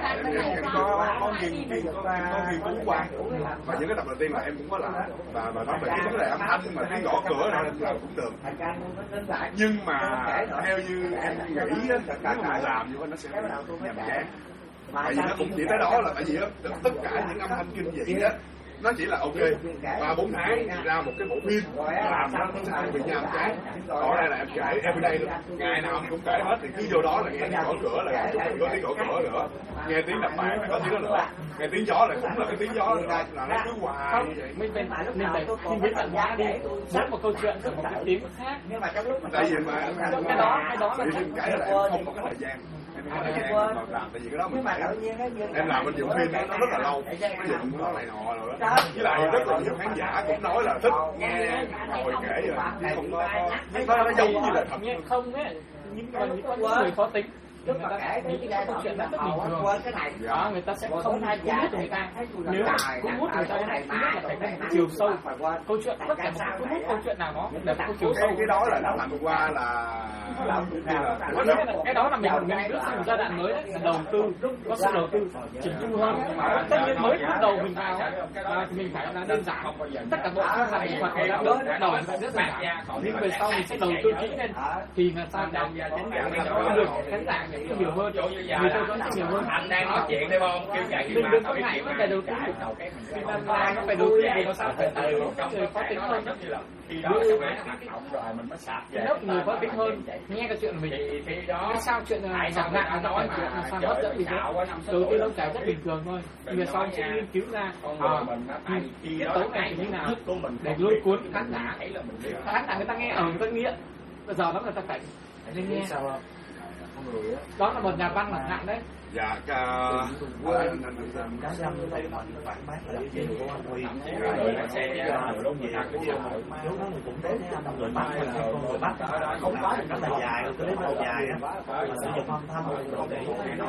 có nghiên cứu qua và những cái tập đầu tiên là em cũng có làm và nói về cái vấn đề âm thanh mà tiếng gõ cửa là cũng được nhưng mà theo như em nghĩ nếu mà làm như vậy nó sẽ nhàm chán tại vì nó cũng chỉ tới đó là tại vì tất cả những âm thanh kinh dị á nó chỉ là ok 3-4 tháng ra một cái bộ phim làm nó sẽ bị nhàm chán còn đây là em kể everyday luôn ngày nào em cũng kể hết thì cứ vô đó là nghe tiếng gõ cửa là có tiếng gõ cửa nữa nghe tiếng đập bàn là có tiếng đó nữa nghe tiếng gió là cũng là cái tiếng gió là nó cứ hoài như vậy nên phải khi biết tận hóa đi mỗi một câu chuyện có một cái tiếng khác tại vì mà cái đó là cái là em không có cái thời gian làm tại vì cái đó mình em làm bên dựng phim nó rất là lâu nó dựng nó này nọ rồi đó với lại rất là nhiều khán giả cũng nói là thích nghe ngồi kể rồi không có nó giống như là thật không ấy nhưng mà có những người khó tính lúc mà kể những cái câu chuyện đó rất bình thường đó người ta sẽ không ai cuốn hút người ta nếu cuốn hút người ta thứ nhất là phải có một chiều sâu câu chuyện tất cả một cuốn hút câu chuyện nào đó là có chiều sâu cái đó là nó làm qua là cái đó là mình bước sang một giai đoạn mới đấy là đầu tư có sự đầu tư chỉnh chu hơn tất nhiên mới bắt đầu mình vào thì mình phải là đơn giản tất cả bộ phim là mình hoạt động đã đỡ đầu rất đơn giản nhưng về sau mình sẽ đầu tư kỹ lên thì là sao để được khán giả nhiều hơn người tôi có nhiều hơn anh đang nói chuyện đây không kêu chạy mình đừng có ngại vấn đề đầu tư nó phải đầu tư thì nó sao phải từ người khó tính hơn khi đó hoạt động rồi mình mới sạp về lớp người khó tính hơn nghe cái chuyện mình thì đó sao chuyện chẳng hạn nó phải chuyện là sao hấp dẫn thì thế đầu tiên nó kể rất bình thường thôi về sau sẽ nghiên cứu ra cái tấu này như nào để lôi cuốn khán giả người ta nghe ở người ta nghiện bây giờ đó người ta phải nghe đó là một nhà văn mặt nặng đấy dạ không có rất là dài rồi clip rất là dài á sử dụng âm thanh để nó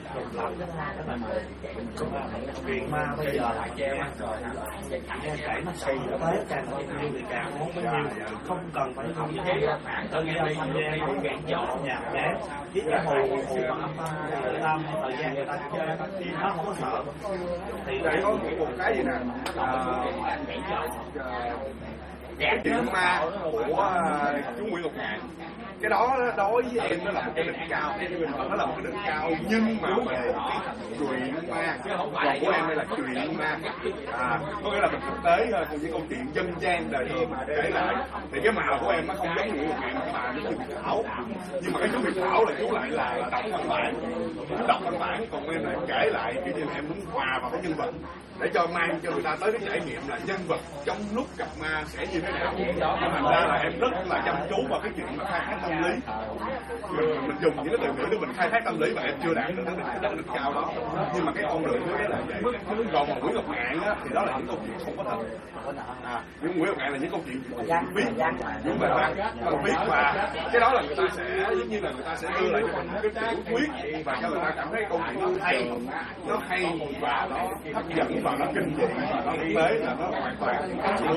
chuyện ma bây giờ lại treo kể nó xì nó tới càng bao nhiêu thì càng muốn bao nhiêu không cần phải không như thế tự nhiên tham gia một cái nhỏ nhạc để chỉ cái hồ âm thanh thời gian người ta chơi nó không có sợ thì đây có một cái gì nè cái chuyện ma của chú Nguyễn Ngọc Ngạn, cái đó đối với em nó là một cái đỉnh cao, nó là một cái đỉnh cao, nhưng mà về cái chuyện ma, còn của em đây là chuyện ma, có nghĩa là mình thực tế hơn với câu chuyện dân gian đời thường kể lại. Thì cái màu của em nó không giống Nguyễn Ngọc Ngạn, mà nó Việt Thảo, nhưng mà cái chú Việt Thảo là chú lại là đọc văn bản, chú đọc văn bản, còn em lại kể lại kiểu như là em muốn hòa vào cái nhân vật để cho mang cho người ta tới cái trải nghiệm là nhân vật trong lúc gặp ma sẽ như thế nào. Thành ra là em rất là chăm chú vào cái chuyện mà khai thác tâm lý. Mình dùng những cái từ ngữ để mình khai thác tâm lý mà em chưa đạt được đến đỉnh cao đó. Nhưng mà cái con đường của đấy là vậy. Còn Nguyễn Ngọc Ngạn á, thì đó là những câu chuyện không có thật. Nhưng Nguyễn Ngọc Ngạn là những câu chuyện viết, những bài văn viết, và cái đó là người ta sẽ giống như là người ta sẽ đưa lại cho mình một cái tiểu thuyết và cho người ta cảm thấy câu chuyện nó hay và nó hấp dẫn và nó kinh dị và nó thực tế là nó hoàn toàn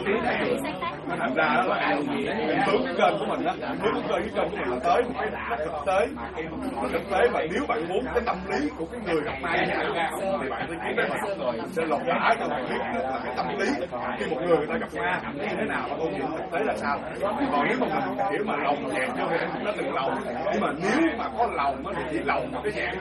nó thành ra đó là em hướng cái kênh của mình đó, hướng cái kênh của mình là tới một cái thực tế mà nếu bạn muốn cái tâm lý của cái người gặp ma như thế nào thì bạn sẽ kiếm mình sẽ lột tả cho bạn biết là cái tâm lý khi một người ta gặp ma như thế nào và câu chuyện thực tế là sao. Còn nếu mà mình kiểu mà lòng nhạc cho nó từng lòng, nhưng mà nếu mà có lòng thì chỉ lòng một cái dạng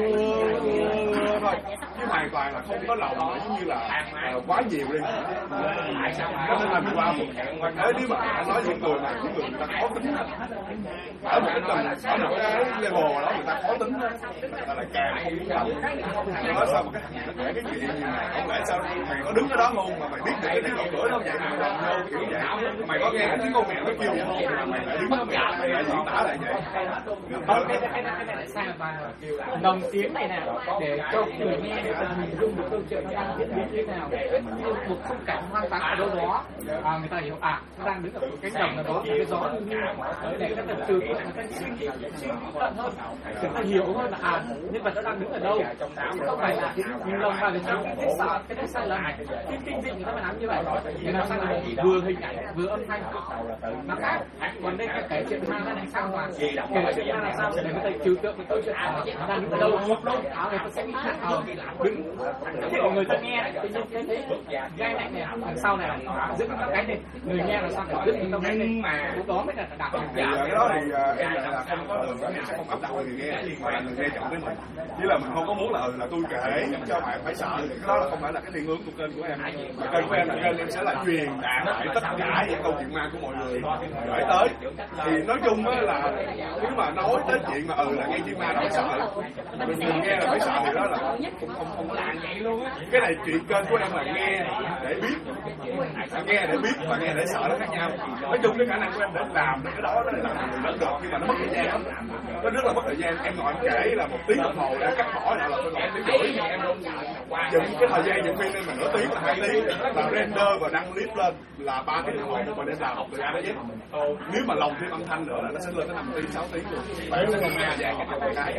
thôi, chứ hoàn toàn là không có lòng, giống như là quá nhiều đi. Cho nên là mình qua một thế, nếu mà anh nói những người người ta khó tính ở một cái tầng, ở một cái level đó người ta khó tính, người ta lại càng không muốn lòng. Nói sao mà nó kể cái chuyện như này, không lẽ sao mày có đứng ở đó không mà mày biết được cái tiếng gõ cửa đâu vậy mà mày làm vô kiểu vậy, mày có nghe cái tiếng con mèo nó kêu vậy không mà mày lại đứng đó mày lại diễn tả lại vậy. Cái này là sao mà đồng tiếng này nào để cho người nghe người ta hình dung được câu chuyện nó đang diễn biến như thế nào, để một khung cảnh hoang vắng ở đâu đó, người ta hiểu nó đang đứng ở một cánh đồng nào đó, cái gió như để các từ từ người ta suy nghĩ tận hơn, người ta hiểu hơn là nhân vật nó đang đứng ở đâu, không phải là nhìn lồng vào cái đấy sai lầm, cái kinh dị người ta mà làm như vậy, người ta sai lầm vừa hình ảnh vừa âm thanh nó khác. Còn đây cái chuyện ma nó lại sao mà kể chuyện ma là sao để người ta trừu tượng cái câu chuyện đang đứng ở đâu, người ta sẽ nghĩ đứng thì người ta nghe đấy, tự nhiên thấy gai này đằng sau này giữ các cái này, người nghe là sao phải giữ những cái này, mà lúc đó mới là đặt cái đó thì em là không có đường, em sẽ không áp đặt người nghe, mà người nghe chọn với mình. Chỉ là mình không có muốn là tôi kể cho bạn phải sợ, cái đó là không phải là cái thiên hướng của kênh của em. Kênh của em là kênh em sẽ là truyền đạt lại tất cả những câu chuyện ma của mọi người gửi tới. Thì nói chung á là nếu mà nói tới chuyện mà là nghe chuyện ma là phải sợ, mình nghe là phải sợ thì đó là không có làm vậy luôn á. Cái này chuyện kênh của em là nghe để biết, nghe để biết và nghe để sợ nó khác nhau. Nói chung cái khả năng của em để làm cái đó nó là mình lớn được, nhưng mà nó mất thời gian lắm, nó rất là mất thời gian. Em ngồi em kể là 1 tiếng đồng hồ để cắt bỏ nào là tôi ngồi 1 tiếng rưỡi, dựng cái thời gian dựng phim nên mình nửa tiếng là 2 tiếng, và render và đăng clip lên là 3 tiếng đồng hồ mà để làm từ A đến Z. Nếu mà lồng thêm âm thanh nữa là nó sẽ lên tới 5 tiếng 6 tiếng luôn. Và em sẽ không nghe dạng cái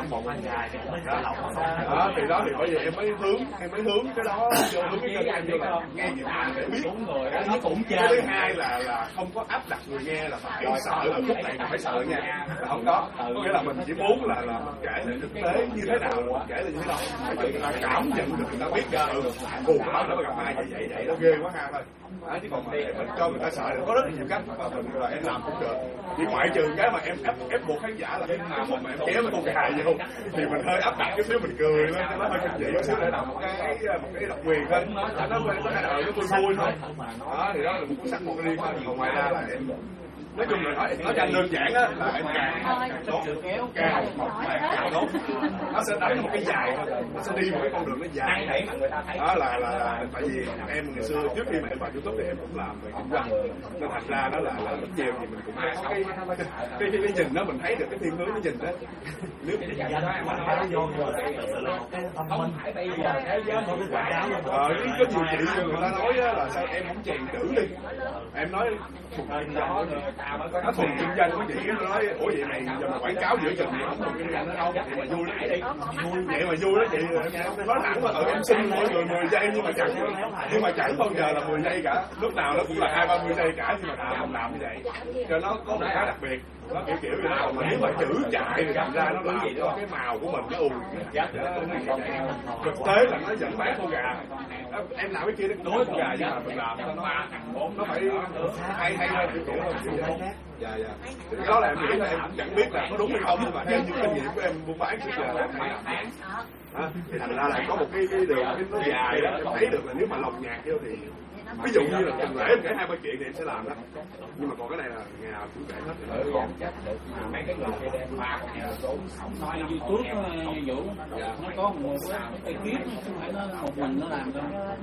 đó thì đó thì bây giờ em mới hướng cái đó vô hướng cái kênh em vô là nghe chuyện ma để biết. Cái thứ hai là không có áp đặt người nghe là phải sợ là khúc này phải sợ nha, không có. Có nghĩa là mình chỉ muốn là mình kể lại thực tế như thế nào, kể lại như thế nào để người ta cảm nhận được, người ta biết ra nó gặp ai vậy nó ghê quá ha thôi. Chứ còn mà để mình cho người ta sợ thì có rất là nhiều cách mà mình là em làm cũng được. Chỉ ngoại trừ cái mà em ép buộc khán giả là cái nào mà em kéo con gà vô thì mình hơi áp đặt cái xíu, mình cười lên cho nó hơi kinh dị chút xíu để làm một cái độc quyền thôi, nó vui thôi. Đó thì đó là một sắc một riêng thôi. Còn ngoài ra là em nói chung là nói cho anh đơn giản á là em càng một bạn càng tốt, nó sẽ đánh một cái dài thôi, nó sẽ đi một cái con đường nó dài. Đó là tại vì em ngày xưa trước khi mà em vào YouTube thì em cũng làm về kinh doanh, nên thành ra nó là rất nhiều thì mình cũng có cái nhìn đó, mình thấy được cái thiên hướng nó nhìn đó. Nếu có nhiều chị người ta nói là sao em không chèn chữ đi, em nói nó thuần kinh doanh của chị, nó nói ủa vậy này giờ mà quảng cáo giữa chừng không thuần kinh doanh nó đâu, vậy mà vui đó chị, vậy mà vui đó chị. Em nói thẳng là em xin mọi người 10 giây nhưng mà chẳng bao giờ là 10 giây cả, lúc nào nó cũng là 20-30 giây cả, nhưng mà không làm như vậy cho nó có một cái đặc biệt, nó kiểu như đó. Còn nếu mà chữ chạy thì thành ra nó làm cho cái màu của mình nó ùn. Thực tế là nó vẫn bán con gà, em làm cái kia nó cũng đối gà nhưng mà mình làm nó phải hay hơn kiểu dạ cái đó là em nghĩ là em chẳng biết là có đúng hay không, nhưng mà theo những kinh nghiệm của em buôn bán trước giờ là em hay làm thì thành ra là có một cái đường nó dài đó, em thấy được là nếu mà lồng nhạc vô thì ví dụ như là tuần lễ em kể 2-3 chuyện thì em sẽ làm đó, nhưng mà còn cái này là ngày nào cũng kể hết. Mấy cái người kia đem ba con heo xuống nói YouTube Vũ nó có một cái clip không phải nó một mình nó làm đâu.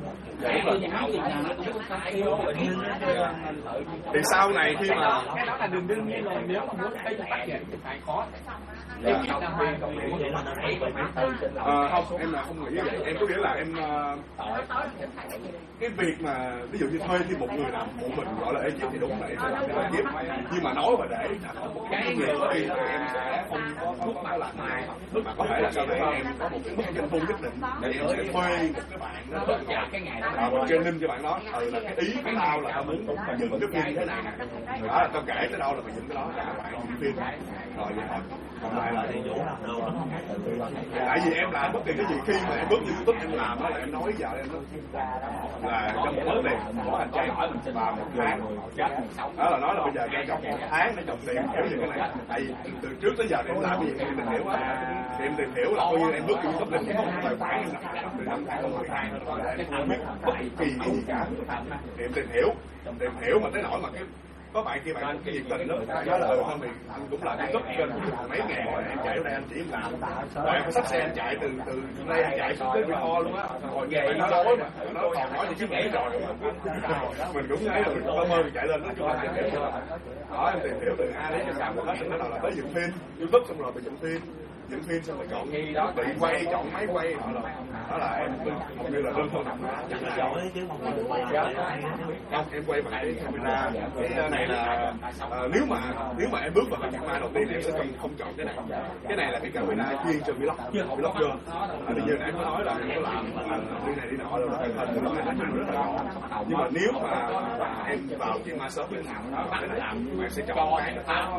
Thì sau này khi mà cái đó là đừng đương nhiên là nếu mà muốn thấy tác nghiệp thì phải khó. Không, em là không nghĩ vậy. Em có nghĩa là em cái việc mà ví dụ như thuê thêm một người làm phụ mình gọi là ekip thì đúng là em sẽ làm cái ekip, nhưng mà nói mà để thành một cái người có tiền thì em sẽ không có thuốc mà làm mai, mà có thể là sau này em có một cái mức doanh thu nhất định để em sẽ thuê một cái bạn đó và training cho bạn đó là cái ý của tao là tao muốn mà dựng cái phim như thế này nè, đó tao kể tới đâu là mày dựng cái đó là các bạn dựng phim rồi vậy thôi. Còn lại là tại vì em làm bất kỳ cái gì khi mà em bước như YouTube em làm đó là em nói vợ em là trong một vấn đề có hành trang và một tháng đó là nói là bây giờ cho chồng một tháng để chồng tiền kiểu như cái này, tại vì từ trước tới giờ em làm gì em tìm hiểu á, em tìm hiểu là coi như em bước như YouTube lên không tài khoản em làm từ năm 2012 em không biết bất kỳ cái gì cả, em tìm hiểu mà tới nỗi mà cái có bạn kia bạn cái nhiệt tình đó, đó là không thì anh cũng là cái cấp kênh mấy ngàn rồi em chạy ở đây anh chỉ em làm, rồi em phải xách xe anh chạy từ đây anh chạy xuống tới Vietco luôn á, rồi về nó nói mà nó còn nói gì chứ nghĩ rồi mình cũng thấy rồi mình mơ mình chạy lên nói chung là tìm hiểu đó, em tìm hiểu từ A đến Z một hết, nó là tới dựng phim YouTube xong rồi mình dựng phim xong rồi chọn bị quay chọn máy quay đó là em hầu như là đơn thuần không em quay bằng cái camera. Cái này là nếu mà em bước vào cái camera đầu tiên em sẽ không chọn cái này là cái camera chuyên cho vlogger. Bây giờ nãy em có nói là em có làm đi này đi nọ rồi hình rất là ngon, nhưng mà nếu mà em vào trên Microsoft cái này bạn sẽ chọn cái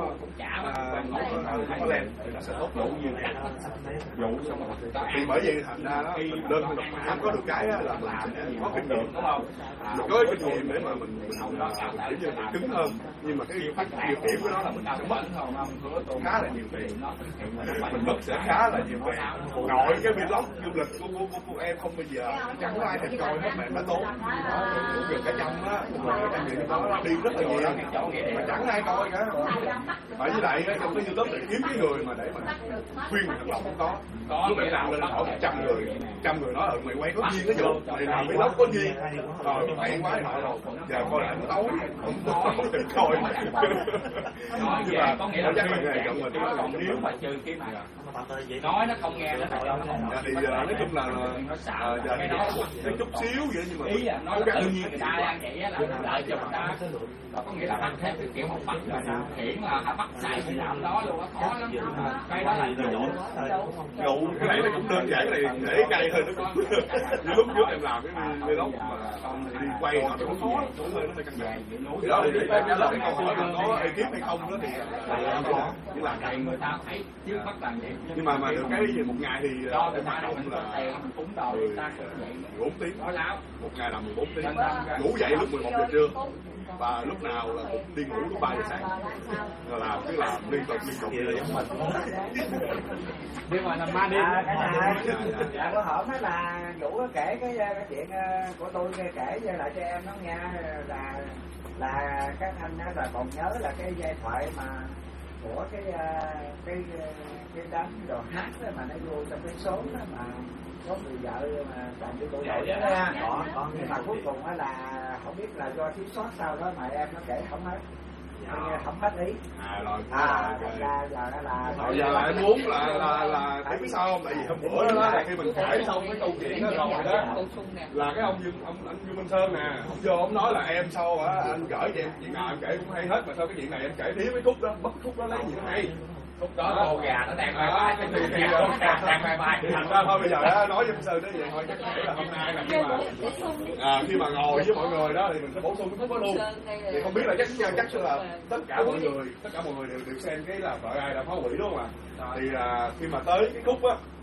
nó có lên thì nó sẽ tốt đủ như này. Thì bởi vậy thành ra đó đơn độc mã có được cái là mình sẽ có kinh nghiệm, đúng không? Mình có kinh nghiệm để mà mình kiểu như mình cứng hơn, nhưng mà cái điều điểm của nó là mình sẽ mất khá là nhiều tiền, mình mất sẽ khá là nhiều tiền. Nội cái vlog du lịch của em không bao giờ chẳng có ai thèm coi hết mà em đã tốn gần cả trăm á, cả trăm đó đi rất là nhiều mà chẳng ai coi cả. Ở với lại trong cái YouTube để kiếm cái người mà để mà khuyên mình thật lòng không có lúc em làm lên hỏi 100 người nói mày quay có duyên cái vụ mày làm vlog có duyên rồi hay quá nọ rồi giờ coi lại nó tối không được coi. Nhưng mà có nghĩa là chắc là nghề chọn mình nó còn nếu mà trừ cái mà nói nó không nghe nó thì nói chung là giờ cái đó chút xíu vậy, nhưng mà ý nói tự nhiên người ta đang vậy là lợi cho người ta, có nghĩa là ăn theo cái kiểu học bắt là hiển là bắt sai phải làm đó luôn, nó khó lắm. Cái đó là dụ cái này nó cũng đơn giản này để cây thôi, nó cũng như lúc trước em làm cái vlog mà đi quay nó cũng khó, cũng hơi nó hơi căng thẳng. Thì đó thì trả lời cái câu hỏi là có ekip hay không đó thì có, chỉ là cày người ta thấy trước bắt làm vậy. Nhưng mà được cái gì một ngày thì em hoạt động là 14 tiếng, một ngày làm 14 tiếng, ngủ dậy lúc 11 giờ trưa và lúc nào là cũng đi ngủ lúc 3 giờ sáng, rồi làm cứ làm liên tục vậy là giống mình. Nhưng mà làm ma đêm dạ có hỏi nói là Vũ có kể cái chuyện của tôi kể lại cho em nó nghe là các anh đó là còn nhớ là cái giai thoại mà của cái đám đồ hát đó mà nó vô trong cái số đó mà có người vợ mà làm cho tôi nổi đó nha. Nhưng mà cuối cùng là không biết là do thiếu sót sao đó mà em nó kể không hết, không hết ý. Giờ là em muốn là biết sao không, tại vì hôm bữa đó là khi mình kể xong cái câu chuyện đó rồi đó là cái anh Dương Minh Sơn nè, ông vô ông nói là em sau á anh gửi cho em chuyện nào em kể cũng hay hết, mà sao cái chuyện này em kể thiếu cái khúc đó, bất khúc đó lấy gì nó hay. Lúc đó cô gà nó đang vai vai, đang vai vai. Thành ra thôi bây giờ đó nói với Minh Sơn đó vậy thôi, chắc là hôm nay là khi mà ngồi với mọi người đó thì mình sẽ bổ sung cái khúc đó luôn. Thì không biết là chắc là tất cả mọi người đều xem cái là vợ ai là phá hủy đúng không ạ? Thì khi mà tới cái khúc á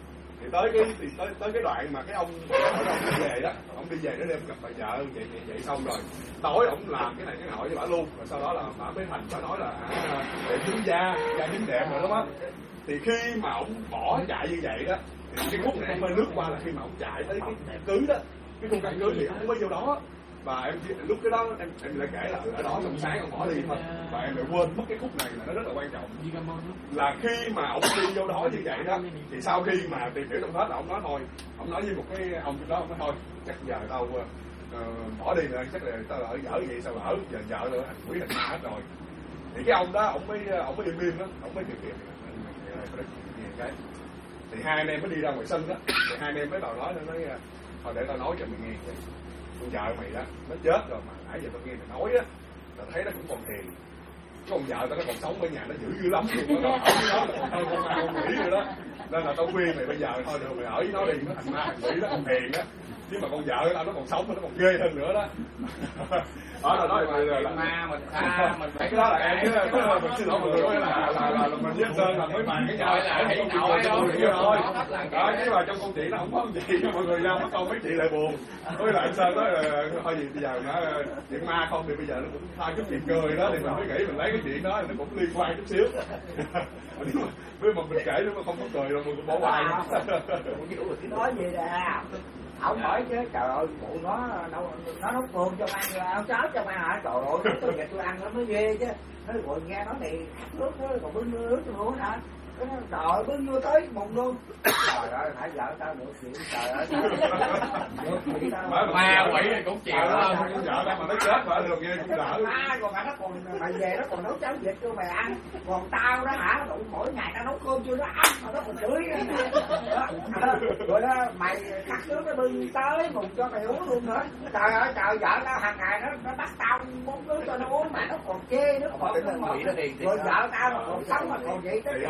Thì tới cái đoạn mà cái ông đi về đó, ông đi về nó đêm gặp bà vợ vậy xong rồi tối ông làm cái này cái nọ với bà luôn, rồi sau đó là bà mới thành bà nói là để dính da dính đẹp rồi đúng không? Thì khi mà ông bỏ chạy như vậy đó, thì cái khúc này em mới lướt qua là khi mà ông chạy tới cái cưới đó, cái khung cảnh cưới thì ông mới vô đó. Và em lúc cái đó em lại kể là ở đó trong sáng ông bỏ đi thôi, và em lại quên mất cái khúc này là nó rất là quan trọng, là khi mà ông đi vô đó như vậy đó, thì sau khi mà tìm hiểu trong hết là ông nói thôi, ông nói với một cái ông đó, ông nói thôi chắc giờ tao bỏ đi rồi, chắc là tao ở dở gì sao ở giờ vợ nữa thành quỷ thành ma hết rồi. Thì cái ông đó ông mới im im đó, ông mới kìm cái thì hai anh em mới đi ra ngoài sân đó, thì hai anh em mới vào nói thôi để tao nói cho mày nghe. Con vợ mày đó nó chết rồi mà nãy giờ tao nghe mày nói á, tao thấy nó cũng còn hiền. Con vợ tao nó còn sống ở nhà nó dữ lắm luôn, nó ở với nó là còn hơn con ma con quỷ rồi đó. Nên là tao khuyên mày bây giờ thôi được mày ở với nó đi, nó thành ma thành quỷ nó còn hiền á. Chứ mà con vợ tao nó còn sống, nó còn ghê hơn nữa đó. Đó là nói là ma mình tha mình phải cái đó là em chứ mình xin lỗi mọi người là mình với Sơn là mới màn cái nhỏ là hãy nổi thôi. Đó chứ mà trong công chuyện nó không có gì cho mọi người ra mất công mấy chị lại buồn. Với lại Sơn nói là thôi gì bây giờ nó chuyện ma không thì bây giờ nó cũng thay chút chuyện cười đó, thì mình mới nghĩ mình lấy cái chuyện đó nó cũng liên quan chút xíu. Với mà mình kể nó không có cười rồi mình cũng bỏ qua. Nói gì nè, ông hỏi chứ trời ơi phụ nó nấu cơm cho ăn, áo cháo cho ăn hả? Trời ơi tôi giờ tôi ăn nó mới ghê chứ. Nó rồi nghe nói này nước nó còn bưng nước cho uống hả? Trời ơi bưng vô tới bụng luôn. Trời ơi phải vợ tao được chuyện trời ơi. Ma quỷ thì cũng chịu đó. Vợ tao mà nó chết mà được nghe cũng đỡ. Còn mà nó còn mày về nó còn nấu cháo vịt cho mày ăn. Còn tao đó hả? Mỗi ngày tao nấu cơm cho nó ăn mà nó còn chửi. Rồi đó mày cắt nước nó bưng tới mùng cho mày uống luôn nữa. Trời ơi trời vợ tao hàng ngày nó bắt tao muốn nước cho nó uống mà nó còn chê nước ngọt nó ngọt. Rồi vợ tao mà còn sống mà còn vậy tới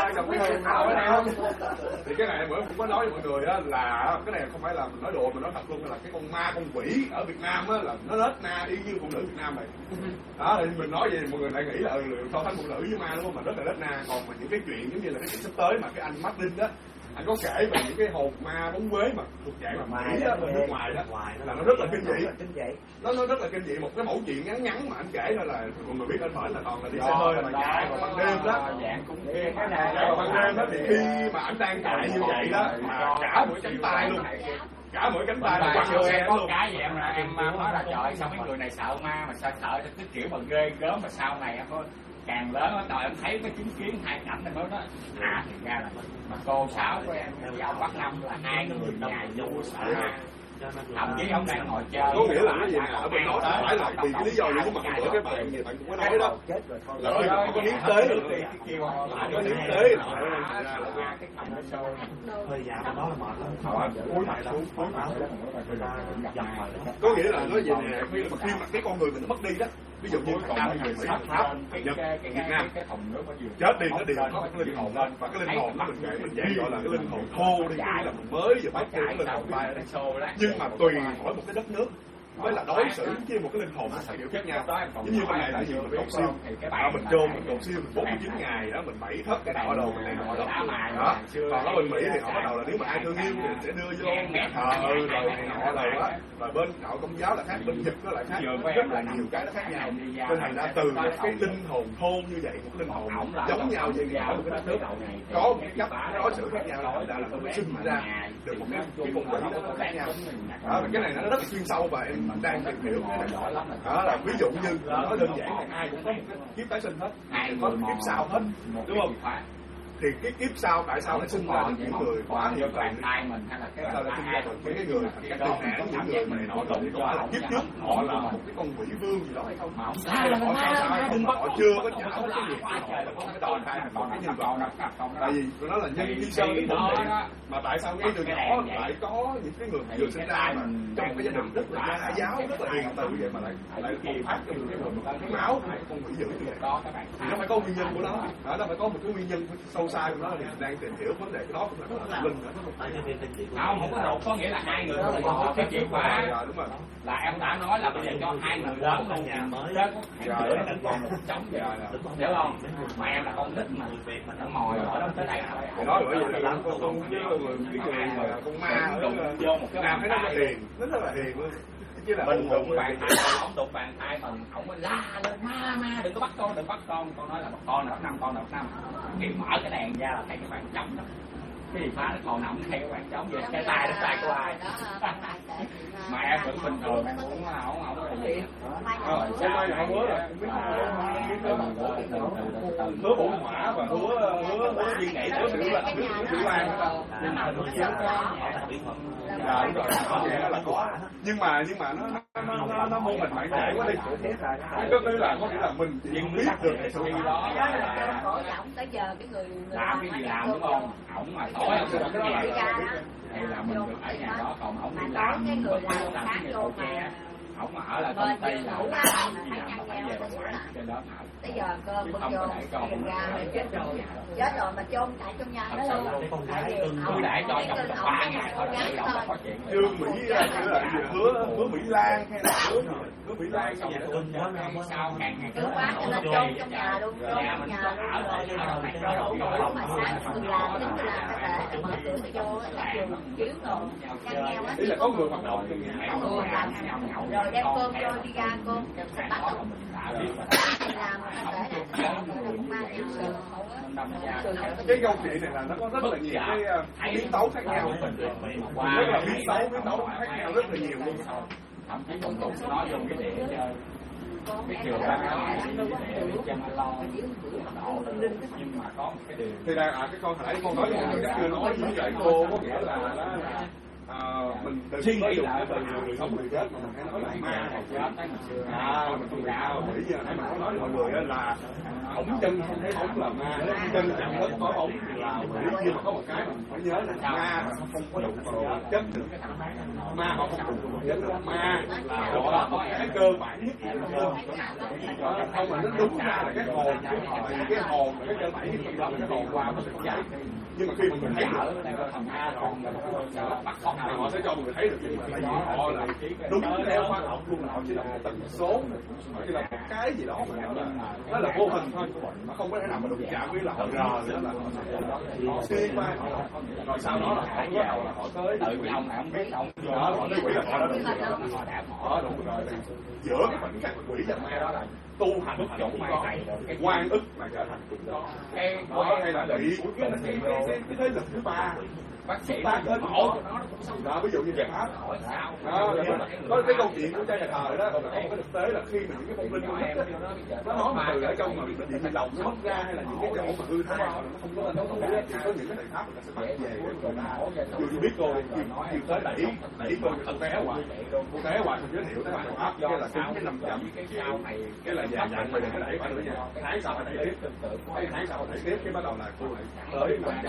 thì cái này bữa cũng có nói với mọi người á, là cái này không phải là mình nói đùa, mình nói thật luôn, là cái con ma con quỷ ở Việt Nam á là nó nết na y như phụ nữ Việt Nam này. Đó thì mình nói vậy mọi người lại nghĩ là so sánh phụ nữ với ma đúng không, mà rất là nết na. Còn mà những cái chuyện giống như là cái chuyện sắp tới mà cái anh Martin đó anh có kể về những cái hồn ma bóng quế mà thuộc dạng mà Mỹ đó, bên nước ngoài đó là nó rất là kinh dị. Nó rất là kinh dị. Một cái mẫu chuyện ngắn mà anh kể thôi là mọi người biết anh phải là toàn là đi xe hơi mà chạy vào ban đêm đó. Chạy vào ban đêm đó thì khi mà anh đang chạy như vậy đó mà cả mỗi cánh tay luôn, cả mỗi cánh tay là quăng xe có luôn. cái gì em nói là trời sao mấy người này sợ ma mà sao sợ cái kiểu mà ghê gớm mà sau này em có càng lớn đó trời em thấy cái chứng kiến hai cảnh này mới đó thì ra là mà cô Sáu của em với ông Bắc Năm là hai người nhà vô sợ thậm chí ông đang ngồi chơi. Có nghĩa là cái gì nè, ở bên đó không phải là vì cái lý do gì mà bữa cái bạn gì bạn cũng có nói đó là không có hiến tế được, không có hiến tế thời gian đó là mệt lắm, cuối ngày là cuối ngày có nghĩa là nói gì nè, khi mà cái con người mình nó mất đi đó, ví dụ như còn người Mỹ Pháp Nhật Việt Nam chết đi nó đều có cái linh hồn lên, và cái linh hồn nó mình dạy gọi là cái linh hồn thô đi, là mình mới giờ bắt cái linh hồn bay nhưng mà tùy mỗi một cái đất nước với là đối xử với một cái linh hồn nó đều khác nhau. Giống như bên này là nhiều mình cột siêu, mình chôn mình cột siêu mình 49 ngày đó, mình 7 thất cái nọ đồ mình này nọ đó. Còn ở bên Mỹ thì họ bắt đầu là nếu mà ai thương yêu thì sẽ đưa vô nhà thờ rồi này nọ rồi đó. Và bên đạo Công giáo là khác, bên Nhật nó lại khác, rất là nhiều cái nó khác nhau. Nên thành ra từ cái linh hồn thôn như vậy, một cái linh hồn giống nhau vậy thì ở một cái đất nước có một cái cách đối xử khác nhau, là nó mới sinh ra được một cái con quỷ nó khác nhau. Đó, cái này nó rất là chuyên sâu và em đang tìm hiểu cái này đó là ví dụ như nói đơn giản là ai cũng có một cái kiếp tái sinh hết, có kiếp sau hết, đúng không? Thì cái kiếp sau tại sao lại sinh ra những người quá nhiều tiền, tại sao lại sinh ra những cái người các tiền nạn, những người mà này nọ rồi thì có phải là kiếp trước họ là một cái con quỷ vương gì đó hay không? Hay là họ chưa có trả hết cái việc họ là có cái đòn khai còn cái nhân vật nào? Tại vì nó là nhân khi sơ cái bổn địa mà tại sao cái từ nhỏ lại có những cái người vừa sinh ra mà trong cái gia đình rất là gia giáo, rất là hiền từ vậy mà lại bộc phát trong cái máu của cái con quỷ dữ như vậy? Thì nó phải có nguyên nhân của nó, nó phải có một cái nguyên nhân sâu sâu xa của nó thì mình đang tìm hiểu vấn đề đó cũng là tâm linh nữa. Không có đột, có nghĩa là hai người cùng có cái chìa khóa. Đúng rồi. Là em đã nói là bây giờ cho hai người lớn luôn nhà mới đó chống vậy hiểu không? Mà em là con nít mà nó mồi ở đó tới đây nói bởi vì là con cái người mà con ma đụng vô một cái làm cái nó hiền, nó rất là hiền luôn. Chứ là mình đụng bàn tay, ổng đụng bàn tay mình, ổng mới la lên ma đừng có bắt con, đừng bắt con nói là con nào năm khi mở cái đèn ra là thấy cái bàn trống đó, cái gì phá nó còn nằm theo cái bàn trống vậy, cái tay nó tay của ai mà em vẫn bình thường em cũng không là gì hôm nay họ hứa là hứa bổ hỏa và hứa viên nhảy hứa tiểu lan nhưng mà nó nhưng mà nó mô hình mạnh mẽ quá đi. Có nghĩa là mình chỉ biết được cái sự đó tới giờ cái người làm cái gì làm đúng không? Ổng mà tối ông được cái gì thì là mình được ở nhà đó, còn ổng đi làm cái người làm cái khác gì vô cô che, ổng mà ở là công ty là làm gì làm mà phải về bà ngoại trên đó thảo. tới giờ cơm bưng vô ra chết rồi mà chôn tại trong nhà đó luôn. Tôi để cho trong 3 ngày thôi tự động là có chuyện. Trương Mỹ hứa Mỹ Lan hay là hứa Mỹ Lan Xong rồi sao càng ngày cứ quá cho nên chôn trong nhà luôn, chôn trong nhà luôn rồi mà sáng mình làm cái để mở cửa nó vô là trường chiếu rồi chăn nghèo á. Ý là có người hoạt động trong nhà. Rồi đem cơm vô đi ra cơm bắt làm cái câu chuyện này là nó có rất là nhiều cái biến tấu khác nhau, rất là biến tấu khác nhau rất là nhiều luôn. Thậm chí còn tụng nói dùng cái để cái kiểu ra cái để cho mà lo nhưng mà có một cái điều thì là cái con hồi nãy con nói chắc chưa nói như vậy cô có nghĩa là mình suy nghĩ lại về người không người chết mà mình hãy nói lại ma hoặc chết mình không đạo nghĩ như nãy mình nói mọi người là ổng chân không thấy ổng là ma, chân chạm đất có ổng là quỷ, nhưng mà có một cái mình phải nhớ là ma không có đụng vào chất được, ma họ không đụng vào chất được, ma là đó có cái cơ bản nhất không mà nó đúng ra là cái hồn là cái cơ bản nhất trong đó, cái hồn qua nó sẽ không giải. Nhưng mà khi mà mình thấy ở thằng ma còn bắt con nào họ sẽ cho người thấy được gì mà tại vì họ là đúng theo khoa học luôn, là họ chỉ là một tần số, chỉ là một cái gì đó mà nó là vô hình thôi, mà không có thể nào mà đụng chạm với là họ rờ nữa, là họ xuyên qua rồi sau đó là họ bắt đầu là họ tới tự vì ông này không biết ông đó, họ tới quỷ là họ đã đúng rồi, họ đúng rồi. Giữa cái khoảnh khắc quỷ và ma đó là tu hành là cũng có, quan ức là trở thành cũng có, cái đó hay là bị cái thế lực thứ ba bác sĩ ta hết khổ đó, ví dụ như giải pháp đó, có cái câu chuyện của cha nhà thờ đó là có một cái thực tế là khi mà những cái phong linh nó nói mà từ ở trong mà bị bệnh lòng nó mất ra, hay là những cái chỗ mà hư thai nó không có lên thì có những cái giải pháp người ta sẽ bắt về người ta. Dù biết cô kêu tới đẩy cô té hoài mình giới thiệu tới bạn áp cái là cái 500 cái là dạng mà đừng có đẩy phải nữa nha, tháng sau phải đẩy tiếp, tháng sau đẩy tiếp, cái bắt đầu là cô lại tới 500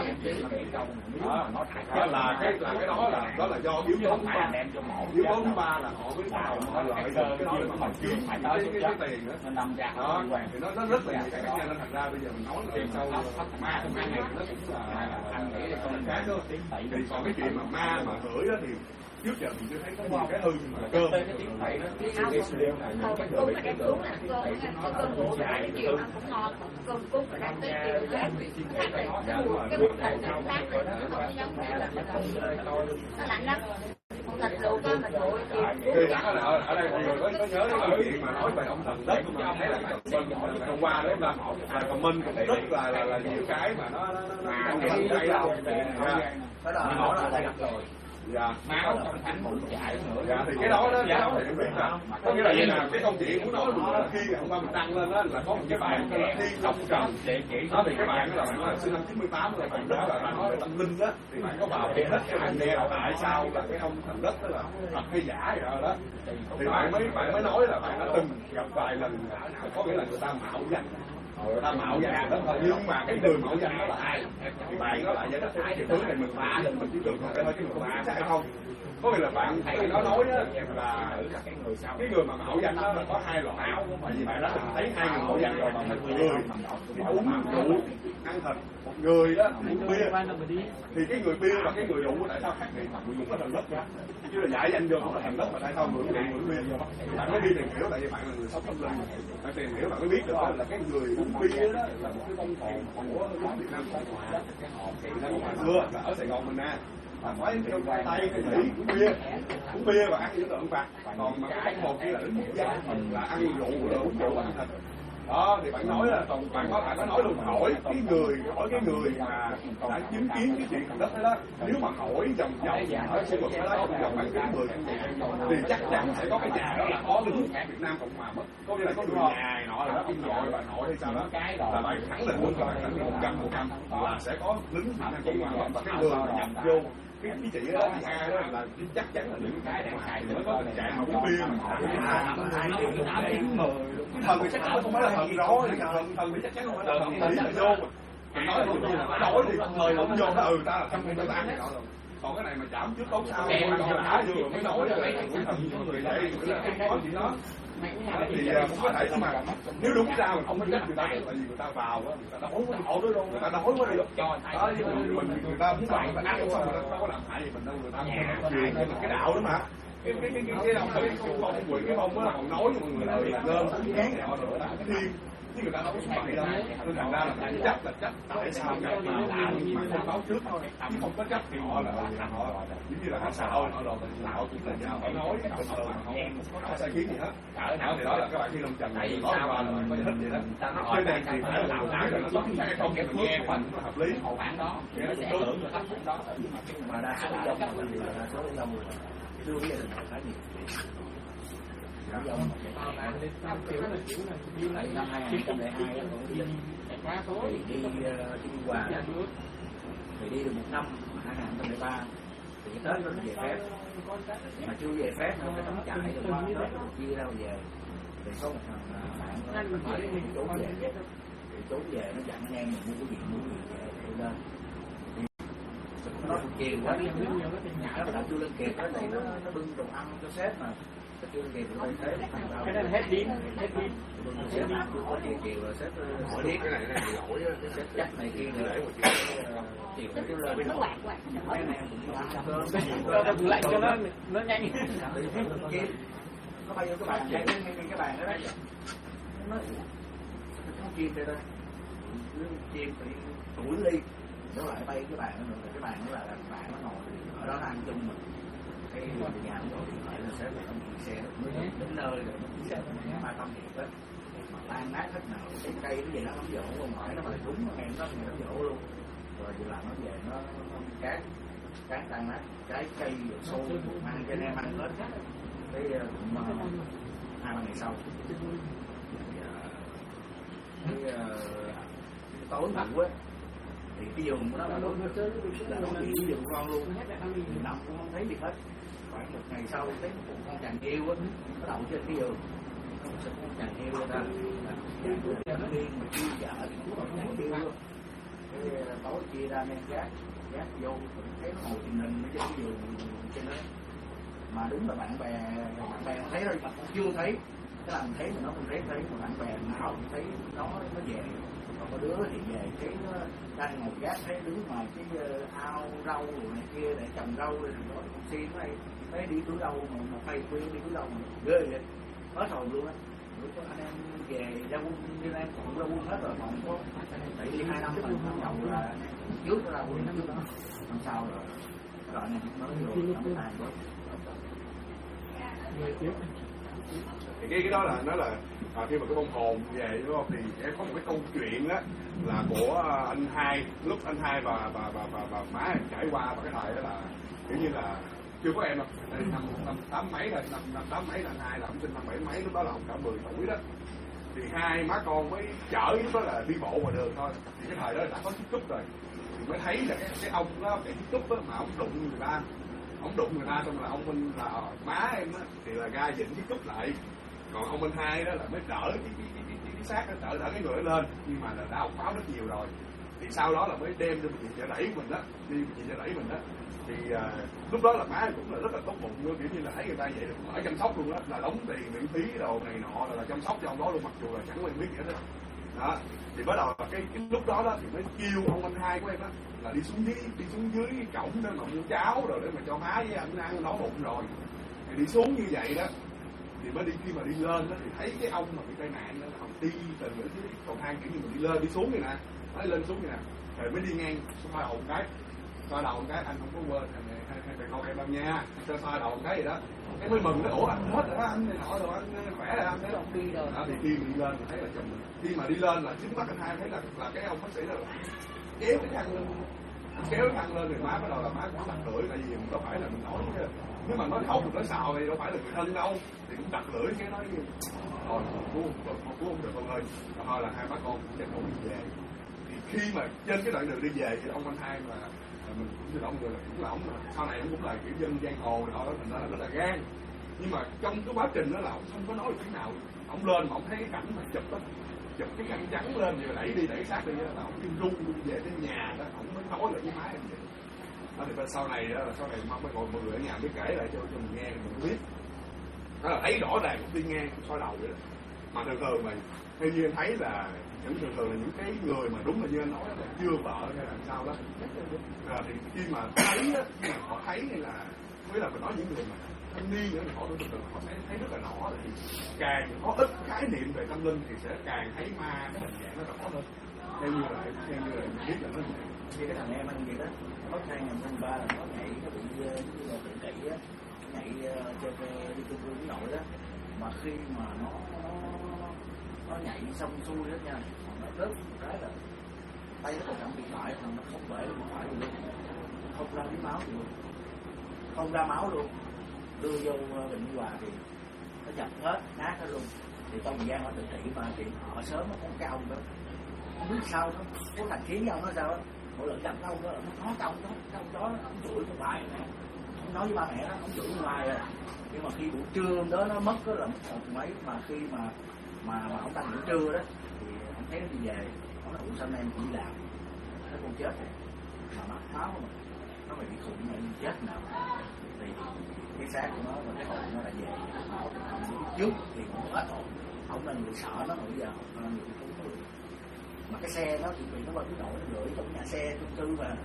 đó là cái đó là do yếu tố thứ ba. Yếu tố thứ ba là họ mới bắt đầu họ lợi dụng cái đó mà họ kiếm cái tiền nữa đó, thì nó rất là nhiều cái khác nhau, nên thành ra bây giờ mình nói là sau ma không ăn này nó cũng là con khác đó. Thì còn cái chuyện mà ma mà hửi đó thì trước giờ mình chưa thấy có nhiều cái hư mà cơm cái siêu này cái cơm cái cơm cơm bổ dài chiều ăn cũng ngon, cơm cúng mà đang tới chiều cái bụng thịt nát rồi nó không giống nó lạnh lắm, thịt luộc á mình nguội chiều. Ở đây mọi người có nhớ cái chuyện mà nói về ông thần đất không? Thấy là hôm qua đấy là comment cũng rất là nhiều cái mà nó hay đâu. Đó là đây gặp rồi. Dạ. Máu trong thánh bụng chảy nữa. Dạ thì cái đó thì em biết là có nghĩa là vậy là cái câu chuyện của nó là khi hôm qua mình đăng lên đó là có một cái bài là Thiên Long Trần địa chỉ đó, thì cái bài đó là bạn sinh năm 98 là bạn rất là nói về tâm linh đó, thì bạn có vào cái hết cái bạn nghe là tại sao là cái ông thần đất đó là thật hay giả vậy đó, thì bạn mới nói là bạn đã từng gặp vài lần, có nghĩa là người ta mạo danh. Người ta mạo danh đó thôi, nhưng mà cái người mạo danh đó là ai thì bạn đó lại giải thích thì thứ này mình phá lên mình chỉ tưởng thôi chứ mình không biết sai không. Có nghĩa là bạn thầy nó nói á là cái người mà mạo danh đó là có hai loại. Tại vì bạn đã từng thấy hai người mạo danh rồi, mà một người thì uống rượu ăn thịt, một người đó uống bia. Thì cái người bia và cái người rượu tại sao khác biệt? Cũng là thần đất đó, chứ là giải danh vô cũng là thần đất, mà tại sao người rượu người bia? Bạn mới đi tìm hiểu, tại vì bạn là người sống tâm linh, bạn tìm hiểu bạn mới biết được là cái người uống bia đó là một cái bông hồn của Việt Nam Cộng Hòa. Xưa là ở Sài Gòn mình nè, phải trong tay cái Mỹ uống bia và ăn những tượng phạt, còn mà cái một kia là đến một gia là ăn rượu rồi uống rượu ăn thịt. Đó thì bạn nói là bạn có nói luôn, hỏi cái người mà đã chứng kiến cái chuyện thần đất đó, nếu mà hỏi vòng ở khu vực đó vòng khoảng 90 thì chắc chắn sẽ có cái nhà đó là có lính Việt Nam Cộng Hòa mất, có nghĩa là có người nhà nọ là ông nội bà nội hay sao đó, là bạn khẳng định luôn, bạn khẳng định 100% là sẽ có lính Việt Nam Cộng Hòa mất, và cái người mà nhập vô cái chị đó thì ai đó là chắc chắn là những cái đang xài mới có tình trạng mà uống bia mà họ thần thì chắc chắn không phải là thần đó, thần thì chắc chắn không phải là thần lý là vô mà nói là nói thì thời ông vô nó ta là 100% này nọ rồi, còn cái này mà chạm trước tốn sau đã vừa mới nói là người vậy có chuyện đó thì cũng có thể mà nếu đúng ra mình không có trách người ta, tại vì người ta vào á, người ta nói với họ đó luôn, người ta nói với được đó, người ta muốn bạn và ác xong người ta có làm hại gì mình đâu, người ta truyền cái đạo đó mà cái ông cái ông á còn nói với mọi người là lên cũng gán này họ rồi cái thiên chứ người ta đâu có xuất bày đâu, nên thành ra là chấp tại sao cái mà không báo trước thôi, chứ không có chấp thì họ là họ giống như là họ sợ họ rồi họ cũng là nhờ họ nói bình thường không có sai kiến gì hết. Thì đó là các bạn khi lông trần này có qua là có thích vậy đó, cái này thì phải là đạo đảo rồi nó tốt hay không cái nghe phần hợp lý hậu bản đó tưởng là thấp đó mà đa số là dòng chưa biết là phải nhiều năm 2002 thì đi Trung Hoa thì đi được một năm 2003 thì Tết nó về phép mà chưa về phép nó phải đóng chạy rồi Tết nó chia đâu về thì có một thằng bạn thì trốn về nó dặn anh em mình mua cái gì về lên nó chiều quá đi nó làm chưa lên kịp đó thì nó bưng đồ ăn cho sếp mà cái chưa kịp rồi thế cái đó hết pin sếp có chiều rồi sếp hỏi biết cái này lỗi cái sếp chắc này kia để một chiều cái lên nó quạt cái này cũng lạnh cho nó nhanh nó bay vô cái bàn cái bàn đó đấy nó không chim đây thôi chim thì tuổi ly nó lại bay cái bàn nữa, cái bàn nó là bạn nó ngồi ở đó nó ăn chung mình cái nhà nó điện thoại là sếp không xe đến nơi rồi nó mà tâm thiệt á mà tan nát hết nào cái cây nó về nó không dỗ không hỏi nó mà đúng ngày nó dỗ luôn rồi vừa làm nó về nó cán tan nát trái cây rồi xô ăn cho anh em ăn hết cái cũng 2-3 ngày sau cái tối ngủ á thì cái giường của nó là nó bị giường con luôn, nằm cũng không thấy gì hết. Khoảng một ngày sau thấy một con chàng kêu á nó đậu trên cái giường, con chàng kêu ra nó đi mà kêu vợ thì cũng còn chàng kêu luôn. Cái tối chia ra men gác vô thấy nó ngồi trình hình trên cái giường trên đó, mà đúng là bạn bè thấy rồi chưa thấy cái làm thấy mà nó không thấy mà bạn bè nào cũng thấy nó về. Có đứa thì về cái nó đang ngồi gác thấy đứng ngoài cái ao rau rồi này kia để trồng rau rồi nó xin này thấy đi cứu đâu mà một thầy khuyên đi cứu đâu mà ghê vậy hết hồn luôn á. Lúc có anh em về ra quân như em cũng ra quân hết rồi còn có tại đi 2 năm mình không nhậu là trước ra quân trước đó làm sao rồi anh em mới vô đóng tàn đó. Thì cái đó là nó là khi mà cái bông hồn về đúng không thì em có một cái câu chuyện đó là của anh Hai, lúc anh Hai và má em trải qua và cái thời đó là kiểu như là chưa có em đâu, năm 8 mấy rồi, năm 8 mấy là anh Hai là ông sinh năm 7 mấy, lúc đó là ông cả 10 tuổi đó thì hai má con mới chở lúc đó là đi bộ ngoài đường thôi, thì cái thời đó đã có chiếc cúp rồi thì mới thấy là cái ông đó cái chiếc cúp đó mà ông đụng người ta xong là ông Minh là má em á thì là ra dịnh chiếc cúp lại, còn ông Minh Hai đó là mới đỡ cái xác đó, đỡ cái người đó lên, nhưng mà là đã ọc pháo rất nhiều rồi thì sau đó là mới đem cho bệnh viện Chợ Rẫy mình đó, đi bệnh viện Chợ Rẫy mình đó thì lúc đó là má cũng là rất là tốt bụng luôn, kiểu như là thấy người ta vậy cũng ở chăm sóc luôn á, là đóng tiền miễn phí đồ này nọ là chăm sóc cho ông đó luôn, mặc dù là chẳng quen biết gì hết đó. Thì bắt đầu là cái lúc đó thì mới kêu ông anh hai của em á là đi xuống dưới cổng để mà mua cháo rồi để mà cho má với anh ăn, no bụng rồi thì đi xuống như vậy đó. Thì mới đi, khi mà đi lên đó thì thấy cái ông mà bị tai nạn đó là ông đi từ những cái cầu thang kiểu như mình đi lên đi xuống vậy nè, nói lên xuống vậy nè, rồi mới đi ngang xoa đầu một cái anh không có quên hai con em đâu nha, xoa đầu một cái gì đó, cái mới mừng, nó ủa anh hết rồi đó, anh này nọ rồi, anh khỏe rồi, anh thấy là ông đi rồi đó. Thì khi mình đi lên thấy là chồng mình, khi mà đi lên là chính mắt anh hai thấy là cái ông bác sĩ là kéo cái khăn lên thì má bắt đầu là má cũng đặt lưỡi, tại vì mình đâu phải là mình nói chứ, nếu mà nói khóc mình nói xạo thì đâu phải là người thân đâu, thì cũng đặt lưỡi cái nói như thôi cứu không được con ơi, thôi là hai bác con cũng tranh thủ đi về. Thì khi mà trên cái đoạn đường đi về thì ông anh hai mà mình cũng như ông người là cũng là ông sau này ông cũng là kiểu dân giang hồ này đó, thành ra là rất là gan, nhưng mà trong cái quá trình đó là ông không có nói được cái nào, ông lên mà ông thấy cái cảnh mà chụp cái khăn trắng lên rồi đẩy xác đi là ông đi run về đến nhà đó, ông mới nói được với má em vậy. Đó thì sau này mong mọi người ở nhà mới kể lại cho mình nghe mình biết. Đó là thấy rõ ràng cũng đi ngang cũng soi đầu vậy đó. Mà thường mà theo như em thấy là thường là những cái người mà đúng là như anh nói là chưa vợ hay là sao đó, thì khi mà thấy đó, khi mà họ thấy hay là với là mình nói những người mà thanh niên nữa thì họ họ sẽ thấy rất là rõ, thì càng có ít khái niệm về tâm linh thì sẽ càng thấy ma cái hình dạng nó rõ hơn. Theo như là mình biết là nó như cái thằng em anh vậy đó, có 2003 là nó nhảy nó bị như là tự kỷ á, nhảy trên đi chung cư với nội đó, mà khi mà nó nhảy xong xuôi đó nha, nó rớt một cái là tay nó còn cầm điện thoại, thằng nó không bể điện thoại luôn, không ra tí máu luôn, không ra máu luôn, đưa vô bệnh viện Hòa thì nó dập hết nát hết luôn. Thì trong thời gian họ tự kỷ mà thì họ sớm nó có cái ông đó không biết sao đó, có thằng khiến với ông nó sao đó, mỗi lần gặp ông đó nó nói ông đó ông chửi con bài này, không nói với ba mẹ nó, ông chửi con bài rồi. Nhưng mà khi buổi trưa đó nó mất đó là một mấy, mà khi mà ông ta buổi trưa đó thì ông thấy nó đi về, ông nói sao em cũng đi làm, nó con chết rồi mà mắc máu mà nó mày bị khủng mày chết nào, thì cái xác của nó và cái hồn nó là về máu trước thì cũng hết hồn. Ông là người sợ nó, bây giờ ông là người không người. Mà cái xe nó thì vì nó qua cái nội nó gửi trong nhà xe chung cư mà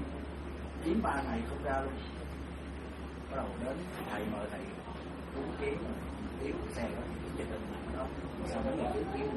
9-3 ngày không ra luôn. Bắt đầu đến thầy mời thầy cứu kiếm cái xe đó, cái trình đó, sau đó là cứu kiếm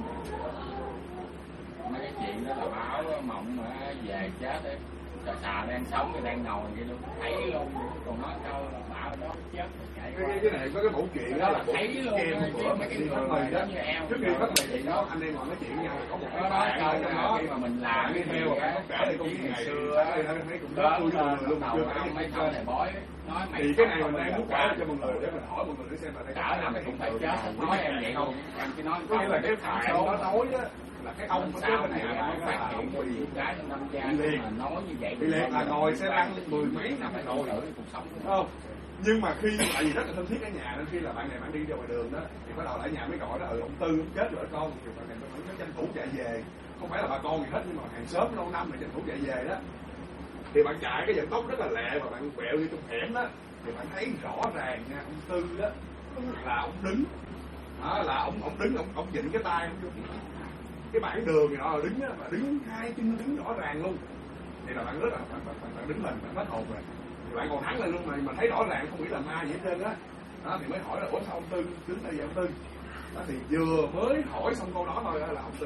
mấy cái chuyện đó là báo mộng mà về chết đấy, xà đang sống cái đang ngồi vậy luôn, thấy luôn, còn nói câu là bảo đó chết cái này có cái mẫu chuyện đó là thấy luôn bữa mà đi hỏi mày đó, trước khi bắt mày chuyện đó anh em ngồi nói chuyện với nhau, có một cái nói câu trong đó khi mà mình làm cái theo nó kể lại câu chuyện ngày xưa thấy cũng rất vui với mọi người luôn, chưa kể mấy câu này bói nói mày thì cái này mình đang muốn kể cho mọi người để mình hỏi mọi người để xem là cả là mày cũng phải chết, nói em vậy không, em chỉ nói có nghĩa là cái thằng nó nói đó là cái ông sao cái này nhà nó phát hiện bị cái trong năm gia mà nói như vậy thì liền là ngồi xe lăn 10 mấy năm rồi cuộc sống không. Nhưng mà khi tại vì rất là thân thiết ở nhà nên khi là bạn này bạn đi ra ngoài đường đó thì bắt đầu ở nhà mới gọi đó ông Tư chết rồi con, thì bạn này nó tranh thủ chạy về, không phải là bà con gì hết nhưng mà hàng xóm lâu năm này tranh thủ chạy về đó, thì bạn chạy cái vận tốc rất là lẹ và bạn quẹo đi trong hẻm đó thì bạn thấy rõ ràng nha, ông Tư đó là ông đứng đó, là ông đứng ông vịn cái tay ông vô cái bảng đường này nọ đứng á, mà đứng hai chân đứng rõ ràng luôn, thì là bạn rất là bạn đứng lên bạn hết hồn rồi, thì bạn còn thắng lên luôn mà thấy rõ ràng không nghĩ là ma gì hết trơn á. Đó thì mới hỏi là ủa sao ông Tư đứng đây vậy ông Tư? Đó thì vừa mới hỏi xong câu đó thôi là ông Tư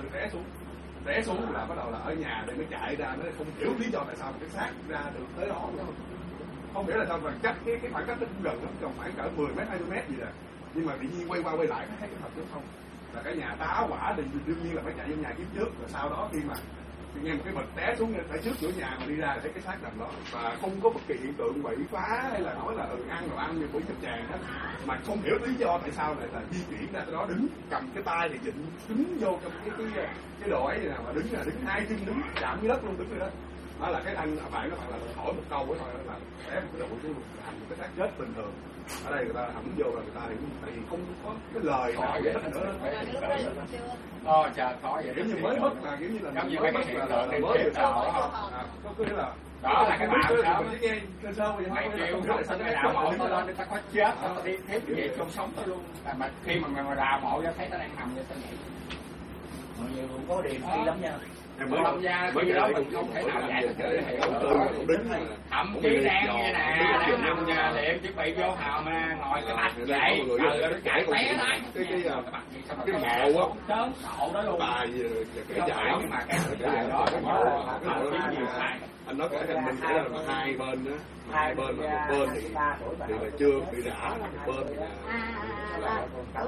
té xuống là bắt đầu là ở nhà để mới chạy ra, nó không hiểu lý do tại sao cái xác ra được tới đó nữa. Không hiểu là sao mà cách cái khoảng cách nó cũng gần lắm, còn khoảng cỡ 10 mét 20 mét gì rồi, nhưng mà tự nhiên quay qua quay lại thấy cái thật chứ không là cái nhà tá hỏa thì đương nhiên là phải chạy vô nhà kiếm trước, rồi sau đó khi mà nghe một cái bịch té xuống phải trước cửa nhà mà đi ra thấy cái xác nằm đó, và không có bất kỳ hiện tượng quậy phá hay là nói là ăn đồ ăn như buổi chập chàng hết, mà không hiểu lý do tại sao lại là di chuyển ra đó đứng cầm cái tay thì dịnh đứng vô trong cái đồ ấy nào mà đứng hai chân đứng chạm với đất luôn, đứng rồi đó. Đó là cái anh bạn nó bạn là hỏi một câu thôi là té một cái độ chứ thành một cái xác chết bình thường. Ở đây người ta hẳn vô là người ta thì không có cái lời nào giải thích nữa. Trời khó vậy, kiểu như mới mất là kiểu như là giống như mấy cái hiện tượng mới có có nghĩa là đó là cái bảo đó mày mày kêu không sao cái đào mộ nó lên người ta có chết tao đi tiếp về chôn sống tao luôn mà khi mà mày mà đào mộ ra thấy tao đang nằm vậy tao nghĩ mọi người cũng có điềm khi lắm nha. mới làm ra khi đó mình không thể nào giải thích được. Thậm chí đang như nè đang nằm nhà liệm chuẩn bị vô hào mà ngồi cái bạch vậy trời ơi nó chạy té đấy cái mộ á sớm sổ đó luôn bài cái giải nhưng mà cái giải đó anh nói cái mình kể là hai bên á hai bên mà một bên thì là chưa bị rã một bên thì là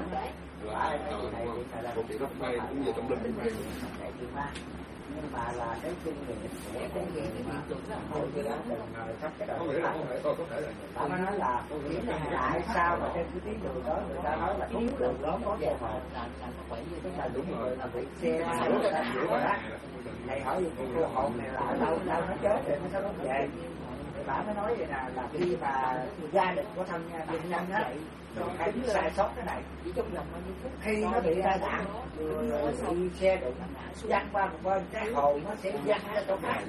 một chuyện rất hay cũng về tâm linh nhưng mà là cái kinh nghiệm của cái gì mà thôi chứ đã từng sắp cái đời có thể là ta nói là tại sao mà trên cái tiếng đường đó người ta nói là tiếng đường đó có vô hồn tức là đúng rồi là bị xe sửa ra thành vậy đó. Thầy hỏi gì cô hồn này là lâu lâu nó chết rồi nó sao nó về thì bà mới nói vậy là khi mà gia đình của thân bệnh nhân á hay bị sai sót cái này khi nó bị tai nạn bị xe đụng văng qua một bên cái hồn nó sẽ văng ra chỗ khác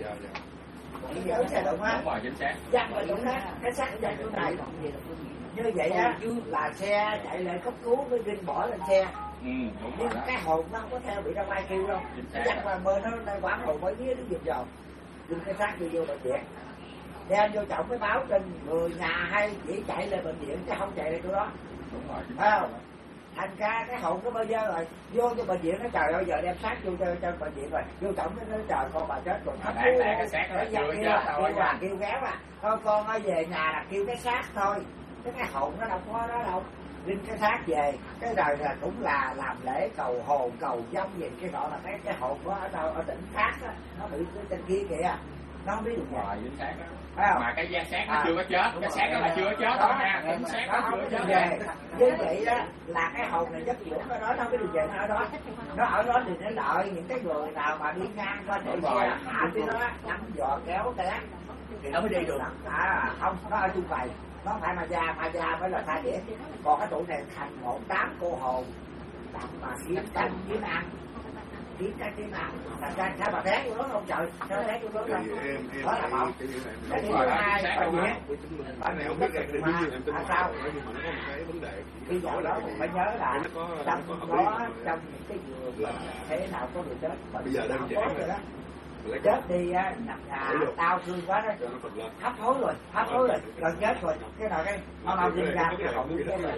chỉ nhớ xe đụng á văng vào chỗ khác cái xác văng chỗ này như vậy á là xe chạy lại cấp cứu mới kinh bỏ lên xe nhưng cái hồn nó không có theo bị ra ngoài kêu đâu văng qua bên nó quán hồn mới biết nó giật dầu đưa cái xác đi vô bệnh viện đem vô trọng mới báo trên người nhà hay chỉ chạy lên bệnh viện chứ không chạy lên chỗ đó phải không? Thành ra cái hồn nó bao giờ rồi vô cho bệnh viện nó trời ơi giờ đem xác vô cho bệnh viện rồi vô trọng nó nói trời con bà chết rồi thấp cái xác nó chưa chết thôi kêu ghéo à thôi con nói về nhà là kêu cái xác thôi cái hồn nó đâu có đó đâu linh cái xác về cái đời là cũng là làm lễ cầu hồn cầu vong gì cái gọi là cái hồn đó ở đâu ở tỉnh khác đó, nó bị cái trên kia kìa nó không biết được vậy mà cái da xác nó chưa có chết cái xác đó là chưa có chết thôi nha cái xác nó chưa có chết như vậy đó là cái hồn này chất dưỡng ở đó nó không biết được vậy nó ở đó thì nó đợi những cái người nào mà đi ngang qua chạy xe hạ tới nó nắm giò kéo té thì nó mới đi được không nó ở chung bày nó phải mà già mới là tha đĩa còn cái tụi này thành một đám cô hồn đặng mà kiếm canh kiếm ăn kiếm cái kiếm ăn thành ra sao mà té vô đó không trời sao té vô đó là đó là một cái thứ hai ở gì bạn này không biết cái gì mà sao nhưng mà nó có một cái vấn đề bây giờ đó mình phải nhớ là trong đó trong những cái giường thế nào có người chết bây giờ đơn giản rồi đó chết đi á đau thương quá đó hấp hối rồi gần chết rồi cái nào cái mau đi ra cái hồn như thế này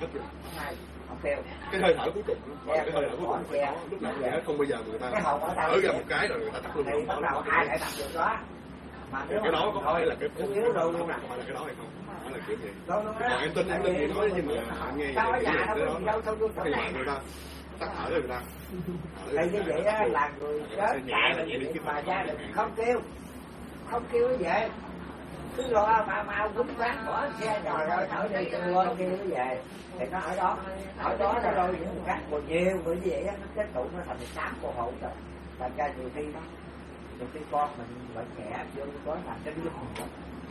không kêu cái hơi thở cuối cùng cái hơi thở cuối cùng lúc nào vậy không bao giờ người ta thở ra một cái rồi người ta tắt luôn thì bắt đầu ai lại làm được đó mà cái đó có phải là cái yếu đâu luôn là cái đó hay không đó là kiểu gì còn em tin gì nói nhưng mà họ nghe người ta tắt thở rồi người ta thì như vậy á là người chết chạy là vậy mà gia đình không kêu như vậy cứ lo mà quýnh quán bỏ xe rồi thở đi lo kêu nó về thì nó ở đó là đôi những khác còn nhiều người như vậy á nó kết tụ nó thành 18 cô hồn rồi thành ra nhiều khi con mình bệnh nhẹ vô có làm cái đứa hồn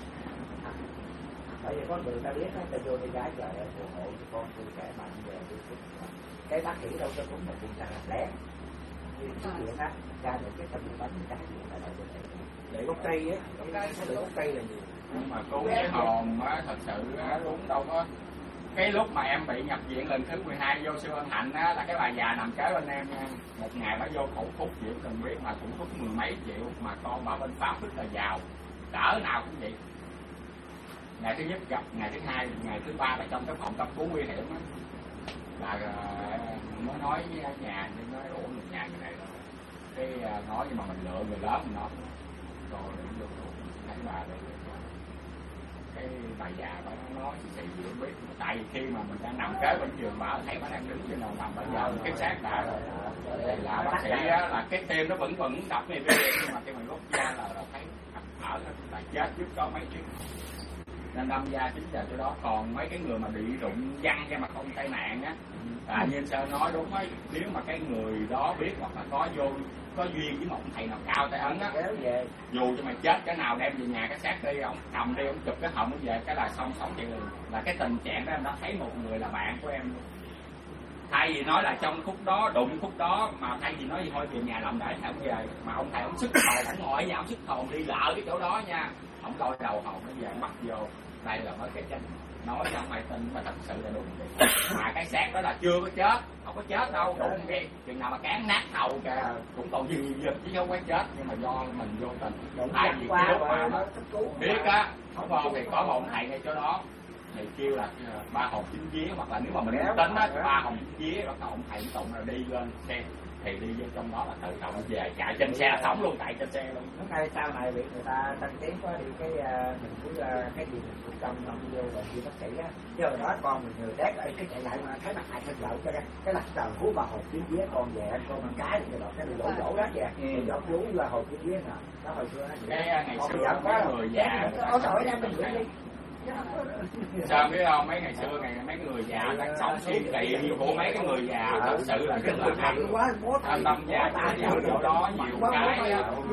bởi vì có người ta biết nó ta vô đi gái trời ơi cô hộ con tôi trẻ mạnh về cái bác sĩ đâu cho cũng một chuyện là lẽ nhưng cái chuyện á ra được cái tâm lý bánh cái chuyện là đâu để gốc cây á để gốc cây là nhiều nhưng mà cứu cái hồn á thật sự cũng đâu có cái lúc mà em bị nhập viện lần thứ 12 vô siêu ân hạnh á là cái bà già nằm kế bên em nha một ngày bà vô thụ thuốc chịu cần biết mà thụ thuốc 10 mấy triệu mà con bà bên Pháp rất là giàu cỡ nào cũng vậy ngày thứ nhất gặp ngày thứ hai ngày thứ ba là trong cái phòng cấp cứu nguy hiểm á là mới nói với nhà nhưng nói ủa một nhà như này rồi cái nói nhưng mà mình lựa người lớn mình nói rồi vô thấy bà đây cái bà già bà nói gì gì không biết tại vì khi mà mình đang nằm kế bên giường bà thấy bà đang đứng trên đầu nằm bà giờ cái xác bà là bác sĩ á là cái tim nó vẫn đập này nhưng mà khi mình rút ra là thấy ở là chết trước có mấy chuyện nên đâm ra chính là chỗ đó còn mấy cái người mà bị rụng văng ra mà không tai nạn á là như sơ nói đúng ấy nếu mà cái người đó biết hoặc là có duyên với một thầy nào cao tay ấn á dù cho mày chết cái nào đem về nhà cái xác đi ông cầm đi ông chụp cái hòm nó về cái là xong vậy là cái tình trạng đó em đã thấy một người là bạn của em luôn thay vì nói là trong khúc đó đụng khúc đó, mà thay vì nói thôi về nhà làm đại thầy ông về, mà ông thầy ông sức hồn, ông ngồi ở nhà ông sức hồn đi lỡ cái chỗ đó nha, ông lôi đầu hồn nó về bắt vô. Đây là mới cái chân nói cho mày tin mà thật sự là đúng. Mà cái xác đó là chưa có chết, không có chết đâu, đúng cái chừng nào mà cán nát đầu kìa cũng còn gì chứ không có chết, nhưng mà do mình vô tình. Tại vì cái lúc mà biết á, không không thì có một thầy ngay chỗ đó thì kêu là ba hồn chín vía, hoặc là nếu mà mình tính á ba hồn chín vía, bắt đầu ông thầy tụng là đi lên xe thì đi vô trong đó là tự động về chạy trên xe sống luôn, tại trên xe luôn. Lúc này sau này bị người ta tăng tiến quá đi cái mình cứ cái gì mình cũng trong vô bệnh viện bác sĩ á, chứ hồi đó con mình người đét cái chạy lại mà thấy mặt ai thân lậu cho cái là trời cứu bà hồn chín vía con về con con cái thì cái lỗ đó kìa, thì giọt lú là hồn chín vía nào đó hồi xưa cái ngày xưa mấy người già có tội em mình đi. Sao biết không, mấy ngày xưa mấy người già đang sống suy nghĩ của mấy cái người già thật sự là rất là hay. Anh tâm gia vào chỗ đó nhiều cái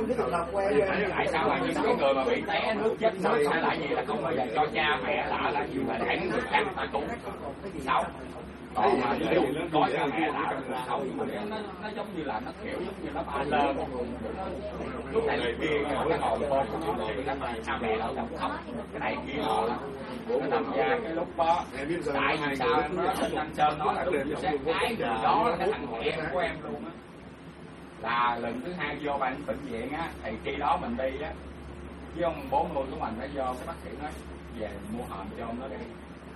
tại sao mà những cái người mà bị té nước chết nước hay là gì là không bao giờ cho cha mẹ là gì mà để người khác phải cúng sao. Còn mà ví dụ có cha mẹ là không, nó giống như là nó kiểu giống như nó ba lơ lúc này người kia cái hồn thôi cha mẹ đâu đồng khóc cái này kia họ nó nằm ra cái lúc đó. Tại vì sao nó anh Sơn nói là đúng cái người đó là cái thằng mẹ của em luôn á, là lần thứ hai vô bệnh viện á thì khi đó mình đi á với ông bố nuôi của mình đã vô, cái bác sĩ nói về mua hòm cho ông nó đi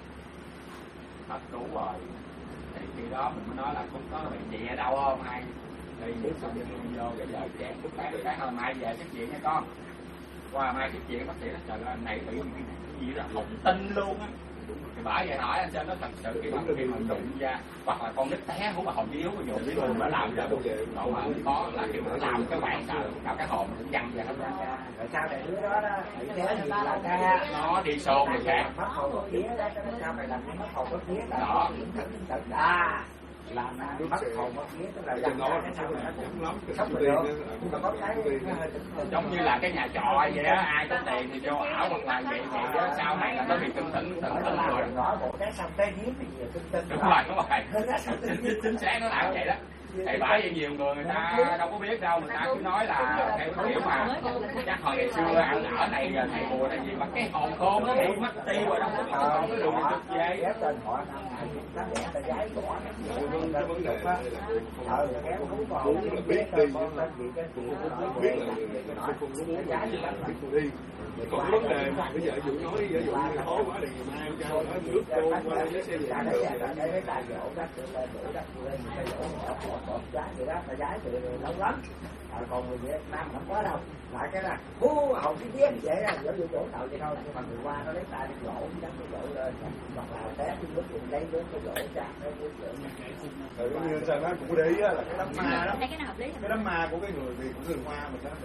hết cứu rồi. Thì khi đó mình mới nói là cũng có bệnh viện ở đâu không hay đi xong đi vô cái giờ trẻ lúc cái hồi mai về xuất viện nha con, qua mai xuất viện bác sĩ nói trời ơi anh này bị cái gì đó hồn tinh luôn á. Thì bởi vậy hỏi anh Sơn nó thật sự khi mà đụng ra hoặc là con nít té hú mà hồn yếu ví dụ ví dụ nó làm ra độ mà không có là kiểu làm cái bạn sợ cả cái hồn cũng văng ra hết ra. Rồi sao này đứa đó đó bị té gì là ca nó đi xô người khác mất hồn mất vía đó, sao mày làm mất hồn mất vía đó thật ra làm mất hồn mất vía tức là làm cái sao mà nó cũng lắm sốc rồi được, nhưng mà có cái giống như là cái nhà trọ vậy á, ai có tiền thì vô ảo hoặc là vậy á, sau này là nó bị tưng tưng rồi đó bộ cái xong cái hiếm cái gì tưng tưng đúng rồi chính xác nó làm vậy đó. Thì bởi vì nhiều người ta đâu có biết đâu, người ta cứ nói là theo kiểu mà chắc hồi ngày xưa ăn ở này giờ thầy bùa này gì mà cái hồn khôn nó bị mất tiêu rồi đâu có cái đồ được dây tên họ nó để ta giấy của nó vấn đề là kéo thú vào không biết đi con tên gì cái biết là không đi. Còn vấn đề mà bây giờ dụ nói ví dụ như khó quá thì mai cho nó nước cô qua lấy xe về cái tài dỗ đó tự đất lên cái dỗ họ giá gì đó ta giá từ lâu lắm. Còn người Việt Nam không có đâu, lại cái là hầu cái giếng vậy là giống như chỗ tàu vậy thôi, nhưng mà người qua nó lấy tay đi lỗ cái lỗ lên hoặc là té cái nước cũng lấy nước cái lỗ ra cái nước rồi cũng như sao nó cũng để ý là cái đám ma đó, cái đám ma của cái người Việt của người Hoa mình đó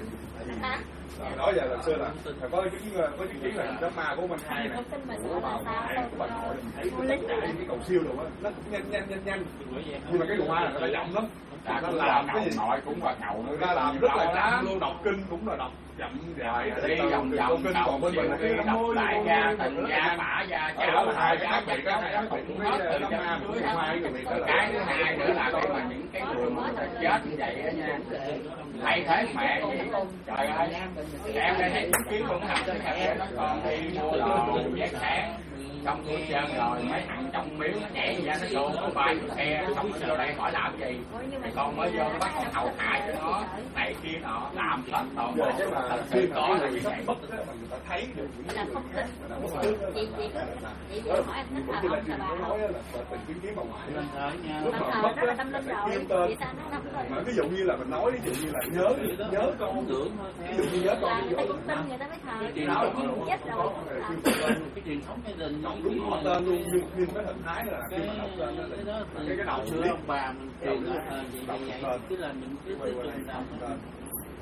thì đó giờ là xưa là có chứng kiến là đám ma của bên hai này của bà ngoại của bà nội mình thấy cái cầu siêu rồi á nó cũng nhanh nhưng mà cái người Hoa là nó chậm lắm. Nó làm cái gì nội cũng là cậu người ta làm rất là chậm luôn, đọc kinh cũng là đọc chậm dài đi vòng còn bên mình cái đọc lại ra từng ra bả ra cháu hai cái bị cái cũng hết từ trong dưới cái thứ hai nữa là cái mà những cái người mà chết như vậy đó nha, thay thế mẹ vậy trời ơi em đây thấy chứng kiến cũng học sinh hẹp nó còn đi mua đồ vét sáng xong cuối chân rồi mấy thằng trong miếu nó nhảy ra nó xô có bay xe xong nó vô đây hỏi làm gì thì con mới vô nó bắt con hầu hại cho nó này kia nọ làm hết toàn bộ thật sự có là như vậy bất người ta thấy được là không tin chị hỏi anh thích thờ ông thờ bà tình chứng kiến bà ngoại mình thờ rất là tâm linh rồi vậy sao nó ví dụ như là mình nói ví dụ như là nhớ con ví dụ như nhớ con người ta cũng tin người ta mới thờ cái đó chết rồi cái truyền thống gia đình đúng họ tên luôn nhưng cái hình thái là khi mà đọc tên cái đầu xưa ông bà mình truyền vậy tức là mình cứ truyền đạo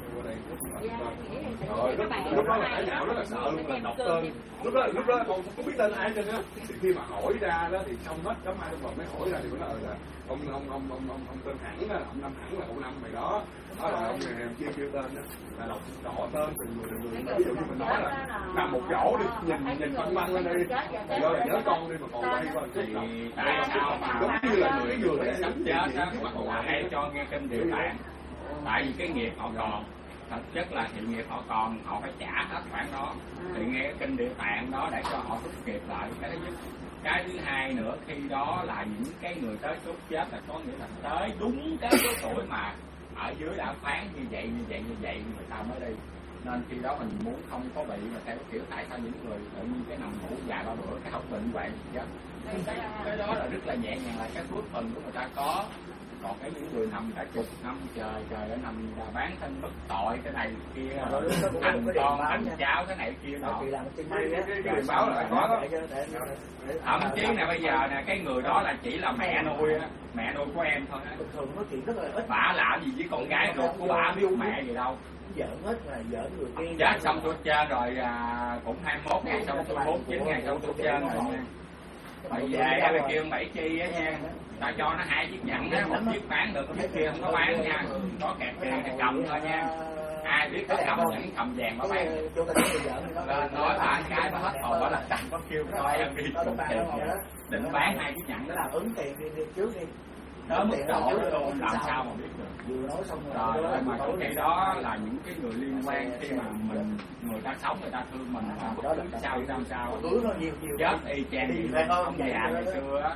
Rồi lúc đó là cả nhà rất là sợ luôn, là đọc tên. Lúc đó con không biết tên ai trên á. Thì khi mà hỏi ra đó thì xong hết chấm ai trong vòng mới hỏi ra thì mới nói là ông tên Hẳn á, ông Năm Hẳn là ông Năm mày đó. Đó là ông này kêu tên đó, là đọc rõ tên từng người. Ví dụ như mình nói là nằm một chỗ đi, nhìn băng lên đi, do là nhớ con đi mà còn quay qua thì tại sao mà giống như là người vừa để sắp chết á mà họ hay cho nghe kinh Địa Tạng? Tại vì cái nghiệp họ còn, thật chất là hiện nghiệp họ còn, họ phải trả hết khoản đó thì nghe cái kinh Địa Tạng đó để cho họ rút nghiệp lại. Cái thứ nhất. Cái thứ hai nữa, khi đó là những cái người tới chốt chết là có nghĩa là tới đúng cái số tuổi mà ở dưới đã phán như vậy người ta mới đi. Nên khi đó mình muốn không có bị mà theo kiểu tại sao những người tự nhiên cái nằm ngủ vài ba bữa cái không bệnh vậy chết. Cái đó là rất là nhẹ nhàng, là cái phước phần của người ta có. Còn cái những người nằm cả chục năm trời để nằm là bán thân bất tội cái này kia, thành con thành cháu cái này kia nọ. cái báo là có đó. Thậm chí là bây giờ nè, cái người đó là chỉ là mẹ nuôi á, mẹ nuôi của em thôi á. Thường nói chuyện rất là ít. Bả làm gì với con gái ruột của bả biết mẹ gì đâu. Giỡn hết là giỡn người kia. Chết xong tôi chơi rồi cũng 21 ngày xong tôi 49 ngày xong tôi chơi rồi nha. Bây về là kêu Bảy Chi á nha, ta cho nó 2 chiếc nhẫn á, 1 chiếc bán được, chiếc kia không có bán nha, có kẹt tiền thì cầm thôi nha. Ai biết có cầm nhẫn cầm vàng mà bán. Lên nói bà cái nó hết hồn, bà là chẳng có kêu coi em đi cùng tiền định bán 2 chiếc nhẫn đó là ứng tiền đi trước đi. Đó mức độ luôn, làm sao mà biết được. Vừa nói xong rồi mà có khi đó là những cái người liên quan khi mà người ta sống người ta thương mình là sao chết y chang gì ông già ngày xưa á,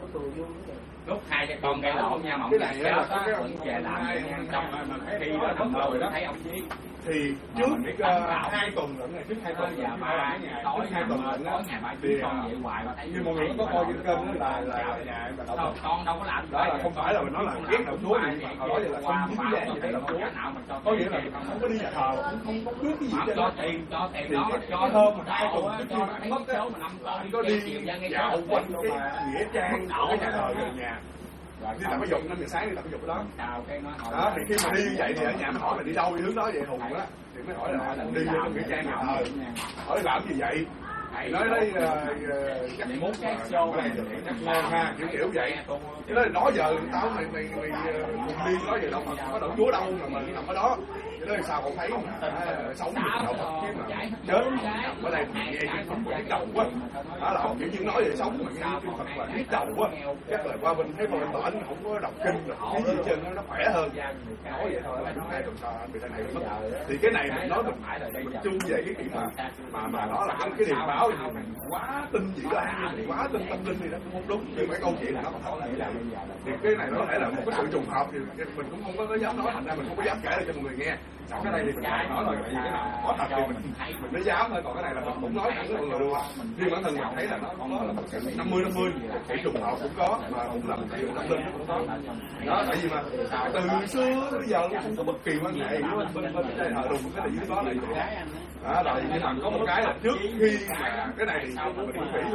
lúc 2 cha con gây lộn nha mà ông già chết á vẫn về làm nha, xong khi đó nằm lâu rồi thấy ông giết. Thì trước 2 tuần lận, ngày trước 2 tuần giờ ba tối 2 tuần lận tối ngày ba chỉ con vậy hoài mà thấy như mọi người có coi trên kênh đó là nhà con đâu có làm đó là không phải là mình nói là ghét đậu chúa gì mà nói là không dính dáng gì đến đậu chúa, có nghĩa là không có đi nhà thờ, không có biết cái gì hết. Cho tiền đó cho thơm mà hai tuần cho trước khi mất á, có đi dạo quanh cái nghĩa trang của cái nhà thờ gần nhà. Đi tập thể dục 5 giờ sáng đi tập thể dục đó. Đó thì khi mà đi như vậy thì ở nhà mới hỏi là đi đâu, đi hướng đó vậy Hùng á, thì mới hỏi là đi vô trong nghĩa trang nhà thờ. Hỏi làm gì vậy? Nói đây chắc muốn cái show này chắc ngon ha, kiểu vậy. Chứ nói giờ tao mày đi nói về đâu mà có đậu chúa đâu mà mình nằm ở đó. Cho nên sao còn thấy sống đậu Phật chứ mà chết nằm ở đây nghe cái Phật mà nhức đầu quá. Đó là kiểu như nói về sống mà nghe cái Phật mà nhức đầu quá. Chắc là qua bên thấy bên bển không có đọc kinh rồi cái gì chân nó khỏe hơn. Nói vậy thôi là đúng 2 tuần sau bị tai nạn mất. Thì cái này mình nói mình chung về cái chuyện mà nó là cái điềm báo thì mình quá tin dữ lạ, quá tin tâm linh thì nó cũng không đúng. Nhưng mà cái câu chuyện này nó không phải là thì cái này nó có thể là một cái sự trùng hợp thì mình cũng không có dám nói, thành ra mình không có dám kể lại cho mọi người nghe. Còn cái này thì mình phải nói là cái nào có thật thì mình mới dám thôi, còn cái này là mình cũng nói thẳng với mọi người luôn. Riêng bản thân mình thấy là nó có là một sự 50-50, cái trùng hợp cũng có mà cũng là một sự tâm linh cũng có. Đó, tại vì mà từ xưa tới giờ không có bất kỳ quan hệ bên cái thờ đùng cái gì đó này đó rồi. Nhưng mà có một cái là trước khi mà cái này thì mình cũng nghĩ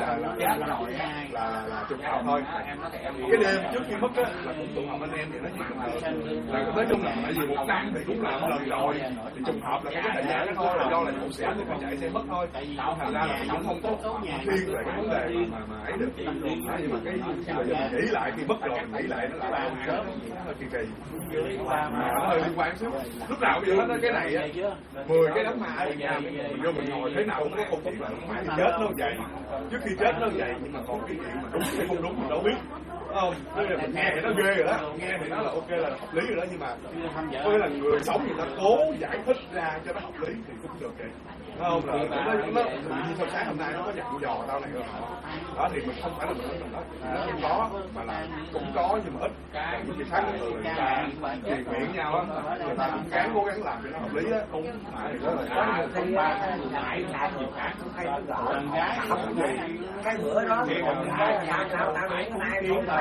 là trùng hợp thôi. Cái đêm trước khi mất á là cũng tụ họp anh em thì nói chuyện là nói chung là tại vì 1 năm thì cũng là một lần rồi thì trùng hợp là cái thời gian đó thôi, là do là phụ xe thì chạy xe mất thôi. Thành ra là cũng không có thiên về cái vấn đề mà ấy được. Nhưng mà cái mình nghĩ lại khi mất rồi mình nghĩ lại nó là hơi kỳ kỳ mà nó hơi liên quan xíu. Lúc nào bây giờ nó cái này á 10 cái đám ma ở nhà mình vô mình ngồi thế nào cũng có câu chuyện là phải chết nó vậy, trước khi chết nó vậy, nhưng mà còn cái chuyện mà đúng hay không đúng mình đâu biết, không? Tức là mình nghe thì nó ghê rồi đó, nghe thì nó là ok là hợp lý rồi đó, nhưng mà có nghĩa là người sống người ta cố giải thích ra cho nó hợp lý thì cũng được vậy, không? Là nó như sau sáng hôm nay nó có dặn dò tao này rồi đó thì mình không phải là mình nói không có mà là cũng có nhưng mà ít. Những cái khác người ta truyền miệng nhau á, người ta cũng cố gắng làm cho nó hợp lý á, không thì đó là không ba lại làm nhiều khác không hay nó gọi cái bữa đó thì còn hai tao nghĩ hai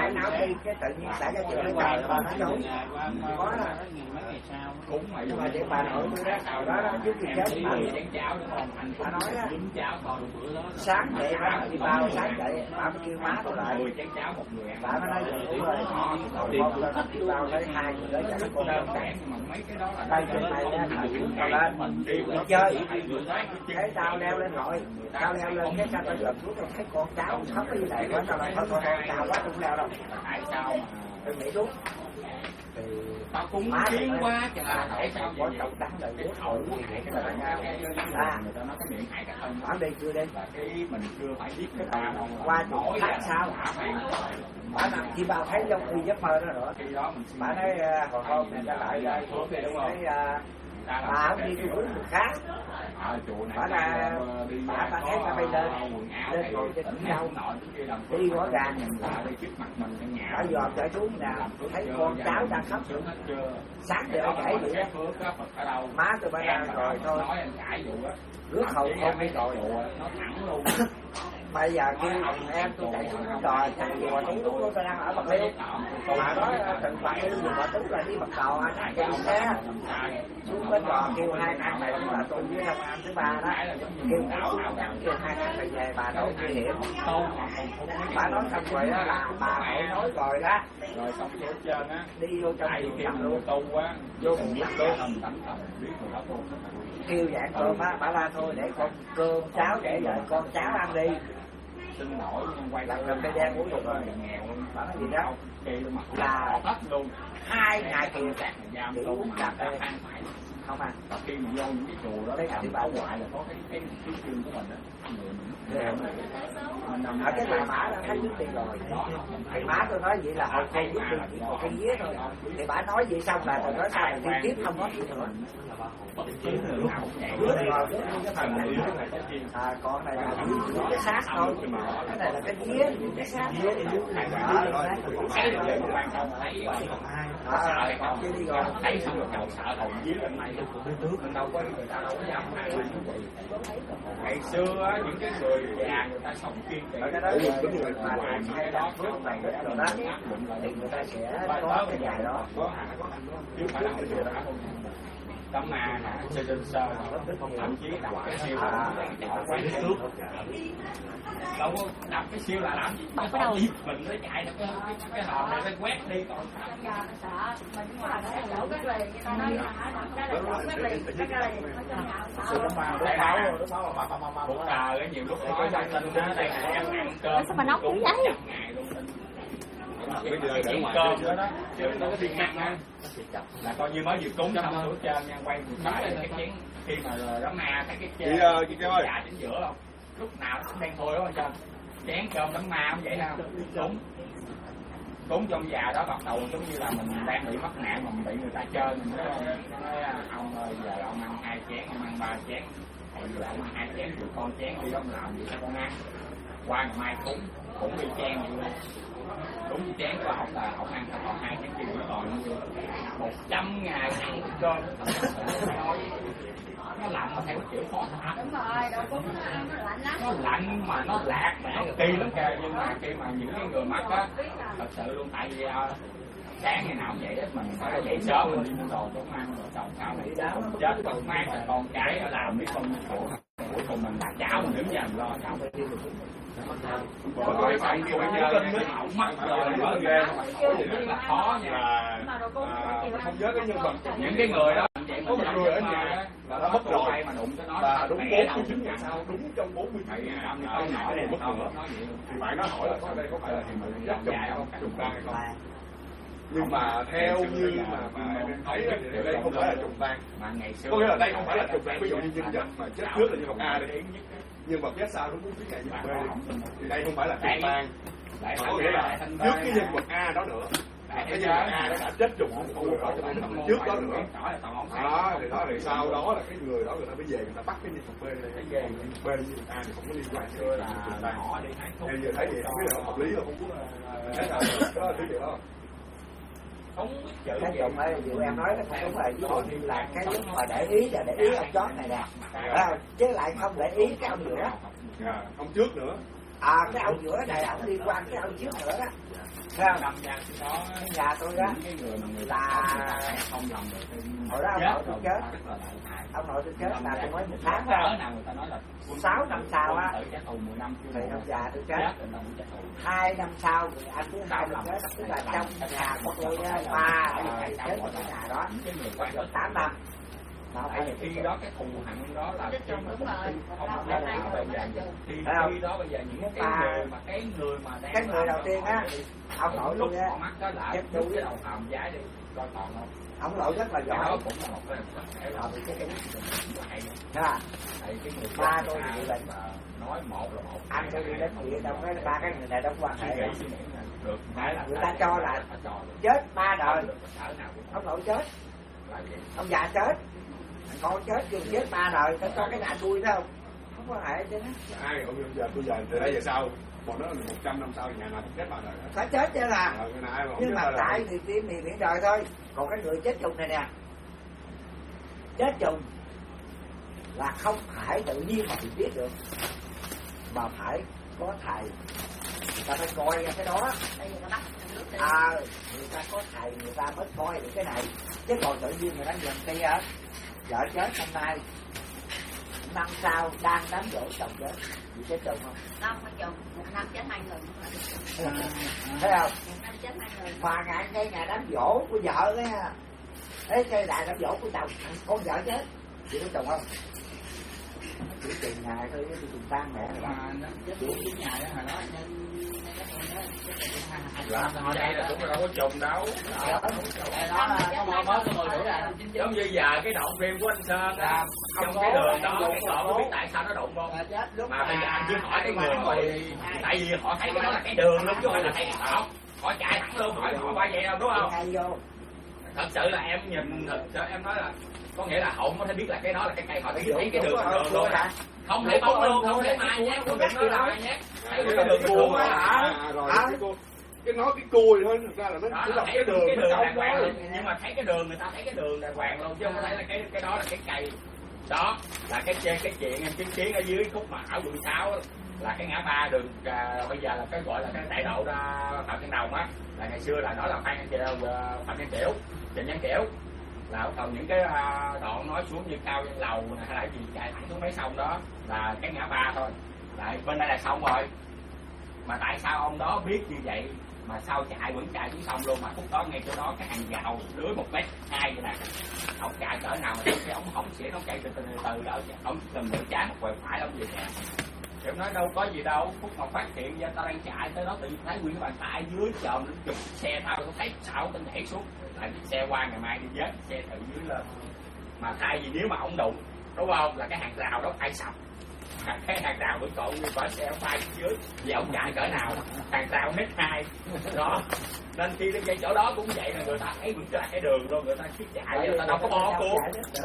cái não đi cái tự nhiên xảy ra chuyện trời bà nói đúng có đó cúng mà nhưng mà để bà nội tôi đó hồi đó trước khi chết bà nói đó sáng dậy bà đi bao sáng dậy bà mới kêu má tôi lại bà mới nói đúng rồi một lần đi bao lấy 2 người tới chạy con đơn đây trên này nha tao lên đi chơi thấy tao leo lên rồi tao leo lên cái sao tao dợp xuống rồi thấy con cháu khóc cái gì này quá tao lại thôi tao quá cũng leo đâu tại sao tôi nghĩ đúng thì tao cũng kiến quá trời tại sao có trọng đắn đời nước hội cái là nhau người ta nói cái miệng hại cả thân ở đây chưa đây là cái mình chưa phải biết cái ta qua chỗ khác sao bà nằm khi bà thấy trong khi giấc mơ đó nữa bà nói hồi hôm này ta lại ra thấy bà không đi cái hướng người khác bà là bà thấy ta bay lên ngồi trên đỉnh đâu đi rõ ràng bà dòm trở xuống nè thấy con cháu đang khóc sáng giờ kể vậy đó má tôi bà ra rồi thôi rước hậu không đi rồi bây giờ kêu em tôi chạy xuống đò chạy gì mà tú tôi đang ở Bạc Liêu mà nói từng Bạc Liêu mà tú là đi Bạc Đò anh chạy xe xuống bến đò kêu 2 anh này là tôi với ông anh thứ 3 đó kêu 2 anh này về bà nói nguy hiểm bà nói xong rồi đó là bà nội nói rồi đó rồi xong vô trên á đi vô trong đường nằm luôn tu á vô một nằm luôn kêu dạng cơm á bà la thôi để con cơm cháo để vợ con cháu ăn đi xin lỗi quay làm cây đen uống được rồi nghèo bà nói gì đó là hết luôn 2 ngày kia giam chỉ tu uống cà phê không ăn khi mà vô những cái chùa đó lấy làm thì bảo bảo ngoại là có cái chương của mình đó ở cái bà mã đã thấy trước đi rồi thì má tôi nói vậy là hồi cô trước đi chỉ còn cái vía thôi thì bà nói vậy xong là tôi nói sao thì tiếp không có gì nữa con này là cái xác thôi cái này là cái vía cái xác thấy xong rồi chồng sợ hồn vía lên này mình đâu có người ta đâu có dám ngày xưa á những cái người già người ta sống kiên trì cái đó ngoài cái đó trước này rồi đó thì người ta sẽ có cái dài đó chứ phải làm cái điều đó tấm ma sơ sơ thậm chí đọc cái siêu quay nước đâu có đọc cái siêu là làm gì bọc cái đầu mình nó chạy cái hòm này nó quét đi còn cuộc đời nhiều lúc nói ra tin đó đây là em ăn cơm sao mà nóng cũng vậy cái cơm đó đó chứ nó có thiên ăn á là coi như mới vừa cúng xong bữa trên nha quay một cái chén khi mà đó ma thấy cái chén dạ chính giữa không lúc nào nó cũng đen thui đó trên chén cơm đám ma cũng vậy không cúng trong già đó bắt đầu giống như là mình đang bị mắc nạn mà mình bị người ta chơi mình nói ông ơi giờ ông ăn 2 chén ông ăn 3 chén hồi giờ ông ăn 2 chén tụi con chén đi ông làm gì sao con ăn qua ngày mai cúng cũng đi chen vậy luôn đúng chén của ông là ông ăn còn 2 chén kia còn 100 ngày ăn cơm nó lạnh mà theo kiểu khó thả đúng rồi đâu cũng nó lạnh lắm nó lạnh mà nó lạc mà nó kỳ lắm kìa nhưng mà khi mà những cái người mắc á thật sự luôn tại vì sáng ngày nào cũng vậy đó mình phải dậy sớm mình đi mua đồ cũng ăn rồi chồng sao này chết con mang là con cái làm mấy con khổ cuối cùng mình là cháu mình đứng dần lo cháu phải tiêu được rồi phải kêu anh kinh nó hỏng mắt rồi nó ghê rất là khó nha không nhớ cái nhân vật những cái người đó có một người ở nhà là nó mất rồi mà đụng cho nó và đúng 49 ngày sau đúng trong 49 ngày câu nhỏ này mất rồi thì bạn nó hỏi là có đây có phải là thì mình dắt trùng tan hay không nhưng mà theo như mà mình thấy thì đây không phải là trùng tan có nghĩa là đây không phải là trùng tan ví dụ như nhân vật mà chết trước là nhân vật A đi nhân vật chết sau đúng 49 ngày nhân vật B thì đây không phải là trùng tan có nghĩa là trước cái nhân vật A đó nữa cái nhân vật A đó đã chết trùng một người đó trước đó nữa đó thì đó thì sau đó là cái người đó người ta mới về người ta bắt cái nhân vật B này cái về nhân vật B với nhân vật A thì không có liên quan xưa là họ đi theo giờ thấy vậy không biết là hợp lý là không có đó là thứ gì đó cái chồng ơi điều em nói nó không đúng rồi ví dụ như là cái lúc mà để ý là để ý ông chót này nè chứ lại không để ý cái ông giữa ông trước nữa cái ông giữa này ông liên quan cái ông trước nữa đó Thấy không? Đâm ra đó Nhà tôi đó cái người mà người là không làm được thì hồi đó ông nội tôi chết, rất là đại hại. ông nội tôi chết là tôi mới 1 tháng Cỡ thôi. nào người ta nói là 6 năm sau á tự trả thù 10 năm chưa thì ông già tôi chết. rồi nó cũng trả thù. 2 năm sau thì anh thứ hai lần chết, tức là trong nhà của tôi á, 3 thầy chết ở cái nhà đó Cái người quan được 8 năm. Mà không tại phải vì khi đó cái thù hận đó là Chết khi chồng mà đúng rồi. không có bây giờ khi đó bây giờ những cái người mà đang cái người đầu tiên á, ông nội lúc tôi á, họ mắt đó là chết lúc đuối cái đầu hòm giá đi coi còn không. ông nội rất là Cái đó giỏi. cũng là một cái thể là cái lại Thấy không? tại cái người Ba tôi bị bệnh. nói một là một Anh tôi đi đến viện đâu có 3 cái người này đâu có quan hệ đâu. được phải là Người ta cho là chết 3 đời, ông nội chết, ông già chết, thằng con chết chưa chết 3 đời, nó có cái nhà tôi đó không có hệ chứ. Ai ông giờ tôi giờ từ đây về sau còn nó 100 năm sau thì nhà nào cũng chết 3 đời. Phải chết chứ là. Nhưng mà tại thì vì tim thì miễn đời thôi. Còn cái người chết trùng này nè, chết trùng là không phải tự nhiên mà mình biết được, mà phải có thầy, người ta phải coi ra cái đó. Người ta có thầy người ta mới coi được cái này, chứ còn tự nhiên người ta dần kia á, vợ chết năm nay, năm sau đang đám dỗ chồng chết, gì chết trùng không? Năm phải chồng, 1 năm chết 2 người. Thấy không? 1 năm chết 2 người. Mà ngày đám dỗ của vợ đó nha, ấy cái đại đám dỗ của chồng, con vợ chết, chị có chồng không? Chỉ tiền ngày thôi, thì tiền tan mẹ rồi. Chết cái nhà đó hồi đó ở đây là cũng đâu có trùng đâu. Giống như giờ cái đoạn phim của anh Sơn á, trong cái đường đó, cái lộ có biết tại sao nó đụng không? Mà bây giờ anh chỉ hỏi cái người ngồi, tại vì họ thấy cái đó là cái đường luôn chứ không phải là thấy họ chạy thẳng luôn, hỏi họ qua vậy đâu đúng không? Thật sự là em nhìn thật sự em nói là có nghĩa là họ không có thể biết là cái đó là cái cây, họ chỉ thấy cái đường luôn á, không thể bóng luôn, không thể mai nhát, không thể nói là nhát, thấy cái đường cuồng á. Cái nói cái cùi thôi, thực ra là nó chỉ là cái đường đàng hoàng thôi. nhưng mà thấy cái đường người ta thấy cái đường đàng hoàng luôn chứ không thấy là cái đó là cái cây. Đó là cái chuyện em chứng kiến ở dưới khúc mà ở quận 6 là cái ngã ba đường bây giờ là cái gọi là cái đại lộ ra Phạm Văn Đồng á, là ngày xưa là đó là Phạm Văn Kiểu, Trịnh Văn Kiểu, là còn những cái đoạn nói xuống như Cao Văn Lầu hay là gì chạy thẳng xuống mấy sông đó là cái ngã ba thôi, lại bên đây là sông rồi. Mà tại sao ông đó biết như vậy mà sao chạy vẫn chạy xuống sông luôn, mà khúc đó ngay chỗ đó cái hàng rào lưới 1,2 mét vậy nè, ông chạy cỡ nào mà cái ông không xỉa, ông chạy từ đó ông từng nửa trái một quẹo phải ông về nhà. Em nói đâu có gì đâu, phút mà phát hiện ra ta đang chạy tới đó tự nhiên thấy nguyên cái bàn tay dưới chồm nó chụp xe tao tôi thấy sao tôi nhảy xuống, lại xe qua ngày mai đi vết xe từ dưới lên. Mà thay vì nếu mà ông đụng đúng không là cái hàng rào đó phải sập, cái hàng rào của cậu như quả xe ông bay dưới vì ông chạy cỡ nào hàng rào 1,2 mét đó, nên khi đến cái chỗ đó cũng vậy là người ta thấy vẫn cái đường luôn, người ta cứ chạy người ta đâu có bo cuốn.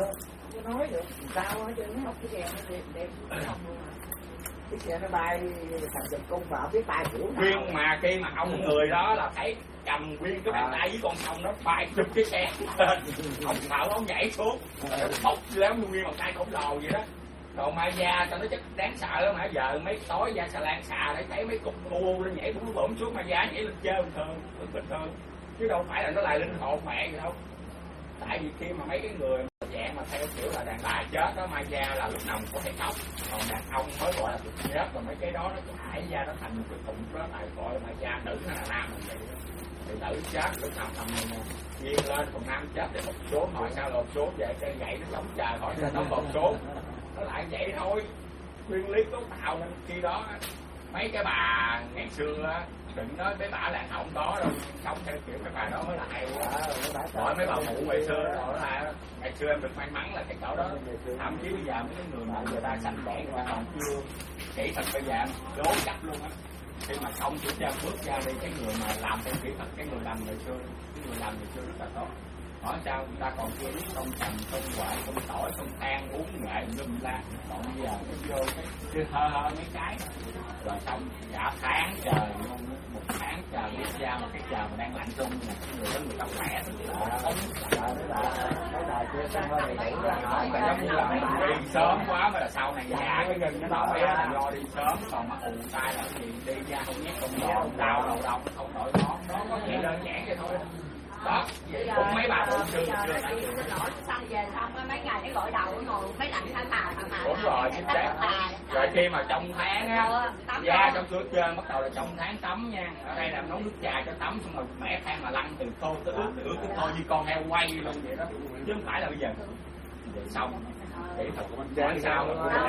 Nói được sao hết chứ nó cái xe nó đem không luôn à. Cái xe nó bay thành chục cung mà không biết bay kiểu nào. Nguyên mà khi mà ông người đó là thấy cầm nguyên cái bàn tay với con sông nó bay chụp cái xe ông sợ ông nhảy xuống bốc léo nguyên bàn tay khổng lồ vậy đó. Còn mai da cho nó chắc đáng sợ lắm, hả giờ mấy tối da xà lan xà để thấy mấy cục cu nó nhảy bủm xuống, mai da nhảy lên chơi bình thường chứ đâu phải là nó lại linh hồn mẹ gì đâu. Tại vì khi mà mấy cái người dạng mà theo kiểu là đàn bà chết đó, mai da là lúc nào cũng có thể khóc, còn đàn ông mới gọi là được chết, rồi mấy cái đó nó chảy da nó thành một cái thùng đó, tại gọi là mai da nữ hay là nam mình vậy đó. Thì nữ chết lúc nào tầm nhiên lên, còn nam chết để một số hỏi sao lột số vậy, cái gậy nó sống trời hỏi sao nó lột số, nó lại vậy thôi. Nguyên lý cấu tạo nên khi đó mấy cái bà ngày xưa á đừng nói mấy bà làng hổng có đâu, sống theo kiểu mấy bà đó mới là hay quá. Gọi mấy bà mụ ngày xưa đó là ngày xưa em được may mắn là cái chỗ đó, thậm chí bây giờ mấy cái người mà người ta sanh đẻ người ta còn chưa kỹ thuật bây giờ đố chắc luôn á. Khi mà xong kiểm tra bước ra đi, cái người mà làm theo kỹ thuật, cái người làm ngày xưa rất là tốt. Hỏi sao người ta còn chưa biết công trầm, công quả, công tỏi, công than, uống nghệ, lum la, còn bây giờ cái vô cái hơ mấy cái rồi xong cả tháng trời luôn, 1 tháng trời biết ra một cái trời mà đang lạnh rung nè, cái người đó người ta khỏe Cái đời kia giống như là đi sớm quá mà là sau này già cái gân nó nổi á là do đi sớm, còn mà ù tai là gì đi ra không nhét không nhét đau đầu đông không nổi nó có gì đơn giản vậy thôi. Đó, cũng mấy bà bụng xương xong về xong mấy ngày cái gội đầu ngồi mấy lạnh thả đúng rồi, chính xác. Rồi khi mà trong tháng á, da trong suốt trơn bắt đầu là trong tháng tắm nha. Ở đây là nấu nước trà cho tắm xong rồi mẹ than mà lăn từ khô tới ướt cái thôi như con heo quay luôn vậy đó. Chứ không phải là bây giờ về xong. Để thật của mình nói sao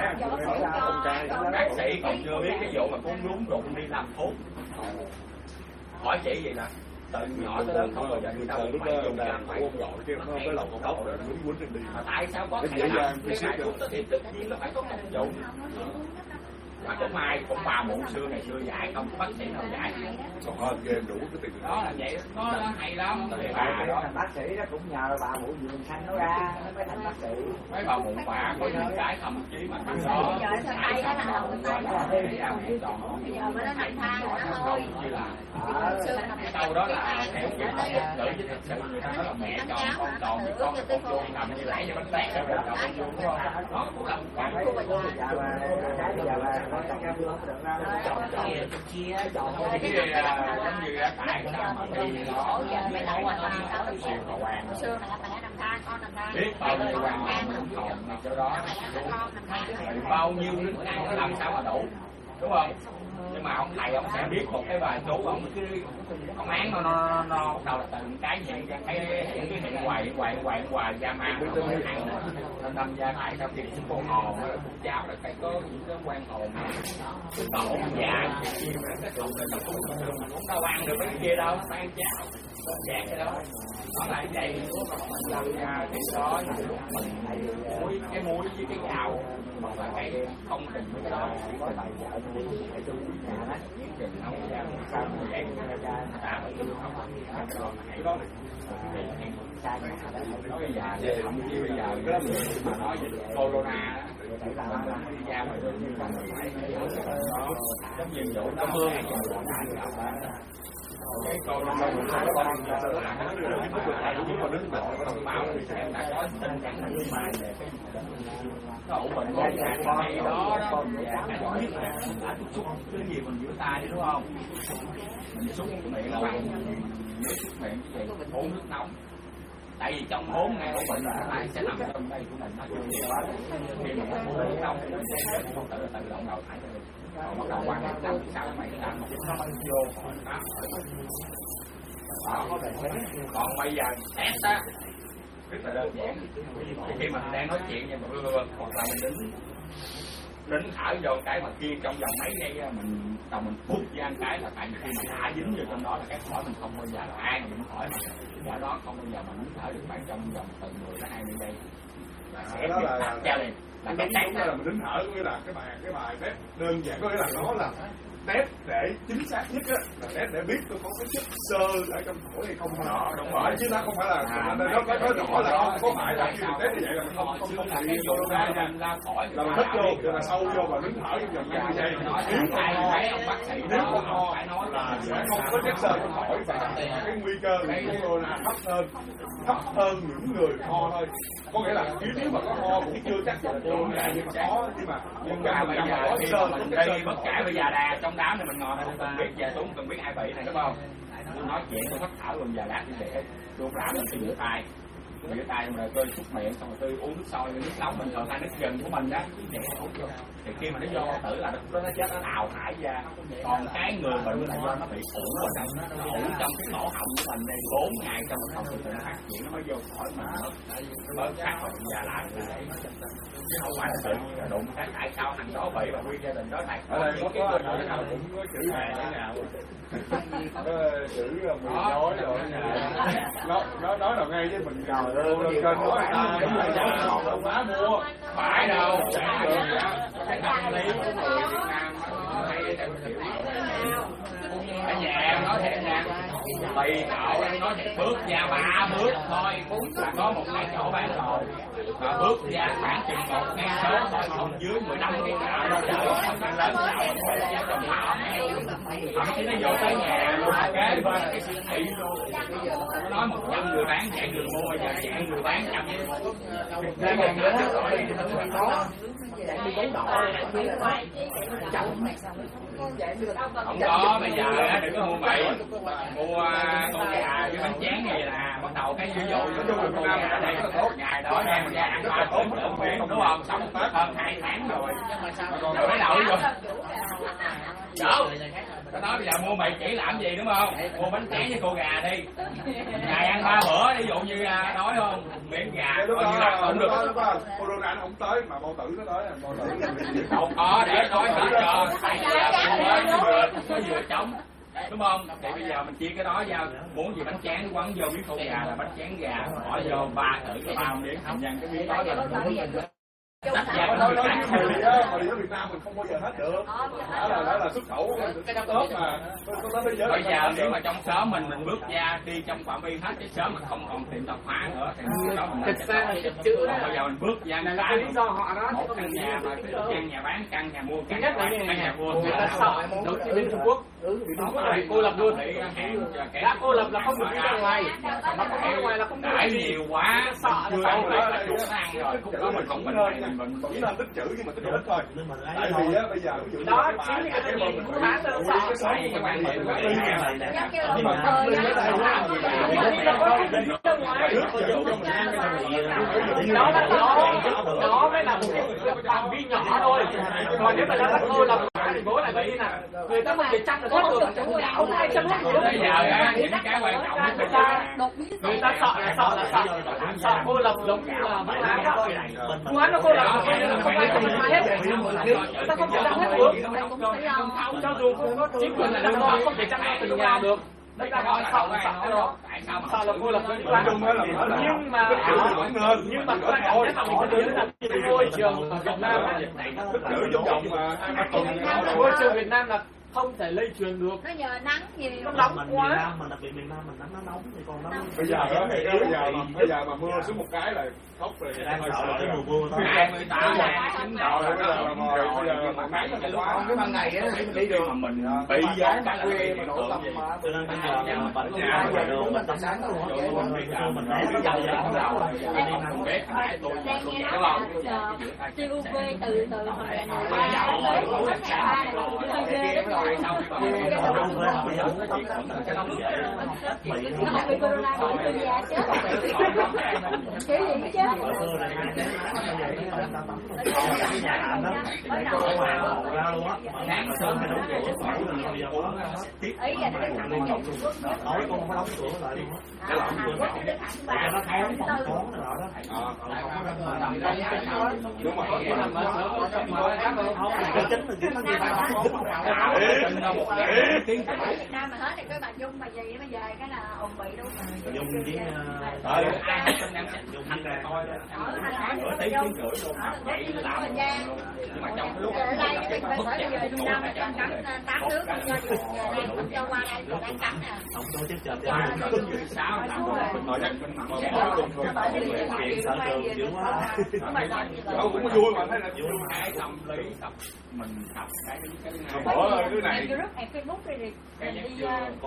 bác sĩ còn chưa biết cái vụ mà cuốn lún rụng đi làm thuốc. Hỏi chị gì nè. Từ nhỏ tới lớn không bao giờ người ta cũng phải dùng làm phải cái lồng không đó mà tại sao có thể làm cái bài thuốc thì tự nhiên nó phải có công dụng mà cũng may cũng bà mụn xưa ngày xưa dạy không bác sĩ nào dạy còn hơn game đủ cái tiền đó là vậy nó hay lắm bà đó bác sĩ đó cũng nhờ bà mụn vườn xanh nó ra nó mới thành bác sĩ mấy bà mụn bà có những cái thậm chí mà thằng đó tay nó nào giờ mới nó nằm thang nó thôi sau đó là theo kiểu nữ với thực sự người ta nói là mẹ chọn con chọn thì con chuông nằm như lấy cho bánh tét rồi chọn con chuông đúng không nó cũng là một cái chia giống như tại sao mà đi nó siêu cầu hoàng biết bao nhiêu hoàng không còn mà chỗ đó bao nhiêu đứa ăn nó làm sao mà đủ đúng không nhưng mà ông thầy ông sẽ biết một cái bài chú ông ông án nó bắt đầu là từng cái hiện ra cái hiện hoài ra mang nó đâm ra tại sao việc chúng con hồn cháu là phải có những cái quan hồn tổ già cái trụ này nó cũng đâu ăn được cái kia đâu nó phải ăn cháo chạc cái đó nó lại vậy làm ra cái đó cái muối với cái gạo mà cái không cần cái đó có tài trợ nuôi phải tu nhà đó chừng nấu ra sao mà vậy ta mà tu không cái đó nói bây giờ thậm chí bây giờ cái mà nói về corona đó đi ra mà giống như vụ nó mưa cái con nó không phải có con là báo thì sẽ đã có tình trạng như mai về cái ổn định con này đó đó cái đó nhất là đã tiếp xúc cái gì mình giữa tay đúng không mình xúc miệng là bằng nước xúc miệng cái gì uống nước nóng tại vì trong 4 ngày ổn định là ai sẽ nằm trong đây của mình nó chịu nhiều quá khi mà uống nước nóng thì mình sẽ không tự động đầu thải được bắt đầu qua cái năm sau mấy năm nó mới vô đó còn bây giờ test á rất là đơn giản khi mình đang nói chuyện nha hoặc là mình nín thở vô cái mà kia trong vòng mấy giây mình đầu mình phút ra cái là tại vì khi mà thả dính vô trong đó là cái khỏi mình không bao giờ là an những khỏi mà do đó không bao giờ mà nín thở được khoảng trong vòng từ 10 đến 20 giây là sẽ tắt ra liền là cái test đó là mình nín thở có nghĩa là cái bài test đơn giản có nghĩa là nó là test để chính xác nhất á là test để biết tôi có cái chất xơ ở trong phổi hay không thôi đúng rồi chứ nó không phải là nó có rõ là không có phải là khi mình test như vậy là mình không bị corona nha là mình hít vô là sâu vô và nín thở trong vòng 20 giây nếu không ho là sẽ không có chất xơ trong phổi và cái nguy cơ bị corona thấp hơn những người ho thôi có nghĩa là nếu mà có ho cũng chưa chắc là corona nhưng mà có nhưng mà bây giờ khi mà mình đi bất kể bây giờ đà trong đám này mình ngồi này không biết giờ tôi không cần biết ai bị này đúng không tôi nói chuyện tôi hít thở luôn giờ lát như vậy tôi làm mình tôi rửa tay rồi tôi xúc miệng xong rồi tôi uống nước sôi nước nóng mình thường hay nước gừng của mình đó thì khi mà nó vô tử là nó chết nó đào thải ra còn cái người bệnh là do nó bị ủ ở trong nó ủ trong cái lỗ họng của mình đây 4 ngày trong nó không được phát triển nó mới vô khỏi mà nó bớt cắt và già lại chứ không phải là tự nhiên là đụng cái tại sao thằng đó bị và nguyên gia đình đó này ở đây có người nào cũng có chữ này thế nào chữ mùi nói rồi nó nói là ngay với mình rồi kênh nói ta má mua phải đâu cái tâm lý của người Việt Nam hay theo kiểu ở nhà em nói thế nha tùy cậu em nói bước ra 3 bước thôi là có một cái chỗ bán rồi, mà bước ra khoảng chừng 1 ngàn số thôi, không dưới 15 cái cạo đó lớn thậm chí nó vô tới nhà luôn, cái bên cái siêu thị luôn. Nó nói 100 người bán chạy người mua, giờ chạy người bán 100 không có. Bây giờ đừng có mua mì, mua con gà với bánh tráng gì là bắt đầu cái vô con gà đây ngày đó đem ra ăn 3 bữa đúng không, sống hơn 2 tháng rồi mới đậu vô. Nó nói bây giờ mua mì chỉ làm gì đúng không, mua bánh tráng với cô gà đi, ngày ăn 3 bữa, ví dụ như nói không, miếng gà coi như là không được. Cô Đô Anh không tới mà bao tử nó tới, bao tử không có để nói hết cho, tại nó vừa trống đúng không, thì bây giờ mình chia cái đó ra, muốn gì bánh tráng quấn vô miếng cô gà là bánh tráng gà, bỏ vô 3 thử cái 3 miếng, không dành cái miếng đó là nói Việt Nam mình không bao giờ hết được, đó là xuất khẩu cái tốt mà. Bây giờ nếu mà trong xóm mình bước ra đi trong phạm vi hết cái xóm mình không còn tiệm tạp hóa nữa thì đó mình bây giờ mình bước ra cái lý do họ đó một căn nhà mà căn nhà bán, căn nhà mua, căn nhà mua người ta sợ đối với bên Trung Quốc thì cô lập luôn, đã cô lập là không được đi ra ngoài, mà có đi ra ngoài là không đãi nhiều quá, chưa ăn lại đủ ăn rồi, cũng đó mình không mình chỉ nên tích trữ nhưng mà tích trữ ít thôi. Tại vì bây giờ ví dụ như đó cái chính cái gì cũng bán đâu sợ cái quan niệm của nhưng mà nó mới là một cái phạm vi nhỏ thôi, còn nếu mà nó cô lập thành phố là như nào, người ta 100 là có được, không ai chăm hết. Bây giờ những cái quan trọng người ta sợ cô lập giống như là buôn bán đó, buôn bán nó cô lập không ai chăm hết, người ta không chăm hết được, cho dù chính quyền là nó không thể chăm hết từng nhà được. Đấy là họ sợ là cô lập nhưng mà quan trọng nhất là mình có nhớ là môi trường ở Việt Nam môi trường Việt Nam là không thể lây truyền được. Nó nhờ nắng nhiều, nó nóng quá. Mà đặc biệt miền Nam mình nắng nó nóng thì còn nóng. Bây giờ mà mưa xuống một cái là khóc rồi. Đang sợ là cái mùa mưa đó. 28 9 độ rồi, bây giờ mà nắng cái lúc cái ban ngày á mình đi đường mà mình bị giá cả quê mà đổ tâm mà. Cho nên bây giờ mà bệnh nhà ngoài đường mình tắm sáng luôn á. Mình để cái dầu dầu đầu đi nằm bếp hai tuần đúng không? Tiêu UV từ hồi ngày 13 đến rồi xong bị corona rồi tôi già chết kiểu gì chứ ra luôn á. sáng sớm mình đóng cửa ấy là nói con phải đóng cửa lại luôn á. Nó thấy phòng khốn rồi đó. Đúng rồi. Việt Nam mà hết thì cái bà Dung bà gì nó về cái là ồn bị đúng rồi. Dung với mà trong lúc ở đây cái phải bởi bây giờ Việt Nam nó cắn 8 nước không cho qua đây còn đang cắn nè. không có tiếp chậm rồi nhắc mình sợ trường dữ quá. Cũng vui mà thấy là vui hai xong lý tập mình tập cái bỏ cái này group em Facebook đi đi có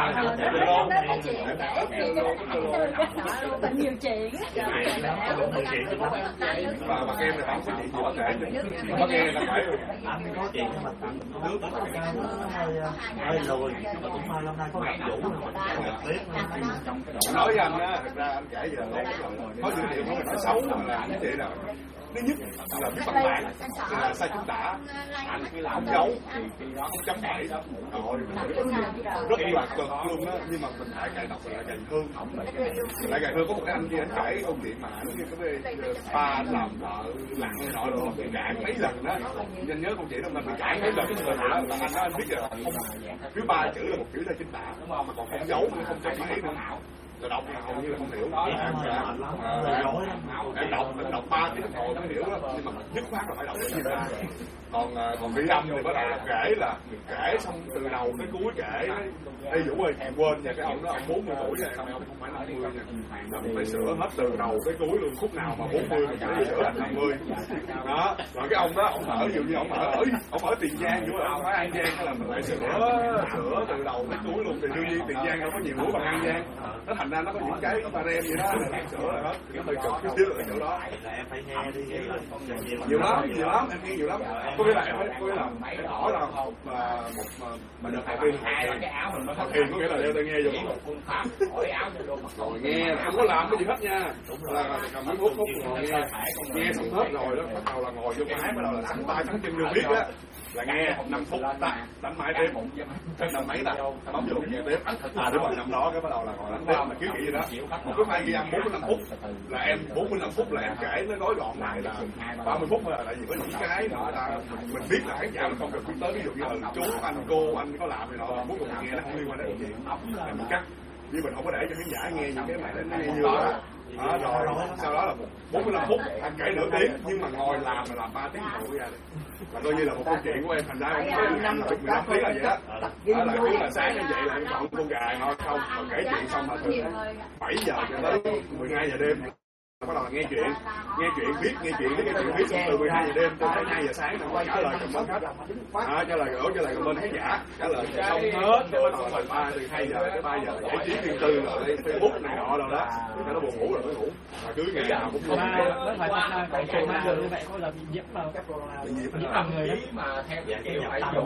bệnh nhiều chuyện mà game này không có chuyện gì có thể có game là phải anh có chuyện mà nước hơi lùi mà cũng may hôm nay có gặp Vũ nói với anh á, thật ra anh kể giờ có dữ liệu không nói xấu mà là anh chị nào thứ nhất là viết văn bản là sai chính tả, anh cứ làm giấu thì đó không chấm bảy đó rồi rất là cực luôn á, nhưng mà mình lại cài đọc lại cài hương lại cài hương có một cái anh kia anh kể câu chuyện mà nó như cái ba làm vợ lặng nọ luôn bị cản mấy lần đó, anh nhớ câu chuyện đó mình bị cản mấy lần cái người đó là anh nói anh biết rồi thứ ba chữ là một chữ sai chính tả đúng không, mà còn không giấu nữa không chấm bảy nữa là đọc là hầu như là không hiểu đó là đọc mình đọc 3 tiếng đồng hồ mới hiểu đó, nhưng mà dứt khoát là phải đọc cái gì ra. Còn đi âm thì bắt đầu là kể xong từ đầu tới cuối kể. Ê Vũ ơi, quên nha, cái ông đó ông 40 tuổi này, ông không phải 50 nha. Mình phải sửa hết từ đầu tới cuối luôn, khúc nào mà 40 mình phải sửa thành 50. Đó, rồi cái ông đó, ông ở ví dụ như ông ở Tiền Giang, Vũ ơi, ông ở An Giang, hay là mình phải sửa từ đầu tới cuối luôn. Thì đương nhiên Tiền Giang đâu có nhiều múa bằng An Giang. Nó thành ra nó có những cái ba rem gì đó là sửa là hết. Nó hơi cực chút xíu là chỗ đó. Em phải nghe đi, Nhiều lắm, em nghe nhiều lắm. Có nghĩa là em phải hỏi là một được học viên học thiền, có nghĩa là đeo tai nghe vô rồi nghe, không có làm cái gì hết nha, là cầm cái bút ngồi nghe xong hết rồi đó, bắt đầu là ngồi vô máy, bắt đầu là sẵn tay sẵn chân vô biết á, là nghe 5 phút đánh máy tiếp, đánh mấy ta bấm vô nghe tiếp, đúng rồi, năm đó cái bắt đầu là ngồi đánh tiếp, là kiểu gì đó, một cái file ghi âm 45 phút là em 45 phút là em kể nó gói gọn lại là 30 phút thôi, tại vì có những cái mà mình biết là khán giả mình không cần biết tới, ví dụ như là chú anh cô anh có làm gì đó, muốn cùng nghe nó không liên quan đến chuyện là mình cắt, vì mình không có để cho khán giả nghe những cái mà nó nghe như đó. Rồi sau đó là 45 phút anh kể nửa tiếng, nhưng mà ngồi làm là làm 3 tiếng đồng hồ ra là coi như là một câu chuyện của em, thành ra em 15 tiếng là vậy đó. Đó là cứ là sáng như vậy là em chọn con gà ngon không, rồi kể chuyện xong là từ 7 giờ cho tới 12 giờ đêm bắt đầu là nghe chuyện viết nghe chuyện viết xong từ 12 giờ đêm tới 2 giờ sáng rồi trả lời comment hết, trả lời comment khán giả, trả lời xong hết rồi bắt đầu là từ 2 giờ tới 3 giờ giải trí riêng tư rồi Facebook này nọ rồi đó, cho nó buồn ngủ rồi mới ngủ, mà cứ ngày nào cũng không phải chạy mang đường như vậy có là bị nhiễm vào nhiễm vào người đấy mà theo cái kiểu phải dùng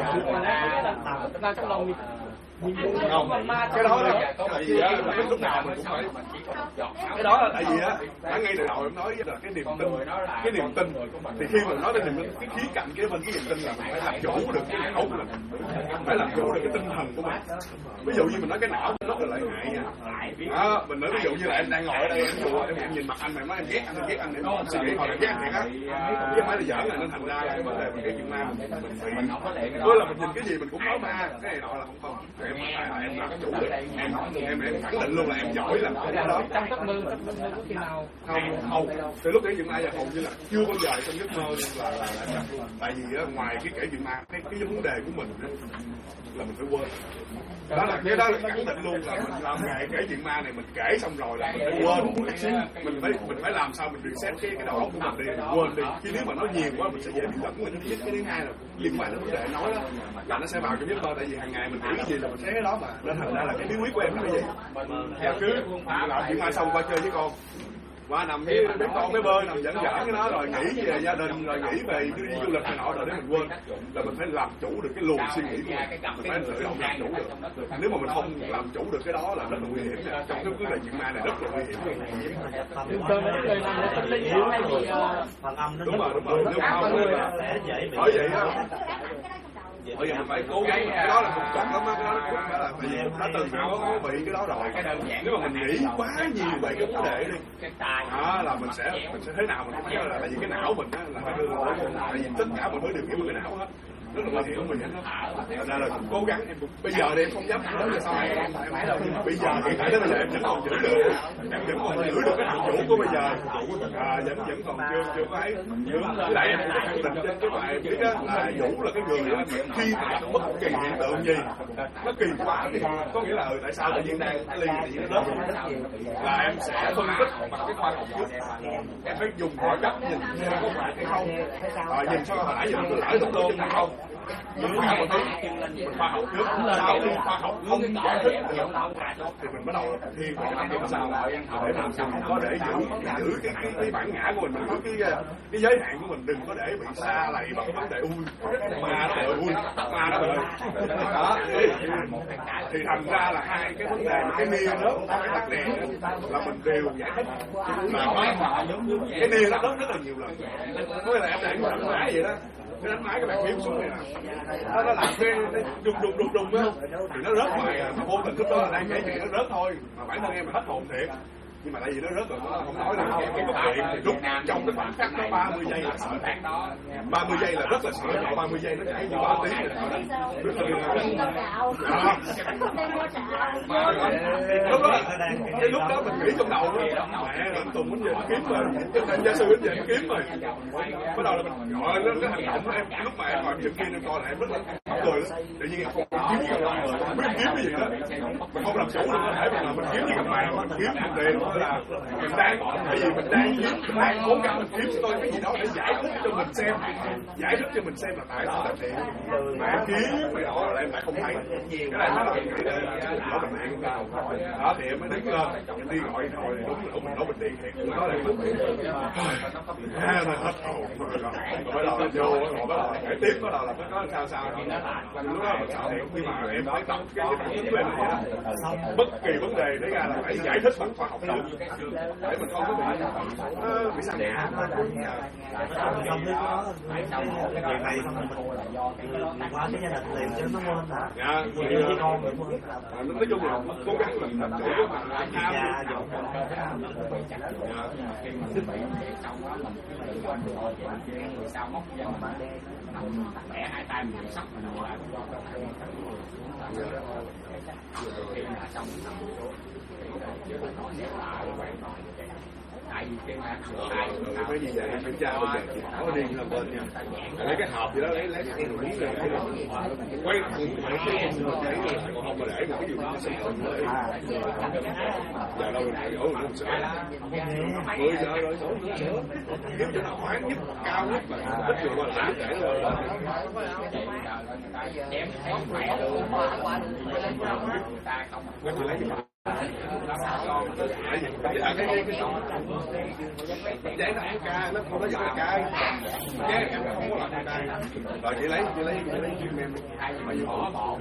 ra trong lòng mình không, cái đó là tại vì á lúc nào mình cũng phải cái đó là tại vì á ngay từ đầu em nói là cái niềm tin thì khi mà nói đến niềm tin, cái khía cạnh kế bên cái niềm tin là mình phải làm chủ được cái não của mình, phải làm chủ được cái tinh thần của mình. Ví dụ như mình nói cái não nó rất là lợi hại nha, đó, mình nói ví dụ như là em đang ngồi ở đây em nhìn mặt anh, em nói em ghét anh em suy nghĩ hồi em ghét thiệt á, chứ không phải là giỡn, là nên thành ra là cái vấn đề về cái chuyện ma mình có là mình nhìn cái gì mình cũng nói ma, cái này nọ là không em làm chủ được, em khẳng định luôn là em giỏi làm cái đó. Trong giấc mơ có khi nào không từ lúc kể chuyện ma giờ hầu như là chưa bao giờ trong giấc mơ là tại vì ngoài cái kể chuyện ma cái vấn đề của mình là mình phải quên, đó là khẳng định luôn là mình làm nghề kể chuyện ma này, mình kể xong rồi là mình phải quên, mình phải làm sao mình reset cái đầu óc của mình đi, quên đi, chứ nếu mà nói nhiều quá mình sẽ dễ bị lẫn mình. Cái thứ hai là liên quan đến vấn đề nói đó là nó sẽ vào trong giấc mơ, tại vì hàng ngày mình nghĩ cái gì là mình thấy cái đó mà, nên thành ra là cái bí quyết của em là cái gì, là cứ làm chuyện ma xong qua chơi với con, qua nằm với đứa con mới bơi, nằm dẫn cái đó rồi nghĩ về gia đình, rồi nghĩ về đi du lịch này nọ, rồi để mình quên, là mình phải làm chủ được cái luồng suy nghĩ của mình phải tự động làm chủ được. Nếu mà mình không làm chủ được cái đó là rất là nguy hiểm nha. Trong cái vấn đề chuyện ma này rất là nguy hiểm luôn. Đúng rồi, nếu không bởi vậy á, bây giờ mình phải cố gắng, cái đó là một cực lắm á, cái đó cũng phải là tại vì đã từng có bị cái đó rồi. Nếu mà mình nghĩ quá nhiều về cái vấn đề đi, đó là mình sẽ thế nào mình không biết, là tại vì cái não mình á là phải đưa ra, tại vì tất cả mọi thứ đều kiếm cái não hết, rất là nguy hiểm của mình hết. Thành ra là cũng cố gắng, bây giờ thì em không dám nói là sau này em thấy đâu, nhưng mà bây giờ hiện tại đến bây giờ em vẫn còn giữ được, vẫn còn giữ được cái tự chủ của bây giờ, vẫn còn chưa có ấy. Với lại em cũng khẳng định trên cái bài em biết á là Vũ là cái người khi mà gặp bất kỳ hiện tượng gì nó kỳ quá thì có nghĩa là tại sao tự nhiên đang cái ly thì nó rớt, là em sẽ phân tích bằng cái khoa học trước, em phải dùng mọi cách nhìn xem có phải hay không, nhìn sao hồi nãy giờ tôi lỡ đúng luôn hay không, tất cả mọi thứ mình khoa học trước, sau khi khoa học không giải thích được thì mình bắt đầu thiên về cái tâm sao để làm sao có để giữ cái bản ngã của mình, giữ cái giới hạn của mình, đừng có để bị xa lầy bằng cái vấn đề ma đó rồi ma đó rồi đó. Thì thành ra là hai cái vấn đề cái nia đó cái tắc đèn là mình đều giải thích, là cái nia nó rất là nhiều lần, có nghĩa là em đang đánh máy vậy đó, cái đánh máy cái bàn phím xuống này nè, nó làm cái đùng á thì nó rớt ngoài, mà vô tình lúc đó là đang kể chuyện nó rớt thôi, mà bản thân em mà hết hồn thiệt. nhưng mà tại vì nó rớt rồi nó không nói là cái cúp điện thì lúc trong cái khoảnh khắc nó 30 giây là sợ tạc đó, 30 giây là rất là sợ, nhỏ 30 giây nó chảy như 3 tiếng rồi đó. Lúc đó cái lúc đó mình nghĩ trong đầu đó, mẹ anh Tùng đến giờ kiếm rồi, anh gia sư đến giờ kiếm rồi. Bắt đầu là mình gọi nó hành động em lúc mà em ngồi trên kia em coi lại em rất là cười đó. Tự nhiên em không kiếm gì đâu, biết kiếm cái gì đó, mình không làm chủ được có thể mình kiếm gì gặp mày mình kiếm một đề là mình đang bởi vì mình đang cố gắng mình kiếm tôi cái gì đó để giải thích cho mình xem, là tại sao làm điện mà em kiếm mày đó là em lại không thấy cái này nó là mình nghĩ là mình điện cao đó thì em mới đứng lên em đi gọi rồi đúng mình nói mình điện thiệt nó là mình điện nó hết hồn rồi bắt đầu là vô rồi bắt đầu là kể tiếp bắt đầu là mới có sao lúc đó mình sợ thiệt nhưng mà em phải tập cái phản ứng của em vậy đó, bất kỳ vấn đề đấy ra là phải giải thích bằng khoa học được để mình không có bị sao nhã không biết đó cái này qua cái gia đình liền cho nó quên hả? Dạ, nói chung là cố gắng mình làm chủ mà nhà dọn sao móc ra bẻ hai tay mình sắp mình lại khi mà xong tại vì cái mà cái gì vậy bên cha bây giờ chị Thảo đi là bên nha lấy cái hộp gì đó lấy cái đồ đúng rồi quay còn không mà để một cái gì đó giờ đâu rồi đổ rồi không sửa 10 giờ rồi đổ sửa kiếm cho nó khoáng nhất cao nhất mà ít người qua lại để rồi chém khỏe ta không lấy gì giấy nó ăn ca nó không có giỏi cay cái em không có làm cay rồi chị lấy kim em mà bỏ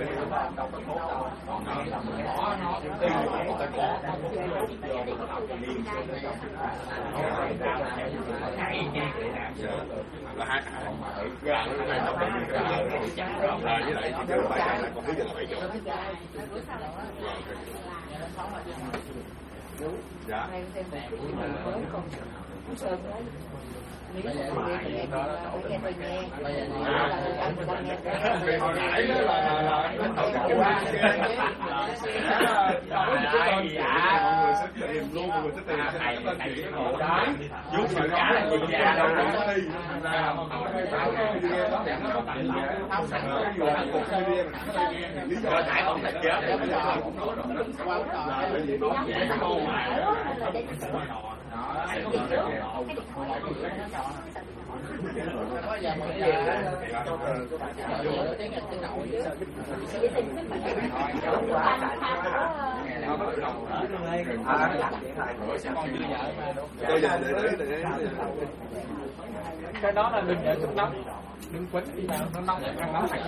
là hai với lại chị kêu bài là còn thứ gì là 7 chỗ. Dạ. Hồi nãy đó là mọi người sẽ tìm luôn, mọi người sẽ tìm cái hộ đó giúp người đó là gì ra đâu có đi ra lý do tại không thể chết cái đó là đừng để chút nóng, đừng quấn đi vào nó nóng nó nóng thành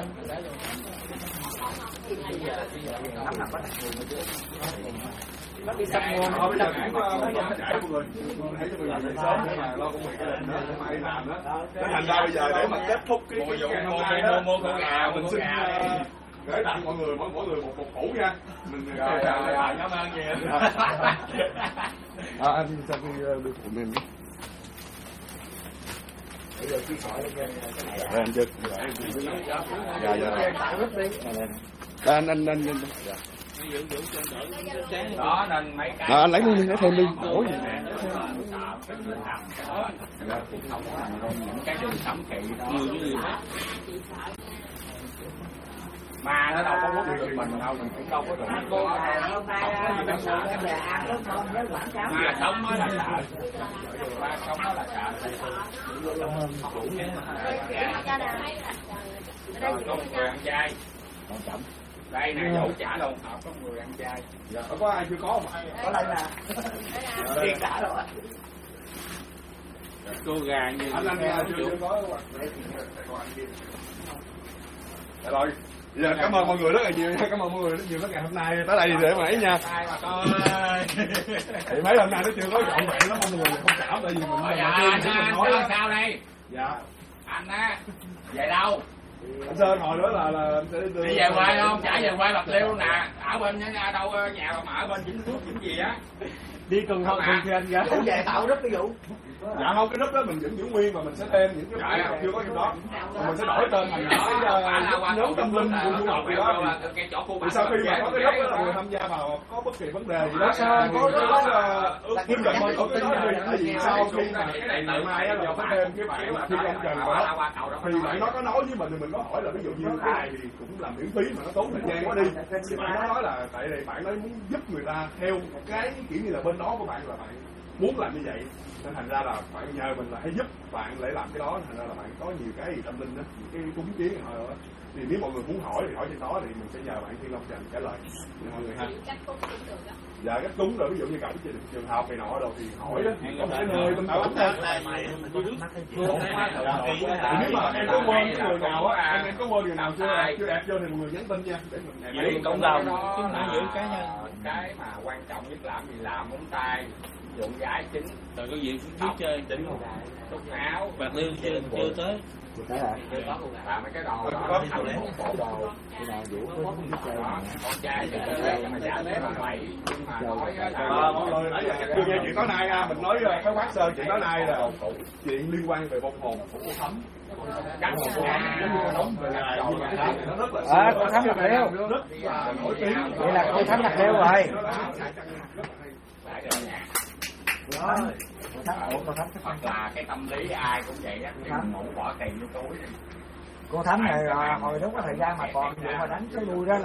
nóng là có đặc thù chứ nó đi sắp nguồn họ mới đặt chạy mọi người thấy cho mọi người sớm để mà lo công việc gia đình đó để mà đi làm đó thành ra bây giờ để mà kết thúc cái hôm nay đó mình xin gửi tặng mọi người mỗi người một củ nha mình cảm ơn nhiều anh sau khi đưa phụ mình bây giờ cứ hỏi anh chưa anh đó nên mấy cái anh lấy luôn đi, lấy thêm đi, ủa gì cái đường thẩm thị mà nó đâu có muốn được mình đâu, mình cũng đâu có được cô hôm nay ăn lúc không nhớ quảng cáo mà sống mới là sợ, mà sống mới là sợ. Có người ăn chay đây nè, dẫu trả đồng hợp có người ăn chay. Dạ, có ai chưa có mà có đây là tiền trả rồi cô gà như anh chưa có rồi. Giờ cảm ơn mọi người rất là nhiều nha, cảm ơn mọi người rất nhiều ngày hôm nay tới đây để mà ấy nha. Thì mấy hôm nay nó chưa có trọn vẹn lắm, mọi người không cảm tại vì mình sao đây? Dạ. Anh á, về đâu? Anh Sơn hồi nữa là anh sẽ đưa. Đi về quê không? Chả về quê Bạc Liêu nè, ở bên đâu nhà mà ở bên Vĩnh Phước Vĩnh gì á. đi cùng thôi cùng thì anh gái về tạo rất ví dụ. Dạ không, cái group đó mình vẫn giữ nguyên mà mình sẽ thêm những cái chưa có trong đó, mình sẽ đổi tên thành cái nhóm tâm linh của du học gì đó. Thì sau khi mà có cái group đó là người tham gia vào có bất kỳ vấn đề gì đó sao có kiếm được mọi thông tin là gì sau khi mà ngày mai là phải thêm cái bạn mà thi công trần đó thì bạn nó có nói với mình thì mình có hỏi là ví dụ như cái này thì cũng là miễn phí mà nó tốn thời gian quá đi, thì bạn nó nói là tại vì bạn nói muốn giúp người ta theo một cái kiểu như là bên đó của bạn là bạn muốn làm như vậy, nên thành ra là bạn nhờ mình là hãy giúp bạn để làm cái đó, thành ra là bạn có nhiều cái tâm linh đó, những cái cúng kiến họ đó. Thì nếu mọi người muốn hỏi thì hỏi trên đó thì mình sẽ nhờ bạn Thiên Long Trần trả lời cho mọi người ha. Dạ cách cúng rồi ví dụ như cổng trường học này nọ rồi thì hỏi đó, có một cái nơi bên cổng thôi. Nếu mà em có quên cái người nào á, em có quên người nào chưa đẹp vô thì mọi người nhắn tin nha để mình giữ cộng đồng chứ không giữ cá nhân. Cái mà quan trọng nhất làm gì làm móng tay, dụng gái chính, rồi có gì cũng biết chơi chính túc áo, bạc liêu chưa tới. làm mấy cái đồ đó, bộ đồ, con trai thì mà giả thế mà vậy, nhưng mà nói là mọi người nãy giờ chưa nghe chuyện tối nay ha, mình nói cái quán sơn chuyện tối nay là chuyện liên quan về bông hồn của cô Thắm. Cô Thắm Bạc Liêu. Vậy là cô Thắm Bạc Liêu rồi. hoặc là cái tâm lý ai cũng vậy á, ngủ bỏ tiền vô túi. Cô Thắm này hồi đúng có thời gian mà còn vụ mà đánh cái lui đó